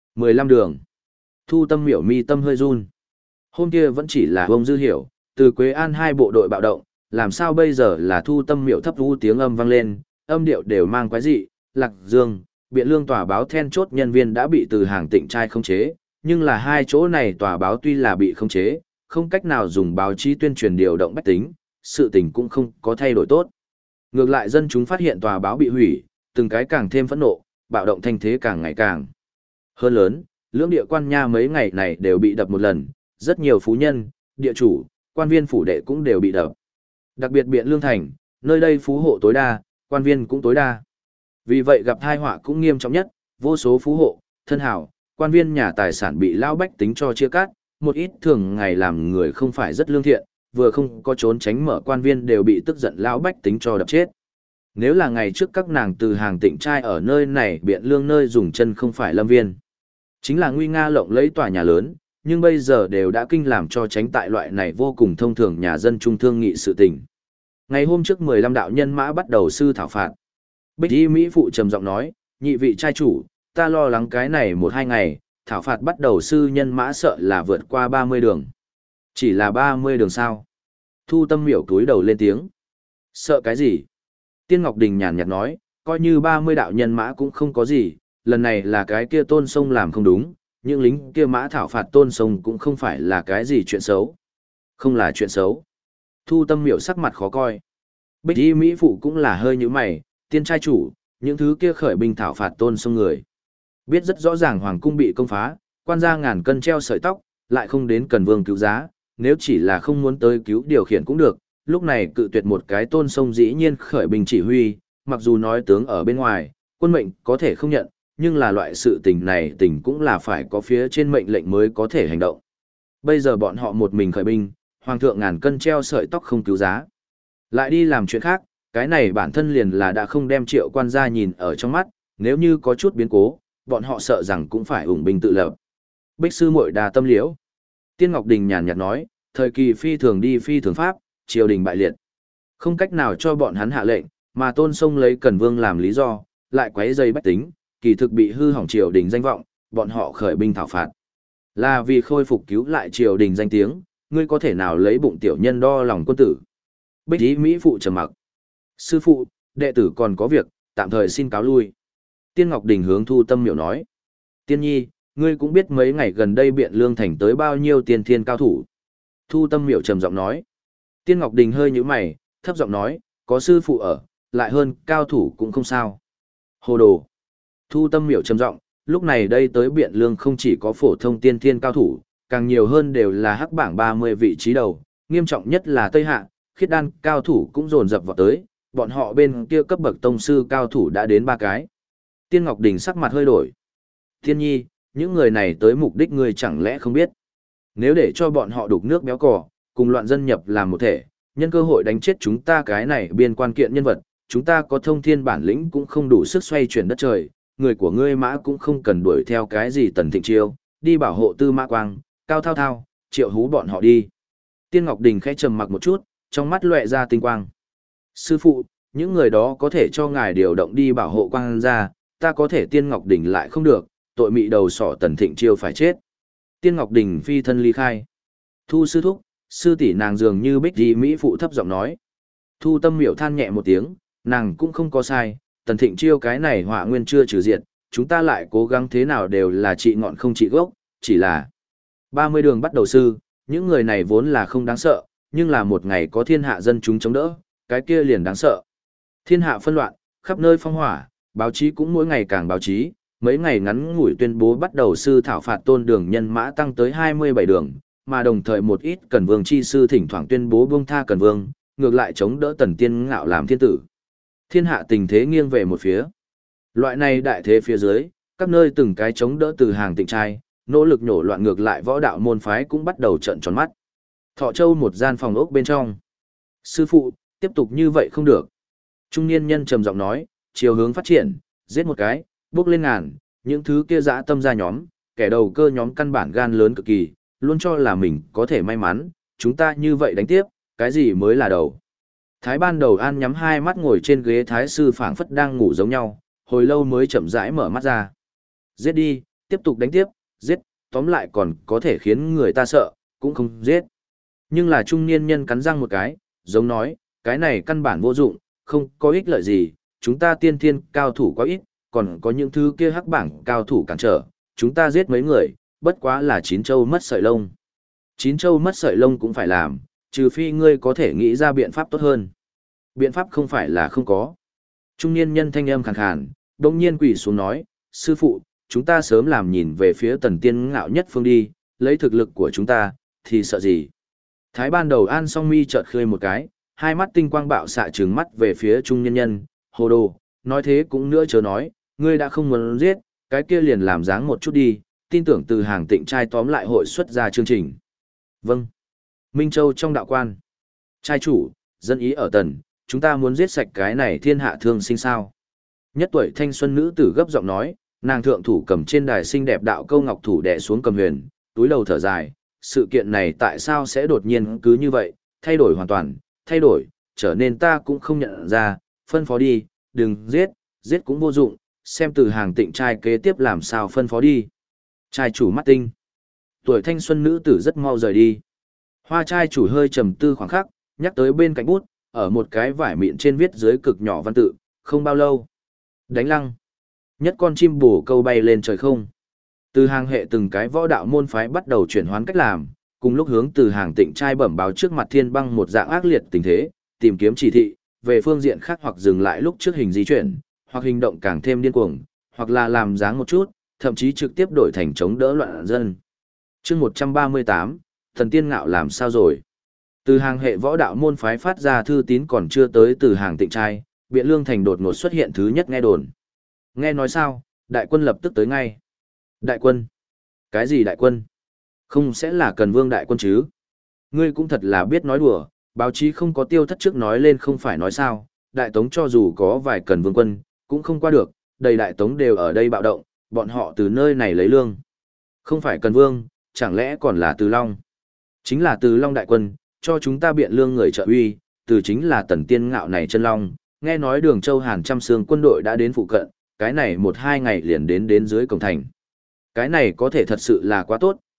15 đường." Thu Tâm Miểu mi tâm hơi run. Hôm kia vẫn chỉ là Vông Dư hiểu, từ Quế An hai bộ đội bạo động, làm sao bây giờ là Thu Tâm Miểu thấp u tiếng âm vang lên, âm điệu đều mang quái dị, Lạc Dương, Biện Lương tòa báo then chốt nhân viên đã bị từ hàng tịnh trai khống chế, nhưng là hai chỗ này tòa báo tuy là bị khống chế, không cách nào dùng báo chí tuyên truyền điều động bách tính, sự tình cũng không có thay đổi tốt. Ngược lại dân chúng phát hiện tòa báo bị hủy, từng cái càng thêm phẫn nộ, bạo động thanh thế càng ngày càng hơn lớn, lưỡng địa quan nha mấy ngày này đều bị đập một lần, rất nhiều phú nhân, địa chủ, quan viên phủ đệ cũng đều bị đập. Đặc biệt Biện Lương thành, nơi đây phú hộ tối đa, quan viên cũng tối đa. Vì vậy gặp tai họa cũng nghiêm trọng nhất, vô số phú hộ, thân hảo, quan viên nhà tài sản bị lao bách tính cho chia cắt, một ít thường ngày làm người không phải rất lương thiện, vừa không có trốn tránh mở quan viên đều bị tức giận lao bách tính cho đập chết. Nếu là ngày trước các nàng từ hàng tịnh trai ở nơi này Biện Lương nơi dùng chân không phải lâm viên, chính là nguy nga lộng lấy tòa nhà lớn, nhưng bây giờ đều đã kinh làm cho tránh tại loại này vô cùng thông thường nhà dân trung thương nghị sự tình. Ngày hôm trước 15 đạo nhân mã bắt đầu sư thảo phạt. Bích Y Mỹ Phụ trầm giọng nói, "Nhị vị trai chủ, ta lo lắng cái này 1-2 ngày, thảo phạt bắt đầu sư nhân mã sợ là vượt qua 30 đường. Chỉ là 30 đường sao?" Thu Tâm Miểu cúi đầu lên tiếng. "Sợ cái gì?" Tiên Ngọc Đình nhàn nhạt nói, "Coi như 30 đạo nhân mã cũng không có gì, lần này là cái kia Tôn Sông làm không đúng, những lính kia mã thảo phạt Tôn Sông cũng không phải là cái gì chuyện xấu." "Không là chuyện xấu." Thu Tâm Miểu sắc mặt khó coi. Bích Y Mỹ Phụ cũng là hơi như mày, "Tiên trai chủ, những thứ kia khởi binh thảo phạt Tôn Sông người. Biết rất rõ ràng hoàng cung bị công phá, quan gia ngàn cân treo sợi tóc, lại không đến cần vương cứu giá, nếu chỉ là không muốn tới cứu điều khiển cũng được, lúc này cự tuyệt một cái Tôn Sông dĩ nhiên khởi binh chỉ huy, mặc dù nói tướng ở bên ngoài, quân mệnh có thể không nhận, nhưng là loại sự tình này tình cũng là phải có phía trên mệnh lệnh mới có thể hành động. Bây giờ bọn họ một mình khởi binh, hoàng thượng ngàn cân treo sợi tóc không cứu giá. Lại đi làm chuyện khác, cái này bản thân liền là đã không đem Triệu quan gia nhìn ở trong mắt, nếu như có chút biến cố, bọn họ sợ rằng cũng phải ủng binh tự lập." Bích sư muội đà tâm liễu. Tiên Ngọc Đình nhàn nhạt nói, "Thời kỳ phi thường đi phi thường pháp, triều đình bại liệt. Không cách nào cho bọn hắn hạ lệnh, mà Tôn Sông lấy Cần Vương làm lý do, lại quấy rầy bách tính, kỳ thực bị hư hỏng triều đình danh vọng, bọn họ khởi binh thảo phạt. Là vì khôi phục cứu lại triều đình danh tiếng, ngươi có thể nào lấy bụng tiểu nhân đo lòng quân tử. Bích Ý Mỹ phụ trầm mặc. Sư phụ, đệ tử còn có việc, tạm thời xin cáo lui. Tiên Ngọc Đình hướng Thu Tâm Miểu nói. Tiên nhi, ngươi cũng biết mấy ngày gần đây Biện Lương Thành tới bao nhiêu tiên thiên cao thủ. Thu Tâm Miểu trầm giọng nói. Tiên Ngọc Đình hơi nhíu mày, thấp giọng nói, có sư phụ ở, lại hơn cao thủ cũng không sao. Hồ đồ. Thu Tâm Miểu trầm giọng, lúc này đây tới Biện Lương không chỉ có phổ thông tiên thiên cao thủ, càng nhiều hơn đều là hắc bảng 30 vị trí đầu, nghiêm trọng nhất là Tây Hạ, khiết đan cao thủ cũng dồn dập vào tới, bọn họ bên kia cấp bậc tông sư cao thủ đã đến 3 cái. Tiên Ngọc Đình sắc mặt hơi đổi. Thiên nhi, những người này tới mục đích ngươi chẳng lẽ không biết. Nếu để cho bọn họ đục nước béo cò, cùng loạn dân nhập làm một thể, nhân cơ hội đánh chết chúng ta cái này biên quan kiện nhân vật, chúng ta có thông thiên bản lĩnh cũng không đủ sức xoay chuyển đất trời, người của ngươi mã cũng không cần đuổi theo cái gì Tần Thịnh Chiêu, đi bảo hộ Tư Mã Quang, Cao Thao Thao, Triệu Hú bọn họ đi. Tiên Ngọc Đình khẽ trầm mặc một chút, trong mắt lóe ra tinh quang. Sư phụ, những người đó có thể cho ngài điều động đi bảo hộ Quang gia, ta có thể Tiên Ngọc Đình lại không được, tội mị đầu sỏ Tần Thịnh Chiêu phải chết. Tiên Ngọc Đình phi thân ly khai. Thu sư thúc, sư tỷ nàng dường như Bích Di Mỹ phụ thấp giọng nói. Thu Tâm Miểu than nhẹ một tiếng, nàng cũng không có sai, Tần Thịnh Chiêu cái này họa nguyên chưa trừ diệt, chúng ta lại cố gắng thế nào đều là trị ngọn không trị gốc, chỉ là 30 đường bắt đầu sư, những người này vốn là không đáng sợ, nhưng là một ngày có thiên hạ dân chúng chống đỡ, cái kia liền đáng sợ. Thiên hạ phân loạn, khắp nơi phong hỏa, báo chí cũng mỗi ngày càng báo chí, mấy ngày ngắn ngủi tuyên bố bắt đầu sư thảo phạt tôn đường nhân mã tăng tới 27 đường, mà đồng thời một ít Cần Vương chi sư thỉnh thoảng tuyên bố buông tha Cần Vương, ngược lại chống đỡ Tần Tiên Ngạo làm thiên tử. Thiên hạ tình thế nghiêng về một phía. Loại này đại thế phía dưới, các nơi từng cái chống đỡ từ hàng tịnh trai, nỗ lực nhổ loạn ngược lại võ đạo môn phái cũng bắt đầu trợn tròn mắt. Thọ Châu một gian phòng ốc bên trong. Sư phụ, tiếp tục như vậy không được. Trung niên nhân trầm giọng nói, chiều hướng phát triển, giết một cái, bước lên ngàn, những thứ kia dã tâm ra nhóm, kẻ đầu cơ nhóm căn bản gan lớn cực kỳ, luôn cho là mình có thể may mắn, chúng ta như vậy đánh tiếp, cái gì mới là đầu. Thái Ban Đầu An nhắm hai mắt ngồi trên ghế thái sư phảng phất đang ngủ giống nhau, hồi lâu mới chậm rãi mở mắt ra. Giết đi, tiếp tục đánh tiếp, giết, tóm lại còn có thể khiến người ta sợ, cũng không giết. Nhưng là trung niên nhân cắn răng một cái, giống nói, cái này căn bản vô dụng, không có ích lợi gì, chúng ta tiên thiên cao thủ quá ít, còn có những thứ kia hắc bảng cao thủ cản trở, chúng ta giết mấy người, bất quá là chín châu mất sợi lông. Chín châu mất sợi lông cũng phải làm, trừ phi ngươi có thể nghĩ ra biện pháp tốt hơn. Biện pháp không phải là không có. Trung niên nhân thanh âm khàn khàn, đông nhiên quỳ xuống nói, sư phụ, chúng ta sớm làm nhìn về phía Tần Tiên Ngạo nhất phương đi, lấy thực lực của chúng ta, thì sợ gì. Thái Ban Đầu An song mi chợt khơi một cái, hai mắt tinh quang bạo xạ trừng mắt về phía trung niên nhân, hồ đồ, nói thế cũng nữa chớ nói, ngươi đã không muốn giết, cái kia liền làm dáng một chút đi, tin tưởng từ hàng tịnh trai tóm lại hội xuất ra chương trình. Vâng. Minh Châu trong đạo quan. Trai chủ, dân ý ở Tần, chúng ta muốn giết sạch cái này thiên hạ thương sinh sao. Nhất tuổi thanh xuân nữ tử gấp giọng nói, nàng thượng thủ cầm trên đài xinh đẹp đạo câu ngọc thủ đè xuống cầm huyền, túi đầu thở dài, sự kiện này tại sao sẽ đột nhiên cứ như vậy, thay đổi hoàn toàn, thay đổi, trở nên ta cũng không nhận ra, phân phó đi, đừng giết, giết cũng vô dụng, xem từ hàng tịnh trai kế tiếp làm sao phân phó đi. Trai chủ mắt tinh. Tuổi thanh xuân nữ tử rất mau rời đi. Hoa trai chủ hơi trầm tư khoảng khắc, nhắc tới bên cạnh bút, ở một cái vải mịn trên viết dưới cực nhỏ văn tự, không bao lâu. Đánh lăng. Nhất con chim bồ câu bay lên trời không. Từ hàng hệ từng cái võ đạo môn phái bắt đầu chuyển hoán cách làm, cùng lúc hướng từ hàng tịnh trai bẩm báo trước mặt thiên băng một dạng ác liệt tình thế, tìm kiếm chỉ thị, về phương diện khác hoặc dừng lại lúc trước hình di chuyển, hoặc hành động càng thêm điên cuồng, hoặc là làm dáng một chút, thậm chí trực tiếp đổi thành chống đỡ loạn dân. Chương 138, Thần Tiên Ngạo làm sao rồi? Từ hàng hệ võ đạo môn phái phát ra thư tín còn chưa tới từ hàng tịnh trai, Biện Lương Thành đột ngột xuất hiện thứ nhất nghe đồn. Nghe nói sao, đại quân lập tức tới ngay. Đại quân? Cái gì đại quân? Không sẽ là Cần Vương đại quân chứ? Ngươi cũng thật là biết nói đùa, báo chí không có tiêu thất trước nói lên không phải nói sao, đại tống cho dù có vài Cần Vương quân, cũng không qua được, đầy đại tống đều ở đây bạo động, bọn họ từ nơi này lấy lương. Không phải Cần Vương, chẳng lẽ còn là Từ Long? Chính là Từ Long đại quân, cho chúng ta Biện Lương người trợ uy, từ chính là Tần Tiên Ngạo này chân long, nghe nói Đường Châu Hàn trăm xương quân đội đã đến phụ cận, cái này 1-2 ngày liền đến dưới cổng thành. Cái này có thể thật sự là quá tốt,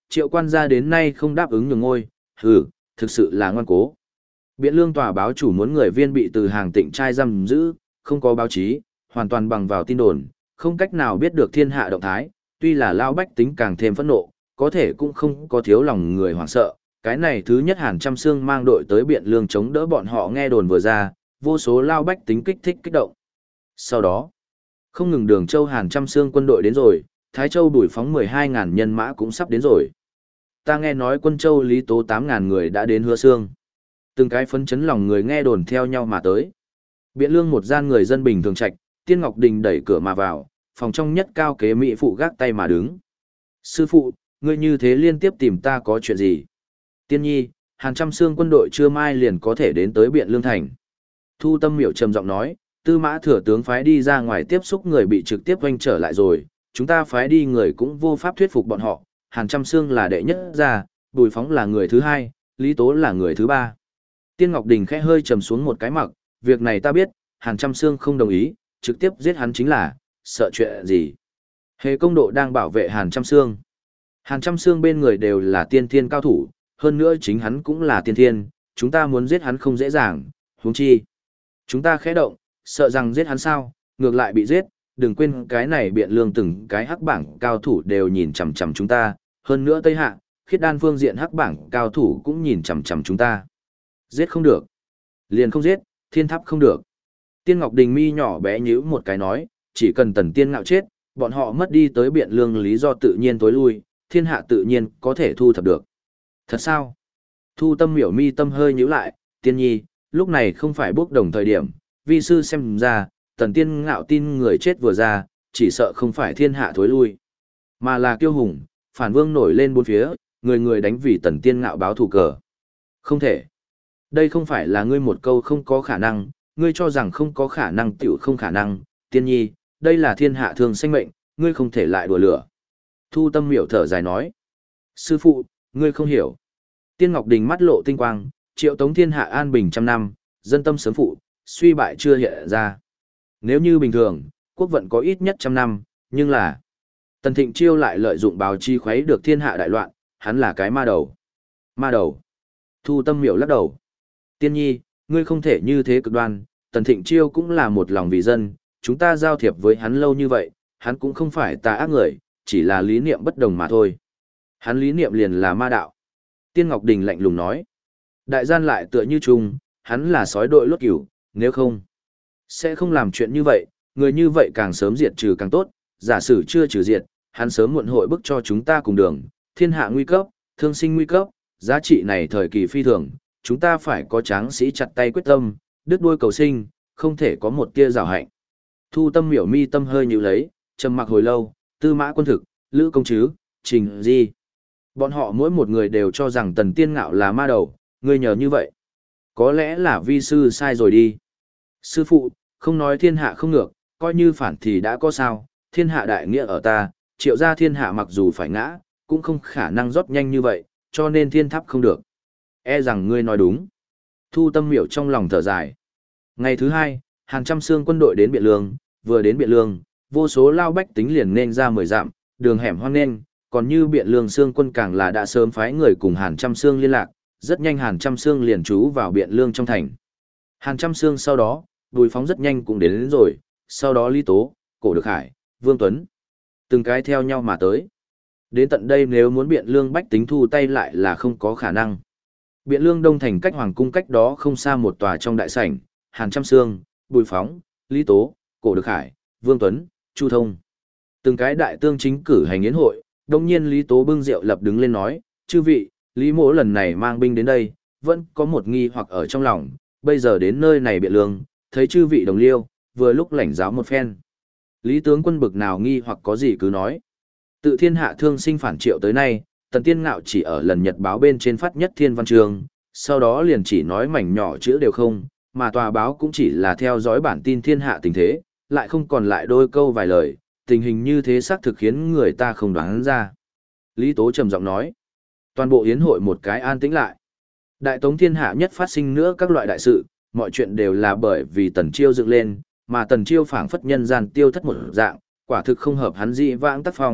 Triệu quan gia đến nay không đáp ứng nhường ngôi, hừ, thực sự là ngoan cố. Biện lương tòa báo chủ muốn người viên bị từ hàng tịnh trai giam giữ, không có báo chí, hoàn toàn bằng vào tin đồn, không cách nào biết được thiên hạ động thái, tuy là lao bách tính càng thêm phẫn nộ, có thể cũng không có thiếu lòng người hoảng sợ. Cái này thứ nhất Hàn Trăm Sương mang đội tới Biện Lương chống đỡ bọn họ nghe đồn vừa ra, vô số lao bách tính kích thích kích động. Sau đó, không ngừng Đường Châu Hàn Trăm Sương quân đội đến rồi, Thái Châu Bùi Phóng 12.000 nhân mã cũng sắp đến rồi. Ta nghe nói Quân Châu Lý Tố 8.000 người đã đến Hứa Xương. Từng cái phấn chấn lòng người nghe đồn theo nhau mà tới. Biện Lương một gian người dân bình thường trạch, Tiên Ngọc Đình đẩy cửa mà vào, phòng trong nhất cao kế mỹ phụ gác tay mà đứng. Sư phụ, ngươi như thế liên tiếp tìm ta có chuyện gì? Tiên nhi, Hàn Trăm Sương quân đội trưa mai liền có thể đến tới Biện Lương thành. Thu Tâm Miểu trầm giọng nói, Tư Mã Thừa tướng phái đi ra ngoài tiếp xúc người bị trực tiếp quanh trở lại rồi, chúng ta phái đi người cũng vô pháp thuyết phục bọn họ, Hàn Trăm Sương là đệ nhất gia, Bùi Phóng là người thứ hai, Lý Tố là người thứ ba. Tiên Ngọc Đình khẽ hơi trầm xuống một cái mặc, việc này ta biết, Hàn Trăm Sương không đồng ý, trực tiếp giết hắn chính là, sợ chuyện gì. Hề Công Độ đang bảo vệ Hàn Trăm Sương. Hàn Trăm Sương bên người đều là tiên thiên cao thủ, hơn nữa chính hắn cũng là tiên thiên, chúng ta muốn giết hắn không dễ dàng, huống chi. Chúng ta khẽ động, sợ rằng giết hắn sao, ngược lại bị giết, đừng quên cái này Biện Lương từng cái hắc bảng cao thủ đều nhìn chằm chằm chúng ta, hơn nữa Tây Hạ, Khiết Đan phương diện hắc bảng cao thủ cũng nhìn chằm chằm chúng ta. Giết không được. Liền không giết, Thiên Tháp không được. Tiên Ngọc Đình mi nhỏ bé nhíu một cái nói, chỉ cần Tần Tiên Ngạo chết, bọn họ mất đi tới Biện Lương lý do tự nhiên tối lui, thiên hạ tự nhiên có thể thu thập được. Thật sao? Thu Tâm Miểu mi tâm hơi nhíu lại, Tiên nhi, lúc này không phải bốc đồng thời điểm, vi sư xem ra, Tần Tiên Ngạo tin người chết vừa ra, chỉ sợ không phải thiên hạ thối lui, mà là kiêu hùng, phản vương nổi lên bốn phía, người người đánh vì Tần Tiên Ngạo báo thù cờ. Không thể. Đây không phải là ngươi một câu không có khả năng, ngươi cho rằng không có khả năng tiểu không khả năng, Tiên nhi, đây là thiên hạ thường sinh mệnh, ngươi không thể lại đùa lửa. Thu Tâm Miểu thở dài nói. Sư phụ, ngươi không hiểu. Tiên Ngọc Đình mắt lộ tinh quang, Triệu Tống thiên hạ an bình trăm năm, dân tâm sớm phụ, suy bại chưa hiện ra. Nếu như bình thường, quốc vận có ít nhất trăm năm, nhưng là Tần Thịnh Chiêu lại lợi dụng báo chi khuấy được thiên hạ đại loạn, hắn là cái ma đầu. Ma đầu. Thu Tâm Miểu lắc đầu. Tiên nhi, ngươi không thể như thế cực đoan, Tần Thịnh Chiêu cũng là một lòng vì dân, chúng ta giao thiệp với hắn lâu như vậy, hắn cũng không phải tà ác người, chỉ là lý niệm bất đồng mà thôi. Hắn lý niệm liền là ma đạo. Tiên Ngọc Đình lạnh lùng nói. Đại gian lại tựa như chung, hắn là sói đội lốt cửu, nếu không, sẽ không làm chuyện như vậy, người như vậy càng sớm diệt trừ càng tốt, giả sử chưa trừ diệt, hắn sớm muộn hội bức cho chúng ta cùng đường, thiên hạ nguy cấp, thương sinh nguy cấp, giá trị này thời kỳ phi thường, chúng ta phải có tráng sĩ chặt tay quyết tâm, đứt đuôi cầu sinh, không thể có một tia rào hạnh. Thu Tâm Miểu mi tâm hơi nhíu lấy, trầm mặc hồi lâu, Tư Mã Quân Thực, Lữ Công Trứ, Trình Di. Bọn họ mỗi một người đều cho rằng Tần Tiên Ngạo là ma đầu, ngươi nhờ như vậy. Có lẽ là vi sư sai rồi đi. Sư phụ, không nói thiên hạ không ngược, coi như phản thì đã có sao, thiên hạ đại nghĩa ở ta, Triệu gia thiên hạ mặc dù phải ngã, cũng không khả năng rót nhanh như vậy, cho nên thiên tháp không được. E rằng ngươi nói đúng. Thu Tâm Miểu trong lòng thở dài. Ngày thứ hai, Hàn Trăm Sương quân đội đến Biện Lương, vừa đến Biện Lương, vô số lao bách tính liền nên ra 10 dặm, đường hẻm hoang nên, còn như Biện Lương Sương quân càng là đã sớm phái người cùng Hàn Trăm Sương liên lạc, rất nhanh Hàn Trăm Sương liền trú vào Biện Lương trong thành. Hàn Trăm Sương sau đó, Bùi Phóng rất nhanh cũng đến rồi, sau đó Lý Tố, Cổ Được Hải, Vương Tuấn, từng cái theo nhau mà tới. Đến tận đây nếu muốn Biện Lương bách tính thu tay lại là không có khả năng. Biện Lương Đông thành cách Hoàng cung cách đó không xa một tòa trong đại sảnh, Hàn Trăm Sương, Bùi Phóng, Lý Tố, Cổ Được Hải, Vương Tuấn, Chu Thông. Từng cái đại tương chính cử hành yến hội, đồng nhiên Lý Tố bưng rượu lập đứng lên nói, chư vị, Lý Mỗ lần này mang binh đến đây, vẫn có một nghi hoặc ở trong lòng, bây giờ đến nơi này Biện Lương, thấy chư vị đồng liêu, vừa lúc lãnh giáo một phen. Lý tướng quân bực nào nghi hoặc có gì cứ nói. Tự thiên hạ thương sinh phản Triệu tới nay, Tần Tiên Ngạo chỉ ở lần nhật báo bên trên phát nhất thiên văn trường, sau đó liền chỉ nói mảnh nhỏ chữ đều không, mà tòa báo cũng chỉ là theo dõi bản tin thiên hạ tình thế, lại không còn lại đôi câu vài lời, tình hình như thế xác thực khiến người ta không đoán ra. Lý Tố trầm giọng nói, toàn bộ yến hội một cái an tĩnh lại. Đại tống thiên hạ nhất phát sinh nữa các loại đại sự, mọi chuyện đều là bởi vì Tần Chiêu dựng lên, mà Tần Chiêu phảng phất nhân gian tiêu thất một dạng, quả thực không hợp hắn dị vãng tác phong,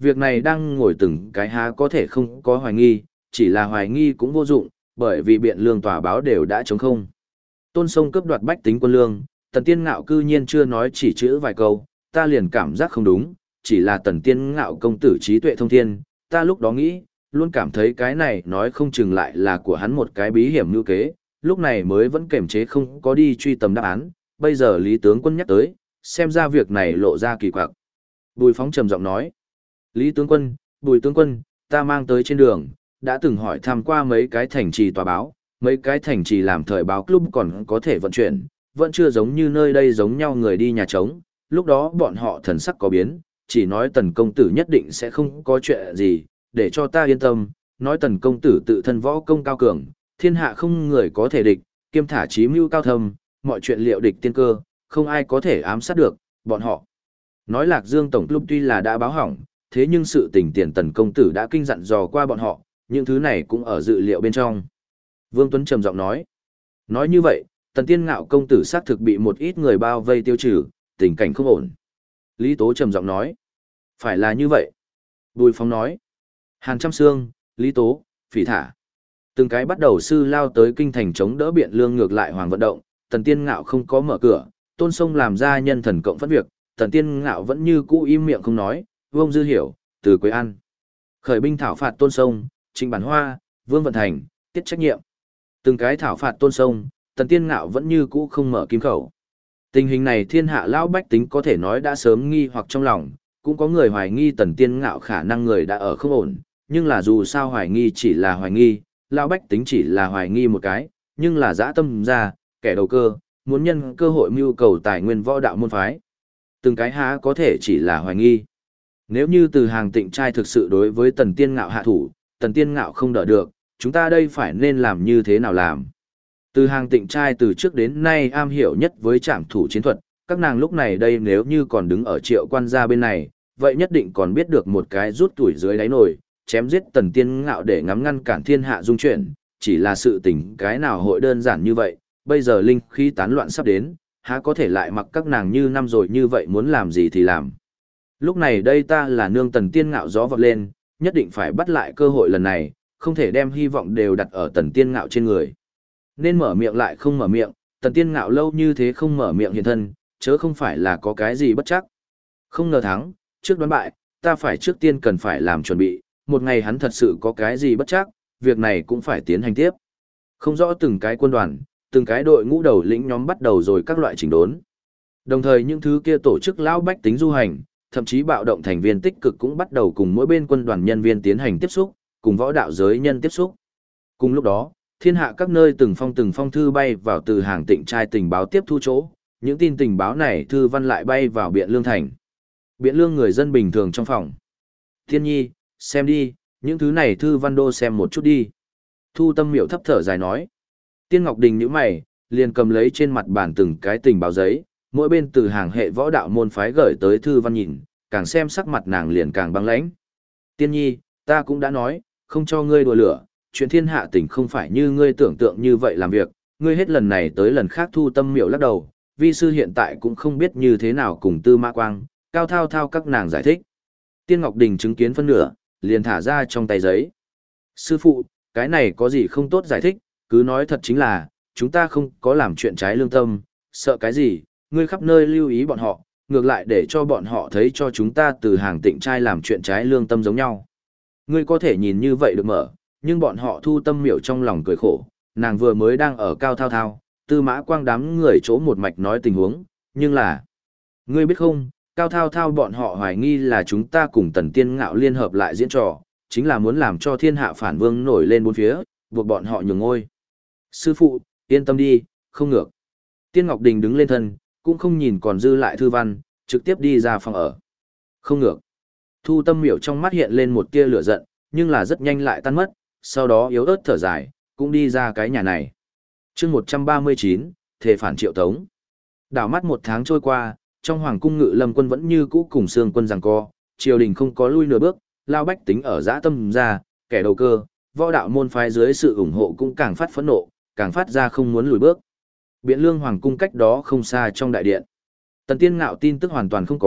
Việc này đang ngồi từng cái há có thể không có hoài nghi, chỉ là hoài nghi cũng vô dụng, bởi vì biện lương tòa báo đều đã trống không. Tôn Sông cướp đoạt bách tính quân lương, Tần Tiên Ngạo cư nhiên chưa nói chỉ chữ vài câu, ta liền cảm giác không đúng, chỉ là Tần Tiên Ngạo công tử trí tuệ thông thiên, ta lúc đó nghĩ, luôn cảm thấy cái này nói không chừng lại là của hắn một cái bí hiểm như kế, lúc này mới vẫn kềm chế không có đi truy tầm đáp án, bây giờ Lý tướng quân nhắc tới, xem ra việc này lộ ra kỳ quặc. Bùi Phóng trầm giọng nói, Lý tướng quân, Bùi tướng quân, ta mang tới trên đường, đã từng hỏi thăm qua mấy cái thành trì tòa báo, mấy cái thành trì làm thời báo club còn có thể vận chuyển, vẫn chưa giống như nơi đây giống nhau người đi nhà trống, lúc đó bọn họ thần sắc có biến, chỉ nói Tần công tử nhất định sẽ không có chuyện gì, để cho ta yên tâm, nói Tần công tử tự thân võ công cao cường, thiên hạ không người có thể địch, kiêm thả chí mưu cao thâm, mọi chuyện liệu địch tiên cơ, không ai có thể ám sát được, bọn họ. Nói Lạc Dương tổng club tuy là đã báo hỏng, thế nhưng sự tình tiền Tần công tử đã kinh dặn dò qua bọn họ, những thứ này cũng ở dự liệu bên trong. Vương Tuấn trầm giọng nói. Nói như vậy, Tần Tiên Ngạo công tử xác thực bị một ít người bao vây tiêu trừ, tình cảnh không ổn. Lý Tố trầm giọng nói. Phải là như vậy. Bùi Phóng nói. Hàn Trăm Sương, Lý Tố, Phỉ Thả. Từng cái bắt đầu sư lao tới kinh thành chống đỡ biện lương ngược lại hoàng vận động, Tần Tiên Ngạo không có mở cửa, Tôn Sông làm ra nhân thần cộng phất việc, Tần Tiên Ngạo vẫn như cũ im miệng không nói, Vương Dư Hiểu, từ Quế An. Khởi binh thảo phạt Tôn Sông, Trịnh Bản Hoa, Vương Vận Thành, tiết trách nhiệm. Từng cái thảo phạt Tôn Sông, Tần Tiên Ngạo vẫn như cũ không mở kim khẩu. Tình hình này thiên hạ lão bách tính có thể nói đã sớm nghi hoặc trong lòng, cũng có người hoài nghi Tần Tiên Ngạo khả năng người đã ở không ổn, nhưng là dù sao hoài nghi chỉ là hoài nghi, lão bách tính chỉ là hoài nghi một cái, nhưng là dã tâm ra, kẻ đầu cơ, muốn nhân cơ hội mưu cầu tài nguyên võ đạo môn phái. Từng cái há có thể chỉ là hoài nghi. Nếu như Từ Hàng Tịnh trai thực sự đối với Tần Tiên Ngạo hạ thủ, Tần Tiên Ngạo không đỡ được, chúng ta đây phải nên làm như thế nào làm? Từ Hàng Tịnh trai từ trước đến nay am hiểu nhất với trảm thủ chiến thuật, các nàng lúc này đây nếu như còn đứng ở Triệu quan gia bên này, vậy nhất định còn biết được một cái rút tuổi dưới đáy nồi, chém giết Tần Tiên Ngạo để ngắm ngăn cản thiên hạ dung chuyển, chỉ là sự tình cái nào hội đơn giản như vậy, bây giờ linh khí tán loạn sắp đến, há có thể lại mặc các nàng như năm rồi như vậy muốn làm gì thì làm. Lúc này đây ta là nương Tần Tiên Ngạo gió vọt lên, nhất định phải bắt lại cơ hội lần này, không thể đem hy vọng đều đặt ở Tần Tiên Ngạo trên người. Nên mở miệng lại không mở miệng, Tần Tiên Ngạo lâu như thế không mở miệng hiện thân, chớ không phải là có cái gì bất chắc. Không ngờ thắng, trước đoán bại, ta phải trước tiên cần phải làm chuẩn bị, một ngày hắn thật sự có cái gì bất chắc, việc này cũng phải tiến hành tiếp. Không rõ từng cái quân đoàn, từng cái đội ngũ đầu lĩnh nhóm bắt đầu rồi các loại chỉnh đốn. Đồng thời những thứ kia tổ chức lão bách tính du hành, thậm chí bạo động thành viên tích cực cũng bắt đầu cùng mỗi bên quân đoàn nhân viên tiến hành tiếp xúc, cùng võ đạo giới nhân tiếp xúc. Cùng lúc đó, thiên hạ các nơi từng phong thư bay vào Từ Hàng Tịnh trai tình báo tiếp thu chỗ, những tin tình báo này thư văn lại bay vào Biện Lương thành. Biện Lương người dân bình thường trong phòng. Thiên nhi, xem đi, những thứ này thư văn đô xem một chút đi. Thu Tâm Miểu thấp thở dài nói. Tiên Ngọc Đình nhíu mày, liền cầm lấy trên mặt bàn từng cái tình báo giấy, mỗi bên Từ Hàng hệ võ đạo môn phái gửi tới thư văn nhìn, càng xem sắc mặt nàng liền càng băng lãnh. Tiên nhi, ta cũng đã nói, không cho ngươi đùa lửa, chuyện thiên hạ tình không phải như ngươi tưởng tượng như vậy làm việc, ngươi hết lần này tới lần khác. Thu Tâm Miểu lắc đầu, vi sư hiện tại cũng không biết như thế nào cùng Tư Mã Quang, Cao Thao Thao các nàng giải thích. Tiên Ngọc Đình chứng kiến phân nửa, liền thả ra trong tay giấy. Sư phụ, cái này có gì không tốt giải thích, cứ nói thật chính là, chúng ta không có làm chuyện trái lương tâm, sợ cái gì, ngươi khắp nơi lưu ý bọn họ, ngược lại để cho bọn họ thấy cho chúng ta Từ Hàng Tịnh trai làm chuyện trái lương tâm giống nhau. Ngươi có thể nhìn như vậy được mở, nhưng bọn họ Thu Tâm Miểu trong lòng cười khổ, nàng vừa mới đang ở Cao Thao Thao, Tư Mã Quang đám người chỗ một mạch nói tình huống, nhưng là, ngươi biết không, Cao Thao Thao bọn họ hoài nghi là chúng ta cùng Tần Tiên Ngạo liên hợp lại diễn trò, chính là muốn làm cho thiên hạ phản vương nổi lên bốn phía, buộc bọn họ nhường ngôi. Sư phụ, yên tâm đi, không ngược. Tiên Ngọc Đình đứng lên thân, cũng không nhìn còn dư lại thư văn, trực tiếp đi ra phòng ở. Không ngược. Thu Tâm Miểu trong mắt hiện lên một tia lửa giận, nhưng là rất nhanh lại tan mất, sau đó yếu ớt thở dài, cũng đi ra cái nhà này. chương 139, thể phản Triệu Tống. Đảo mắt một tháng trôi qua, trong hoàng cung Ngự Lâm quân vẫn như cũ cùng Sương quân giằng co, triều đình không có lui nửa bước, lao bách tính ở dã tâm ra, kẻ đầu cơ, võ đạo môn phái dưới sự ủng hộ cũng càng phát phẫn nộ, càng phát ra không muốn lùi bước. Biện Lương hoàng cung cách đó không xa trong đại điện. Tần Tiên Ngạo tin tức hoàn toàn không có,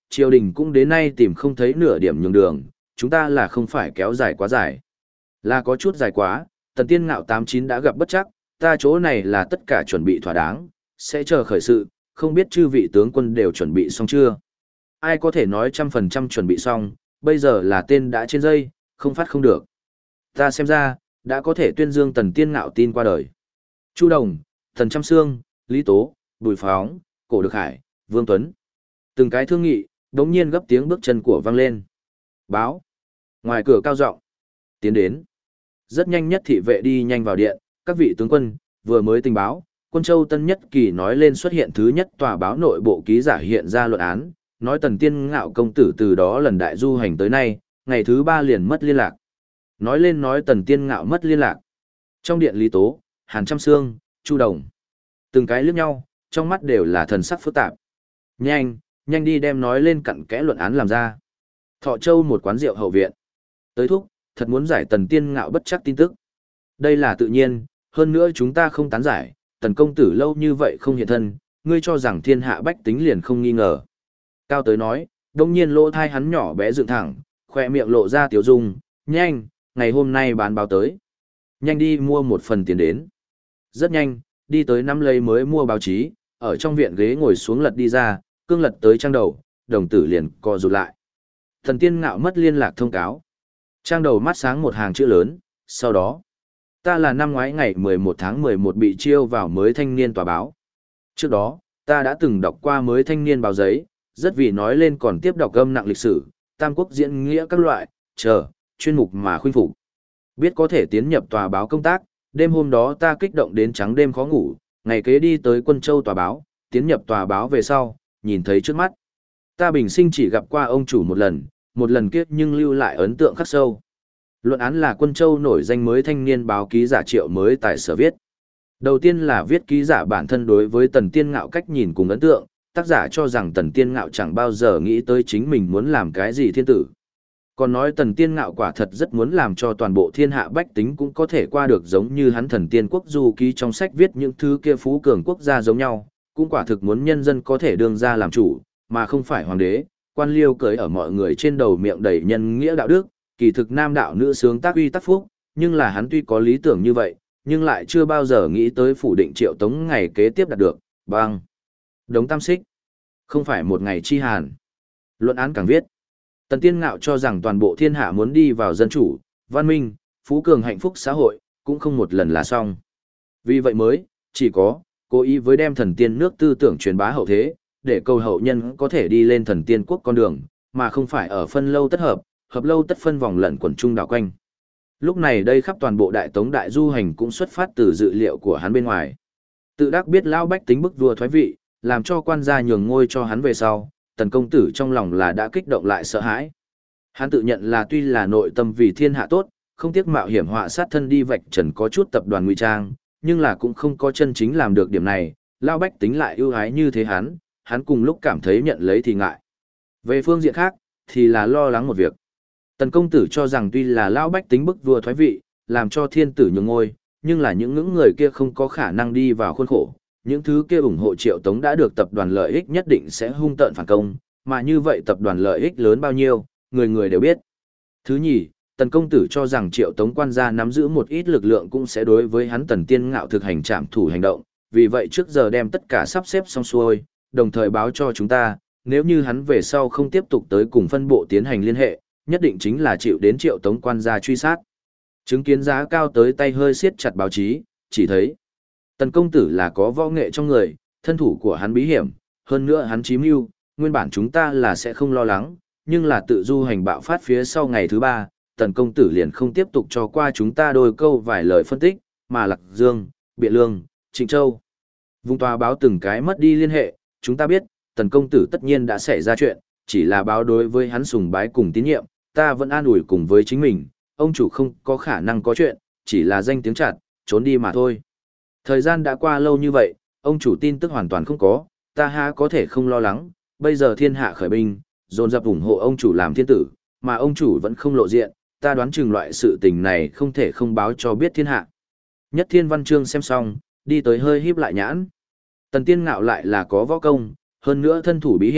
triều đình cũng đến nay tìm không thấy nửa điểm nhường đường, chúng ta là không phải kéo dài quá dài. Là có chút dài quá, Tần Tiên Ngạo 89 đã gặp bất chắc, ta chỗ này là tất cả chuẩn bị thỏa đáng, sẽ chờ khởi sự, không biết chư vị tướng quân đều chuẩn bị xong chưa? Ai có thể nói 100% chuẩn bị xong, bây giờ là tên đã trên dây, không phát không được. Ta xem ra, đã có thể tuyên dương Tần Tiên Ngạo tin qua đời. Chu Đồng, Thần Trăm Sương, Lý Tố, Bùi Phóng, Cổ Được Hải, Vương Tuấn. Từng cái thương nghị, đống nhiên gấp tiếng bước chân của vang lên. Báo. Ngoài cửa cao giọng tiến đến. Rất nhanh nhất thị vệ đi nhanh vào điện, các vị tướng quân, vừa mới tình báo, Quân Châu Tân Nhất Kỳ nói lên xuất hiện thứ nhất tòa báo nội bộ ký giả hiện ra luận án, nói Tần Tiên Ngạo công tử từ đó lần đại du hành tới nay, ngày thứ 3 liền mất liên lạc. Nói lên nói Tần Tiên Ngạo mất liên lạc. Trong điện Lý Tố, Hàn Trăm Sương, Chu Đồng. Từng cái liếc nhau, trong mắt đều là thần sắc phức tạp. Nhanh, nhanh đi đem nói lên cặn kẽ luận án làm ra. Thọ Châu một quán rượu hậu viện. Tới thúc, thật muốn giải Tần Tiên Ngạo bất chắc tin tức. Đây là tự nhiên, hơn nữa chúng ta không tán giải, Tần công tử lâu như vậy không hiện thân, ngươi cho rằng thiên hạ bách tính liền không nghi ngờ. Cao tới nói, đông nhiên lỗ thai hắn nhỏ bé dựng thẳng, khoe miệng lộ ra tiểu dung, nhanh, ngày hôm nay bán báo tới. Nhanh đi mua một phần tiền đến. Rất nhanh, đi tới năm lấy mới mua báo chí, ở trong viện ghế ngồi xuống lật đi ra, cương lật tới trang đầu, đồng tử liền co rụt lại. Thần Tiên Ngạo mất liên lạc thông cáo. Trang đầu mắt sáng một hàng chữ lớn, sau đó. Ta là năm ngoái ngày 11 tháng 11 bị chiêu vào mới thanh niên tòa báo. Trước đó, ta đã từng đọc qua mới thanh niên báo giấy, rất vì nói lên còn tiếp đọc gâm nặng lịch sử, tam quốc diễn nghĩa các loại, chuyên mục mà khuynh phục. Biết có thể tiến nhập tòa báo công tác, đêm hôm đó ta kích động đến trắng đêm khó ngủ, ngày kế đi tới Quân Châu tòa báo, tiến nhập tòa báo về sau, nhìn thấy trước mắt. Ta bình sinh chỉ gặp qua ông chủ một lần kiếp nhưng lưu lại ấn tượng khắc sâu. Luận án là Quân Châu nổi danh mới thanh niên báo ký giả Triệu mới tại sở viết. Đầu tiên là viết ký giả bản thân đối với Tần Tiên Ngạo cách nhìn cùng ấn tượng, tác giả cho rằng Tần Tiên Ngạo chẳng bao giờ nghĩ tới chính mình muốn làm cái gì thiên tử. Còn nói Tần Tiên Ngạo quả thật rất muốn làm cho toàn bộ thiên hạ bách tính cũng có thể qua được giống như hắn Thần Tiên Quốc du ký trong sách viết những thứ kia phú cường quốc gia giống nhau, cũng quả thực muốn nhân dân có thể đương ra làm chủ, mà không phải hoàng đế, quan liêu cưới ở mọi người trên đầu miệng đầy nhân nghĩa đạo đức, kỳ thực nam đạo nữ sướng tác uy tác phúc, nhưng là hắn tuy có lý tưởng như vậy, nhưng lại chưa bao giờ nghĩ tới phủ định Triệu Tống ngày kế tiếp đạt được, bằng đống tam xích. Không phải một ngày chi hàn. Luận án càng viết. Tần Tiên Ngạo cho rằng toàn bộ thiên hạ muốn đi vào dân chủ, văn minh, phú cường hạnh phúc xã hội, cũng không một lần là xong. Vì vậy mới, chỉ có, cố ý với đem thần tiên nước tư tưởng truyền bá hậu thế, để cầu hậu nhân có thể đi lên thần tiên quốc con đường, mà không phải ở phân lâu tất hợp, hợp lâu tất phân vòng lẩn quẩn trung đảo quanh. Lúc này đây khắp toàn bộ đại tống đại du hành cũng xuất phát từ dự liệu của hắn bên ngoài. Tự đắc biết lao bách tính bức vua thoái vị, làm cho quan gia nhường ngôi cho hắn về sau, Tần công tử trong lòng là đã kích động lại sợ hãi. Hắn tự nhận là tuy là nội tâm vì thiên hạ tốt, không tiếc mạo hiểm họa sát thân đi vạch trần có chút tập đoàn ngụy trang, nhưng là cũng không có chân chính làm được điểm này, lao bách tính lại ưu ái như thế hắn cùng lúc cảm thấy nhận lấy thì ngại. Về phương diện khác, thì là lo lắng một việc. Tần công tử cho rằng tuy là lao bách tính bức vua thoái vị, làm cho thiên tử nhường ngôi, nhưng là những người kia không có khả năng đi vào khuôn khổ. Những thứ kia ủng hộ Triệu Tống đã được tập đoàn lợi ích nhất định sẽ hung tợn phản công, mà như vậy tập đoàn lợi ích lớn bao nhiêu, người người đều biết. Thứ nhì, Tần công tử cho rằng Triệu Tống quan gia nắm giữ một ít lực lượng cũng sẽ đối với hắn Tần Tiên Ngạo thực hành trảm thủ hành động, vì vậy trước giờ đem tất cả sắp xếp xong xuôi, đồng thời báo cho chúng ta, nếu như hắn về sau không tiếp tục tới cùng phân bộ tiến hành liên hệ, nhất định chính là chịu đến Triệu Tống quan gia truy sát. Chứng kiến giá cao tới tay hơi siết chặt báo chí, chỉ thấy Tần công tử là có võ nghệ trong người, thân thủ của hắn bí hiểm, hơn nữa hắn chí mưu, nguyên bản chúng ta là sẽ không lo lắng, nhưng là tự du hành bạo phát phía sau ngày thứ 3, Tần công tử liền không tiếp tục cho qua chúng ta đôi câu vài lời phân tích, mà Lạc Dương, Biện Lương, Trịnh Châu. Vùng tòa báo từng cái mất đi liên hệ, chúng ta biết, Tần công tử tất nhiên đã xảy ra chuyện, chỉ là báo đối với hắn sùng bái cùng tín nhiệm, ta vẫn an ủi cùng với chính mình, ông chủ không có khả năng có chuyện, chỉ là danh tiếng chặt, trốn đi mà thôi. Thời gian đã qua lâu như vậy, ông chủ tin tức hoàn toàn không có, ta há có thể không lo lắng, bây giờ thiên hạ khởi binh, dồn dập ủng hộ ông chủ làm thiên tử, mà ông chủ vẫn không lộ diện, ta đoán chừng loại sự tình này không thể không báo cho biết thiên hạ. Nhất Thiên Văn Chương xem xong, đi tới hơi híp lại nhãn. Tần Tiên Ngạo lại là có võ công, hơn nữa thân thủ bí hiểm,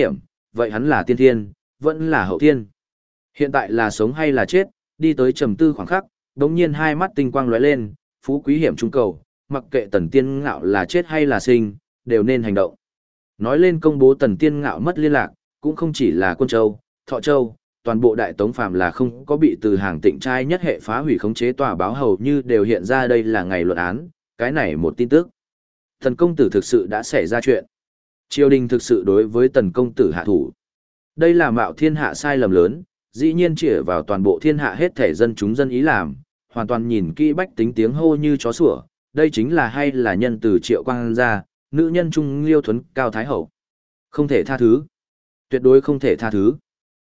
vậy hắn là tiên thiên, vẫn là hậu thiên. Hiện tại là sống hay là chết, đi tới trầm tư khoảng khắc, đống nhiên hai mắt tinh quang lóe lên, phú quý hiểm trung cầu, mặc kệ Tần Tiên Ngạo là chết hay là sinh, đều nên hành động. Nói lên công bố Tần Tiên Ngạo mất liên lạc, cũng không chỉ là Quân Châu, Thọ Châu, toàn bộ Đại Tống phàm là không có bị từ hàng tịnh trai nhất hệ phá hủy khống chế tòa báo hầu như đều hiện ra đây là ngày luận án, cái này một tin tức. Tần công tử thực sự đã xảy ra chuyện. Triều đình thực sự đối với Tần công tử hạ thủ. Đây là mạo thiên hạ sai lầm lớn, dĩ nhiên chĩa vào toàn bộ thiên hạ hết thể dân chúng dân ý làm, hoàn toàn nhìn kỹ bách tính tiếng hô như chó sủa, đây chính là hay là nhân từ Triệu Quang gia, nữ nhân trung liêu thuấn cao thái hậu. Không thể tha thứ. Tuyệt đối không thể tha thứ.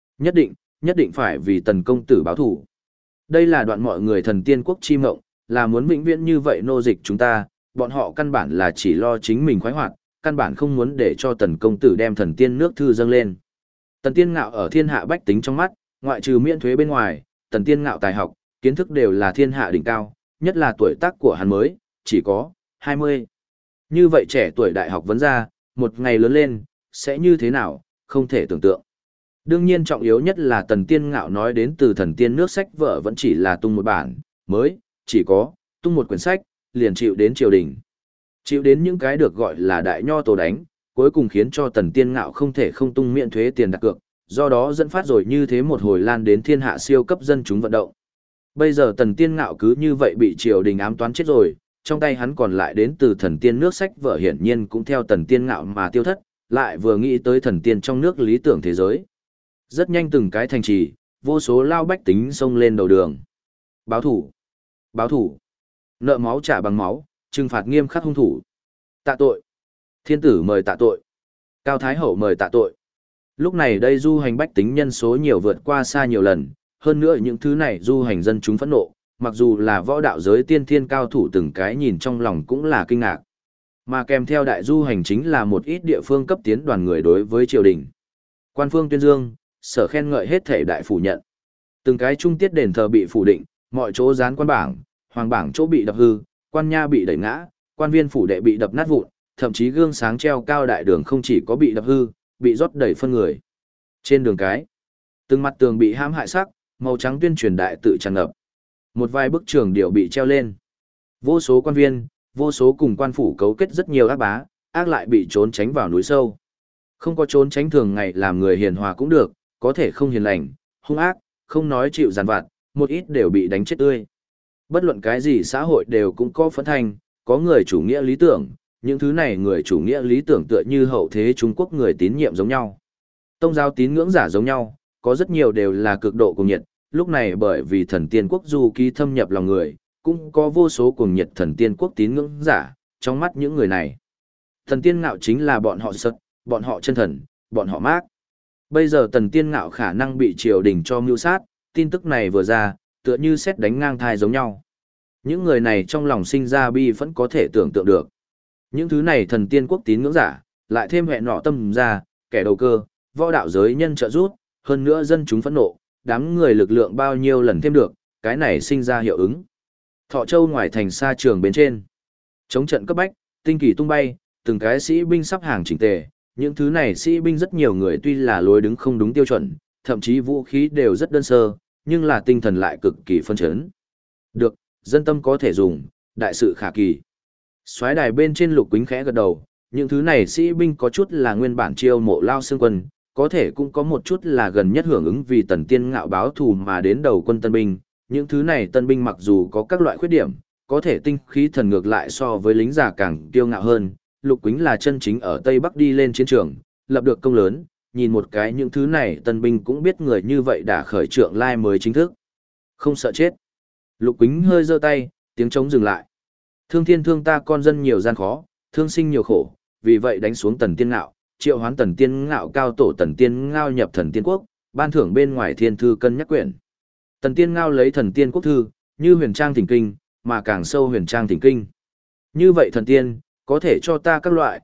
Nhất định phải vì Tần công tử báo thủ. Đây là đoạn mọi người thần tiên quốc chi mộng, là muốn vĩnh viễn như vậy nô dịch chúng ta, bọn họ căn bản là chỉ lo chính mình khoái hoạt, căn bản không muốn để cho Tần công tử đem thần tiên nước thư dâng lên. Tần Tiên Ngạo ở thiên hạ bách tính trong mắt, ngoại trừ miễn thuế bên ngoài, Tần Tiên Ngạo tài học, kiến thức đều là thiên hạ đỉnh cao, nhất là tuổi tác của hắn mới, chỉ có 20. Như vậy trẻ tuổi đại học vấn ra, một ngày lớn lên, sẽ như thế nào, không thể tưởng tượng. Đương nhiên trọng yếu nhất là Tần Tiên Ngạo nói đến từ thần tiên nước sách vở vẫn chỉ là tung một bản, mới, chỉ có, tung một quyển sách, liền chịu đến triều đình. Chịu đến những cái được gọi là đại nho tổ đánh, cuối cùng khiến cho Tần Tiên Ngạo không thể không tung miễn thuế tiền đặt cược, do đó dẫn phát rồi như thế một hồi lan đến thiên hạ siêu cấp dân chúng vận động. Bây giờ Tần Tiên Ngạo cứ như vậy bị triều đình ám toán chết rồi, trong tay hắn còn lại đến từ thần tiên nước sách vở hiển nhiên cũng theo Tần Tiên Ngạo mà tiêu thất, lại vừa nghĩ tới thần tiên trong nước lý tưởng thế giới. Rất nhanh từng cái thành trì, vô số lao bách tính xông lên đầu đường. Báo thủ! Báo thủ! Nợ máu trả bằng máu, trừng phạt nghiêm khắc hung thủ. Tạ tội! Thiên tử mời tạ tội! Cao Thái Hậu mời tạ tội! Lúc này đây du hành bách tính nhân số nhiều vượt qua xa nhiều lần, hơn nữa những thứ này du hành dân chúng phẫn nộ, mặc dù là võ đạo giới tiên thiên cao thủ từng cái nhìn trong lòng cũng là kinh ngạc. Mà kèm theo đại du hành chính là một ít địa phương cấp tiến đoàn người đối với triều đình. Quan phương tuyên dương, sở khen ngợi hết thể đại phủ nhận. Từng cái trung tiết đền thờ bị phủ định, mọi chỗ dán quan bảng, hoàng bảng chỗ bị đập hư, quan nha bị đẩy ngã, quan viên phủ đệ bị đập nát vụn, thậm chí gương sáng treo cao đại đường không chỉ có bị đập hư, bị rót đầy phân người. Trên đường cái, từng mặt tường bị hãm hại sắc, màu trắng tuyên truyền đại tự tràn ngập. Một vài bức trường điệu bị treo lên. Vô số quan viên, vô số cùng quan phủ cấu kết rất nhiều ác bá, ác lại bị trốn tránh vào núi sâu. Không có trốn tránh thường ngày làm người hiền hòa cũng được, có thể không hiền lành, hung ác, không nói chịu giàn vặt, một ít đều bị đánh chết tươi. Bất luận cái gì xã hội đều cũng có phẫn thành, có người chủ nghĩa lý tưởng, những thứ này người chủ nghĩa lý tưởng tựa như hậu thế Trung Quốc người tín nhiệm giống nhau. Tông giáo tín ngưỡng giả giống nhau, có rất nhiều đều là cực độ cuồng nhiệt, lúc này bởi vì thần tiên quốc du ký thâm nhập lòng người, cũng có vô số cuồng nhiệt thần tiên quốc tín ngưỡng giả, trong mắt những người này. Thần tiên ngạo chính là bọn họ sật, bọn họ chân thần, bọn họ mác. Bây giờ thần tiên ngạo khả năng bị triều đình cho mưu sát, tin tức này vừa ra, tựa như sét đánh ngang thai giống nhau. Những người này trong lòng sinh ra bi vẫn có thể tưởng tượng được. Những thứ này thần tiên quốc tín ngưỡng giả, lại thêm hẹn nọ tâm ra, kẻ đầu cơ, võ đạo giới nhân trợ rút, hơn nữa dân chúng phẫn nộ, đám người lực lượng bao nhiêu lần thêm được, cái này sinh ra hiệu ứng. Thọ Châu ngoài thành xa trường bên trên. Chống trận cấp bách, tinh kỳ tung bay, từng cái sĩ binh sắp hàng chỉnh tề, những thứ này sĩ binh rất nhiều người tuy là lối đứng không đúng tiêu chuẩn, thậm chí vũ khí đều rất đơn sơ, nhưng là tinh thần lại cực kỳ phân chấn. Được, dân tâm có thể dùng, đại sự khả kỳ. Soái đài bên trên Lục Quýnh khẽ gật đầu, những thứ này sĩ binh có chút là nguyên bản chiêu mộ lao xương quân, có thể cũng có một chút là gần nhất hưởng ứng vì Tần Tiên Ngạo báo thù mà đến đầu quân tân binh. Những thứ này tân binh mặc dù có các loại khuyết điểm, có thể tinh khí thần ngược lại so với lính già càng kiêu ngạo hơn. Lục Quýnh là chân chính ở Tây Bắc đi lên chiến trường, lập được công lớn, nhìn một cái những thứ này tân binh cũng biết người như vậy đã khởi trượng lai mới chính thức. Không sợ chết. Lục Quýnh hơi giơ tay, tiếng trống dừng lại. Thương thiên thương ta con dân nhiều gian khó, thương sinh nhiều khổ, vì vậy đánh xuống Tần Tiên Ngạo, triệu hoán Tần Tiên Ngạo cao tổ Tần Tiên Ngao nhập Thần Tiên Quốc, ban thưởng bên ngoài thiên thư cân nhắc quyển. Tần Tiên Ngao lấy Thần Tiên Quốc thư, như huyền trang thỉnh kinh, mà càng sâu huyền trang thỉnh kinh. Như vậy thần tiên, có thể cho ta các loại,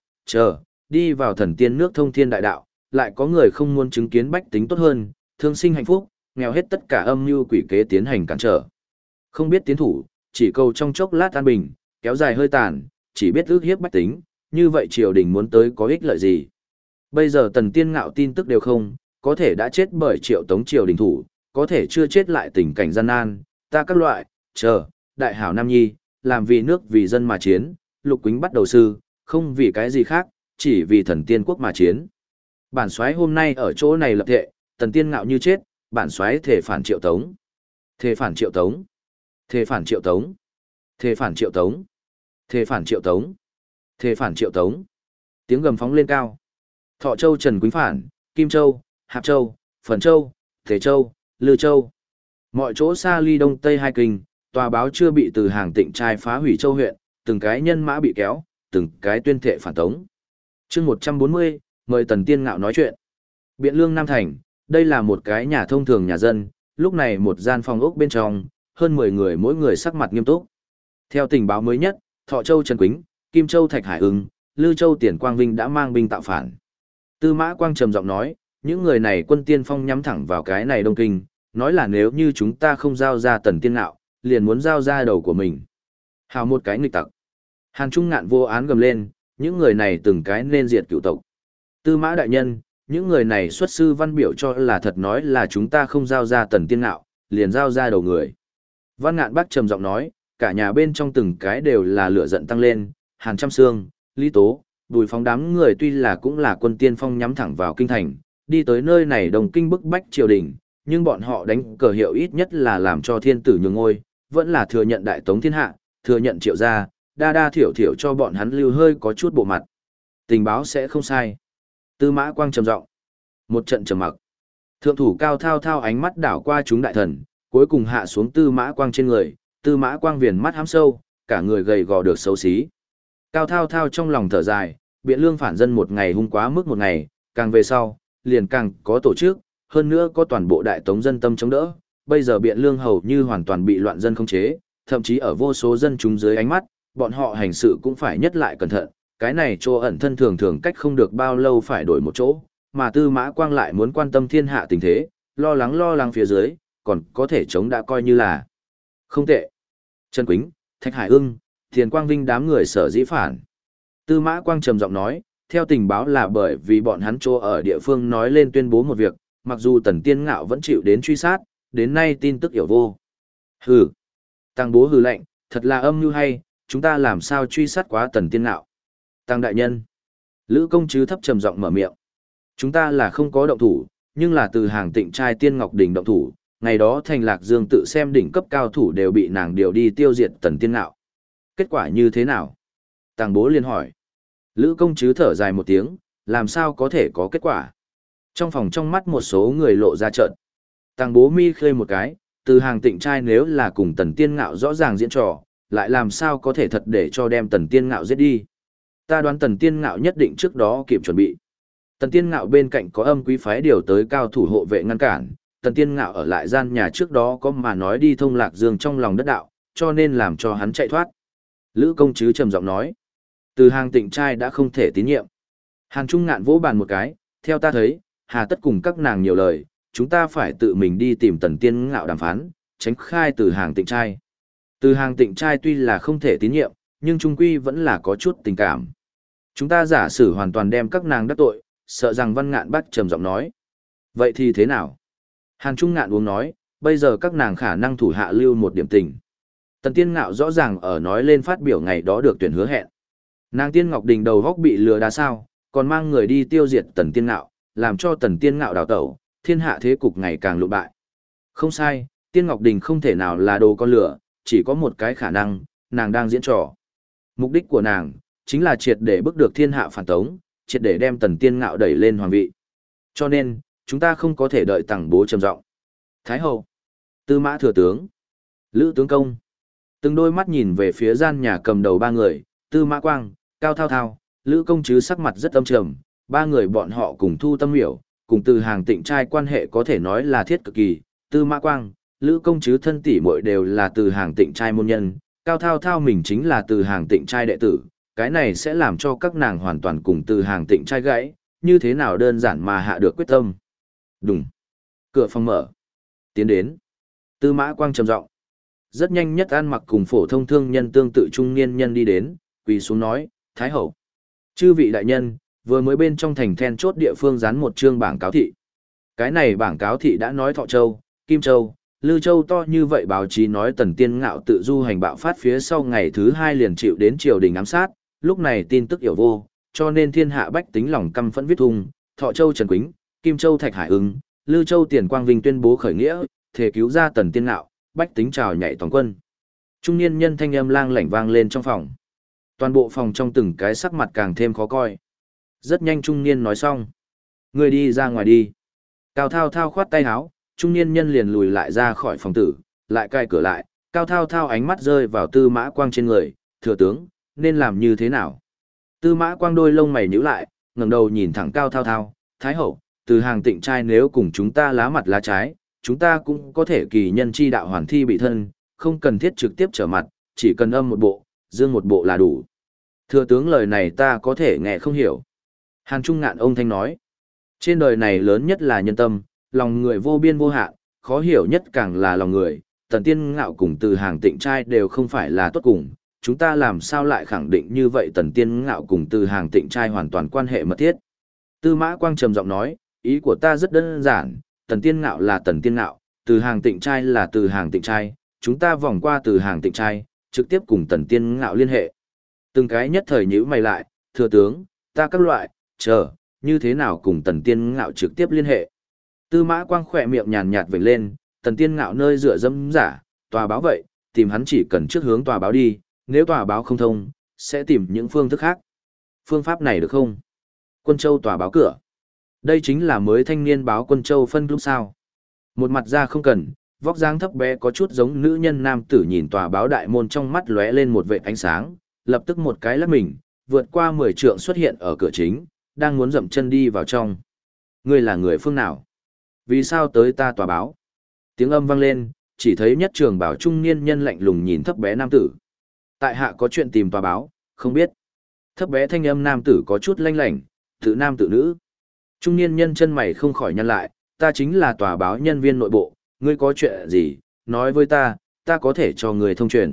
đi vào thần tiên nước thông thiên đại đạo, lại có người không muốn chứng kiến bách tính tốt hơn, thương sinh hạnh phúc, nghèo hết tất cả âm mưu quỷ kế tiến hành cản trở. Không biết tiến thủ, chỉ cầu trong chốc lát an bình, kéo dài hơi tàn, chỉ biết ước hiếp bách tính, như vậy triều đình muốn tới có ích lợi gì? Bây giờ Tần Tiên Ngạo tin tức đều không, có thể đã chết bởi Triệu Tống triều đình thủ, có thể chưa chết lại tình cảnh gian nan, ta các loại, chờ, đại hảo Nam Nhi, làm vì nước vì dân mà chiến, Lục Quýnh bắt đầu sư, không vì cái gì khác, chỉ vì thần tiên quốc mà chiến. Bản soái hôm nay ở chỗ này lập thệ, Tần Tiên Ngạo như chết, bản soái thể phản Triệu Tống. Thể phản Triệu Tống. Thể phản Triệu Tống. Thể phản Triệu Tống. Thể phản Triệu Tống. Thể phản Triệu Tống. Tiếng gầm phóng lên cao. Thọ Châu Trần Quýnh phản, Kim Châu, Hạp Châu, Phần Châu, Thế Châu, Lư Châu. Mọi chỗ xa ly đông tây hai kinh, tòa báo chưa bị từ hàng tịnh trai phá hủy châu huyện, từng cái nhân mã bị kéo, từng cái tuyên thệ phản tống. Chương 140, mời Tần Tiên Ngạo nói chuyện. Biện Lương Nam Thành, đây là một cái nhà thông thường nhà dân, lúc này một gian phòng ốc bên trong, hơn 10 người mỗi người sắc mặt nghiêm túc. Theo tình báo mới nhất, Thọ Châu Trần Quýnh, Kim Châu Thạch Hải Ưng, Lư Châu Tiền Quang Vinh đã mang binh tạo phản. Tư Mã Quang trầm giọng nói, những người này quân tiên phong nhắm thẳng vào cái này Đông Kinh, nói là nếu như chúng ta không giao ra Tần Tiên Ngạo, liền muốn giao ra đầu của mình. Hào một cái nghịch tặc. Hàn Trung Ngạn vô án gầm lên, những người này từng cái nên diệt cửu tộc. Tư Mã đại nhân, những người này xuất sư văn biểu cho là thật, nói là chúng ta không giao ra Tần Tiên Ngạo, liền giao ra đầu người. Văn Ngạn Bắc trầm giọng nói, cả nhà bên trong từng cái đều là lửa giận tăng lên, Hàn Trăm Sương, Lý Tố, Bùi Phóng đám người tuy là cũng là quân tiên phong nhắm thẳng vào kinh thành, đi tới nơi này đồng kinh bức bách triều đình, nhưng bọn họ đánh cờ hiệu ít nhất là làm cho thiên tử nhường ngôi, vẫn là thừa nhận đại tống thiên hạ, thừa nhận Triệu gia, đa đa thiểu thiểu cho bọn hắn lưu hơi có chút bộ mặt. Tình báo sẽ không sai. Tư Mã Quang trầm giọng. Một trận trầm mặc. Thượng thủ Cao Thao Thao ánh mắt đảo qua chúng đại thần, cuối cùng hạ xuống Tư Mã Quang trên người, Tư Mã Quang viền mắt hám sâu, cả người gầy gò được xấu xí. Cao Thao Thao trong lòng thở dài, Biện Lương phản dân một ngày hung quá mức một ngày, càng về sau, liền càng có tổ chức, hơn nữa có toàn bộ đại tống dân tâm chống đỡ. Bây giờ Biện Lương hầu như hoàn toàn bị loạn dân khống chế, thậm chí ở vô số dân chúng dưới ánh mắt, bọn họ hành sự cũng phải nhất lại cẩn thận. Cái này chỗ ẩn thân thường thường cách không được bao lâu phải đổi một chỗ, mà Tư Mã Quang lại muốn quan tâm thiên hạ tình thế, lo lắng phía dưới, còn có thể chống đã coi như là không tệ. Trần Quýnh, Thạch Hải Ưng, Tiền Quang Vinh đám người sở dĩ phản. Tư Mã Quang trầm giọng nói, theo tình báo là bởi vì bọn hắn chỗ ở địa phương nói lên tuyên bố một việc, mặc dù Tần Tiên Ngạo vẫn chịu đến truy sát, đến nay tin tức hiểu vô. Hừ. Tăng bố hừ lạnh, thật là âm mưu hay, chúng ta làm sao truy sát quá Tần Tiên Ngạo. Tăng đại nhân. Lữ công chứ thấp trầm giọng mở miệng. Chúng ta là không có động thủ, nhưng là từ hàng tịnh trai Tiên Ngọc Đình động thủ, ngày đó Thành Lạc Dương tự xem đỉnh cấp cao thủ đều bị nàng điều đi tiêu diệt Tần Tiên Ngạo. Kết quả như thế nào? Tàng bố liền hỏi. Lữ công chứ thở dài một tiếng, làm sao có thể có kết quả? Trong phòng trong mắt một số người lộ ra trợn. Tàng bố mi khơi một cái, từ hàng tịnh trai nếu là cùng Tần Tiên Ngạo rõ ràng diễn trò, lại làm sao có thể thật để cho đem Tần Tiên Ngạo giết đi? Ta đoán Tần Tiên Ngạo nhất định trước đó kịp chuẩn bị. Tần Tiên Ngạo bên cạnh có Âm Quý phái điều tới cao thủ hộ vệ ngăn cản, Tần Tiên Ngạo ở lại gian nhà trước đó có mà nói đi thông Lạc Dương trong lòng đất đạo, cho nên làm cho hắn chạy thoát. Lữ công chứ trầm giọng nói, từ hàng tịnh trai đã không thể tín nhiệm. Hàn Trung Ngạn vỗ bàn một cái, theo ta thấy, hà tất cùng các nàng nhiều lời, chúng ta phải tự mình đi tìm Tần Tiên Ngạo đàm phán, tránh khai từ hàng tịnh trai. Từ hàng tịnh trai tuy là không thể tín nhiệm, nhưng trung quy vẫn là có chút tình cảm. Chúng ta giả sử hoàn toàn đem các nàng đắc tội, sợ rằng Văn Ngạn Bắc trầm giọng nói. Vậy thì thế nào? Hàn Trung Ngạn uống nói, bây giờ các nàng khả năng thủ hạ lưu một điểm tình. Tần Tiên Ngạo rõ ràng ở nói lên phát biểu ngày đó được tuyển hứa hẹn. Nàng Tiên Ngọc Đình đầu góc bị lừa đá sao, còn mang người đi tiêu diệt Tần Tiên Ngạo, làm cho Tần Tiên Ngạo đào tẩu, thiên hạ thế cục ngày càng lụi bại. Không sai, Tiên Ngọc Đình không thể nào là đồ con lửa, chỉ có một cái khả năng, nàng đang diễn trò. Mục đích của nàng, chính là triệt để bức được thiên hạ phản tống, triệt để đem Tần Tiên Ngạo đẩy lên hoàng vị. Cho nên, chúng ta không có thể đợi Tằng bố trầm giọng. Thái hậu, Tư Mã thừa tướng, Lữ tướng công. Từng đôi mắt nhìn về phía gian nhà cầm đầu ba người, Tư Mã Quang, Cao Thao Thao, Lữ công chứ sắc mặt rất âm trầm, ba người bọn họ cùng Thu Tâm Miểu, cùng từ hàng tịnh trai quan hệ có thể nói là thiết cực kỳ, Tư Mã Quang, Lữ công chứ thân tỷ muội đều là từ hàng tịnh trai môn nhân, Cao Thao Thao mình chính là từ hàng tịnh trai đệ tử, cái này sẽ làm cho các nàng hoàn toàn cùng từ hàng tịnh trai gãy, như thế nào đơn giản mà hạ được quyết tâm. Đùng. Cửa phòng mở. Tiến đến. Tư Mã Quang trầm giọng. Rất nhanh nhất ăn mặc cùng phổ thông thương nhân tương tự trung niên nhân đi đến, quỳ xuống nói, Thái hậu. Chư vị đại nhân, vừa mới bên trong thành then chốt địa phương dán một chương bảng cáo thị. Cái này bảng cáo thị đã nói Thọ Châu, Kim Châu, Lư Châu to như vậy, báo chí nói Tần Tiên Ngạo tự du hành bạo phát phía sau ngày thứ 2 liền chịu đến triều đình ám sát, lúc này tin tức yểu vô, cho nên thiên hạ bách tính lòng căm phẫn viết thung, Thọ Châu Trần Quýnh, Kim Châu Thạch Hải Ứng, Lư Châu Tiền Quang Vinh tuyên bố khởi nghĩa, thể cứu ra Tần Tiên Ngạo, bách tính chào nhảy toàn quân. Trung niên nhân thanh âm lang lảnh vang lên trong phòng. Toàn bộ phòng trong từng cái sắc mặt càng thêm khó coi. Rất nhanh trung niên nói xong. Người đi ra ngoài đi. Cao Thao Thao khoát tay áo, trung niên nhân liền lùi lại ra khỏi phòng tử, lại cai cửa lại. Cao Thao Thao ánh mắt rơi vào Tư Mã Quang trên người, thừa tướng, nên làm như thế nào? Tư Mã Quang đôi lông mày nhíu lại, ngẩng đầu nhìn thẳng Cao Thao Thao, Thái hậu, Từ Hàng Tịnh trai nếu cùng chúng ta lá mặt lá trái, chúng ta cũng có thể kỳ nhân chi đạo hoàn thi bị thân, không cần thiết trực tiếp trở mặt, chỉ cần âm một bộ, dương một bộ là đủ. Thừa tướng lời này ta có thể nghe không hiểu. Hàn Trung Ngạn ông thanh nói, trên đời này lớn nhất là nhân tâm, lòng người vô biên vô hạn, khó hiểu nhất càng là lòng người, Tần Tiên Ngạo cùng Từ Hàng Tịnh trai đều không phải là tốt cùng, chúng ta làm sao lại khẳng định như vậy Tần Tiên Ngạo cùng Từ Hàng Tịnh trai hoàn toàn quan hệ mật thiết. Tư Mã Quang trầm giọng nói, ý của ta rất đơn giản, Tần Tiên Ngạo là Tần Tiên Ngạo, Từ Hàng Tịnh trai là Từ Hàng Tịnh trai, chúng ta vòng qua Từ Hàng Tịnh trai, trực tiếp cùng Tần Tiên Ngạo liên hệ. Từng cái nhất thời nhíu mày lại, thừa tướng, ta các loại, chờ, như thế nào cùng Tần Tiên Ngạo trực tiếp liên hệ. Tư Mã Quang khỏe miệng nhàn nhạt vểnh lên, Tần Tiên Ngạo nơi dựa dẫm giả, tòa báo vậy, tìm hắn chỉ cần trước hướng tòa báo đi, nếu tòa báo không thông, sẽ tìm những phương thức khác. Phương pháp này được không? Quân Châu tòa báo cửa. Đây chính là mới thanh niên báo Quân Châu phân lúc sao. Một mặt ra không cần, vóc dáng thấp bé có chút giống nữ nhân nam tử nhìn tòa báo đại môn trong mắt lóe lên một vệt ánh sáng, lập tức một cái lắc mình, vượt qua 10 trượng xuất hiện ở cửa chính, đang muốn dậm chân đi vào trong. Ngươi là người phương nào? Vì sao tới ta tòa báo? Tiếng âm vang lên, chỉ thấy nhất trường bảo trung niên nhân lạnh lùng nhìn thấp bé nam tử. Tại hạ có chuyện tìm tòa báo, không biết. Thấp bé thanh âm nam tử có chút lanh lảnh, tự nam tự nữ. Trung niên nhân chân mày không khỏi nhăn lại, ta chính là tòa báo nhân viên nội bộ, ngươi có chuyện gì, nói với ta, ta có thể cho người thông truyền.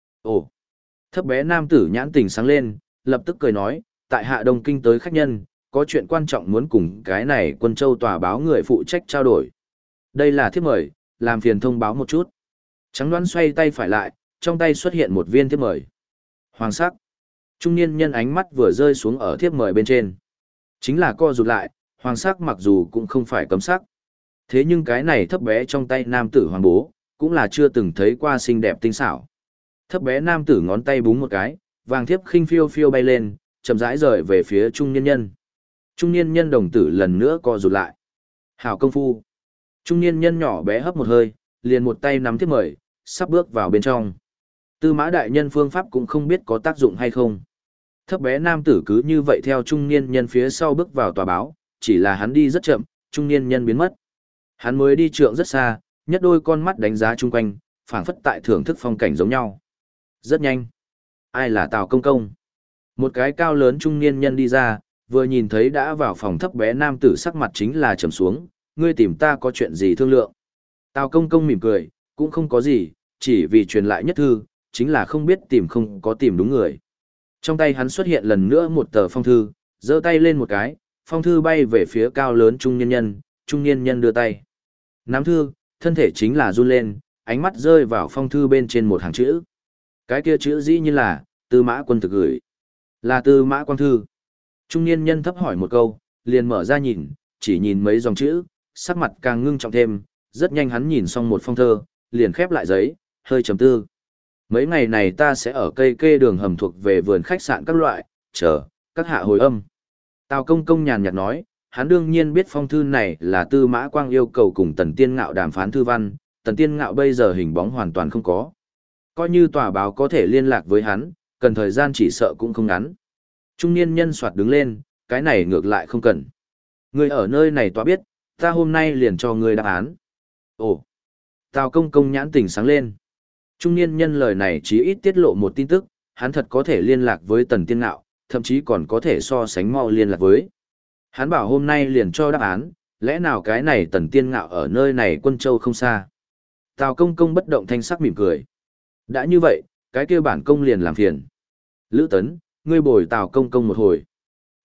Ồ, thấp bé nam tử nhãn tình sáng lên, lập tức cười nói, tại hạ Đông Kinh tới khách nhân, có chuyện quan trọng muốn cùng cái này Quân Châu tòa báo người phụ trách trao đổi. Đây là thiếp mời, làm phiền thông báo một chút. Trắng Đoán xoay tay phải lại, trong tay xuất hiện một viên thiếp mời. Hoàng sắc. Trung niên nhân ánh mắt vừa rơi xuống ở thiếp mời bên trên. Chính là co rụt lại, hoàng sắc mặc dù cũng không phải cấm sắc. Thế nhưng cái này thấp bé trong tay nam tử hoàng bố, cũng là chưa từng thấy qua xinh đẹp tinh xảo. Thấp bé nam tử ngón tay búng một cái, vàng thiếp khinh phiêu phiêu bay lên, chậm rãi rời về phía trung niên nhân. Trung niên nhân đồng tử lần nữa co rụt lại. Hảo công phu. Trung niên nhân nhỏ bé hấp một hơi, liền một tay nắm thiếp mời, sắp bước vào bên trong. Tư Mã đại nhân phương pháp cũng không biết có tác dụng hay không. Thấp bé nam tử cứ như vậy theo trung niên nhân phía sau bước vào tòa báo, chỉ là hắn đi rất chậm, trung niên nhân biến mất. Hắn mới đi trượng rất xa, nhất đôi con mắt đánh giá chung quanh, phảng phất tại thưởng thức phong cảnh giống nhau. Rất nhanh. Ai là Tào Công Công? Một cái cao lớn trung niên nhân đi ra, vừa nhìn thấy đã vào phòng thấp bé nam tử sắc mặt chính là trầm xuống, ngươi tìm ta có chuyện gì thương lượng. Tào Công Công mỉm cười, cũng không có gì, chỉ vì truyền lại nhất thư, chính là không biết tìm không có tìm đúng người. Trong tay hắn xuất hiện lần nữa một tờ phong thư, giơ tay lên một cái, phong thư bay về phía cao lớn trung niên nhân đưa tay. Nắm thư, thân thể chính là run lên, ánh mắt rơi vào phong thư bên trên một hàng chữ. Cái kia chữ dĩ như là, Tư Mã Quân thực gửi. Là Tư Mã Quang thư. Trung niên nhân thấp hỏi một câu, liền mở ra nhìn, chỉ nhìn mấy dòng chữ, sắc mặt càng ngưng trọng thêm, rất nhanh hắn nhìn xong một phong thơ, liền khép lại giấy, hơi trầm tư. Mấy ngày này ta sẽ ở cây kê đường hầm thuộc về vườn khách sạn các loại, chờ, các hạ hồi âm. Tào Công Công nhàn nhạt nói, hắn đương nhiên biết phong thư này là Tư Mã Quang yêu cầu cùng Tần Tiên Ngạo đàm phán thư văn, Tần Tiên Ngạo bây giờ hình bóng hoàn toàn không có. Coi như tòa báo có thể liên lạc với hắn, cần thời gian chỉ sợ cũng không ngắn. Trung niên nhân soạt đứng lên, cái này ngược lại không cần. Người ở nơi này tòa biết, ta hôm nay liền cho người đáp án. Ồ! Tào Công Công nhãn tỉnh sáng lên. Trung niên nhân lời này chí ít tiết lộ một tin tức, hắn thật có thể liên lạc với Tần Tiên Ngạo, thậm chí còn có thể so sánh mau liên lạc với. Hắn bảo hôm nay liền cho đáp án, lẽ nào cái này Tần Tiên Ngạo ở nơi này Quân Châu không xa. Tào Công Công bất động thanh sắc mỉm cười. Đã như vậy, cái kia bản công liền làm phiền. Lữ Tấn, ngươi bồi Tào Công Công một hồi.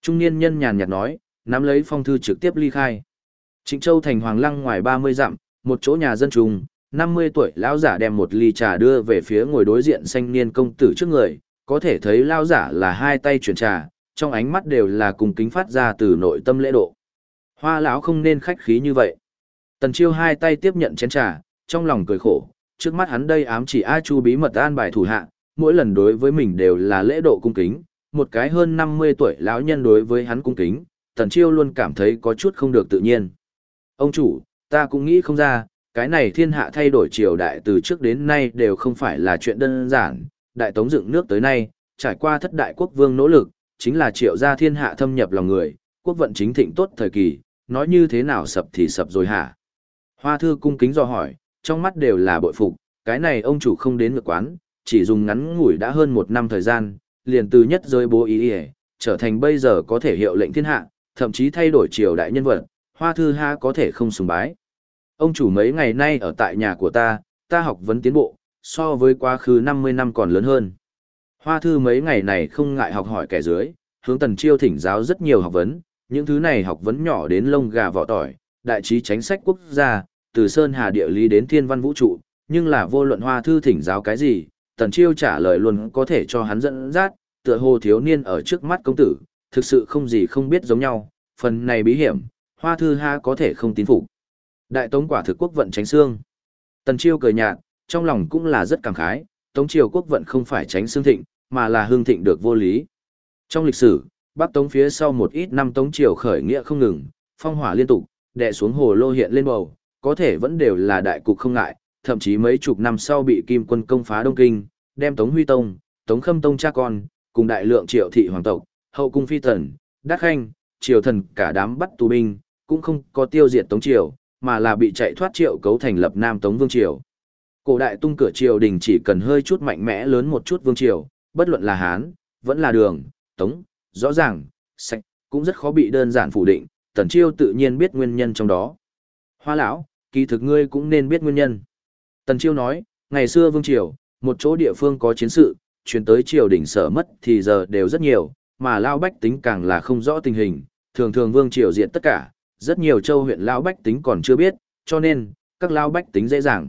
Trung niên nhân nhàn nhạt nói, nắm lấy phong thư trực tiếp ly khai. Trịnh Châu thành Hoàng Lăng ngoài 30 dặm, một chỗ nhà dân trùng, 50 tuổi lão giả đem một ly trà đưa về phía ngồi đối diện xanh niên công tử trước người, có thể thấy lão giả là hai tay chuyển trà, trong ánh mắt đều là cùng kính phát ra từ nội tâm lễ độ. Hoa lão không nên khách khí như vậy. Tần Chiêu hai tay tiếp nhận chén trà, trong lòng cười khổ, trước mắt hắn đây ám chỉ A Chu bí mật an bài thủ hạ, mỗi lần đối với mình đều là lễ độ cung kính, một cái hơn 50 tuổi lão nhân đối với hắn cung kính, Tần Chiêu luôn cảm thấy có chút không được tự nhiên. Ông chủ, ta cũng nghĩ không ra, cái này thiên hạ thay đổi triều đại từ trước đến nay đều không phải là chuyện đơn giản, đại tống dựng nước tới nay, trải qua thất đại quốc vương nỗ lực, chính là triệu gia thiên hạ thâm nhập lòng người, quốc vận chính thịnh tốt thời kỳ, nói như thế nào sập thì sập rồi hả? Hoa thư cung kính dò hỏi, trong mắt đều là bội phục, cái này ông chủ không đến ngược quán, chỉ dùng ngắn ngủi đã hơn 1 năm thời gian, liền từ nhất giới bố ý trở thành bây giờ có thể hiệu lệnh thiên hạ, thậm chí thay đổi triều đại nhân vật, Hoa thư ha có thể không sùng bái. Ông chủ mấy ngày nay ở tại nhà của ta học vấn tiến bộ, so với quá khứ 50 năm còn lớn hơn. Hoa thư mấy ngày này không ngại học hỏi kẻ dưới, hướng Tần Chiêu thỉnh giáo rất nhiều học vấn, những thứ này học vấn nhỏ đến lông gà vỏ tỏi, đại trí chính sách quốc gia, từ sơn hà địa lý đến thiên văn vũ trụ, nhưng là vô luận Hoa thư thỉnh giáo cái gì, Tần Chiêu trả lời luôn có thể cho hắn dẫn dắt, tựa hồ thiếu niên ở trước mắt công tử, thực sự không gì không biết giống nhau, phần này bí hiểm, Hoa thư ha có thể không tín phục. Đại Tống quả thực quốc vận tránh xương. Tần Chiêu cười nhạt, trong lòng cũng là rất cảm khái, Tống triều quốc vận không phải tránh xương thịnh, mà là hương thịnh được vô lý. Trong lịch sử, Bắc Tống phía sau một ít năm Tống triều khởi nghĩa không ngừng, phong hỏa liên tục, đè xuống hồ lô hiện lên bầu, có thể vẫn đều là đại cục không ngại, thậm chí mấy chục năm sau bị Kim quân công phá Đông Kinh, đem Tống Huy Tông, Tống Khâm Tông cha con, cùng đại lượng triệu thị hoàng tộc, hậu cung phi tần, đắc khanh, triều thần cả đám bắt tù binh, cũng không có tiêu diệt Tống triều, mà là bị chạy thoát triệu cấu thành lập Nam Tống Vương triều. Cổ đại tung cửa triều đình chỉ cần hơi chút mạnh mẽ lớn một chút vương triều, bất luận là Hán, vẫn là Đường, Tống, rõ ràng, sạch, cũng rất khó bị đơn giản phủ định, Tần Chiêu tự nhiên biết nguyên nhân trong đó. Hoa lão, kỳ thực ngươi cũng nên biết nguyên nhân. Tần Chiêu nói, ngày xưa vương triều, một chỗ địa phương có chiến sự, chuyển tới triều đình sở mất thì giờ đều rất nhiều, mà lao bách tính càng là không rõ tình hình, thường thường vương triều diện tất cả, rất nhiều châu huyện lao bách tính còn chưa biết, cho nên, các lao bách tính dễ dàng.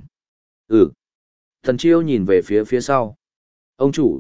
Tần Chiêu nhìn về phía sau. Ông chủ,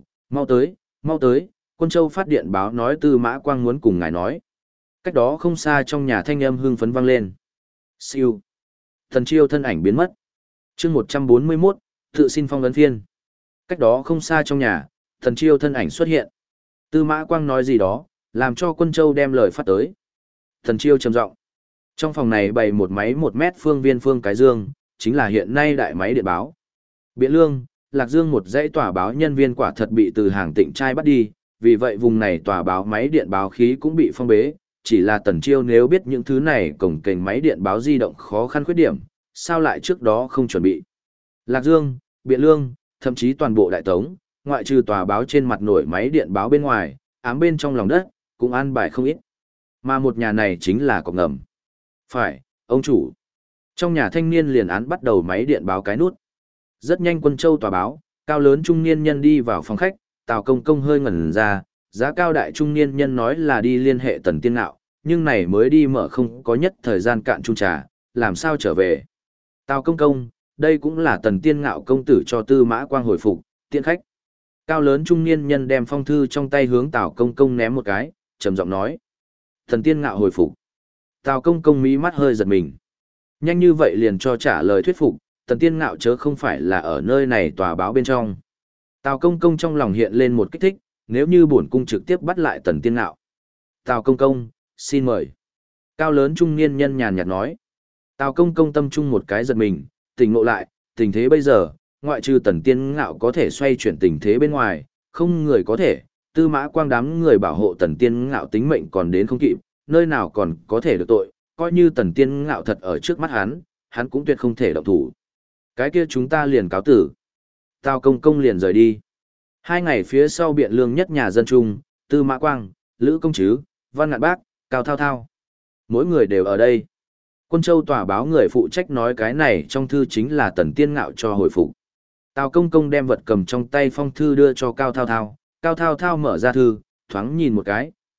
mau tới, Quân Châu phát điện báo nói Tư Mã Quang muốn cùng ngài nói. Cách đó không xa trong nhà thanh âm hưng phấn vang lên. Siêu. Tần Chiêu thân ảnh biến mất. Chương 141, tự xin phong ấn phiên. Cách đó không xa trong nhà, Tần Chiêu thân ảnh xuất hiện. Tư Mã Quang nói gì đó, làm cho Quân Châu đem lời phát tới. Tần Chiêu trầm giọng. Trong phòng này bày một máy 1 mét phương viên phương cái dương, chính là hiện nay đại máy điện báo. Biện Lương, Lạc Dương một dãy tòa báo nhân viên quả thật bị từ hàng Tịnh trai bắt đi, vì vậy vùng này tòa báo máy điện báo khí cũng bị phong bế, chỉ là Tần Chiêu nếu biết những thứ này cổng kềnh máy điện báo di động khó khăn khuyết điểm, sao lại trước đó không chuẩn bị. Lạc Dương, Biện Lương, thậm chí toàn bộ Đại Tống, ngoại trừ tòa báo trên mặt nổi máy điện báo bên ngoài, ám bên trong lòng đất, cũng an bài không ít. Mà một nhà này chính là cọc ngầm. Phải, ông chủ. Trong nhà thanh niên liền án bắt đầu máy điện báo cái nút. Rất nhanh Quân Châu tòa báo, cao lớn trung niên nhân đi vào phòng khách, Tào Công Công hơi ngẩn ra, giá cao đại trung niên nhân nói là đi liên hệ Tần Tiên Ngạo, nhưng này mới đi mở không có nhất thời gian cạn chung trà, làm sao trở về. Tào Công Công, đây cũng là Tần Tiên Ngạo công tử cho Tư Mã Quang hồi phục, tiện khách. Cao lớn trung niên nhân đem phong thư trong tay hướng Tào Công Công ném một cái, trầm giọng nói. Tần Tiên Ngạo hồi phục. Tào Công Công mí mắt hơi giật mình. Nhanh như vậy liền cho trả lời thuyết phục, Tần Tiên Ngạo chớ không phải là ở nơi này tòa báo bên trong. Tào Công Công trong lòng hiện lên một kích thích, nếu như bổn cung trực tiếp bắt lại Tần Tiên Ngạo. Tào Công Công, xin mời. Cao lớn trung niên nhân nhàn nhạt nói. Tào Công Công tâm trung một cái giật mình, tỉnh ngộ lại, tình thế bây giờ, ngoại trừ Tần Tiên Ngạo có thể xoay chuyển tình thế bên ngoài, không người có thể, Tư Mã Quang đám người bảo hộ Tần Tiên Ngạo tính mệnh còn đến không kịp, nơi nào còn có thể được tội, coi như Tần Tiên Ngạo thật ở trước mắt hắn cũng tuyệt không thể động thủ. Cái kia chúng ta liền cáo tử. Tào Công Công liền rời đi. 2 ngày phía sau Biện Lương nhất nhà dân trung, Tư Mã Quang, Lữ Công Trứ, Văn Ngạn Bác, Cao Thao Thao. Mỗi người đều ở đây. Quân Châu tòa báo người phụ trách nói cái này trong thư chính là Tần Tiên Ngạo cho hồi phục. Tào Công Công đem vật cầm trong tay phong thư đưa cho Cao Thao Thao. Cao Thao Thao mở ra thư, thoáng nhìn một cái,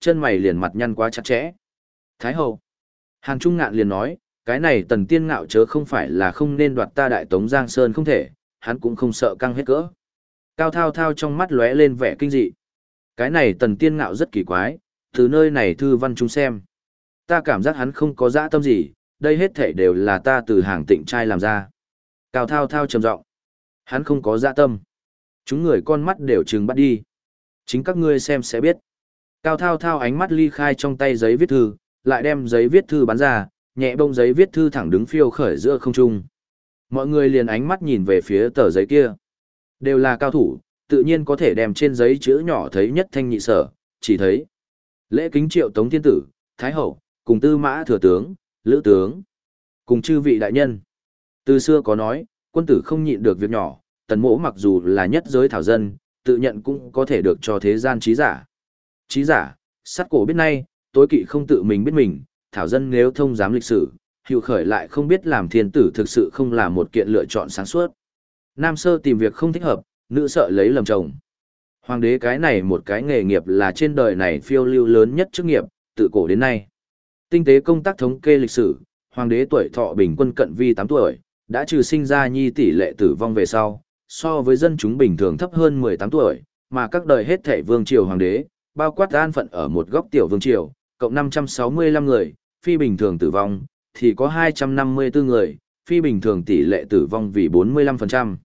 chân mày liền mặt nhăn quá chặt chẽ. Thái hậu. Hàn Trung Ngạn liền nói, cái này Tần Tiên Ngạo chớ không phải là không nên đoạt ta Đại Tống Giang Sơn không thể, hắn cũng không sợ căng hết cỡ. Cao Thao Thao trong mắt lóe lên vẻ kinh dị. Cái này Tần Tiên Ngạo rất kỳ quái, từ nơi này thư văn chúng xem. Ta cảm giác hắn không có dã tâm gì, đây hết thảy đều là ta từ Hàng Tịnh trai làm ra. Cao Thao Thao trầm giọng, hắn không có dã tâm. Chúng người con mắt đều trừng bắt đi. Chính các ngươi xem sẽ biết. Cao Thao Thao ánh mắt ly khai trong tay giấy viết thư, lại đem giấy viết thư bắn ra, nhẹ bông giấy viết thư thẳng đứng phiêu khởi giữa không trung. Mọi người liền ánh mắt nhìn về phía tờ giấy kia. Đều là cao thủ, tự nhiên có thể đem trên giấy chữ nhỏ thấy nhất thanh nhị sở, chỉ thấy lễ kính triệu Tống Thiên Tử, Thái Hậu, cùng Tư Mã Thừa Tướng, Lữ Tướng, cùng chư vị đại nhân. Từ xưa có nói, quân tử không nhịn được việc nhỏ, Tần Mỗ mặc dù là nhất giới thảo dân, tự nhận cũng có thể được cho thế gian trí giả. Trí giả, sát cổ biết nay, tối kỵ không tự mình biết mình, thảo dân nếu thông giám lịch sử, hiệu khởi lại không biết làm thiên tử thực sự không là một kiện lựa chọn sáng suốt. Nam sơ tìm việc không thích hợp, nữ sợ lấy lầm chồng. Hoàng đế cái này một cái nghề nghiệp là trên đời này phiêu lưu lớn nhất chức nghiệp, tự cổ đến nay. Tinh tế công tác thống kê lịch sử, hoàng đế tuổi thọ bình quân cận vi 8 tuổi, đã trừ sinh ra nhi tỷ lệ tử vong về sau, so với dân chúng bình thường thấp hơn 18 tuổi, mà các đời hết thảy vương triều hoàng đế, bao quát an phận ở một góc tiểu vương triều, cộng 565 người, phi bình thường tử vong, thì có 254 người, phi bình thường tỷ lệ tử vong vì 45%.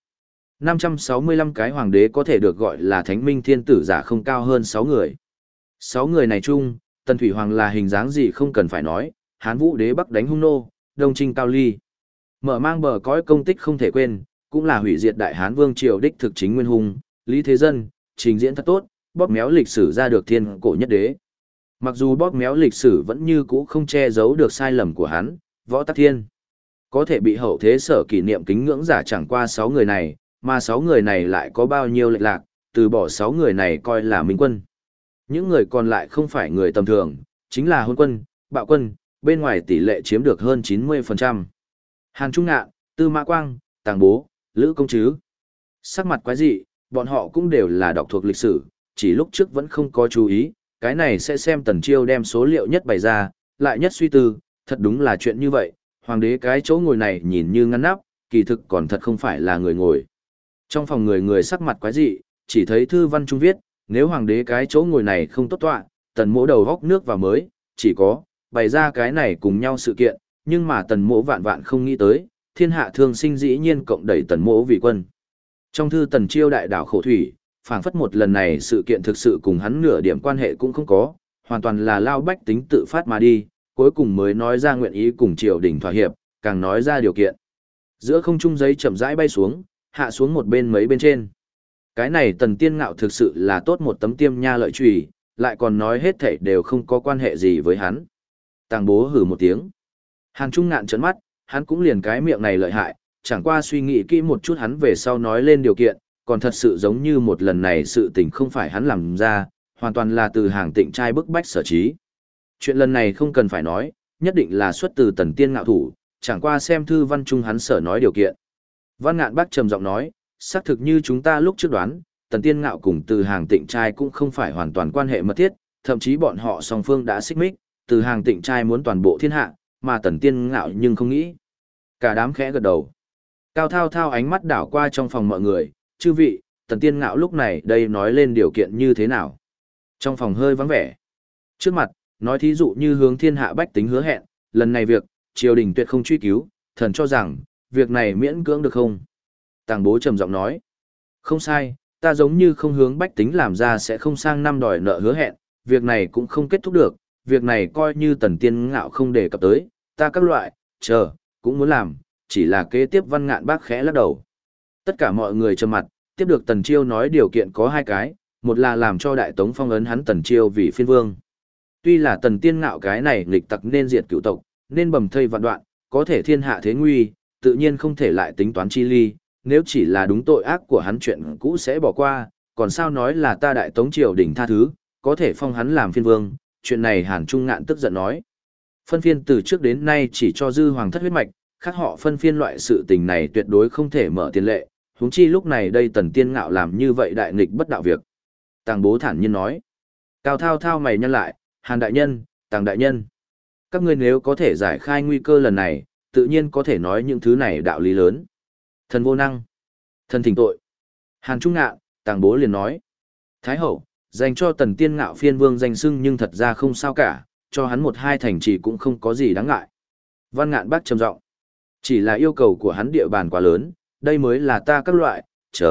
565 cái hoàng đế có thể được gọi là thánh minh thiên tử giả không cao hơn 6 người. 6 người này chung, Tần Thủy Hoàng là hình dáng gì không cần phải nói, Hán Vũ đế bắc đánh hung nô, đông trinh cao ly. Mở mang bờ cõi công tích không thể quên, cũng là hủy diệt đại Hán vương triều đích thực chính nguyên hung, Lý Thế Dân, trình diễn thật tốt, bóp méo lịch sử ra được thiên cổ nhất đế. Mặc dù bóp méo lịch sử vẫn như cũ không che giấu được sai lầm của hắn, Võ Tắc Thiên. Có thể bị hậu thế sở kỷ niệm kính ngưỡng giả chẳng qua 6 người này, mà 6 người này lại có bao nhiêu lệch lạc, từ bỏ 6 người này coi là minh quân. Những người còn lại không phải người tầm thường, chính là hôn quân, bạo quân, bên ngoài tỷ lệ chiếm được hơn 90%. Hàn Trung Ngạn, Tư Mã Quang, Tàng Bố, Lữ Công Trứ. Sắc mặt quái dị, bọn họ cũng đều là đọc thuộc lịch sử, chỉ lúc trước vẫn không có chú ý, cái này sẽ xem Tần Chiêu đem số liệu nhất bày ra, lại nhất suy tư, thật đúng là chuyện như vậy, hoàng đế cái chỗ ngồi này nhìn như ngăn nắp, kỳ thực còn thật không phải là người ngồi. Trong phòng người người sắc mặt quái dị, chỉ thấy thư văn trung viết, nếu hoàng đế cái chỗ ngồi này không tốt tọa, Tần Mỗ đầu góc nước vào mới, chỉ có, bày ra cái này cùng nhau sự kiện, nhưng mà Tần Mỗ vạn vạn không nghĩ tới, thiên hạ thương sinh dĩ nhiên cộng đẩy Tần Mỗ vì quân. Trong thư Tần Chiêu đại đảo khổ thủy, phảng phất một lần này sự kiện thực sự cùng hắn nửa điểm quan hệ cũng không có, hoàn toàn là lao bách tính tự phát mà đi, cuối cùng mới nói ra nguyện ý cùng triều đình thỏa hiệp, càng nói ra điều kiện. Giữa không trung giấy chậm rãi bay xuống, hạ xuống một bên mấy bên trên. Cái này Tần Tiên Ngạo thực sự là tốt một tấm tiêm nha lợi chùy, lại còn nói hết thảy đều không có quan hệ gì với hắn. Tàng Bố hừ một tiếng. Hàn Trung Ngạn trợn mắt, hắn cũng liền cái miệng này lợi hại, chẳng qua suy nghĩ kỹ một chút hắn về sau nói lên điều kiện, còn thật sự giống như một lần này sự tình không phải hắn làm ra, hoàn toàn là từ Hàng Tịnh trai bức bách sở trí. Chuyện lần này không cần phải nói, nhất định là xuất từ Tần Tiên Ngạo thủ, chẳng qua xem thư văn trung hắn sở nói điều kiện. Văn Ngạn Bác trầm giọng nói, xác thực như chúng ta lúc trước đoán, Tần Tiên Ngạo cùng từ Hàng Tịnh trai cũng không phải hoàn toàn quan hệ mật thiết, thậm chí bọn họ song phương đã xích mích, từ Hàng Tịnh trai muốn toàn bộ thiên hạ, mà Tần Tiên Ngạo nhưng không nghĩ. Cả đám khẽ gật đầu. Cao Thao Thao ánh mắt đảo qua trong phòng mọi người, chư vị, Tần Tiên Ngạo lúc này đây nói lên điều kiện như thế nào. Trong phòng hơi vắng vẻ. Trước mặt, nói thí dụ như hướng thiên hạ bách tính hứa hẹn, lần này việc, triều đình tuyệt không truy cứu, thần cho rằng, việc này miễn cưỡng được không? Tàng Bố trầm giọng nói, không sai, ta giống như không hướng bách tính làm ra sẽ không sang năm đòi nợ hứa hẹn, việc này cũng không kết thúc được, việc này coi như Tần Tiên Ngạo không đề cập tới, ta các loại, cũng muốn làm, chỉ là kế tiếp Văn Ngạn Bác khẽ lắc đầu. Tất cả mọi người trầm mặt, tiếp được Tần Chiêu nói điều kiện có hai cái, một là làm cho Đại Tống phong ấn hắn Tần Chiêu vì phiên vương. Tuy là Tần Tiên Ngạo cái này nghịch tặc nên diệt cửu tộc, nên bầm thây vạn đoạn, có thể thiên hạ thế nguy, tự nhiên không thể lại tính toán chi ly, nếu chỉ là đúng tội ác của hắn chuyện cũ sẽ bỏ qua, còn sao nói là ta Đại Tống triều đình tha thứ, có thể phong hắn làm phiên vương, chuyện này Hàn Trung Ngạn tức giận nói. Phân phiên từ trước đến nay chỉ cho dư hoàng thất huyết mạch, khác họ phân phiên loại sự tình này tuyệt đối không thể mở tiền lệ, huống chi lúc này đây Tần Tiên Ngạo làm như vậy đại nghịch bất đạo việc. Tàng Bố thản nhiên nói. Cao Thao Thao mày nhăn lại, Hàn đại nhân, Tàng đại nhân. Các ngươi nếu có thể giải khai nguy cơ lần này, tự nhiên có thể nói những thứ này đạo lý lớn. Thần vô năng, thần thỉnh tội. Hàn Trung Ngạn, Tàng bố liền nói. Thái hậu, dành cho Tần Tiên Ngạo phiên vương danh xưng nhưng thật ra không sao cả, cho hắn một hai thành trì cũng không có gì đáng ngại. Văn Ngạn bác trầm giọng. Chỉ là yêu cầu của hắn địa bàn quá lớn, đây mới là ta các loại,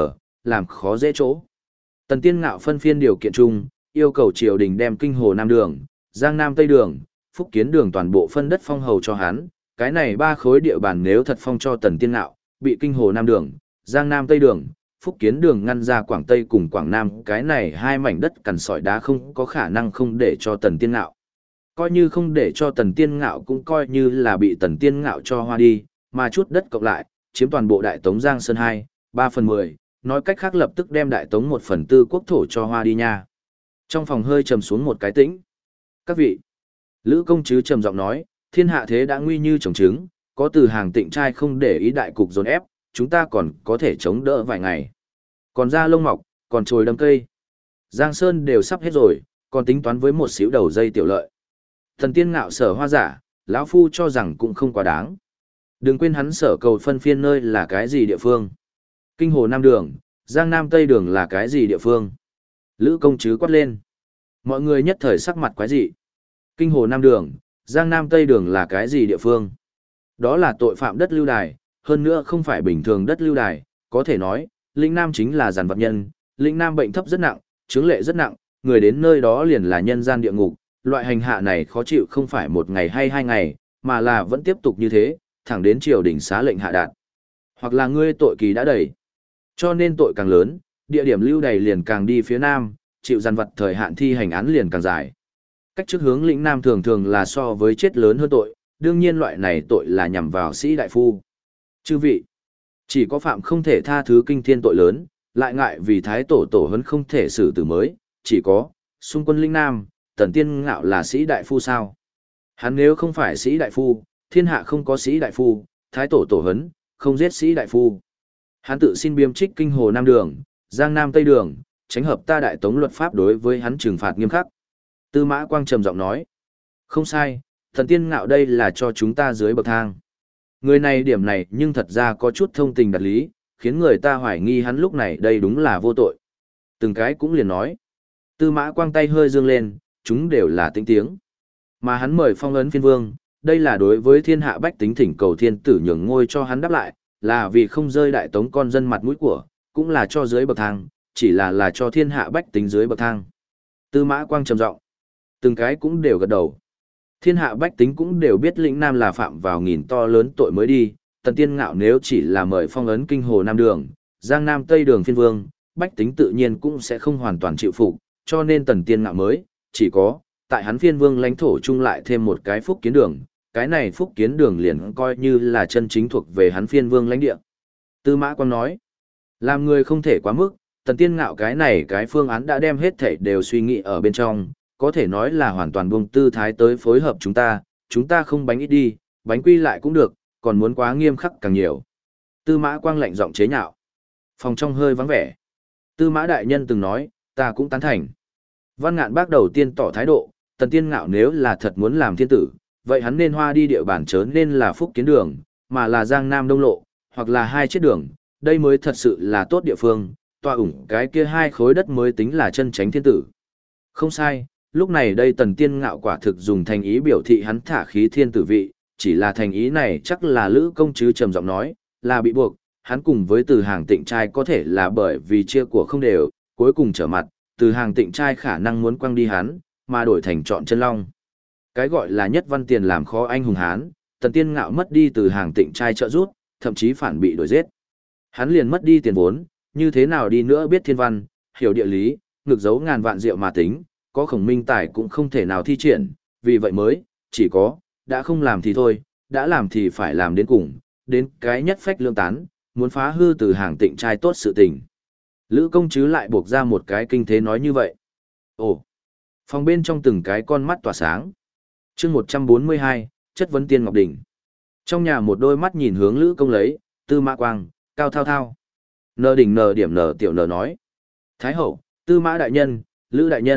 làm khó dễ chỗ. Tần Tiên Ngạo phân phiên điều kiện chung, yêu cầu triều đình đem kinh hồ Nam Đường, Giang Nam Tây Đường, Phúc Kiến Đường toàn bộ phân đất phong hầu cho hắn, cái này ba khối địa bàn nếu thật phong cho Tần Tiên Ngạo, bị kinh hồ Nam Đường, Giang Nam Tây Đường, Phúc Kiến Đường ngăn ra Quảng Tây cùng Quảng Nam, cái này hai mảnh đất cằn sỏi đá không có khả năng không để cho Tần Tiên Ngạo. Coi như không để cho Tần Tiên Ngạo cũng coi như là bị Tần Tiên Ngạo cho hoa đi, mà chút đất cộng lại, chiếm toàn bộ Đại Tống Giang Sơn 2/3, nói cách khác lập tức đem Đại Tống 1/4 quốc thổ cho hoa đi nha. Trong phòng hơi trầm xuống một cái tĩnh. Các vị, Lữ công chứ trầm giọng nói, thiên hạ thế đã nguy như trồng trứng, có Từ Hàng Tịnh trai không để ý đại cục dồn ép, chúng ta còn có thể chống đỡ vài ngày. Còn da lông mọc, còn chồi đâm cây. Giang Sơn đều sắp hết rồi, còn tính toán với một xíu đầu dây tiểu lợi. Thần Tiên Ngạo sở hoa giả, lão phu cho rằng cũng không quá đáng. Đừng quên hắn sở cầu phân phiên nơi là cái gì địa phương. Kinh hồ Nam Đường, Giang Nam Tây Đường là cái gì địa phương. Lữ công chứ quát lên. Mọi người nhất thời sắc mặt quái dị. Kinh hồ Nam Đường, Giang Nam Tây Đường là cái gì địa phương? Đó là tội phạm đất lưu đài, hơn nữa không phải bình thường đất lưu đài, có thể nói, lĩnh Nam chính là giàn vật nhân, lĩnh Nam bệnh thấp rất nặng, chứng lệ rất nặng, người đến nơi đó liền là nhân gian địa ngục, loại hành hạ này khó chịu không phải một ngày hay hai ngày, mà là vẫn tiếp tục như thế, thẳng đến triều đình xá lệnh hạ đạt. Hoặc là ngươi tội kỳ đã đầy. Cho nên tội càng lớn, địa điểm lưu đày liền càng đi phía Nam, chịu giàn vật thời hạn thi hành án liền càng dài. Cách trước hướng lĩnh Nam thường thường là so với chết lớn hơn tội, đương nhiên loại này tội là nhằm vào sĩ đại phu. Chư vị, chỉ có phạm không thể tha thứ kinh thiên tội lớn, lại ngại vì thái tổ tổ huấn không thể xử tử mới, chỉ có, xung quân lĩnh Nam, Tần Tiên Ngạo là sĩ đại phu sao? Hắn nếu không phải sĩ đại phu, thiên hạ không có sĩ đại phu, thái tổ tổ huấn, không giết sĩ đại phu. Hắn tự xin biếm trích kinh hồ Nam Đường, Giang Nam Tây Đường, tránh hợp ta Đại Tống luật pháp đối với hắn trừng phạt nghiêm khắc. Tư Mã Quang trầm giọng nói, không sai, Thần Tiên Ngạo đây là cho chúng ta dưới bậc thang. Người này điểm này nhưng thật ra có chút thông tình đạt lý, khiến người ta hoài nghi hắn lúc này đây đúng là vô tội. Từng cái cũng liền nói. Tư Mã Quang tay hơi dương lên, chúng đều là tĩnh tiếng. Mà hắn mời phong ấn phiên vương, đây là đối với thiên hạ bách tính thỉnh cầu thiên tử nhường ngôi cho hắn đáp lại, là vì không rơi Đại Tống con dân mặt mũi của, cũng là cho dưới bậc thang, chỉ là cho thiên hạ bách tính dưới bậc thang. Tư Mã Quang trầm giọng, từng cái cũng đều gật đầu. Thiên hạ bách tính cũng đều biết lĩnh Nam là phạm vào nghìn to lớn tội mới đi, Tần Tiên Ngạo nếu chỉ là mời phong ấn kinh hồ Nam Đường, Giang Nam Tây Đường phiên vương, bách tính tự nhiên cũng sẽ không hoàn toàn chịu phục, cho nên Tần Tiên Ngạo mới, chỉ có, tại hắn phiên vương lãnh thổ chung lại thêm một cái Phúc Kiến Đường, cái này Phúc Kiến Đường liền coi như là chân chính thuộc về hắn phiên vương lãnh địa. Tư Mã Quang nói, làm người không thể quá mức, Tần Tiên Ngạo cái này cái phương án đã đem hết thảy đều suy nghĩ ở bên trong, có thể nói là hoàn toàn buông tư thái tới phối hợp chúng ta không bánh ít đi, bánh quy lại cũng được, còn muốn quá nghiêm khắc càng nhiều. Tư Mã Quang lạnh giọng chế nhạo. Phòng trong hơi vắng vẻ. Tư Mã đại nhân từng nói, ta cũng tán thành. Văn Ngạn bác đầu tiên tỏ thái độ, Tần Tiên Ngạo nếu là thật muốn làm thiên tử, vậy hắn nên hoa đi địa bàn chớ nên là Phúc Kiến Đường, mà là Giang Nam Đông Lộ, hoặc là hai chiếc đường, đây mới thật sự là tốt địa phương, tọa ủng cái kia hai khối đất mới tính là chân chánh thiên tử. Không sai, lúc này đây Tần Tiên Ngạo quả thực dùng thành ý biểu thị hắn thả khí thiên tử vị, chỉ là thành ý này chắc là Lữ công chứ trầm giọng nói, là bị buộc, hắn cùng với Từ Hàng Tịnh trai có thể là bởi vì chia của không đều, cuối cùng trở mặt, Từ Hàng Tịnh trai khả năng muốn quăng đi hắn, mà đổi thành chọn chân long. Cái gọi là nhất văn tiền làm khó anh hùng hán, Tần Tiên Ngạo mất đi Từ Hàng Tịnh trai trợ giúp, thậm chí phản bị đuổi giết. Hắn liền mất đi tiền vốn, như thế nào đi nữa biết thiên văn, hiểu địa lý, ngược giấu ngàn vạn diệu mà tính, có khổng minh tài cũng không thể nào thi triển, vì vậy mới, chỉ có, đã không làm thì thôi, đã làm thì phải làm đến cùng, đến cái nhất phách lương tán, muốn phá hư Từ Hàng Tịnh trai tốt sự tình. Lữ công chứ lại buộc ra một cái kinh thế nói như vậy. Ồ, phòng bên trong từng cái con mắt tỏa sáng. Chương 142, chất vấn Tiên Ngọc Đỉnh. Trong nhà một đôi mắt nhìn hướng Lữ công lấy, Tư Mã Quang, cao thao thao. Nờ đỉnh nờ điểm nờ tiểu nờ nói. Thái hậu, Tư Mã đại nhân, Lữ đại nhân,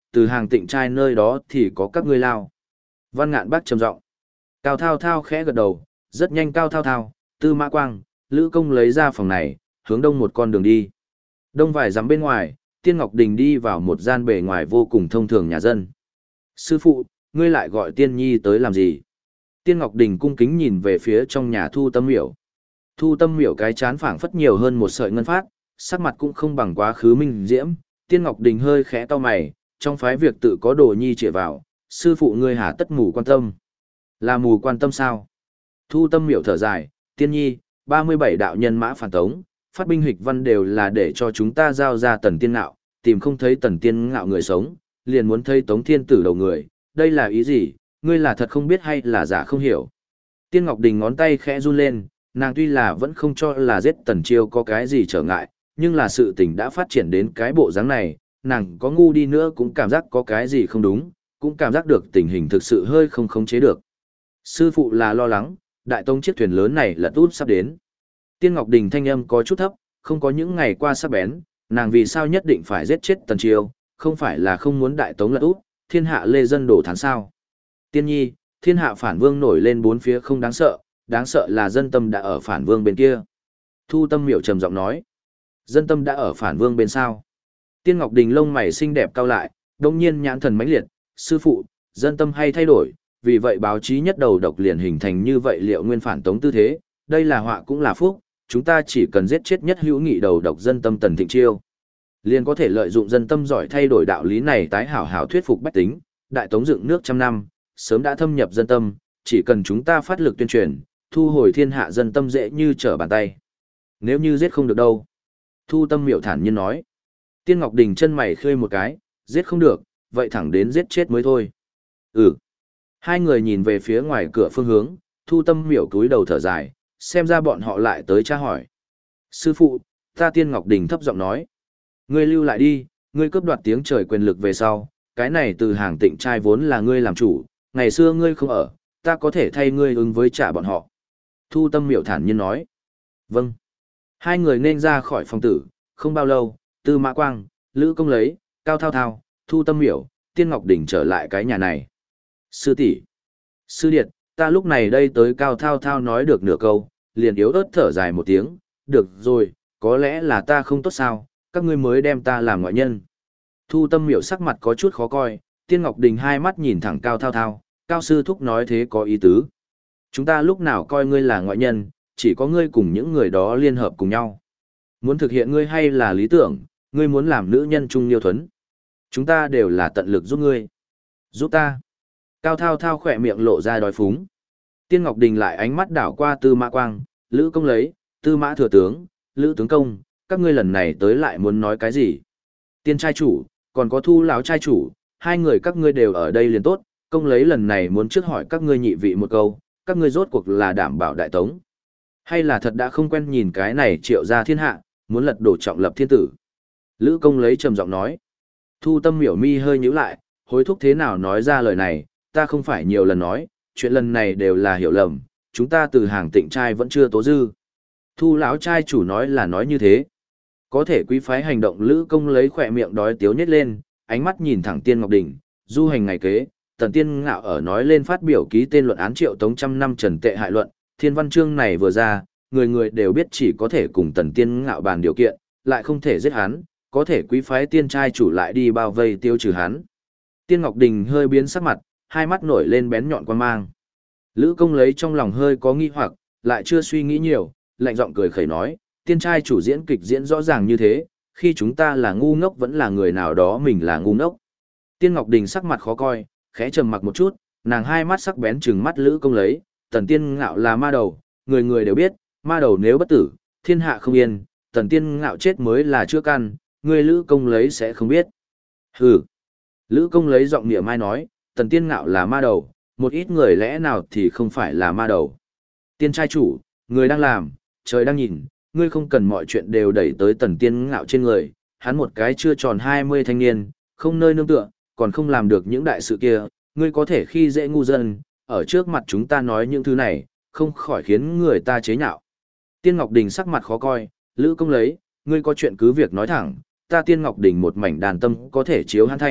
từ hàng tịnh trai nơi đó thì có các ngươi lao. Văn Ngạn Bác trầm giọng. Cao Thao Thao khẽ gật đầu, rất nhanh Cao Thao Thao, Tư Mã Quang, Lữ Công lấy ra phòng này, hướng đông một con đường đi. Đông vài dặm bên ngoài, Tiên Ngọc Đình đi vào một gian bề ngoài vô cùng thông thường nhà dân. Sư phụ, ngươi lại gọi Tiên Nhi tới làm gì? Tiên Ngọc Đình cung kính nhìn về phía trong nhà Thu Tâm Miểu. Thu Tâm Miểu cái chán phảng phất nhiều hơn một sợi ngân phát, sắc mặt cũng không bằng quá khứ minh diễm. Tiên Ngọc Đình hơi khẽ cau mày, trong phái việc tự có đồ nhi chĩa vào, sư phụ ngươi hả tất mù quan tâm. Là mù quan tâm sao? Thu Tâm Miểu thở dài, Tiên Nhi, 37 đạo nhân mã phản tống, phát binh hịch văn đều là để cho chúng ta giao ra Tần Tiên Ngạo, tìm không thấy Tần Tiên Ngạo người sống, liền muốn thấy Tống Thiên Tử đầu người, đây là ý gì, ngươi là thật không biết hay là giả không hiểu. Tiên Ngọc Đình ngón tay khẽ run lên, nàng tuy là vẫn không cho là giết Tần Chiêu có cái gì trở ngại, nhưng là sự tình đã phát triển đến cái bộ dáng này, nàng có ngu đi nữa cũng cảm giác có cái gì không đúng, cũng cảm giác được tình hình thực sự hơi không khống chế được. Sư phụ là lo lắng, đại tông chiếc thuyền lớn này lật úp sắp đến. Tiên Ngọc Đình thanh âm có chút thấp, không có những ngày qua sắc bén, nàng vì sao nhất định phải giết chết Tần Chiêu, không phải là không muốn đại tống lật úp, thiên hạ lê dân đổ thán sao. Tiên Nhi, thiên hạ phản vương nổi lên bốn phía không đáng sợ là dân tâm đã ở phản vương bên kia. Thu Tâm Miểu trầm giọng nói, dân tâm đã ở phản vương bên sao. Tiên Ngọc Đình lông mày xinh đẹp cau lại, đông nhiên nhãn thần mãnh liệt, sư phụ, dân tâm hay thay đổi, vì vậy báo chí nhất đầu độc liền hình thành như vậy liệu nguyên phản tống tư thế, đây là họa cũng là phúc, chúng ta chỉ cần giết chết nhất hữu nghị đầu độc dân tâm Tần Thịnh Chiêu. Liền có thể lợi dụng dân tâm giỏi thay đổi đạo lý này tái hảo hảo thuyết phục bách tính, đại tống dựng nước trăm năm, sớm đã thâm nhập dân tâm, chỉ cần chúng ta phát lực tuyên truyền, thu hồi thiên hạ dân tâm dễ như trở bàn tay. Nếu như giết không được đâu. Thu Tâm Miểu thản nhiên nói. Tiên Ngọc Đình chân mày khơi một cái, giết không được, vậy thẳng đến giết chết mới thôi. Ừ. Hai người nhìn về phía ngoài cửa phương hướng, Thu Tâm Miểu cúi đầu thở dài, xem ra bọn họ lại tới tra hỏi. Sư phụ, ta Tiên Ngọc Đình thấp giọng nói. Ngươi lưu lại đi, ngươi cướp đoạt tiếng trời quyền lực về sau, cái này từ hàng tịnh trai vốn là ngươi làm chủ, ngày xưa ngươi không ở, ta có thể thay ngươi ứng với trả bọn họ. Thu Tâm Miểu thản nhiên nói. Vâng. Hai người nên ra khỏi phòng tử, không bao lâu, Tư Mã Quang, Lữ Công lấy, Cao Thao Thao, Thu Tâm Miểu, Tiên Ngọc Đình trở lại cái nhà này. Sư tỷ, sư điệt, ta lúc này đây tới Cao Thao Thao nói được nửa câu, liền yếu ớt thở dài một tiếng, được rồi, có lẽ là ta không tốt sao, các ngươi mới đem ta làm ngoại nhân. Thu Tâm Miểu sắc mặt có chút khó coi, Tiên Ngọc Đình hai mắt nhìn thẳng Cao Thao Thao, Cao sư thúc nói thế có ý tứ. Chúng ta lúc nào coi ngươi là ngoại nhân, chỉ có ngươi cùng những người đó liên hợp cùng nhau. Muốn thực hiện ngươi hay là lý tưởng, ngươi muốn làm nữ nhân trung liêu thuấn. Chúng ta đều là tận lực giúp ngươi. Giúp ta. Cao Thao Thao khỏe miệng lộ ra đói phúng. Tiên Ngọc Đình lại ánh mắt đảo qua Tư Mã Quang, Lữ Công lấy, Tư Mã thừa tướng, Lữ tướng công, các ngươi lần này tới lại muốn nói cái gì? Tiên trai chủ, còn có Thu lão trai chủ, hai người các ngươi đều ở đây liền tốt, Công lấy lần này muốn trước hỏi các ngươi nhị vị một câu, các ngươi rốt cuộc là đảm bảo đại tống. Hay là thật đã không quen nhìn cái này Triệu gia thiên hạ, muốn lật đổ trọng lập thiên tử. Lữ Công lấy trầm giọng nói. Thu Tâm Miểu mi hơi nhíu lại, hối thúc thế nào nói ra lời này, ta không phải nhiều lần nói, chuyện lần này đều là hiểu lầm, chúng ta từ hàng tịnh trai vẫn chưa tố dư. Thu lão trai chủ nói là nói như thế. Có thể quý phái hành động Lữ Công lấy khỏe miệng đói tiếu nhét lên, ánh mắt nhìn thẳng Tiên Ngọc Đình, du hành ngày kế, Tần Tiên Ngạo ở nói lên phát biểu ký tên luận án Triệu Tống trăm năm trần tệ hại luận, thiên văn chương này vừa ra, người người đều biết chỉ có thể cùng Tần Tiên Ngạo bàn điều kiện, lại không thể giết hắn, có thể quý phái tiên trai chủ lại đi bao vây tiêu trừ hắn. Tiên Ngọc Đình hơi biến sắc mặt, hai mắt nổi lên bén nhọn quan mang. Lữ Công lấy trong lòng hơi có nghi hoặc, lại chưa suy nghĩ nhiều, lạnh giọng cười khẩy nói, tiên trai chủ diễn kịch diễn rõ ràng như thế, khi chúng ta là ngu ngốc vẫn là người nào đó mình là ngu ngốc. Tiên Ngọc Đình sắc mặt khó coi, khẽ trầm mặc một chút, nàng hai mắt sắc bén trừng mắt Lữ Công lấy, Tần Tiên Ngạo là ma đầu, người người đều biết, ma đầu nếu bất tử, thiên hạ không yên, Tần Tiên Ngạo chết mới là chưa căn, người Lữ Công lấy sẽ không biết. Hừ. Lữ Công lấy giọng niệm mai nói, Tần Tiên Ngạo là ma đầu, một ít người lẽ nào thì không phải là ma đầu. Tiên trai chủ, người đang làm, trời đang nhìn, ngươi không cần mọi chuyện đều đẩy tới Tần Tiên Ngạo trên người, hắn một cái chưa tròn 20 thanh niên, không nơi nương tựa, còn không làm được những đại sự kia, ngươi có thể khi dễ ngu dân, ở trước mặt chúng ta nói những thứ này, không khỏi khiến người ta chế nhạo. Tiên Ngọc Đình sắc mặt khó coi, Lữ Công lấy, ngươi có chuyện cứ việc nói thẳng, ta Tiên Ngọc Đình một mảnh đàn tâm có thể chiếu hắn thanh,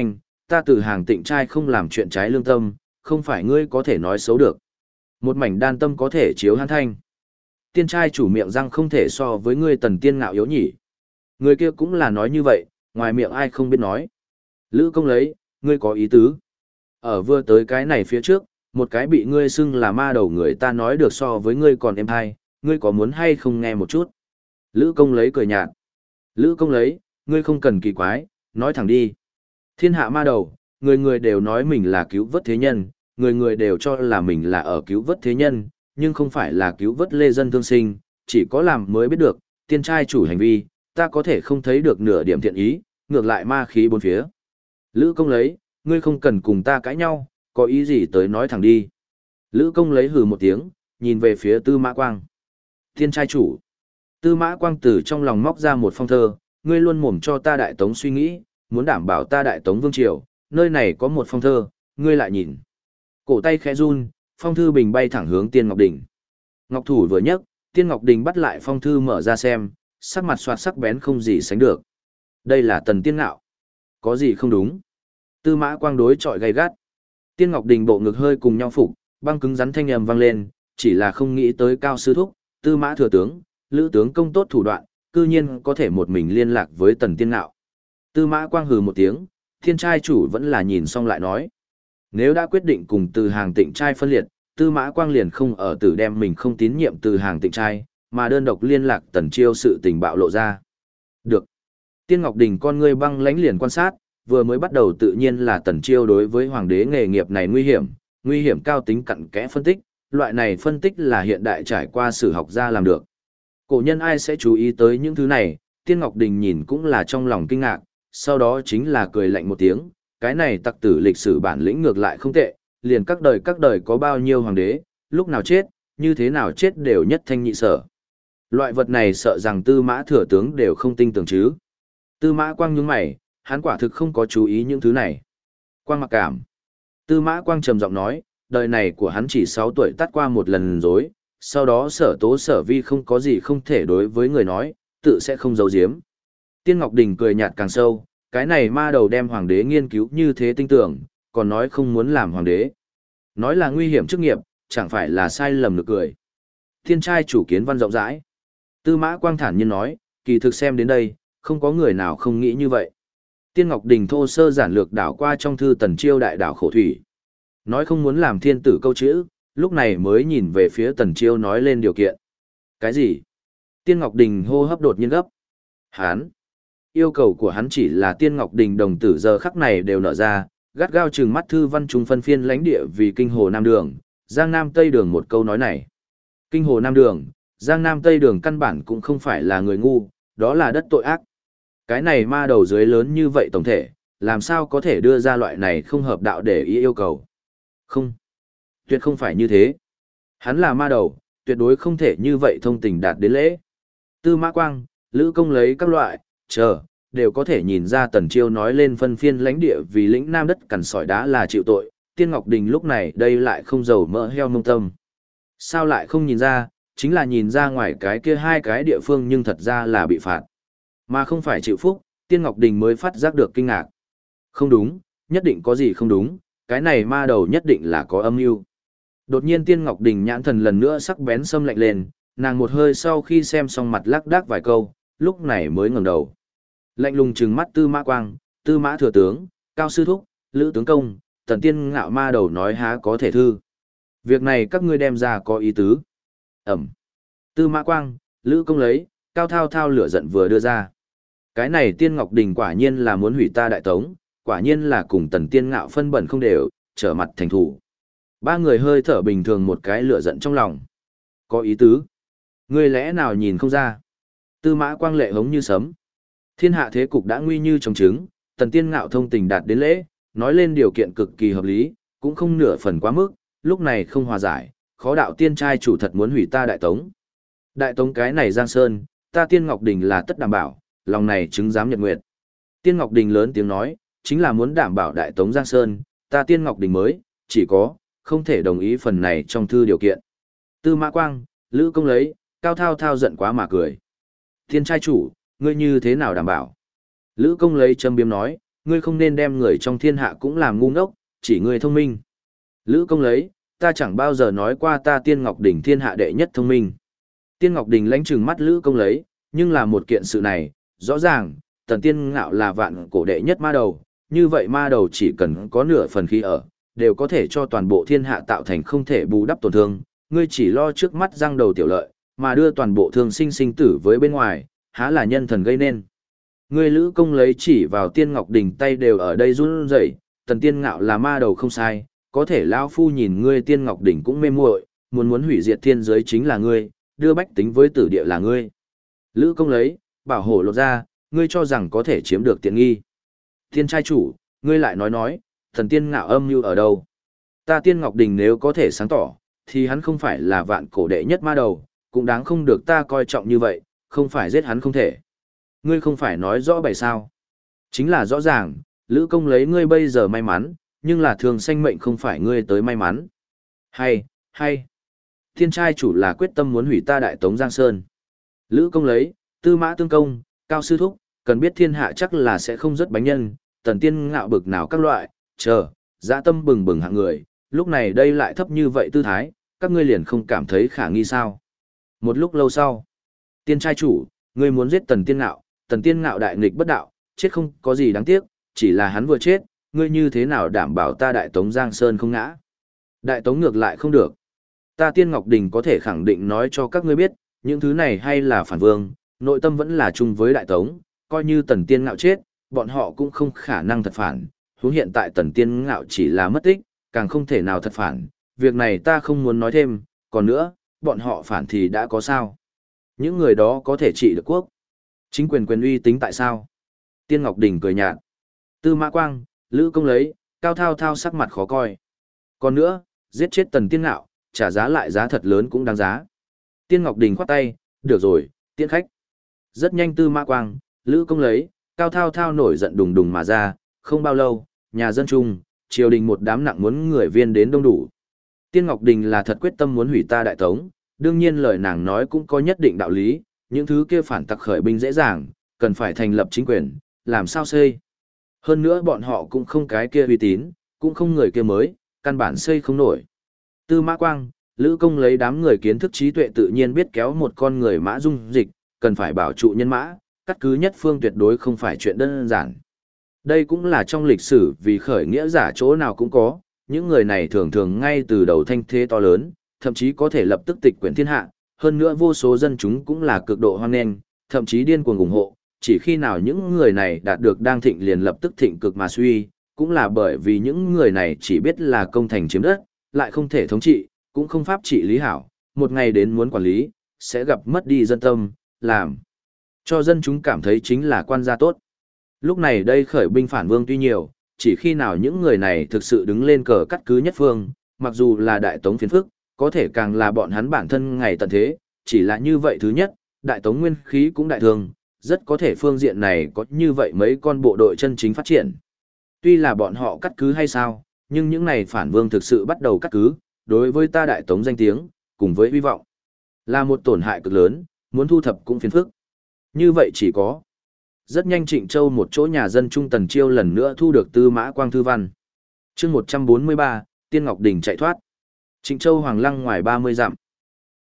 ta Từ Hàng Tịnh trai không làm chuyện trái lương tâm, không phải ngươi có thể nói xấu được. Một mảnh đan tâm có thể chiếu hàn thanh. Tiên trai chủ miệng răng không thể so với ngươi Tần Tiên Ngạo yếu nhỉ. Người kia cũng là nói như vậy, ngoài miệng ai không biết nói. Lữ Công lấy, ngươi có ý tứ. Ở vừa tới cái này phía trước, một cái bị ngươi xưng là ma đầu người ta nói được so với ngươi còn êm hay, ngươi có muốn hay không nghe một chút. Lữ Công lấy cười nhạt. Lữ Công lấy, ngươi không cần kỳ quái, nói thẳng đi. Thiên hạ ma đầu, người người đều nói mình là cứu vớt thế nhân, người người đều cho là mình là ở cứu vớt thế nhân, nhưng không phải là cứu vớt lê dân thương sinh, chỉ có làm mới biết được, tiên trai chủ hành vi, ta có thể không thấy được nửa điểm thiện ý, ngược lại ma khí bốn phía. Lữ Công lấy, ngươi không cần cùng ta cãi nhau, có ý gì tới nói thẳng đi. Lữ Công lấy hừ một tiếng, nhìn về phía Tư Mã Quang. Tiên trai chủ. Tư Mã Quang từ trong lòng móc ra một phong thơ, ngươi luôn mồm cho ta Đại Tống suy nghĩ, muốn đảm bảo ta Đại Tống vương triều, nơi này có một phong thơ, ngươi lại nhìn. Cổ tay khẽ run, phong thư bình bay thẳng hướng Tiên Ngọc Đình. Ngọc thủ vừa nhấc, Tiên Ngọc Đình bắt lại phong thư mở ra xem, sắc mặt xoạt sắc bén không gì sánh được. Đây là Tần Tiên Ngạo. Có gì không đúng? Tư Mã Quang đối chọi gay gắt. Tiên Ngọc Đình bộ ngực hơi cùng nhau phục, băng cứng rắn thanh âm vang lên, chỉ là không nghĩ tới Cao sư thúc, Tư Mã thừa tướng, Lữ tướng công tốt thủ đoạn, cư nhiên có thể một mình liên lạc với Tần Tiên Ngạo. Tư Mã Quang hừ một tiếng, thiên trai chủ vẫn là nhìn xong lại nói. Nếu đã quyết định cùng Từ Hàng Tịnh trai phân liệt, Tư Mã Quang liền không ở tử đem mình không tín nhiệm Từ Hàng Tịnh trai, mà đơn độc liên lạc Tần Chiêu sự tình bạo lộ ra. Được. Tiên Ngọc Đình con ngươi băng lãnh liền quan sát, vừa mới bắt đầu tự nhiên là Tần Chiêu đối với hoàng đế nghề nghiệp này nguy hiểm cao tính cặn kẽ phân tích, loại này phân tích là hiện đại trải qua sử học ra làm được. Cổ nhân ai sẽ chú ý tới những thứ này, Tiên Ngọc Đình nhìn cũng là trong lòng kinh ngạc, sau đó chính là cười lạnh một tiếng, cái này tặc tử lịch sử bản lĩnh ngược lại không tệ, liền các đời có bao nhiêu hoàng đế, lúc nào chết, như thế nào chết đều nhất thanh nhị sở. Loại vật này sợ rằng Tư Mã thừa tướng đều không tin tưởng chứ. Tư Mã Quang nhướng mày, hắn quả thực không có chú ý những thứ này. Quang mặc cảm. Tư Mã Quang trầm giọng nói, đời này của hắn chỉ 6 tuổi tắt qua một lần rối, sau đó Sở Tố Sở Vi không có gì không thể đối với người nói, tự sẽ không giấu giếm. Tiên Ngọc Đình cười nhạt càng sâu, cái này ma đầu đem hoàng đế nghiên cứu như thế tinh tưởng, còn nói không muốn làm hoàng đế. Nói là nguy hiểm chức nghiệp, chẳng phải là sai lầm được cười. Thiên trai chủ kiến văn rộng rãi. Tư Mã Quang thản nhiên nói, kỳ thực xem đến đây, không có người nào không nghĩ như vậy. Tiên Ngọc Đình thô sơ giản lược đảo qua trong thư Tần Chiêu đại đảo khổ thủy. Nói không muốn làm thiên tử câu chữ, lúc này mới nhìn về phía Tần Chiêu nói lên điều kiện. Cái gì? Tiên Ngọc Đình hô hấp đột nhiên gấp. Hán. Yêu cầu của hắn chỉ là Tiên Ngọc Đình đồng tử giờ khắc này đều nở ra, gắt gao trừng mắt thư văn trung phân phiên lãnh địa vì kinh hồ Nam Đường, Giang Nam Tây Đường một câu nói này. Kinh hồ Nam Đường, Giang Nam Tây Đường căn bản cũng không phải là người ngu, đó là đất tội ác. Cái này ma đầu dưới lớn như vậy tổng thể, làm sao có thể đưa ra loại này không hợp đạo để ý yêu cầu. Không, tuyệt không phải như thế. Hắn là ma đầu, tuyệt đối không thể như vậy thông tình đạt đến lễ. Tư Mã Quang, Lữ Công lấy các loại, đều có thể nhìn ra Tần Chiêu nói lên phân phiên lãnh địa vì lĩnh Nam đất cằn sỏi đá là chịu tội, Tiên Ngọc Đình lúc này đây lại không dầu mỡ heo mông tâm. Sao lại không nhìn ra, chính là nhìn ra ngoài cái kia hai cái địa phương nhưng thật ra là bị phạt. Mà không phải chịu phúc, Tiên Ngọc Đình mới phát giác được kinh ngạc. Không đúng, nhất định có gì không đúng, cái này ma đầu nhất định là có âm mưu. Đột nhiên Tiên Ngọc Đình nhãn thần lần nữa sắc bén xâm lạnh lên, nàng một hơi sau khi xem xong mặt lắc đác vài câu, lúc này mới ngẩng đầu. Lạnh lùng trừng mắt Tư Mã Quang, Tư Mã thừa tướng, Cao sư thúc, Lữ tướng công, Tần Tiên Ngạo ma đầu nói há có thể thư. Việc này các ngươi đem ra có ý tứ. Ẩm. Tư Mã Quang, Lữ công lấy, Cao thao thao lửa giận vừa đưa ra. Cái này Tiên Ngọc Đình quả nhiên là muốn hủy ta Đại Tống, quả nhiên là cùng Tần Tiên Ngạo phân bẩn không đều, trở mặt thành thủ. Ba người hơi thở bình thường một cái lửa giận trong lòng. Có ý tứ. Ngươi lẽ nào nhìn không ra? Tư Mã Quang lệ hống như sấm. Thiên hạ thế cục đã nguy như trồng trứng, Tần Tiên Ngạo thông tình đạt đến lễ, nói lên điều kiện cực kỳ hợp lý, cũng không nửa phần quá mức, lúc này không hòa giải, khó đạo tiên trai chủ thật muốn hủy ta Đại Tống. Đại Tống cái này Giang Sơn, ta Tiên Ngọc Đình là tất đảm bảo, lòng này chứng giám nhật nguyệt. Tiên Ngọc Đình lớn tiếng nói, chính là muốn đảm bảo Đại Tống Giang Sơn, ta Tiên Ngọc Đình mới, chỉ có, không thể đồng ý phần này trong thư điều kiện. Tư Mã Quang, Lữ công lấy, Cao thao thao giận quá mà cười. Tiên trai chủ, ngươi như thế nào đảm bảo? Lữ công lấy châm biếm nói, ngươi không nên đem người trong thiên hạ cũng làm ngu ngốc, chỉ ngươi thông minh. Lữ Công lấy, ta chẳng bao giờ nói qua ta Tiên Ngọc Đình thiên hạ đệ nhất thông minh. Tiên Ngọc Đình lánh trừng mắt Lữ Công lấy, nhưng là một kiện sự này, rõ ràng, Tần Tiên Ngạo là vạn cổ đệ nhất ma đầu, như vậy ma đầu chỉ cần có nửa phần khí ở, đều có thể cho toàn bộ thiên hạ tạo thành không thể bù đắp tổn thương, ngươi chỉ lo trước mắt răng đầu tiểu lợi, mà đưa toàn bộ thương sinh sinh tử với bên ngoài, há là nhân thần gây nên. Ngươi Lữ Công lấy chỉ vào Tiên Ngọc Đình tay đều ở đây run rẩy, Tần Tiên Ngạo là ma đầu không sai, có thể lão phu nhìn ngươi Tiên Ngọc Đình cũng mê muội, muốn hủy diệt thiên giới chính là ngươi, đưa bách tính với tử địa là ngươi. Lữ Công lấy, bảo hổ lột ra, ngươi cho rằng có thể chiếm được tiện nghi. Thiên trai chủ, ngươi lại nói, Thần Tiên Ngạo âm mưu ở đâu? Ta Tiên Ngọc Đình nếu có thể sáng tỏ, thì hắn không phải là vạn cổ đệ nhất ma đầu, cũng đáng không được ta coi trọng như vậy, không phải giết hắn không thể. Ngươi không phải nói rõ bày sao? Chính là rõ ràng, Lữ Công lấy ngươi bây giờ may mắn, nhưng là thường sanh mệnh không phải ngươi tới may mắn. Hay. Thiên trai chủ là quyết tâm muốn hủy ta Đại Tống Giang Sơn. Lữ Công lấy, Tư Mã Tương Công, Cao Sư Thúc, cần biết thiên hạ chắc là sẽ không rất bánh nhân, Tần Tiên Ngạo bực nào các loại, dã tâm bừng bừng hạng người, lúc này đây lại thấp như vậy tư thái, các ngươi liền không cảm thấy khả nghi sao. Một lúc lâu sau, Tiên trai chủ, ngươi muốn giết Tần Tiên Ngạo đại nghịch bất đạo, chết không có gì đáng tiếc, chỉ là hắn vừa chết, ngươi như thế nào đảm bảo ta Đại Tống Giang Sơn không ngã. Đại Tống ngược lại không được. Ta Tiên Ngọc Đình có thể khẳng định nói cho các ngươi biết, những thứ này hay là phản vương, nội tâm vẫn là chung với Đại Tống, coi như Tần Tiên Ngạo chết, bọn họ cũng không khả năng thật phản, huống hiện tại Tần Tiên Ngạo chỉ là mất tích, càng không thể nào thật phản, việc này ta không muốn nói thêm, còn nữa, bọn họ phản thì đã có sao? Những người đó có thể trị được quốc. Chính quyền quyền uy tính tại sao? Tiên Ngọc Đình cười nhạt. Tư Mã Quang, Lữ Công lấy, Cao Thao Thao sắc mặt khó coi. Còn nữa, giết chết Tần Tiên Ngạo, trả giá lại giá thật lớn cũng đáng giá. Tiên Ngọc Đình khoát tay, được rồi, tiễn khách. Rất nhanh Tư Mã Quang, Lữ Công lấy, Cao Thao Thao nổi giận đùng đùng mà ra, không bao lâu, nhà dân chung, triều đình một đám nặng muốn người viên đến đông đủ. Tiên Ngọc Đình là thật quyết tâm muốn hủy ta Đại Tống, đương nhiên lời nàng nói cũng có nhất định đạo lý, những thứ kia phản tặc khởi binh dễ dàng, cần phải thành lập chính quyền, làm sao xây. Hơn nữa bọn họ cũng không cái kia uy tín, cũng không người kia mới, căn bản xây không nổi. Tư Mã Quang, Lữ Công lấy đám người kiến thức trí tuệ tự nhiên biết kéo một con người mã dung dịch, cần phải bảo trụ nhân mã, cắt cứ nhất phương tuyệt đối không phải chuyện đơn giản. Đây cũng là trong lịch sử vì khởi nghĩa giả chỗ nào cũng có, những người này thường thường ngay từ đầu thanh thế to lớn, thậm chí có thể lập tức tịch quyển thiên hạ, hơn nữa vô số dân chúng cũng là cực độ hoan nghênh, thậm chí điên cuồng ủng hộ, chỉ khi nào những người này đạt được đang thịnh liền lập tức thịnh cực mà suy, cũng là bởi vì những người này chỉ biết là công thành chiếm đất, lại không thể thống trị, cũng không pháp trị lý hảo, một ngày đến muốn quản lý, sẽ gặp mất đi dân tâm, làm cho dân chúng cảm thấy chính là quan gia tốt. Lúc này đây khởi binh phản vương tuy nhiều, chỉ khi nào những người này thực sự đứng lên cờ cắt cứ nhất phương, mặc dù là Đại Tống phiền phức, có thể càng là bọn hắn bản thân ngày tận thế, chỉ là như vậy thứ nhất, Đại Tống nguyên khí cũng đại thường, rất có thể phương diện này có như vậy mấy con bộ đội chân chính phát triển. Tuy là bọn họ cắt cứ hay sao, nhưng những này phản vương thực sự bắt đầu cắt cứ, đối với ta Đại Tống danh tiếng, cùng với hy vọng, là một tổn hại cực lớn, muốn thu thập cũng phiền phức. Như vậy chỉ có. Rất nhanh Trịnh Châu một chỗ nhà dân trung Tần Chiêu lần nữa thu được Tư Mã Quang thư văn. Chương 143, Tiên Ngọc Đình chạy thoát. Trịnh Châu Hoàng Lăng ngoài 30 dặm.